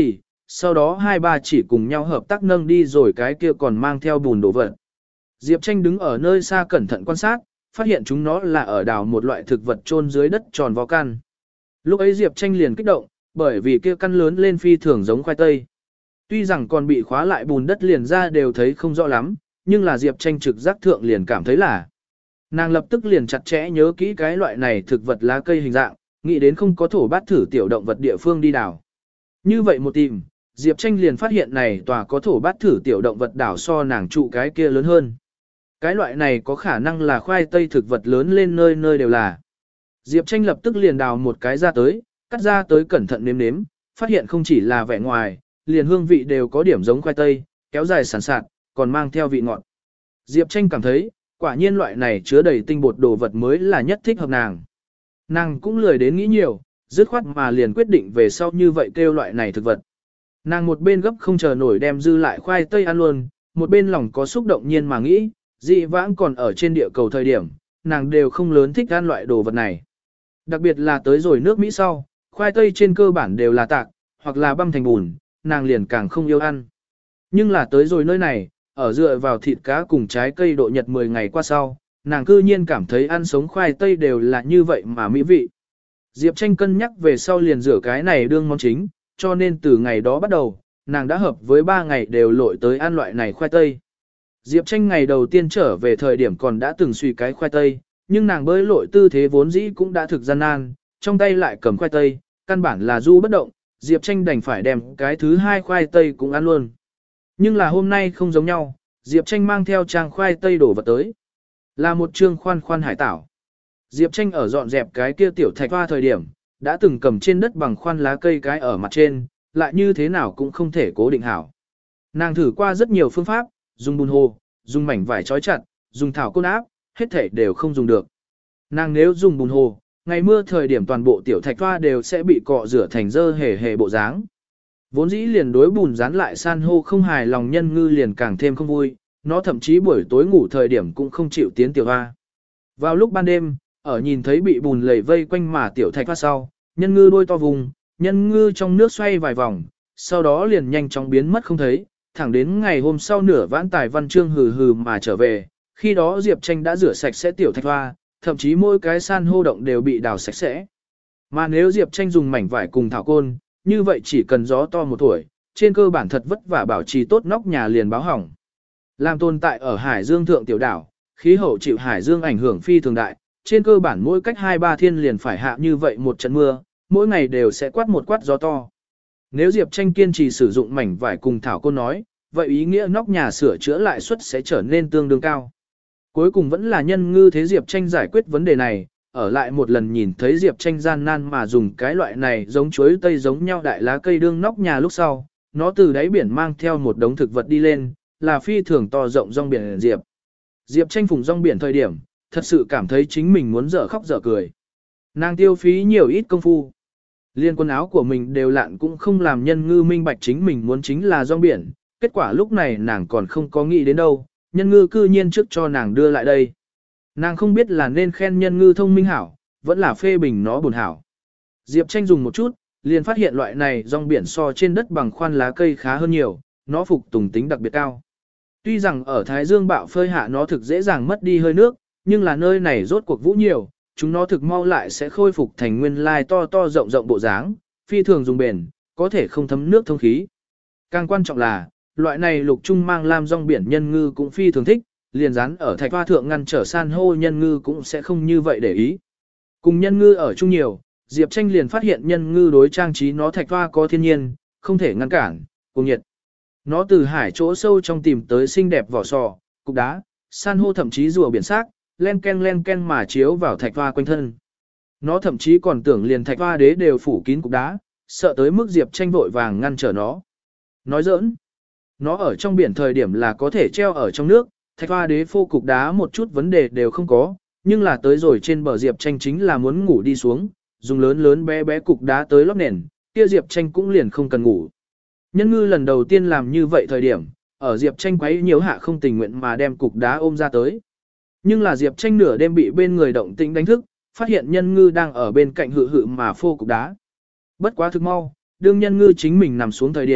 sau đó hai ba chỉ cùng nhau hợp tác nâng đi rồi cái kia còn mang theo bùn đổ vật. Diệp Tranh đứng ở nơi xa cẩn thận quan sát, phát hiện chúng nó là ở đào một loại thực vật chôn dưới đất tròn vo căn. Lúc ấy Diệp Tranh liền kích động, bởi vì kia căn lớn lên phi thường giống khoai tây. Tuy rằng còn bị khóa lại bùn đất liền ra đều thấy không rõ lắm, nhưng là Diệp Tranh trực giác thượng liền cảm thấy là. Nàng lập tức liền chặt chẽ nhớ kỹ cái loại này thực vật lá cây hình dạng, nghĩ đến không có thổ bát thử tiểu động vật địa phương đi đào. Như vậy một tìm, Diệp Tranh liền phát hiện này tòa có thổ bát thử tiểu động vật đảo so nàng trụ cái kia lớn hơn. Cái loại này có khả năng là khoai tây thực vật lớn lên nơi nơi đều là. Diệp Tranh lập tức liền đào một cái ra tới, cắt ra tới cẩn thận nếm nếm, phát hiện không chỉ là vẻ ngoài, liền hương vị đều có điểm giống khoai tây, kéo dài sàn sạt, còn mang theo vị ngọt. Diệp Tranh cảm thấy, quả nhiên loại này chứa đầy tinh bột đồ vật mới là nhất thích hợp nàng. Nàng cũng lười đến nghĩ nhiều, dứt khoát mà liền quyết định về sau như vậy kêu loại này thực vật. Nàng một bên gấp không chờ nổi đem dư lại khoai tây ăn luôn, một bên lòng có xúc động nhiên mà nghĩ, dị vãng còn ở trên địa cầu thời điểm, nàng đều không lớn thích ăn loại đồ vật này. Đặc biệt là tới rồi nước Mỹ sau, khoai tây trên cơ bản đều là tạc, hoặc là băm thành bùn, nàng liền càng không yêu ăn. Nhưng là tới rồi nơi này, ở dựa vào thịt cá cùng trái cây độ nhật mười ngày qua sau, nàng cư nhiên cảm thấy ăn sống khoai tây đều là như vậy mà mỹ vị. Diệp Tranh cân nhắc về sau liền rửa cái này đương món chính, cho nên từ ngày đó bắt đầu, nàng đã hợp với ba ngày đều lội tới ăn loại này khoai tây. Diệp Tranh ngày đầu tiên trở về thời điểm còn đã từng suy cái khoai tây, nhưng nàng bơi lội tư thế vốn dĩ cũng đã thực gian nan, trong tay lại cầm khoai tây, căn bản là du bất động, Diệp Tranh đành phải đem cái thứ hai khoai tây cũng ăn luôn. Nhưng là hôm nay không giống nhau, Diệp Tranh mang theo trang khoai tây đổ vật tới. Là một trương khoan khoan hải tảo. Diệp Tranh ở dọn dẹp cái kia tiểu thạch hoa thời điểm, đã từng cầm trên đất bằng khoan lá cây cái ở mặt trên, lại như thế nào cũng không thể cố định hảo. Nàng thử qua rất nhiều phương pháp, dùng bùn hồ, dùng mảnh vải trói chặt, dùng thảo côn áp, hết thể đều không dùng được. Nàng nếu dùng bùn hồ, ngày mưa thời điểm toàn bộ tiểu thạch hoa đều sẽ bị cọ rửa thành dơ hề hề bộ dáng. Vốn dĩ liền đối bùn dán lại san hô không hài lòng nhân ngư liền càng thêm không vui, nó thậm chí buổi tối ngủ thời điểm cũng không chịu tiến tiểu hoa. Vào lúc ban đêm, ở nhìn thấy bị bùn lầy vây quanh mà tiểu thạch hoa sau, nhân ngư đôi to vùng, nhân ngư trong nước xoay vài vòng, sau đó liền nhanh chóng biến mất không thấy, thẳng đến ngày hôm sau nửa vãn tài văn chương hừ hừ mà trở về, khi đó Diệp Tranh đã rửa sạch sẽ tiểu thạch hoa, thậm chí mỗi cái san hô động đều bị đào sạch sẽ. Mà nếu Diệp Tranh dùng mảnh vải cùng thảo côn, như vậy chỉ cần gió to một tuổi, trên cơ bản thật vất vả bảo trì tốt nóc nhà liền báo hỏng. Làm tồn tại ở Hải Dương thượng tiểu đảo, khí hậu chịu Hải Dương ảnh hưởng phi thường đại, trên cơ bản mỗi cách hai ba thiên liền phải hạ như vậy một trận mưa, mỗi ngày đều sẽ quát một quát gió to. Nếu Diệp Tranh kiên trì sử dụng mảnh vải cùng thảo côn nói, vậy ý nghĩa nóc nhà sửa chữa lại suất sẽ trở nên tương đương cao. Cuối cùng vẫn là nhân ngư thế Diệp Tranh giải quyết vấn đề này, ở lại một lần nhìn thấy Diệp Tranh gian nan mà dùng cái loại này giống chuối tây giống nhau đại lá cây đương nóc nhà lúc sau, nó từ đáy biển mang theo một đống thực vật đi lên, là phi thường to rộng rong biển Diệp. Diệp Tranh phùng rong biển thời điểm, thật sự cảm thấy chính mình muốn dở khóc dở cười. Nàng tiêu phí nhiều ít công phu. Liên quần áo của mình đều lạn cũng không làm nhân ngư minh bạch chính mình muốn chính là rong biển, kết quả lúc này nàng còn không có nghĩ đến đâu, nhân ngư cư nhiên trước cho nàng đưa lại đây. Nàng không biết là nên khen nhân ngư thông minh hảo, vẫn là phê bình nó buồn hảo. Diệp Tranh dùng một chút, liền phát hiện loại này rong biển so trên đất bằng khoan lá cây khá hơn nhiều, nó phục tùng tính đặc biệt cao. Tuy rằng ở Thái Dương bạo phơi hạ nó thực dễ dàng mất đi hơi nước, nhưng là nơi này rốt cuộc vũ nhiều, chúng nó thực mau lại sẽ khôi phục thành nguyên lai to to rộng rộng bộ dáng, phi thường dùng bền, có thể không thấm nước thông khí. Càng quan trọng là, loại này lục trung mang lam rong biển nhân ngư cũng phi thường thích, liền dán ở thạch hoa thượng ngăn trở san hô nhân ngư cũng sẽ không như vậy để ý. Cùng nhân ngư ở chung nhiều, Diệp Tranh liền phát hiện nhân ngư đối trang trí nó thạch hoa có thiên nhiên, không thể ngăn cản, cùng nhiệt. Nó từ hải chỗ sâu trong tìm tới xinh đẹp vỏ sò, cục đá, san hô thậm chí rùa biển xác, len ken len ken mà chiếu vào thạch hoa quanh thân. Nó thậm chí còn tưởng liền thạch hoa đế đều phủ kín cục đá, sợ tới mức Diệp Tranh vội vàng ngăn trở nó. Nói giỡn, nó ở trong biển thời điểm là có thể treo ở trong nước, thạch hoa đế phô cục đá một chút vấn đề đều không có, nhưng là tới rồi trên bờ Diệp Tranh chính là muốn ngủ đi xuống, dùng lớn lớn bé bé cục đá tới lót nền, kia Diệp Tranh cũng liền không cần ngủ. Nhân ngư lần đầu tiên làm như vậy thời điểm, ở Diệp Tranh quấy nhiều hạ không tình nguyện mà đem cục đá ôm ra tới. Nhưng là Diệp Tranh nửa đêm bị bên người động tĩnh đánh thức, phát hiện nhân ngư đang ở bên cạnh hự hự mà phô cục đá. Bất quá thực mau, đương nhân ngư chính mình nằm xuống thời điểm,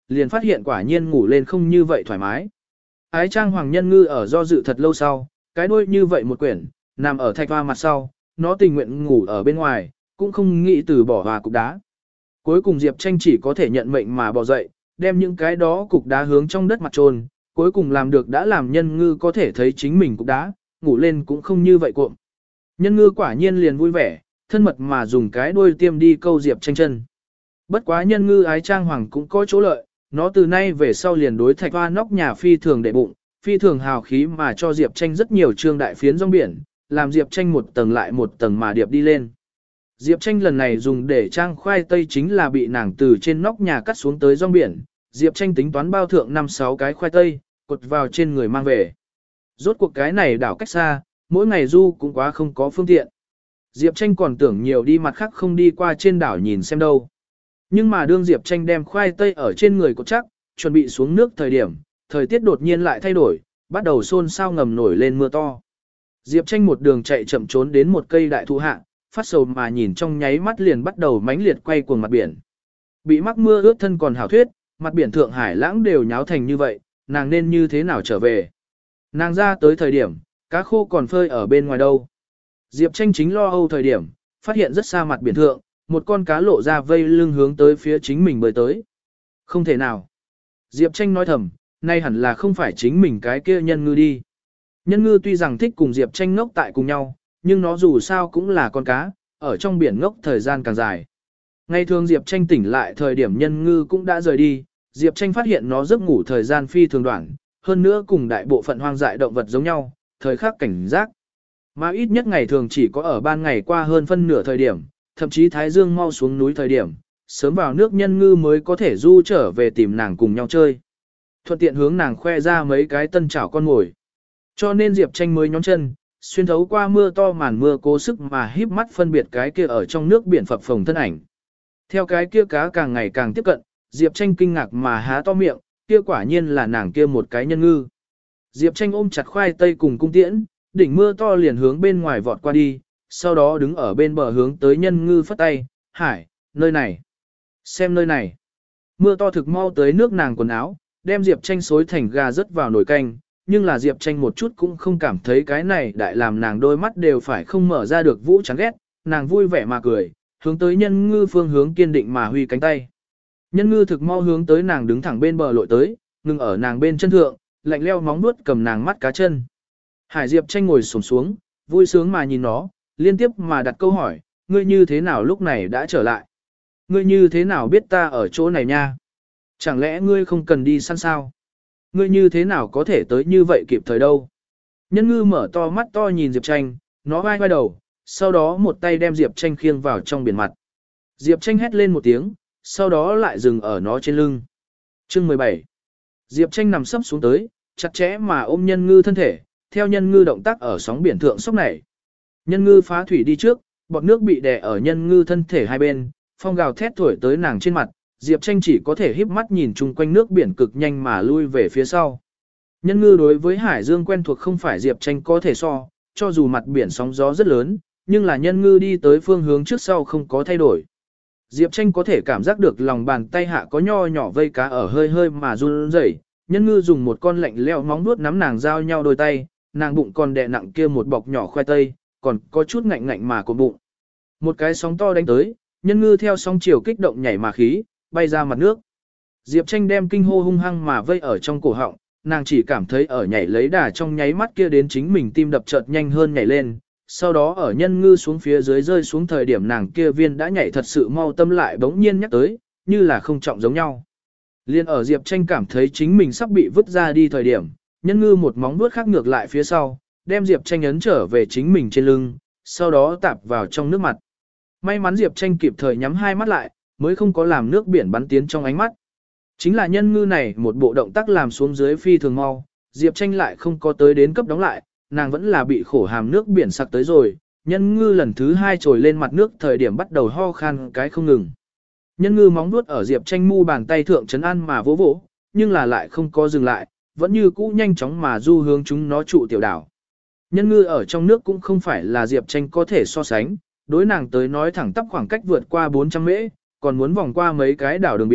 liền phát hiện quả nhiên ngủ lên không như vậy thoải mái. Ái trang hoàng nhân ngư ở do dự thật lâu sau, cái đuôi như vậy một quyển, nằm ở thạch hoa mặt sau, nó tình nguyện ngủ ở bên ngoài, cũng không nghĩ từ bỏ hòa cục đá. Cuối cùng Diệp Tranh chỉ có thể nhận mệnh mà bò dậy, đem những cái đó cục đá hướng trong đất mặt trôn, cuối cùng làm được đã làm nhân ngư có thể thấy chính mình cục đá, ngủ lên cũng không như vậy cuộn. Nhân ngư quả nhiên liền vui vẻ, thân mật mà dùng cái đuôi tiêm đi câu Diệp Tranh chân. Bất quá nhân ngư ái trang hoàng cũng có chỗ lợi, nó từ nay về sau liền đối thạch hoa nóc nhà phi thường để bụng, phi thường hào khí mà cho Diệp Tranh rất nhiều trương đại phiến rong biển, làm Diệp Tranh một tầng lại một tầng mà điệp đi lên. Diệp Tranh lần này dùng để trang khoai tây chính là bị nàng từ trên nóc nhà cắt xuống tới rong biển, Diệp Tranh tính toán bao thượng năm sáu cái khoai tây, cột vào trên người mang về. Rốt cuộc cái này đảo cách xa, mỗi ngày du cũng quá không có phương tiện. Diệp Tranh còn tưởng nhiều đi mặt khác không đi qua trên đảo nhìn xem đâu. Nhưng mà đương Diệp Tranh đem khoai tây ở trên người cột chắc, chuẩn bị xuống nước thời điểm, thời tiết đột nhiên lại thay đổi, bắt đầu xôn xao ngầm nổi lên mưa to. Diệp Tranh một đường chạy chậm trốn đến một cây đại thụ hạ, phát sầu mà nhìn trong nháy mắt liền bắt đầu mãnh liệt quay cuồng mặt biển. Bị mắc mưa ướt thân còn hảo thuyết, mặt biển Thượng Hải lãng đều nháo thành như vậy, nàng nên như thế nào trở về. Nàng ra tới thời điểm, cá khô còn phơi ở bên ngoài đâu. Diệp Tranh chính lo âu thời điểm, phát hiện rất xa mặt biển thượng, một con cá lộ ra vây lưng hướng tới phía chính mình bơi tới. Không thể nào. Diệp Tranh nói thầm, nay hẳn là không phải chính mình cái kia nhân ngư đi. Nhân ngư tuy rằng thích cùng Diệp Tranh ngốc tại cùng nhau, nhưng nó dù sao cũng là con cá, ở trong biển ngốc thời gian càng dài. Ngày thường Diệp Tranh tỉnh lại thời điểm nhân ngư cũng đã rời đi, Diệp Tranh phát hiện nó giấc ngủ thời gian phi thường đoạn, hơn nữa cùng đại bộ phận hoang dại động vật giống nhau, thời khắc cảnh giác. Mà ít nhất ngày thường chỉ có ở ban ngày qua hơn phân nửa thời điểm, thậm chí thái dương mau xuống núi thời điểm, sớm vào nước nhân ngư mới có thể du trở về tìm nàng cùng nhau chơi. Thuận tiện hướng nàng khoe ra mấy cái tân chảo con ngồi. Cho nên Diệp Tranh mới nhón chân, xuyên thấu qua mưa to màn mưa cố sức mà híp mắt phân biệt cái kia ở trong nước biển phập phồng thân ảnh. Theo cái kia cá càng ngày càng tiếp cận, Diệp Tranh kinh ngạc mà há to miệng, kia quả nhiên là nàng kia một cái nhân ngư. Diệp Tranh ôm chặt khoai tây cùng cung tiễn, đỉnh mưa to liền hướng bên ngoài vọt qua đi, sau đó đứng ở bên bờ hướng tới nhân ngư phất tay, hải, nơi này, xem nơi này. Mưa to thực mau tới nước nàng quần áo, đem Diệp Tranh xối thành gà rớt vào nồi canh, nhưng là Diệp Tranh một chút cũng không cảm thấy cái này đại làm nàng đôi mắt đều phải không mở ra được vũ chán ghét, nàng vui vẻ mà cười, hướng tới nhân ngư phương hướng kiên định mà huy cánh tay. Nhân ngư thực mau hướng tới nàng đứng thẳng bên bờ lội tới, ngừng ở nàng bên chân thượng, lạnh leo móng nuốt cầm nàng mắt cá chân. Hải Diệp Tranh ngồi xổm xuống, vui sướng mà nhìn nó, liên tiếp mà đặt câu hỏi, ngươi như thế nào lúc này đã trở lại? Ngươi như thế nào biết ta ở chỗ này nha? Chẳng lẽ ngươi không cần đi săn sao? Ngươi như thế nào có thể tới như vậy kịp thời đâu? Nhân ngư mở to mắt to nhìn Diệp Tranh, nó vai vai đầu, sau đó một tay đem Diệp Tranh khiêng vào trong biển mặt. Diệp Tranh hét lên một tiếng, sau đó lại dừng ở nó trên lưng. Chương mười bảy. Diệp Tranh nằm sấp xuống tới, chặt chẽ mà ôm nhân ngư thân thể, theo nhân ngư động tác ở sóng biển thượng sốc nảy. Nhân ngư phá thủy đi trước, bọt nước bị đè ở nhân ngư thân thể hai bên, phong gào thét thổi tới nàng trên mặt, Diệp Tranh chỉ có thể híp mắt nhìn chung quanh nước biển cực nhanh mà lui về phía sau. Nhân ngư đối với hải dương quen thuộc không phải Diệp Tranh có thể so, cho dù mặt biển sóng gió rất lớn, nhưng là nhân ngư đi tới phương hướng trước sau không có thay đổi. Diệp Tranh có thể cảm giác được lòng bàn tay hạ có nho nhỏ vây cá ở hơi hơi mà run rẩy. Nhân ngư dùng một con lạnh leo móng vuốt nắm nàng giao nhau đôi tay, nàng bụng còn đè nặng kia một bọc nhỏ khoai tây, còn có chút ngạnh ngạnh mà của bụng. Một cái sóng to đánh tới, nhân ngư theo sóng chiều kích động nhảy mà khí, bay ra mặt nước. Diệp Tranh đem kinh hô hung hăng mà vây ở trong cổ họng, nàng chỉ cảm thấy ở nhảy lấy đà trong nháy mắt kia đến chính mình tim đập chợt nhanh hơn nhảy lên. Sau đó ở nhân ngư xuống phía dưới rơi xuống thời điểm nàng kia viên đã nhảy thật sự mau tâm lại bỗng nhiên nhắc tới, như là không trọng giống nhau. Liên ở Diệp Tranh cảm thấy chính mình sắp bị vứt ra đi thời điểm, nhân ngư một móng vuốt khác ngược lại phía sau, đem Diệp Tranh ấn trở về chính mình trên lưng, sau đó tạp vào trong nước mặt. May mắn Diệp Tranh kịp thời nhắm hai mắt lại, mới không có làm nước biển bắn tiến trong ánh mắt. Chính là nhân ngư này một bộ động tác làm xuống dưới phi thường mau, Diệp Tranh lại không có tới đến cấp đóng lại, nàng vẫn là bị khổ hàm nước biển sặc tới rồi, nhân ngư lần thứ hai trồi lên mặt nước thời điểm bắt đầu ho khan cái không ngừng. Nhân ngư móng vuốt ở Diệp Tranh mu bàn tay thượng trấn an mà vỗ vỗ, nhưng là lại không có dừng lại, vẫn như cũ nhanh chóng mà du hướng chúng nó trụ tiểu đảo. Nhân ngư ở trong nước cũng không phải là Diệp Tranh có thể so sánh, đối nàng tới nói thẳng tắp khoảng cách vượt qua bốn trăm mễ, còn muốn vòng qua mấy cái đảo đường biển,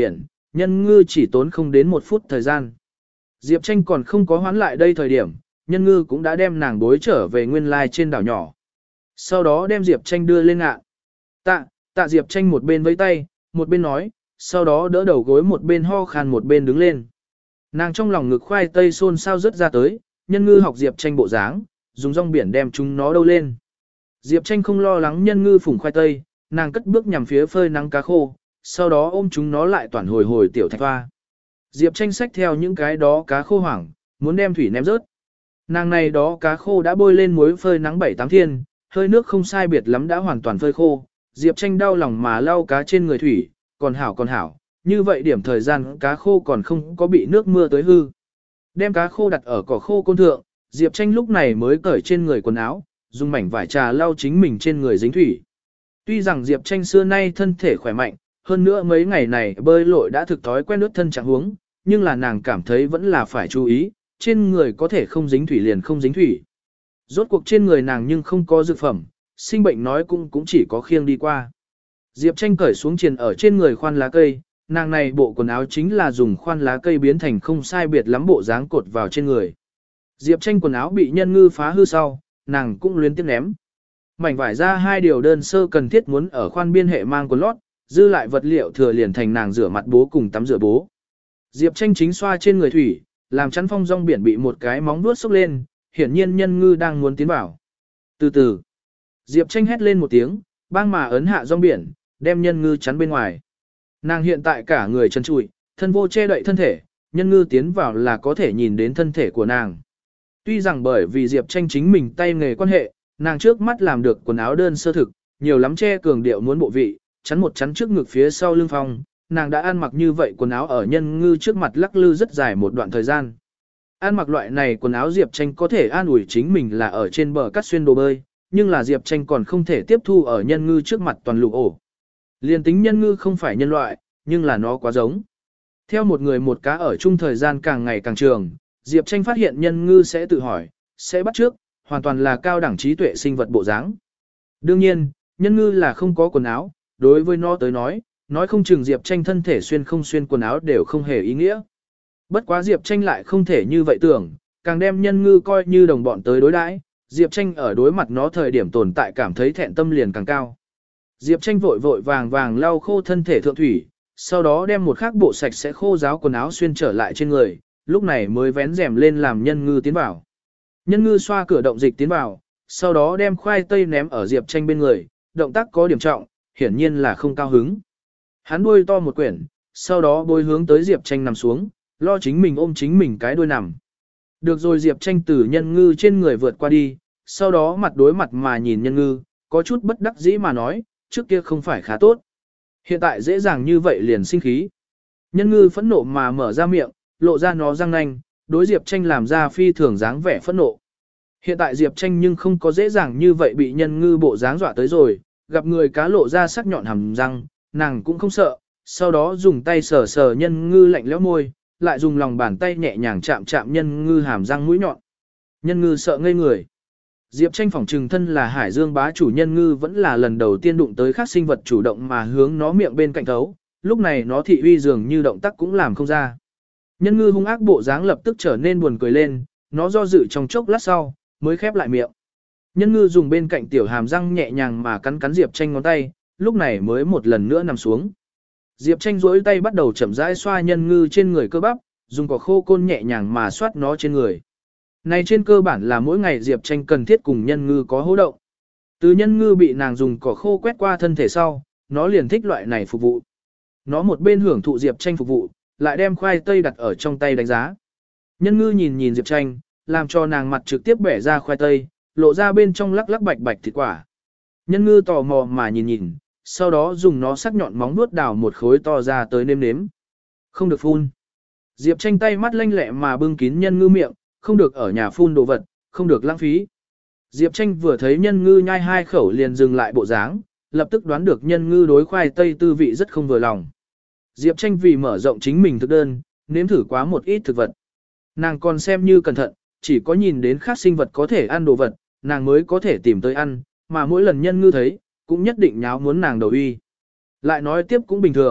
nhân ngư chỉ tốn không đến một phút thời gian. Diệp Tranh còn không có hoán lại đây thời điểm, nhân ngư cũng đã đem nàng bối trở về nguyên lai trên đảo nhỏ. Sau đó đem Diệp Tranh đưa lên ngạn. Tạ, tạ Diệp Tranh một bên vẫy tay, một bên nói, sau đó đỡ đầu gối một bên ho khan một bên đứng lên. Nàng trong lòng ngực khoai tây xôn xao rớt ra tới, nhân ngư học Diệp Tranh bộ dáng, dùng rong biển đem chúng nó đâu lên. Diệp Tranh không lo lắng nhân ngư phủng khoai tây, nàng cất bước nhằm phía phơi nắng cá khô, sau đó ôm chúng nó lại toàn hồi hồi tiểu thạch hoa. Diệp Tranh xách theo những cái đó cá khô hoảng, muốn đem thủy ném rớt. Nàng này đó cá khô đã bôi lên muối phơi nắng bảy tám thiên, hơi nước không sai biệt lắm đã hoàn toàn phơi khô. Diệp Tranh đau lòng mà lau cá trên người thủy, còn hảo còn hảo, như vậy điểm thời gian cá khô còn không có bị nước mưa tới hư. Đem cá khô đặt ở cỏ khô côn thượng, Diệp Tranh lúc này mới cởi trên người quần áo, dùng mảnh vải trà lau chính mình trên người dính thủy. Tuy rằng Diệp Tranh xưa nay thân thể khỏe mạnh, hơn nữa mấy ngày này bơi lội đã thực thói quen nước thân trạng huống, nhưng là nàng cảm thấy vẫn là phải chú ý, trên người có thể không dính thủy liền không dính thủy. Rốt cuộc trên người nàng nhưng không có dược phẩm, sinh bệnh nói cũng cũng chỉ có khiêng đi qua. Diệp Tranh cởi xuống triền ở trên người khoan lá cây, nàng này bộ quần áo chính là dùng khoan lá cây biến thành không sai biệt lắm bộ dáng cột vào trên người. Diệp Tranh quần áo bị nhân ngư phá hư sau, nàng cũng luyến tiếp ném. Mảnh vải ra hai điều đơn sơ cần thiết muốn ở khoan biên hệ mang quần lót, dư lại vật liệu thừa liền thành nàng rửa mặt bố cùng tắm rửa bố. Diệp Tranh chính xoa trên người thủy, làm chắn phong rong biển bị một cái móng vuốt xốc lên, hiển nhiên nhân ngư đang muốn tiến vào. Từ từ, Diệp Tranh hét lên một tiếng, bang mà ấn hạ rong biển, đem nhân ngư chắn bên ngoài. Nàng hiện tại cả người trần trụi, thân vô che đậy thân thể, nhân ngư tiến vào là có thể nhìn đến thân thể của nàng. Tuy rằng bởi vì Diệp Tranh chính mình tay nghề quan hệ, nàng trước mắt làm được quần áo đơn sơ thực, nhiều lắm che cường điệu muốn bộ vị, chắn một chắn trước ngực phía sau lưng phong, nàng đã ăn mặc như vậy quần áo ở nhân ngư trước mặt lắc lư rất dài một đoạn thời gian. Ăn mặc loại này quần áo Diệp Tranh có thể an ủi chính mình là ở trên bờ cắt xuyên đồ bơi, nhưng là Diệp Tranh còn không thể tiếp thu ở nhân ngư trước mặt toàn lục ổ. Liên tính nhân ngư không phải nhân loại, nhưng là nó quá giống. Theo một người một cá ở chung thời gian càng ngày càng trường, Diệp Tranh phát hiện nhân ngư sẽ tự hỏi, sẽ bắt trước, hoàn toàn là cao đẳng trí tuệ sinh vật bộ dáng. Đương nhiên, nhân ngư là không có quần áo, đối với nó tới nói, nói không chừng Diệp Tranh thân thể xuyên không xuyên quần áo đều không hề ý nghĩa. Bất quá Diệp Tranh lại không thể như vậy tưởng, càng đem nhân ngư coi như đồng bọn tới đối đãi, Diệp Tranh ở đối mặt nó thời điểm tồn tại cảm thấy thẹn tâm liền càng cao. Diệp Tranh vội vội vàng vàng lau khô thân thể thượng thủy, sau đó đem một khác bộ sạch sẽ khô ráo quần áo xuyên trở lại trên người, lúc này mới vén rèm lên làm nhân ngư tiến vào. Nhân ngư xoa cửa động dịch tiến vào, sau đó đem khoai tây ném ở Diệp Tranh bên người, động tác có điểm trọng, hiển nhiên là không cao hứng. Hắn đuôi to một quyển, sau đó bôi hướng tới Diệp Tranh nằm xuống, lo chính mình ôm chính mình cái đuôi nằm. Được rồi Diệp Tranh từ nhân ngư trên người vượt qua đi, sau đó mặt đối mặt mà nhìn nhân ngư, có chút bất đắc dĩ mà nói, trước kia không phải khá tốt. Hiện tại dễ dàng như vậy liền sinh khí. Nhân ngư phẫn nộ mà mở ra miệng, lộ ra nó răng nanh, đối Diệp Tranh làm ra phi thường dáng vẻ phẫn nộ. Hiện tại Diệp Tranh nhưng không có dễ dàng như vậy bị nhân ngư bộ dáng dọa tới rồi, gặp người cá lộ ra sắc nhọn hàm răng, nàng cũng không sợ, sau đó dùng tay sờ sờ nhân ngư lạnh lẽo môi, lại dùng lòng bàn tay nhẹ nhàng chạm chạm nhân ngư hàm răng mũi nhọn. Nhân ngư sợ ngây người. Diệp Tranh phỏng trừng thân là hải dương bá chủ nhân ngư vẫn là lần đầu tiên đụng tới khác sinh vật chủ động mà hướng nó miệng bên cạnh thấu, lúc này nó thị uy dường như động tác cũng làm không ra. Nhân ngư hung ác bộ dáng lập tức trở nên buồn cười lên, nó do dự trong chốc lát sau, mới khép lại miệng. Nhân ngư dùng bên cạnh tiểu hàm răng nhẹ nhàng mà cắn cắn Diệp Tranh ngón tay, lúc này mới một lần nữa nằm xuống. Diệp Tranh duỗi tay bắt đầu chậm rãi xoa nhân ngư trên người cơ bắp, dùng cỏ khô côn nhẹ nhàng mà xoát nó trên người. Này trên cơ bản là mỗi ngày Diệp Tranh cần thiết cùng nhân ngư có hô động. Từ nhân ngư bị nàng dùng cỏ khô quét qua thân thể sau, nó liền thích loại này phục vụ. Nó một bên hưởng thụ Diệp Tranh phục vụ, lại đem khoai tây đặt ở trong tay đánh giá. Nhân ngư nhìn nhìn Diệp Tranh, làm cho nàng mặt trực tiếp bẻ ra khoai tây, lộ ra bên trong lắc lắc bạch bạch thịt quả. Nhân ngư tò mò mà nhìn nhìn, sau đó dùng nó sắc nhọn móng nuốt đào một khối to ra tới nêm nếm. Không được phun. Diệp Tranh tay mắt lanh lẹ mà bưng kín nhân ngư miệng, không được ở nhà phun đồ vật, không được lãng phí. Diệp Tranh vừa thấy nhân ngư nhai hai khẩu liền dừng lại bộ dáng, lập tức đoán được nhân ngư đối khoai tây tư vị rất không vừa lòng. Diệp Tranh vì mở rộng chính mình thực đơn, nếm thử quá một ít thực vật. Nàng còn xem như cẩn thận, chỉ có nhìn đến khác sinh vật có thể ăn đồ vật, nàng mới có thể tìm tới ăn, mà mỗi lần nhân ngư thấy, cũng nhất định nháo muốn nàng đầu uy. Lại nói tiếp cũng bình thường,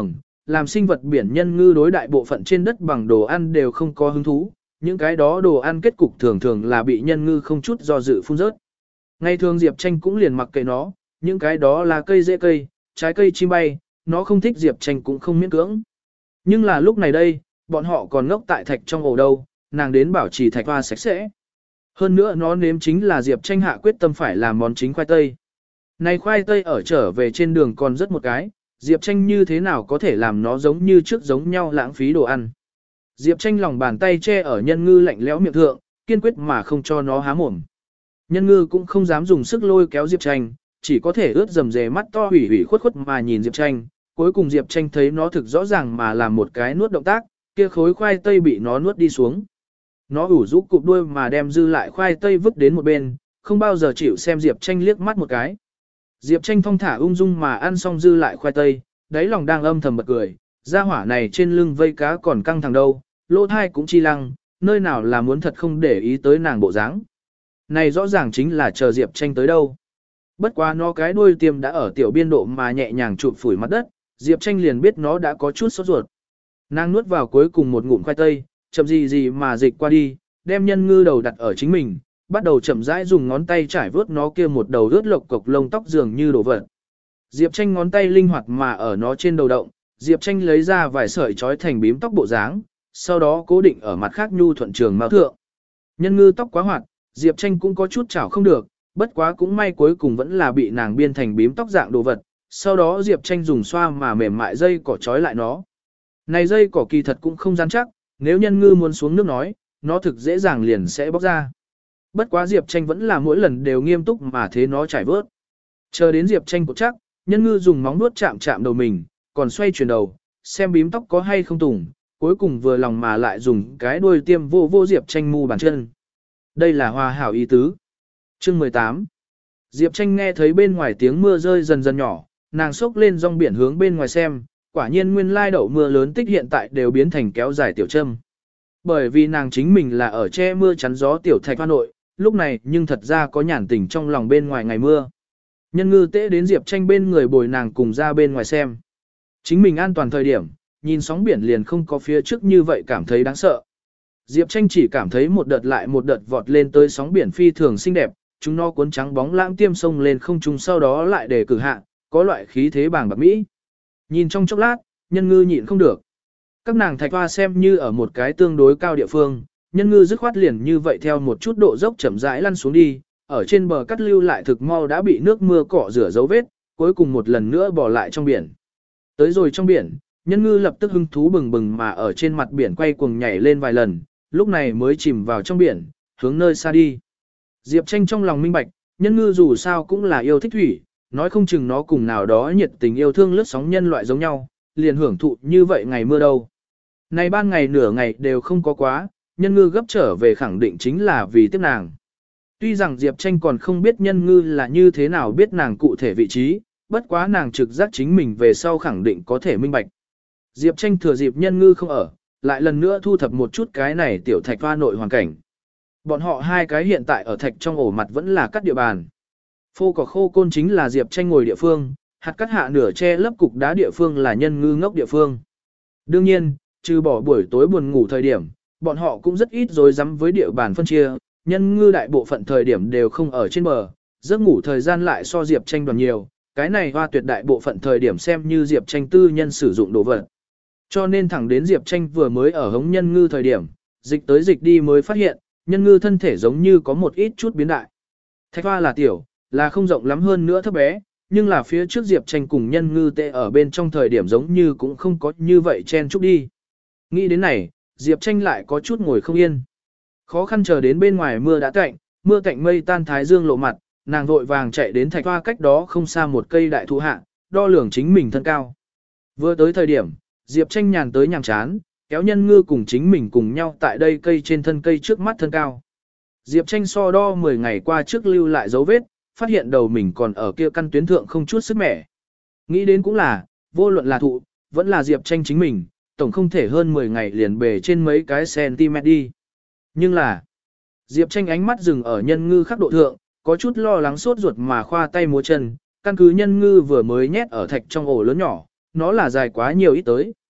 làm sinh vật biển nhân ngư đối đại bộ phận trên đất bằng đồ ăn đều không có hứng thú, những cái đó đồ ăn kết cục thường thường là bị nhân ngư không chút do dự phun rớt. Ngày thường Diệp Tranh cũng liền mặc kệ nó, những cái đó là cây rễ cây, trái cây chim bay, nó không thích Diệp Tranh cũng không miễn cưỡng. Nhưng là lúc này đây, bọn họ còn ngốc tại thạch trong ổ đâu, nàng đến bảo trì thạch hoa sạch sẽ. Hơn nữa nó nếm chính là Diệp Tranh hạ quyết tâm phải làm món chính khoai tây. Này khoai tây ở trở về trên đường còn rất một cái, Diệp Tranh như thế nào có thể làm nó giống như trước giống nhau lãng phí đồ ăn. Diệp Tranh lòng bàn tay che ở nhân ngư lạnh lẽo miệng thượng, kiên quyết mà không cho nó há mồm. Nhân ngư cũng không dám dùng sức lôi kéo Diệp Tranh, chỉ có thể ướt dầm dề mắt to hủy hủy khuất khuất mà nhìn Diệp Tranh. Cuối cùng Diệp Tranh thấy nó thực rõ ràng mà làm một cái nuốt động tác, kia khối khoai tây bị nó nuốt đi xuống. Nó ủ rũ cụp đuôi mà đem dư lại khoai tây vứt đến một bên, không bao giờ chịu xem Diệp Tranh liếc mắt một cái. Diệp Tranh thong thả ung dung mà ăn xong dư lại khoai tây, đáy lòng đang âm thầm bật cười, gia hỏa này trên lưng vây cá còn căng thẳng đâu, lỗ thai cũng chi lăng, nơi nào là muốn thật không để ý tới nàng bộ dáng. Này rõ ràng chính là chờ Diệp Tranh tới đâu. Bất quá nó cái đuôi tiêm đã ở tiểu biên độ mà nhẹ nhàng chụp phủi mặt đất, Diệp Tranh liền biết nó đã có chút sốt ruột. Nàng nuốt vào cuối cùng một ngụm khoai tây, chậm gì gì mà dịch qua đi, đem nhân ngư đầu đặt ở chính mình, bắt đầu chậm rãi dùng ngón tay trải vớt nó kia một đầu rớt lộc cục lông tóc dường như đổ vật. Diệp Tranh ngón tay linh hoạt mà ở nó trên đầu động, Diệp Tranh lấy ra vài sợi trói thành bím tóc bộ dáng, sau đó cố định ở mặt khác nhu thuận trường mao thượng. Nhân ngư tóc quá hoạt, Diệp Tranh cũng có chút chảo không được, bất quá cũng may cuối cùng vẫn là bị nàng biên thành bím tóc dạng đồ vật, sau đó Diệp Tranh dùng xoa mà mềm mại dây cỏ trói lại nó. Này dây cỏ kỳ thật cũng không rắn chắc, nếu nhân ngư muốn xuống nước nói, nó thực dễ dàng liền sẽ bóc ra. Bất quá Diệp Tranh vẫn là mỗi lần đều nghiêm túc mà thế nó trải vớt. Chờ đến Diệp Tranh cột chắc, nhân ngư dùng móng vuốt chạm chạm đầu mình, còn xoay chuyển đầu, xem bím tóc có hay không tùng, cuối cùng vừa lòng mà lại dùng cái đuôi tiêm vô vô Diệp Tranh mu bàn chân. Đây là hòa hảo ý tứ. Chương mười tám. Diệp Tranh nghe thấy bên ngoài tiếng mưa rơi dần dần nhỏ, nàng xốc lên rong biển hướng bên ngoài xem, quả nhiên nguyên lai đậu mưa lớn tích hiện tại đều biến thành kéo dài tiểu châm. Bởi vì nàng chính mình là ở che mưa chắn gió tiểu thạch hoa nội, lúc này nhưng thật ra có nhàn tình trong lòng bên ngoài ngày mưa. Nhân ngư tễ đến Diệp Tranh bên người bồi nàng cùng ra bên ngoài xem. Chính mình an toàn thời điểm, nhìn sóng biển liền không có phía trước như vậy cảm thấy đáng sợ. Diệp Tranh chỉ cảm thấy một đợt lại một đợt vọt lên tới sóng biển phi thường xinh đẹp, chúng nó cuốn trắng bóng lãng tiêm sông lên không trung sau đó lại để cử hạ, có loại khí thế bàng bạc mỹ. Nhìn trong chốc lát, nhân ngư nhịn không được. Các nàng thạch hoa xem như ở một cái tương đối cao địa phương, nhân ngư dứt khoát liền như vậy theo một chút độ dốc chậm rãi lăn xuống đi, ở trên bờ cắt lưu lại thực mau đã bị nước mưa cọ rửa dấu vết, cuối cùng một lần nữa bỏ lại trong biển. Tới rồi trong biển, nhân ngư lập tức hưng thú bừng bừng mà ở trên mặt biển quay cuồng nhảy lên vài lần, lúc này mới chìm vào trong biển, hướng nơi xa đi. Diệp Tranh trong lòng minh bạch, nhân ngư dù sao cũng là yêu thích thủy, nói không chừng nó cùng nào đó nhiệt tình yêu thương lướt sóng nhân loại giống nhau, liền hưởng thụ như vậy ngày mưa đâu. Này ban ngày nửa ngày đều không có quá, nhân ngư gấp trở về khẳng định chính là vì tiếp nàng. Tuy rằng Diệp Tranh còn không biết nhân ngư là như thế nào biết nàng cụ thể vị trí, bất quá nàng trực giác chính mình về sau khẳng định có thể minh bạch. Diệp Tranh thừa dịp nhân ngư không ở, lại lần nữa thu thập một chút cái này tiểu thạch hoa nội hoàn cảnh. Bọn họ hai cái hiện tại ở thạch trong ổ mặt vẫn là cắt địa bàn. Phô cỏ khô côn chính là Diệp Tranh ngồi địa phương, hạt cắt hạ nửa che lấp cục đá địa phương là nhân ngư ngốc địa phương. Đương nhiên, trừ bỏ buổi tối buồn ngủ thời điểm, bọn họ cũng rất ít rối rắm với địa bàn phân chia, nhân ngư đại bộ phận thời điểm đều không ở trên bờ, giấc ngủ thời gian lại so Diệp Tranh đoàn nhiều, cái này hoa tuyệt đại bộ phận thời điểm xem như Diệp Tranh tư nhân sử dụng đồ vật. Cho nên thẳng đến Diệp Tranh vừa mới ở hống nhân ngư thời điểm, dịch tới dịch đi mới phát hiện, nhân ngư thân thể giống như có một ít chút biến đại. Thạch hoa là tiểu, là không rộng lắm hơn nữa thấp bé, nhưng là phía trước Diệp Tranh cùng nhân ngư tệ ở bên trong thời điểm giống như cũng không có như vậy chen chúc đi. Nghĩ đến này, Diệp Tranh lại có chút ngồi không yên. Khó khăn chờ đến bên ngoài mưa đã cạnh, mưa cạnh mây tan thái dương lộ mặt, nàng vội vàng chạy đến thạch hoa cách đó không xa một cây đại thụ hạ, đo lường chính mình thân cao. Vừa tới thời điểm, Diệp Tranh nhàn tới nhàm chán, kéo nhân ngư cùng chính mình cùng nhau tại đây cây trên thân cây trước mắt thân cao. Diệp Tranh so đo mười ngày qua trước lưu lại dấu vết, phát hiện đầu mình còn ở kia căn tuyến thượng không chút sức mẻ. Nghĩ đến cũng là, vô luận là thụ, vẫn là Diệp Tranh chính mình, tổng không thể hơn mười ngày liền bề trên mấy cái cm đi. Nhưng là, Diệp Tranh ánh mắt dừng ở nhân ngư khắc độ thượng, có chút lo lắng sốt ruột mà khoa tay múa chân, căn cứ nhân ngư vừa mới nhét ở thạch trong ổ lớn nhỏ, nó là dài quá nhiều ít tới.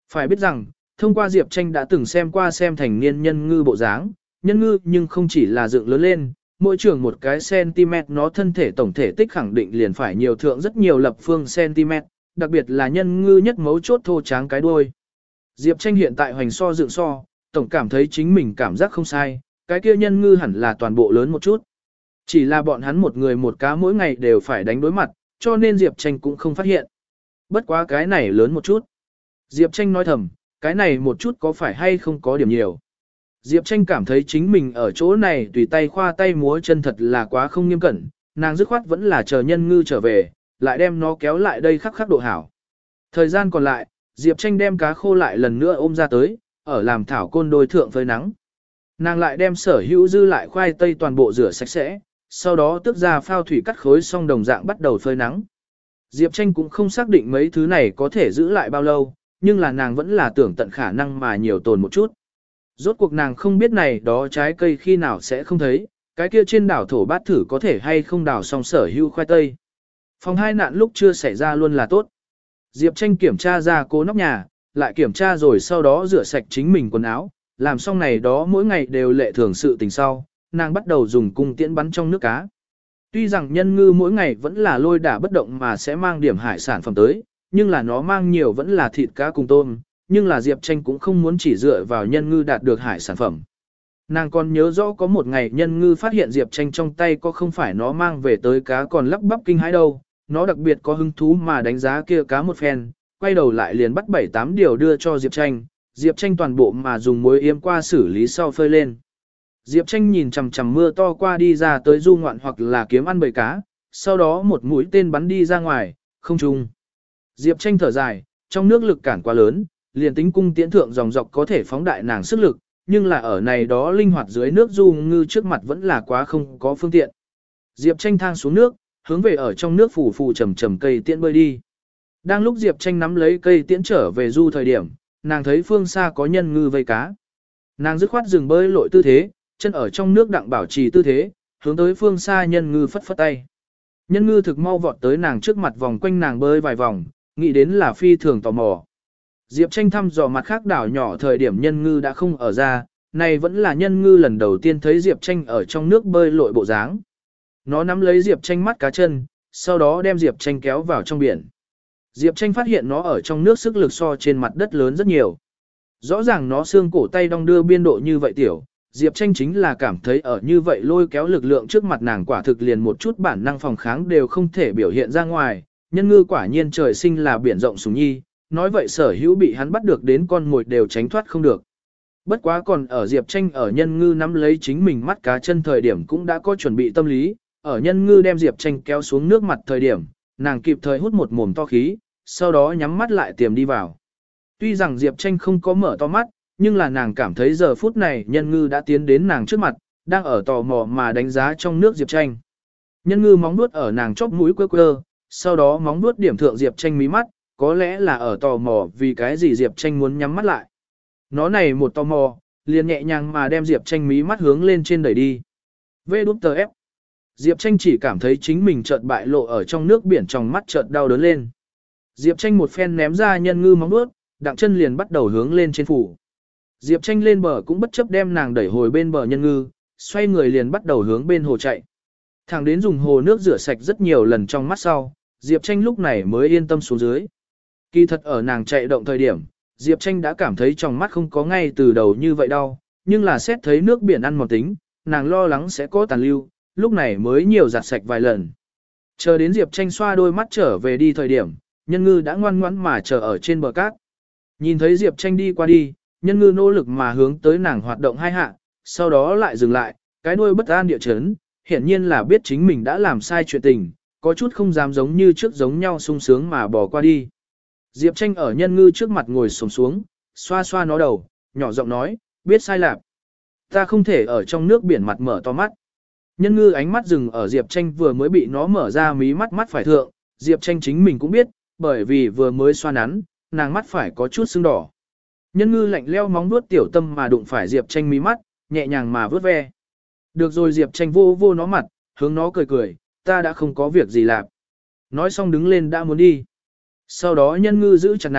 Phải biết rằng, thông qua Diệp Tranh đã từng xem qua xem thành niên nhân ngư bộ dáng, nhân ngư nhưng không chỉ là dựng lớn lên, mỗi trường một cái cm nó thân thể tổng thể tích khẳng định liền phải nhiều thượng rất nhiều lập phương cm, đặc biệt là nhân ngư nhất mấu chốt thô tráng cái đuôi. Diệp Tranh hiện tại hoành so dựng so, tổng cảm thấy chính mình cảm giác không sai, cái kia nhân ngư hẳn là toàn bộ lớn một chút. Chỉ là bọn hắn một người một cá mỗi ngày đều phải đánh đối mặt, cho nên Diệp Tranh cũng không phát hiện. Bất quá cái này lớn một chút. Diệp Tranh nói thầm, cái này một chút có phải hay không có điểm nhiều. Diệp Tranh cảm thấy chính mình ở chỗ này tùy tay khoa tay múa chân thật là quá không nghiêm cẩn, nàng dứt khoát vẫn là chờ nhân ngư trở về, lại đem nó kéo lại đây khắc khắc độ hảo. Thời gian còn lại, Diệp Tranh đem cá khô lại lần nữa ôm ra tới, ở làm thảo côn đôi thượng phơi nắng. Nàng lại đem sở hữu dư lại khoai tây toàn bộ rửa sạch sẽ, sau đó tước ra phao thủy cắt khối xong đồng dạng bắt đầu phơi nắng. Diệp Tranh cũng không xác định mấy thứ này có thể giữ lại bao lâu, nhưng là nàng vẫn là tưởng tận khả năng mà nhiều tồn một chút. Rốt cuộc nàng không biết này đó trái cây khi nào sẽ không thấy, cái kia trên đảo thổ bát thử có thể hay không đào xong sở hữu khoai tây. Phòng hai nạn lúc chưa xảy ra luôn là tốt. Diệp Tranh kiểm tra ra cố nóc nhà, lại kiểm tra rồi sau đó rửa sạch chính mình quần áo, làm xong này đó mỗi ngày đều lệ thường sự tình sau, nàng bắt đầu dùng cung tiễn bắn trong nước cá. Tuy rằng nhân ngư mỗi ngày vẫn là lôi đả bất động mà sẽ mang điểm hải sản phẩm tới, nhưng là nó mang nhiều vẫn là thịt cá cùng tôm, nhưng là Diệp Tranh cũng không muốn chỉ dựa vào nhân ngư đạt được hải sản phẩm. Nàng còn nhớ rõ có một ngày nhân ngư phát hiện Diệp Tranh trong tay có không phải nó mang về tới cá còn lắp bắp kinh hãi đâu, nó đặc biệt có hứng thú mà đánh giá kia cá một phen, quay đầu lại liền bắt bảy tám điều đưa cho Diệp Tranh, Diệp Tranh toàn bộ mà dùng muối yêm qua xử lý sau phơi lên. Diệp Tranh nhìn chằm chằm mưa to qua đi ra tới du ngoạn hoặc là kiếm ăn bầy cá, sau đó một mũi tên bắn đi ra ngoài, không trùng. Diệp Tranh thở dài, trong nước lực cản quá lớn, liền tính cung tiễn thượng dòng dọc có thể phóng đại nàng sức lực, nhưng là ở này đó linh hoạt dưới nước du ngư trước mặt vẫn là quá không có phương tiện. Diệp Tranh thang xuống nước, hướng về ở trong nước phủ phù trầm trầm cây tiễn bơi đi. Đang lúc Diệp Tranh nắm lấy cây tiễn trở về du thời điểm, nàng thấy phương xa có nhân ngư vây cá. Nàng dứt khoát dừng bơi lội tư thế, chân ở trong nước đặng bảo trì tư thế, hướng tới phương xa nhân ngư phất phất tay. Nhân ngư thực mau vọt tới nàng trước mặt vòng quanh nàng bơi vài vòng, nghĩ đến là phi thường tò mò. Diệp Tranh thăm dò mặt khác đảo nhỏ thời điểm nhân ngư đã không ở ra, này vẫn là nhân ngư lần đầu tiên thấy Diệp Tranh ở trong nước bơi lội bộ dáng. Nó nắm lấy Diệp Tranh mắt cá chân, sau đó đem Diệp Tranh kéo vào trong biển. Diệp Tranh phát hiện nó ở trong nước sức lực so trên mặt đất lớn rất nhiều. Rõ ràng nó xương cổ tay đong đưa biên độ như vậy tiểu, Diệp Tranh chính là cảm thấy ở như vậy lôi kéo lực lượng trước mặt nàng quả thực liền một chút bản năng phòng kháng đều không thể biểu hiện ra ngoài, nhân ngư quả nhiên trời sinh là biển rộng sủng nhi, nói vậy sở hữu bị hắn bắt được đến con mồi đều tránh thoát không được. Bất quá còn ở Diệp Tranh ở nhân ngư nắm lấy chính mình mắt cá chân thời điểm cũng đã có chuẩn bị tâm lý, ở nhân ngư đem Diệp Tranh kéo xuống nước mặt thời điểm, nàng kịp thời hút một mồm to khí, sau đó nhắm mắt lại tiềm đi vào. Tuy rằng Diệp Tranh không có mở to mắt, nhưng là nàng cảm thấy giờ phút này nhân ngư đã tiến đến nàng trước mặt, đang ở tò mò mà đánh giá trong nước Diệp Tranh. Nhân ngư móng vuốt ở nàng chóp mũi quơ quơ, sau đó móng vuốt điểm thượng Diệp Tranh mí mắt, có lẽ là ở tò mò vì cái gì Diệp Tranh muốn nhắm mắt lại. Nó này một tò mò, liền nhẹ nhàng mà đem Diệp Tranh mí mắt hướng lên trên đẩy đi. Vê đút tờ ép. Diệp Tranh chỉ cảm thấy chính mình chợt bại lộ ở trong nước biển trong mắt chợt đau đớn lên. Diệp Tranh một phen ném ra nhân ngư móng vuốt, đặng chân liền bắt đầu hướng lên trên phủ. Diệp Tranh lên bờ cũng bất chấp đem nàng đẩy hồi bên bờ nhân ngư, xoay người liền bắt đầu hướng bên hồ chạy. Thẳng đến dùng hồ nước rửa sạch rất nhiều lần trong mắt sau, Diệp Tranh lúc này mới yên tâm xuống dưới. Kỳ thật ở nàng chạy động thời điểm, Diệp Tranh đã cảm thấy trong mắt không có ngay từ đầu như vậy đâu, nhưng là xét thấy nước biển ăn mòn tính, nàng lo lắng sẽ có tàn lưu, lúc này mới nhiều giặt sạch vài lần. Chờ đến Diệp Tranh xoa đôi mắt trở về đi thời điểm, nhân ngư đã ngoan ngoãn mà chờ ở trên bờ cát. Nhìn thấy Diệp Tranh đi qua đi, nhân ngư nỗ lực mà hướng tới nàng hoạt động hai hạ, sau đó lại dừng lại, cái đuôi bất an địa chấn, hiển nhiên là biết chính mình đã làm sai chuyện tình, có chút không dám giống như trước giống nhau sung sướng mà bỏ qua đi. Diệp Tranh ở nhân ngư trước mặt ngồi xổm xuống, xoa xoa nó đầu, nhỏ giọng nói, biết sai lạc. Ta không thể ở trong nước biển mặt mở to mắt. Nhân ngư ánh mắt dừng ở Diệp Tranh vừa mới bị nó mở ra mí mắt mắt phải thượng, Diệp Tranh chính mình cũng biết, bởi vì vừa mới xoa nắn, nàng mắt phải có chút sưng đỏ. Nhân ngư lạnh leo móng vuốt tiểu tâm mà đụng phải Diệp Tranh mí mắt, nhẹ nhàng mà vớt ve. Được rồi Diệp Tranh vô vô nó mặt, hướng nó cười cười, ta đã không có việc gì làm. Nói xong đứng lên đã muốn đi. Sau đó nhân ngư giữ chặt nàng,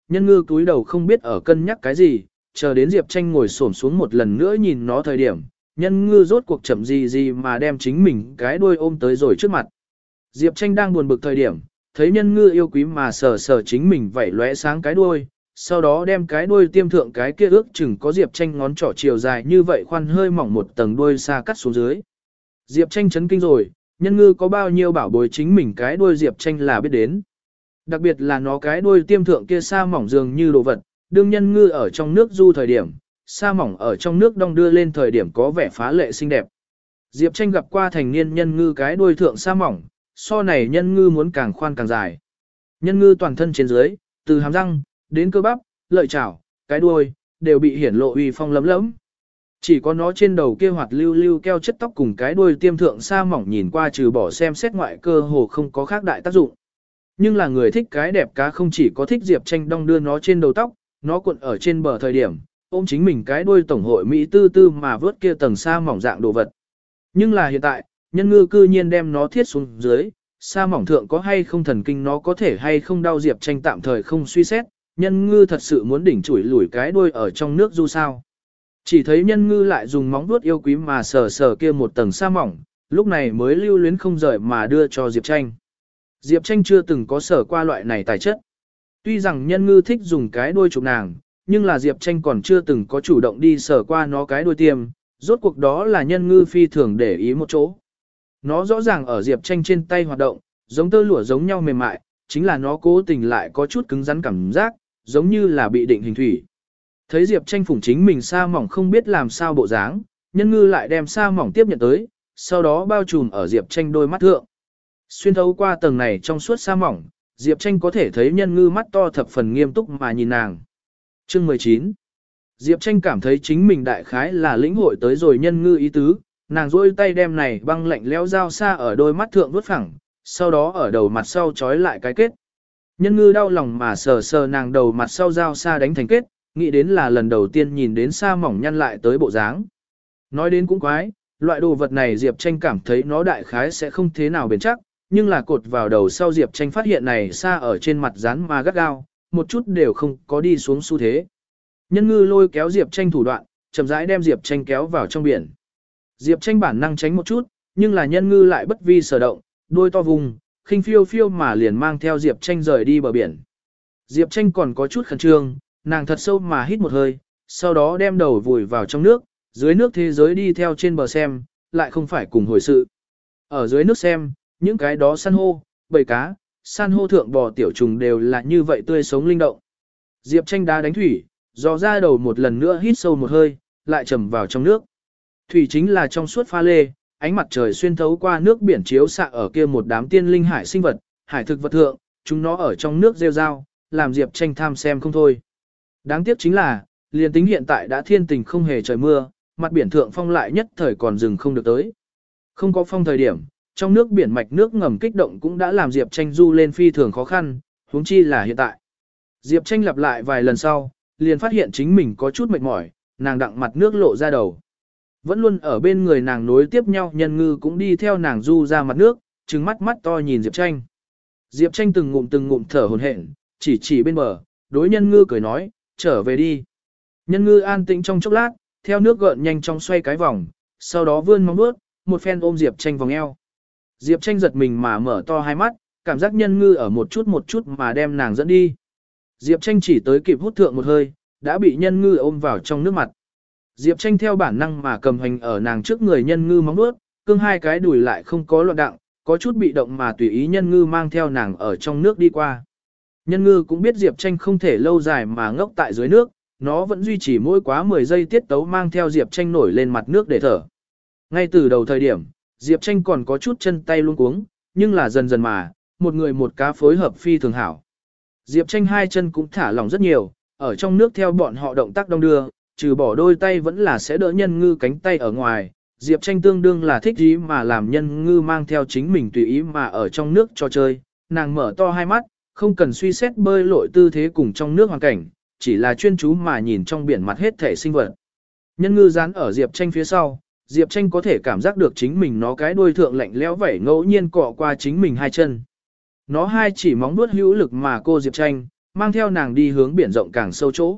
nhân ngư túi đầu không biết ở cân nhắc cái gì, chờ đến Diệp Tranh ngồi xổm xuống một lần nữa nhìn nó thời điểm, nhân ngư rốt cuộc chậm gì gì mà đem chính mình cái đuôi ôm tới rồi trước mặt. Diệp Tranh đang buồn bực thời điểm, thấy nhân ngư yêu quý mà sờ sờ chính mình vẩy lóe sáng cái đuôi, sau đó đem cái đuôi tiêm thượng cái kia ước chừng có Diệp Tranh ngón trỏ chiều dài như vậy khoan hơi mỏng một tầng đuôi xa cắt xuống dưới. Diệp Tranh chấn kinh rồi, nhân ngư có bao nhiêu bảo bối chính mình cái đuôi Diệp Tranh là biết đến. Đặc biệt là nó cái đuôi tiêm thượng kia xa mỏng dường như đồ vật, đương nhân ngư ở trong nước du thời điểm, sa mỏng ở trong nước đong đưa lên thời điểm có vẻ phá lệ xinh đẹp. Diệp Tranh gặp qua thành niên nhân ngư cái đuôi thượng sa mỏng, so này nhân ngư muốn càng khoan càng dài. Nhân ngư toàn thân trên dưới, từ hàm răng, đến cơ bắp, lợi chảo, cái đuôi, đều bị hiển lộ uy phong lấm lẫm. Chỉ có nó trên đầu kia hoạt lưu lưu keo chất tóc cùng cái đuôi tiêm thượng sa mỏng nhìn qua trừ bỏ xem xét ngoại cơ hồ không có khác đại tác dụng. Nhưng là người thích cái đẹp cá không chỉ có thích Diệp Tranh đong đưa nó trên đầu tóc, nó cuộn ở trên bờ thời điểm, ôm chính mình cái đuôi tổng hội Mỹ tư tư mà vớt kia tầng sa mỏng dạng đồ vật. Nhưng là hiện tại, nhân ngư cư nhiên đem nó thiết xuống dưới, sa mỏng thượng có hay không thần kinh nó có thể hay không đau Diệp Tranh tạm thời không suy xét, nhân ngư thật sự muốn đỉnh chủi lủi cái đuôi ở trong nước du sao. Chỉ thấy nhân ngư lại dùng móng vuốt yêu quý mà sờ sờ kia một tầng sa mỏng, lúc này mới lưu luyến không rời mà đưa cho Diệp Tranh. Diệp Tranh chưa từng có sở qua loại này tài chất. Tuy rằng nhân ngư thích dùng cái đuôi chụp nàng, nhưng là Diệp Tranh còn chưa từng có chủ động đi sở qua nó cái đuôi tiêm, rốt cuộc đó là nhân ngư phi thường để ý một chỗ. Nó rõ ràng ở Diệp Tranh trên tay hoạt động, giống tơ lụa giống nhau mềm mại, chính là nó cố tình lại có chút cứng rắn cảm giác, giống như là bị định hình thủy. Thấy Diệp Tranh phủng chính mình sa mỏng không biết làm sao bộ dáng, nhân ngư lại đem sa mỏng tiếp nhận tới, sau đó bao trùm ở Diệp Tranh đôi mắt thượng. Xuyên thấu qua tầng này trong suốt sa mỏng, Diệp Tranh có thể thấy nhân ngư mắt to thập phần nghiêm túc mà nhìn nàng. Chương mười chín. Diệp Tranh cảm thấy chính mình đại khái là lĩnh hội tới rồi nhân ngư ý tứ, nàng duỗi tay đem này băng lạnh lẽo dao xa ở đôi mắt thượng vuốt phẳng, sau đó ở đầu mặt sau trói lại cái kết. Nhân ngư đau lòng mà sờ sờ nàng đầu mặt sau dao xa đánh thành kết, nghĩ đến là lần đầu tiên nhìn đến sa mỏng nhăn lại tới bộ dáng. Nói đến cũng quái, loại đồ vật này Diệp Tranh cảm thấy nó đại khái sẽ không thế nào bền chắc, nhưng là cột vào đầu sau Diệp Tranh phát hiện này xa ở trên mặt rán mà gắt gao, một chút đều không có đi xuống xu thế. Nhân ngư lôi kéo Diệp Tranh thủ đoạn, chậm rãi đem Diệp Tranh kéo vào trong biển. Diệp Tranh bản năng tránh một chút, nhưng là nhân ngư lại bất vi sở động, đôi to vùng, khinh phiêu phiêu mà liền mang theo Diệp Tranh rời đi bờ biển. Diệp Tranh còn có chút khẩn trương, nàng thật sâu mà hít một hơi, sau đó đem đầu vùi vào trong nước, dưới nước thế giới đi theo trên bờ xem, lại không phải cùng hồi sự. Ở dưới nước xem, những cái đó san hô, bầy cá, san hô thượng bò tiểu trùng đều là như vậy tươi sống linh động. Diệp Tranh đá đánh thủy, dò ra đầu một lần nữa hít sâu một hơi, lại chầm vào trong nước. Thủy chính là trong suốt pha lê, ánh mặt trời xuyên thấu qua nước biển chiếu xạ ở kia một đám tiên linh hải sinh vật, hải thực vật thượng, chúng nó ở trong nước rêu rao, làm Diệp Tranh tham xem không thôi. Đáng tiếc chính là, liền tính hiện tại đã thiên tình không hề trời mưa, mặt biển thượng phong lại nhất thời còn dừng không được tới. Không có phong thời điểm, trong nước biển mạch nước ngầm kích động cũng đã làm Diệp Tranh du lên phi thường khó khăn, huống chi là hiện tại. Diệp Tranh lặp lại vài lần sau, liền phát hiện chính mình có chút mệt mỏi, nàng đặng mặt nước lộ ra đầu. Vẫn luôn ở bên người nàng nối tiếp nhau nhân ngư cũng đi theo nàng du ra mặt nước, trừng mắt mắt to nhìn Diệp Tranh. Diệp Tranh từng ngụm từng ngụm thở hổn hển, chỉ chỉ bên bờ, đối nhân ngư cười nói, trở về đi. Nhân ngư an tĩnh trong chốc lát, theo nước gợn nhanh chóng xoay cái vòng, sau đó vươn móng vuốt, một phen ôm Diệp Tranh vòng eo. Diệp Tranh giật mình mà mở to hai mắt, cảm giác nhân ngư ở một chút một chút mà đem nàng dẫn đi. Diệp Tranh chỉ tới kịp hút thượng một hơi, đã bị nhân ngư ôm vào trong nước mặt. Diệp Tranh theo bản năng mà cầm hành ở nàng trước người nhân ngư móng vuốt, cương hai cái đùi lại không có loạn đặng, có chút bị động mà tùy ý nhân ngư mang theo nàng ở trong nước đi qua. Nhân ngư cũng biết Diệp Tranh không thể lâu dài mà ngốc tại dưới nước, nó vẫn duy trì mỗi quá mười giây tiết tấu mang theo Diệp Tranh nổi lên mặt nước để thở. Ngay từ đầu thời điểm, Diệp Tranh còn có chút chân tay luống cuống, nhưng là dần dần mà, một người một cá phối hợp phi thường hảo. Diệp Tranh hai chân cũng thả lỏng rất nhiều, ở trong nước theo bọn họ động tác đong đưa, trừ bỏ đôi tay vẫn là sẽ đỡ nhân ngư cánh tay ở ngoài. Diệp Tranh tương đương là thích ý mà làm nhân ngư mang theo chính mình tùy ý mà ở trong nước cho chơi, nàng mở to hai mắt, không cần suy xét bơi lội tư thế cùng trong nước hoàn cảnh, chỉ là chuyên chú mà nhìn trong biển mặt hết thể sinh vật. Nhân ngư dán ở Diệp Tranh phía sau, Diệp Tranh có thể cảm giác được chính mình nó cái đuôi thượng lạnh lẽo vẩy ngẫu nhiên cọ qua chính mình hai chân. Nó hai chỉ móng vuốt hữu lực mà cô Diệp Tranh, mang theo nàng đi hướng biển rộng càng sâu chỗ.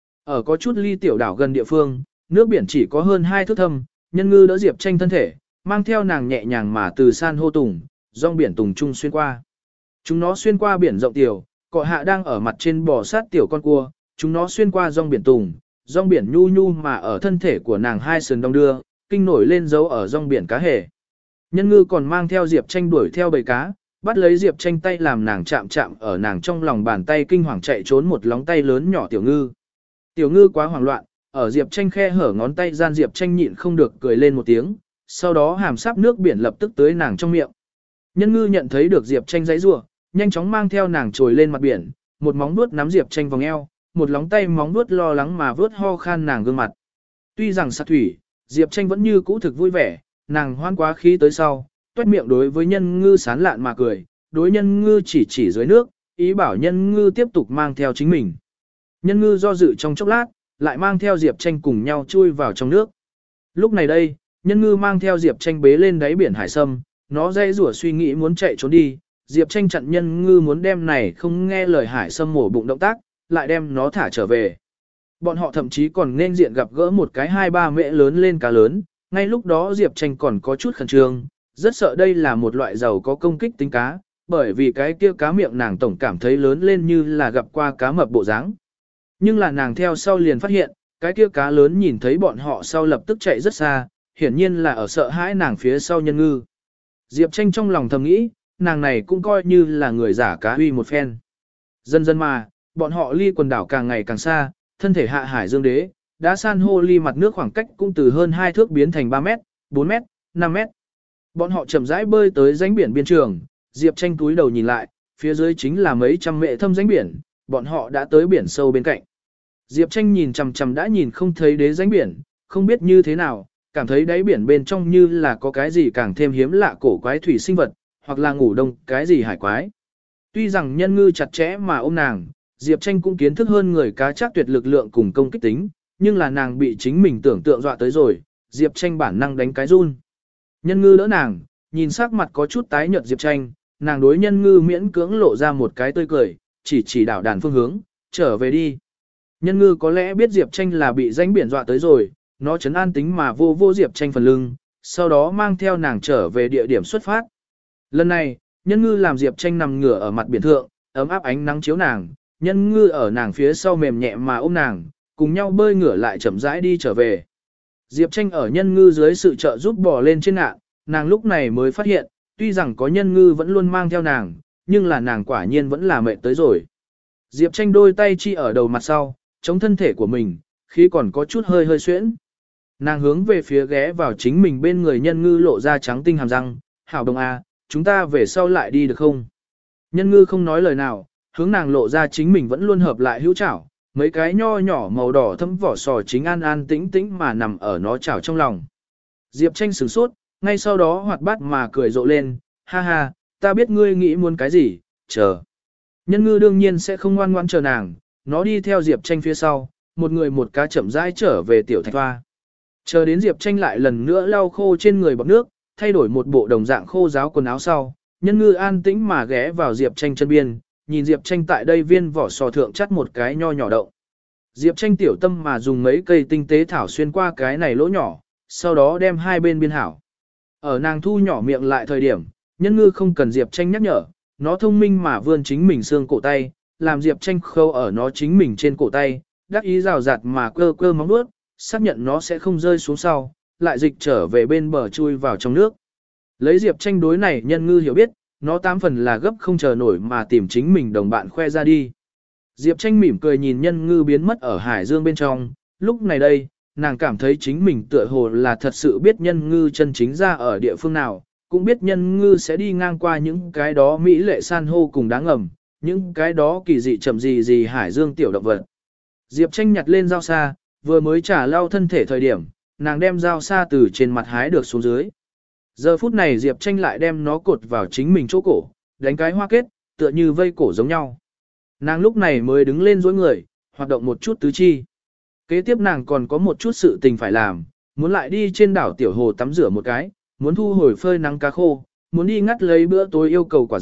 Ở có chút ly tiểu đảo gần địa phương, nước biển chỉ có hơn hai thước thâm, Nhân Ngư đỡ Diệp Tranh thân thể, mang theo nàng nhẹ nhàng mà từ san hô tùng, rong biển tùng trung xuyên qua. Chúng nó xuyên qua biển rộng tiểu, cọ hạ đang ở mặt trên bò sát tiểu con cua, chúng nó xuyên qua rong biển tùng, rong biển nhu nhu mà ở thân thể của nàng hai sườn đông đưa, kinh nổi lên dấu ở rong biển cá hề. Nhân Ngư còn mang theo Diệp Tranh đuổi theo bầy cá, bắt lấy Diệp Tranh tay làm nàng chạm chạm ở nàng trong lòng bàn tay, kinh hoàng chạy trốn một lóng tay lớn nhỏ tiểu ngư. Tiểu ngư quá hoảng loạn, ở Diệp Tranh khe hở ngón tay gian Diệp Tranh nhịn không được cười lên một tiếng, sau đó hàm sáp nước biển lập tức tới nàng trong miệng. Nhân Ngư nhận thấy được Diệp Tranh giãy giụa, nhanh chóng mang theo nàng trồi lên mặt biển, một móng vuốt nắm Diệp Tranh vòng eo, một lóng tay móng vuốt lo lắng mà vớt ho khan nàng gương mặt. Tuy rằng sát thủy, Diệp Tranh vẫn như cũ thực vui vẻ, nàng hoan quá khí tới sau, toét miệng đối với Nhân Ngư sán lạn mà cười, đối Nhân Ngư chỉ chỉ dưới nước, ý bảo Nhân Ngư tiếp tục mang theo chính mình. Nhân Ngư do dự trong chốc lát, lại mang theo Diệp Tranh cùng nhau chui vào trong nước. Lúc này đây, Nhân Ngư mang theo Diệp Tranh bế lên đáy biển hải sâm, nó dây rủa suy nghĩ muốn chạy trốn đi, Diệp Tranh chặn Nhân Ngư muốn đem này không nghe lời hải sâm mổ bụng động tác, lại đem nó thả trở về. Bọn họ thậm chí còn nên diện gặp gỡ một cái hai ba mễ lớn lên cá lớn, ngay lúc đó Diệp Tranh còn có chút khẩn trương, rất sợ đây là một loại giàu có công kích tính cá, bởi vì cái kia cá miệng nàng tổng cảm thấy lớn lên như là gặp qua cá mập bộ dáng. Nhưng là nàng theo sau liền phát hiện, cái kia cá lớn nhìn thấy bọn họ sau lập tức chạy rất xa, hiển nhiên là ở sợ hãi nàng phía sau Nhân Ngư. Diệp Tranh trong lòng thầm nghĩ, nàng này cũng coi như là người giả cá huy một phen. Dần dần mà, bọn họ ly quần đảo càng ngày càng xa, thân thể hạ hải dương đế, đã san hô ly mặt nước khoảng cách cũng từ hơn hai thước biến thành ba mét, bốn mét, năm mét. Bọn họ chậm rãi bơi tới rãnh biển biên trường, Diệp Tranh túi đầu nhìn lại, phía dưới chính là mấy trăm mệ thâm rãnh biển, bọn họ đã tới biển sâu bên cạnh. Diệp Tranh nhìn chằm chằm đã nhìn không thấy đế rãnh biển, không biết như thế nào, cảm thấy đáy biển bên trong như là có cái gì càng thêm hiếm lạ cổ quái thủy sinh vật, hoặc là ngủ đông cái gì hải quái. Tuy rằng Nhân Ngư chặt chẽ mà ôm nàng, Diệp Tranh cũng kiến thức hơn người cá chắc tuyệt lực lượng cùng công kích tính, nhưng là nàng bị chính mình tưởng tượng dọa tới rồi, Diệp Tranh bản năng đánh cái run. Nhân Ngư đỡ nàng, nhìn sắc mặt có chút tái nhợt Diệp Tranh, nàng đối Nhân Ngư miễn cưỡng lộ ra một cái tươi cười, chỉ chỉ đảo đàn phương hướng, trở về đi. Nhân Ngư có lẽ biết Diệp Tranh là bị rãnh biển dọa tới rồi, nó trấn an tính mà vô vô Diệp Tranh phần lưng, sau đó mang theo nàng trở về địa điểm xuất phát. Lần này, Nhân Ngư làm Diệp Tranh nằm ngửa ở mặt biển thượng, ấm áp ánh nắng chiếu nàng, Nhân Ngư ở nàng phía sau mềm nhẹ mà ôm nàng, cùng nhau bơi ngửa lại chậm rãi đi trở về. Diệp Tranh ở Nhân Ngư dưới sự trợ giúp bò lên trên ngạn, nàng lúc này mới phát hiện, tuy rằng có Nhân Ngư vẫn luôn mang theo nàng, nhưng là nàng quả nhiên vẫn là mệt tới rồi. Diệp Tranh đôi tay chi ở đầu mặt sau, chống thân thể của mình, khi còn có chút hơi hơi xuyễn. Nàng hướng về phía ghé vào chính mình bên người Nhân Ngư lộ ra trắng tinh hàm răng, hảo đồng a, chúng ta về sau lại đi được không? Nhân Ngư không nói lời nào, hướng nàng lộ ra chính mình vẫn luôn hợp lại hữu chảo, mấy cái nho nhỏ màu đỏ thấm vỏ sò chính an an tĩnh tĩnh mà nằm ở nó chảo trong lòng. Diệp Tranh sửng sốt, ngay sau đó hoạt bát mà cười rộ lên, ha ha, ta biết ngươi nghĩ muốn cái gì, chờ. Nhân Ngư đương nhiên sẽ không ngoan ngoãn chờ nàng, nó đi theo Diệp Tranh phía sau, một người một cá chậm rãi trở về tiểu thạch hoa. Chờ đến Diệp Tranh lại lần nữa lau khô trên người bọt nước, thay đổi một bộ đồng dạng khô ráo quần áo sau, Nhân Ngư an tĩnh mà ghé vào Diệp Tranh chân biên, nhìn Diệp Tranh tại đây viên vỏ sò thượng chắt một cái nho nhỏ động. Diệp Tranh tiểu tâm mà dùng mấy cây tinh tế thảo xuyên qua cái này lỗ nhỏ, sau đó đem hai bên biên hảo. Ở nàng thu nhỏ miệng lại thời điểm, Nhân Ngư không cần Diệp Tranh nhắc nhở, nó thông minh mà vươn chính mình xương cổ tay, làm Diệp Tranh khâu ở nó chính mình trên cổ tay, đắc ý rào rạt mà cơ cơ móng vuốt, xác nhận nó sẽ không rơi xuống sau, lại dịch trở về bên bờ chui vào trong nước. Lấy Diệp Tranh đối này Nhân Ngư hiểu biết, nó tám phần là gấp không chờ nổi mà tìm chính mình đồng bạn khoe ra đi. Diệp Tranh mỉm cười nhìn Nhân Ngư biến mất ở hải dương bên trong, lúc này đây, nàng cảm thấy chính mình tựa hồ là thật sự biết Nhân Ngư chân chính ra ở địa phương nào, cũng biết Nhân Ngư sẽ đi ngang qua những cái đó mỹ lệ san hô cùng đáng ngầm, những cái đó kỳ dị chậm gì gì hải dương tiểu động vật. Diệp Tranh nhặt lên dao sa, vừa mới trả lau thân thể thời điểm, nàng đem dao sa từ trên mặt hái được xuống dưới. Giờ phút này Diệp Tranh lại đem nó cột vào chính mình chỗ cổ, đánh cái hoa kết, tựa như vây cổ giống nhau. Nàng lúc này mới đứng lên dối người, hoạt động một chút tứ chi. Kế tiếp nàng còn có một chút sự tình phải làm, muốn lại đi trên đảo Tiểu Hồ tắm rửa một cái, muốn thu hồi phơi nắng cá khô, muốn đi ngắt lấy bữa tối yêu cầu quả dại,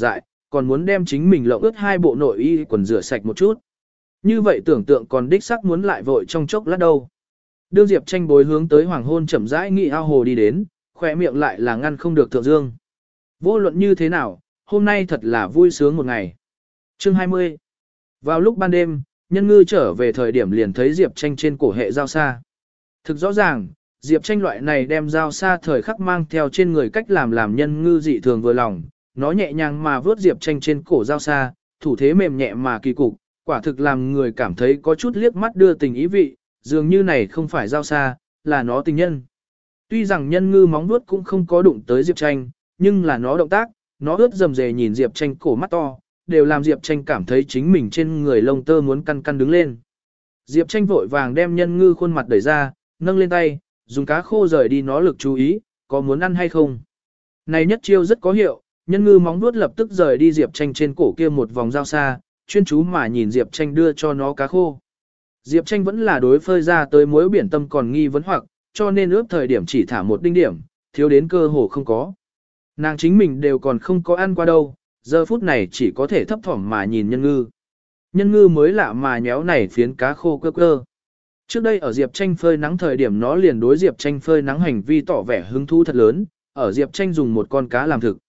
còn muốn đem chính mình lộng ướt hai bộ nội y quần rửa sạch một chút. Như vậy tưởng tượng còn đích sắc muốn lại vội trong chốc lát đâu. Đương Diệp Tranh bối hướng tới hoàng hôn chậm rãi nghị ao hồ đi đến, khỏe miệng lại là ngăn không được thượng dương. Vô luận như thế nào, hôm nay thật là vui sướng một ngày. Chương hai mươi. Vào lúc ban đêm, Nhân Ngư trở về thời điểm liền thấy Diệp Tranh trên cổ hệ dao sa. Thực rõ ràng, Diệp Tranh loại này đem dao sa thời khắc mang theo trên người cách làm làm Nhân Ngư dị thường vừa lòng, nó nhẹ nhàng mà vớt Diệp Tranh trên cổ dao sa, thủ thế mềm nhẹ mà kỳ cục, quả thực làm người cảm thấy có chút liếc mắt đưa tình ý vị, dường như này không phải dao sa, là nó tình nhân. Tuy rằng Nhân Ngư móng vuốt cũng không có đụng tới Diệp Tranh, nhưng là nó động tác, nó ướt rầm rề nhìn Diệp Tranh cổ mắt to, đều làm Diệp Tranh cảm thấy chính mình trên người lông tơ muốn căn căn đứng lên. Diệp Tranh vội vàng đem Nhân Ngư khuôn mặt đẩy ra, nâng lên tay, dùng cá khô rời đi nó lực chú ý, có muốn ăn hay không. Này nhất chiêu rất có hiệu, Nhân Ngư móng vuốt lập tức rời đi Diệp Tranh trên cổ kia một vòng dao xa, chuyên chú mà nhìn Diệp Tranh đưa cho nó cá khô. Diệp Tranh vẫn là đối phơi ra tới muối biển tâm còn nghi vấn hoặc, cho nên ướp thời điểm chỉ thả một đinh điểm, thiếu đến cơ hồ không có. Nàng chính mình đều còn không có ăn qua đâu, giờ phút này chỉ có thể thấp thỏm mà nhìn Nhân Ngư. Nhân Ngư mới lạ mà nhéo này phiến cá khô cơ cơ. Trước đây ở Diệp Tranh phơi nắng thời điểm nó liền đối Diệp Tranh phơi nắng hành vi tỏ vẻ hứng thú thật lớn, ở Diệp Tranh dùng một con cá làm thực.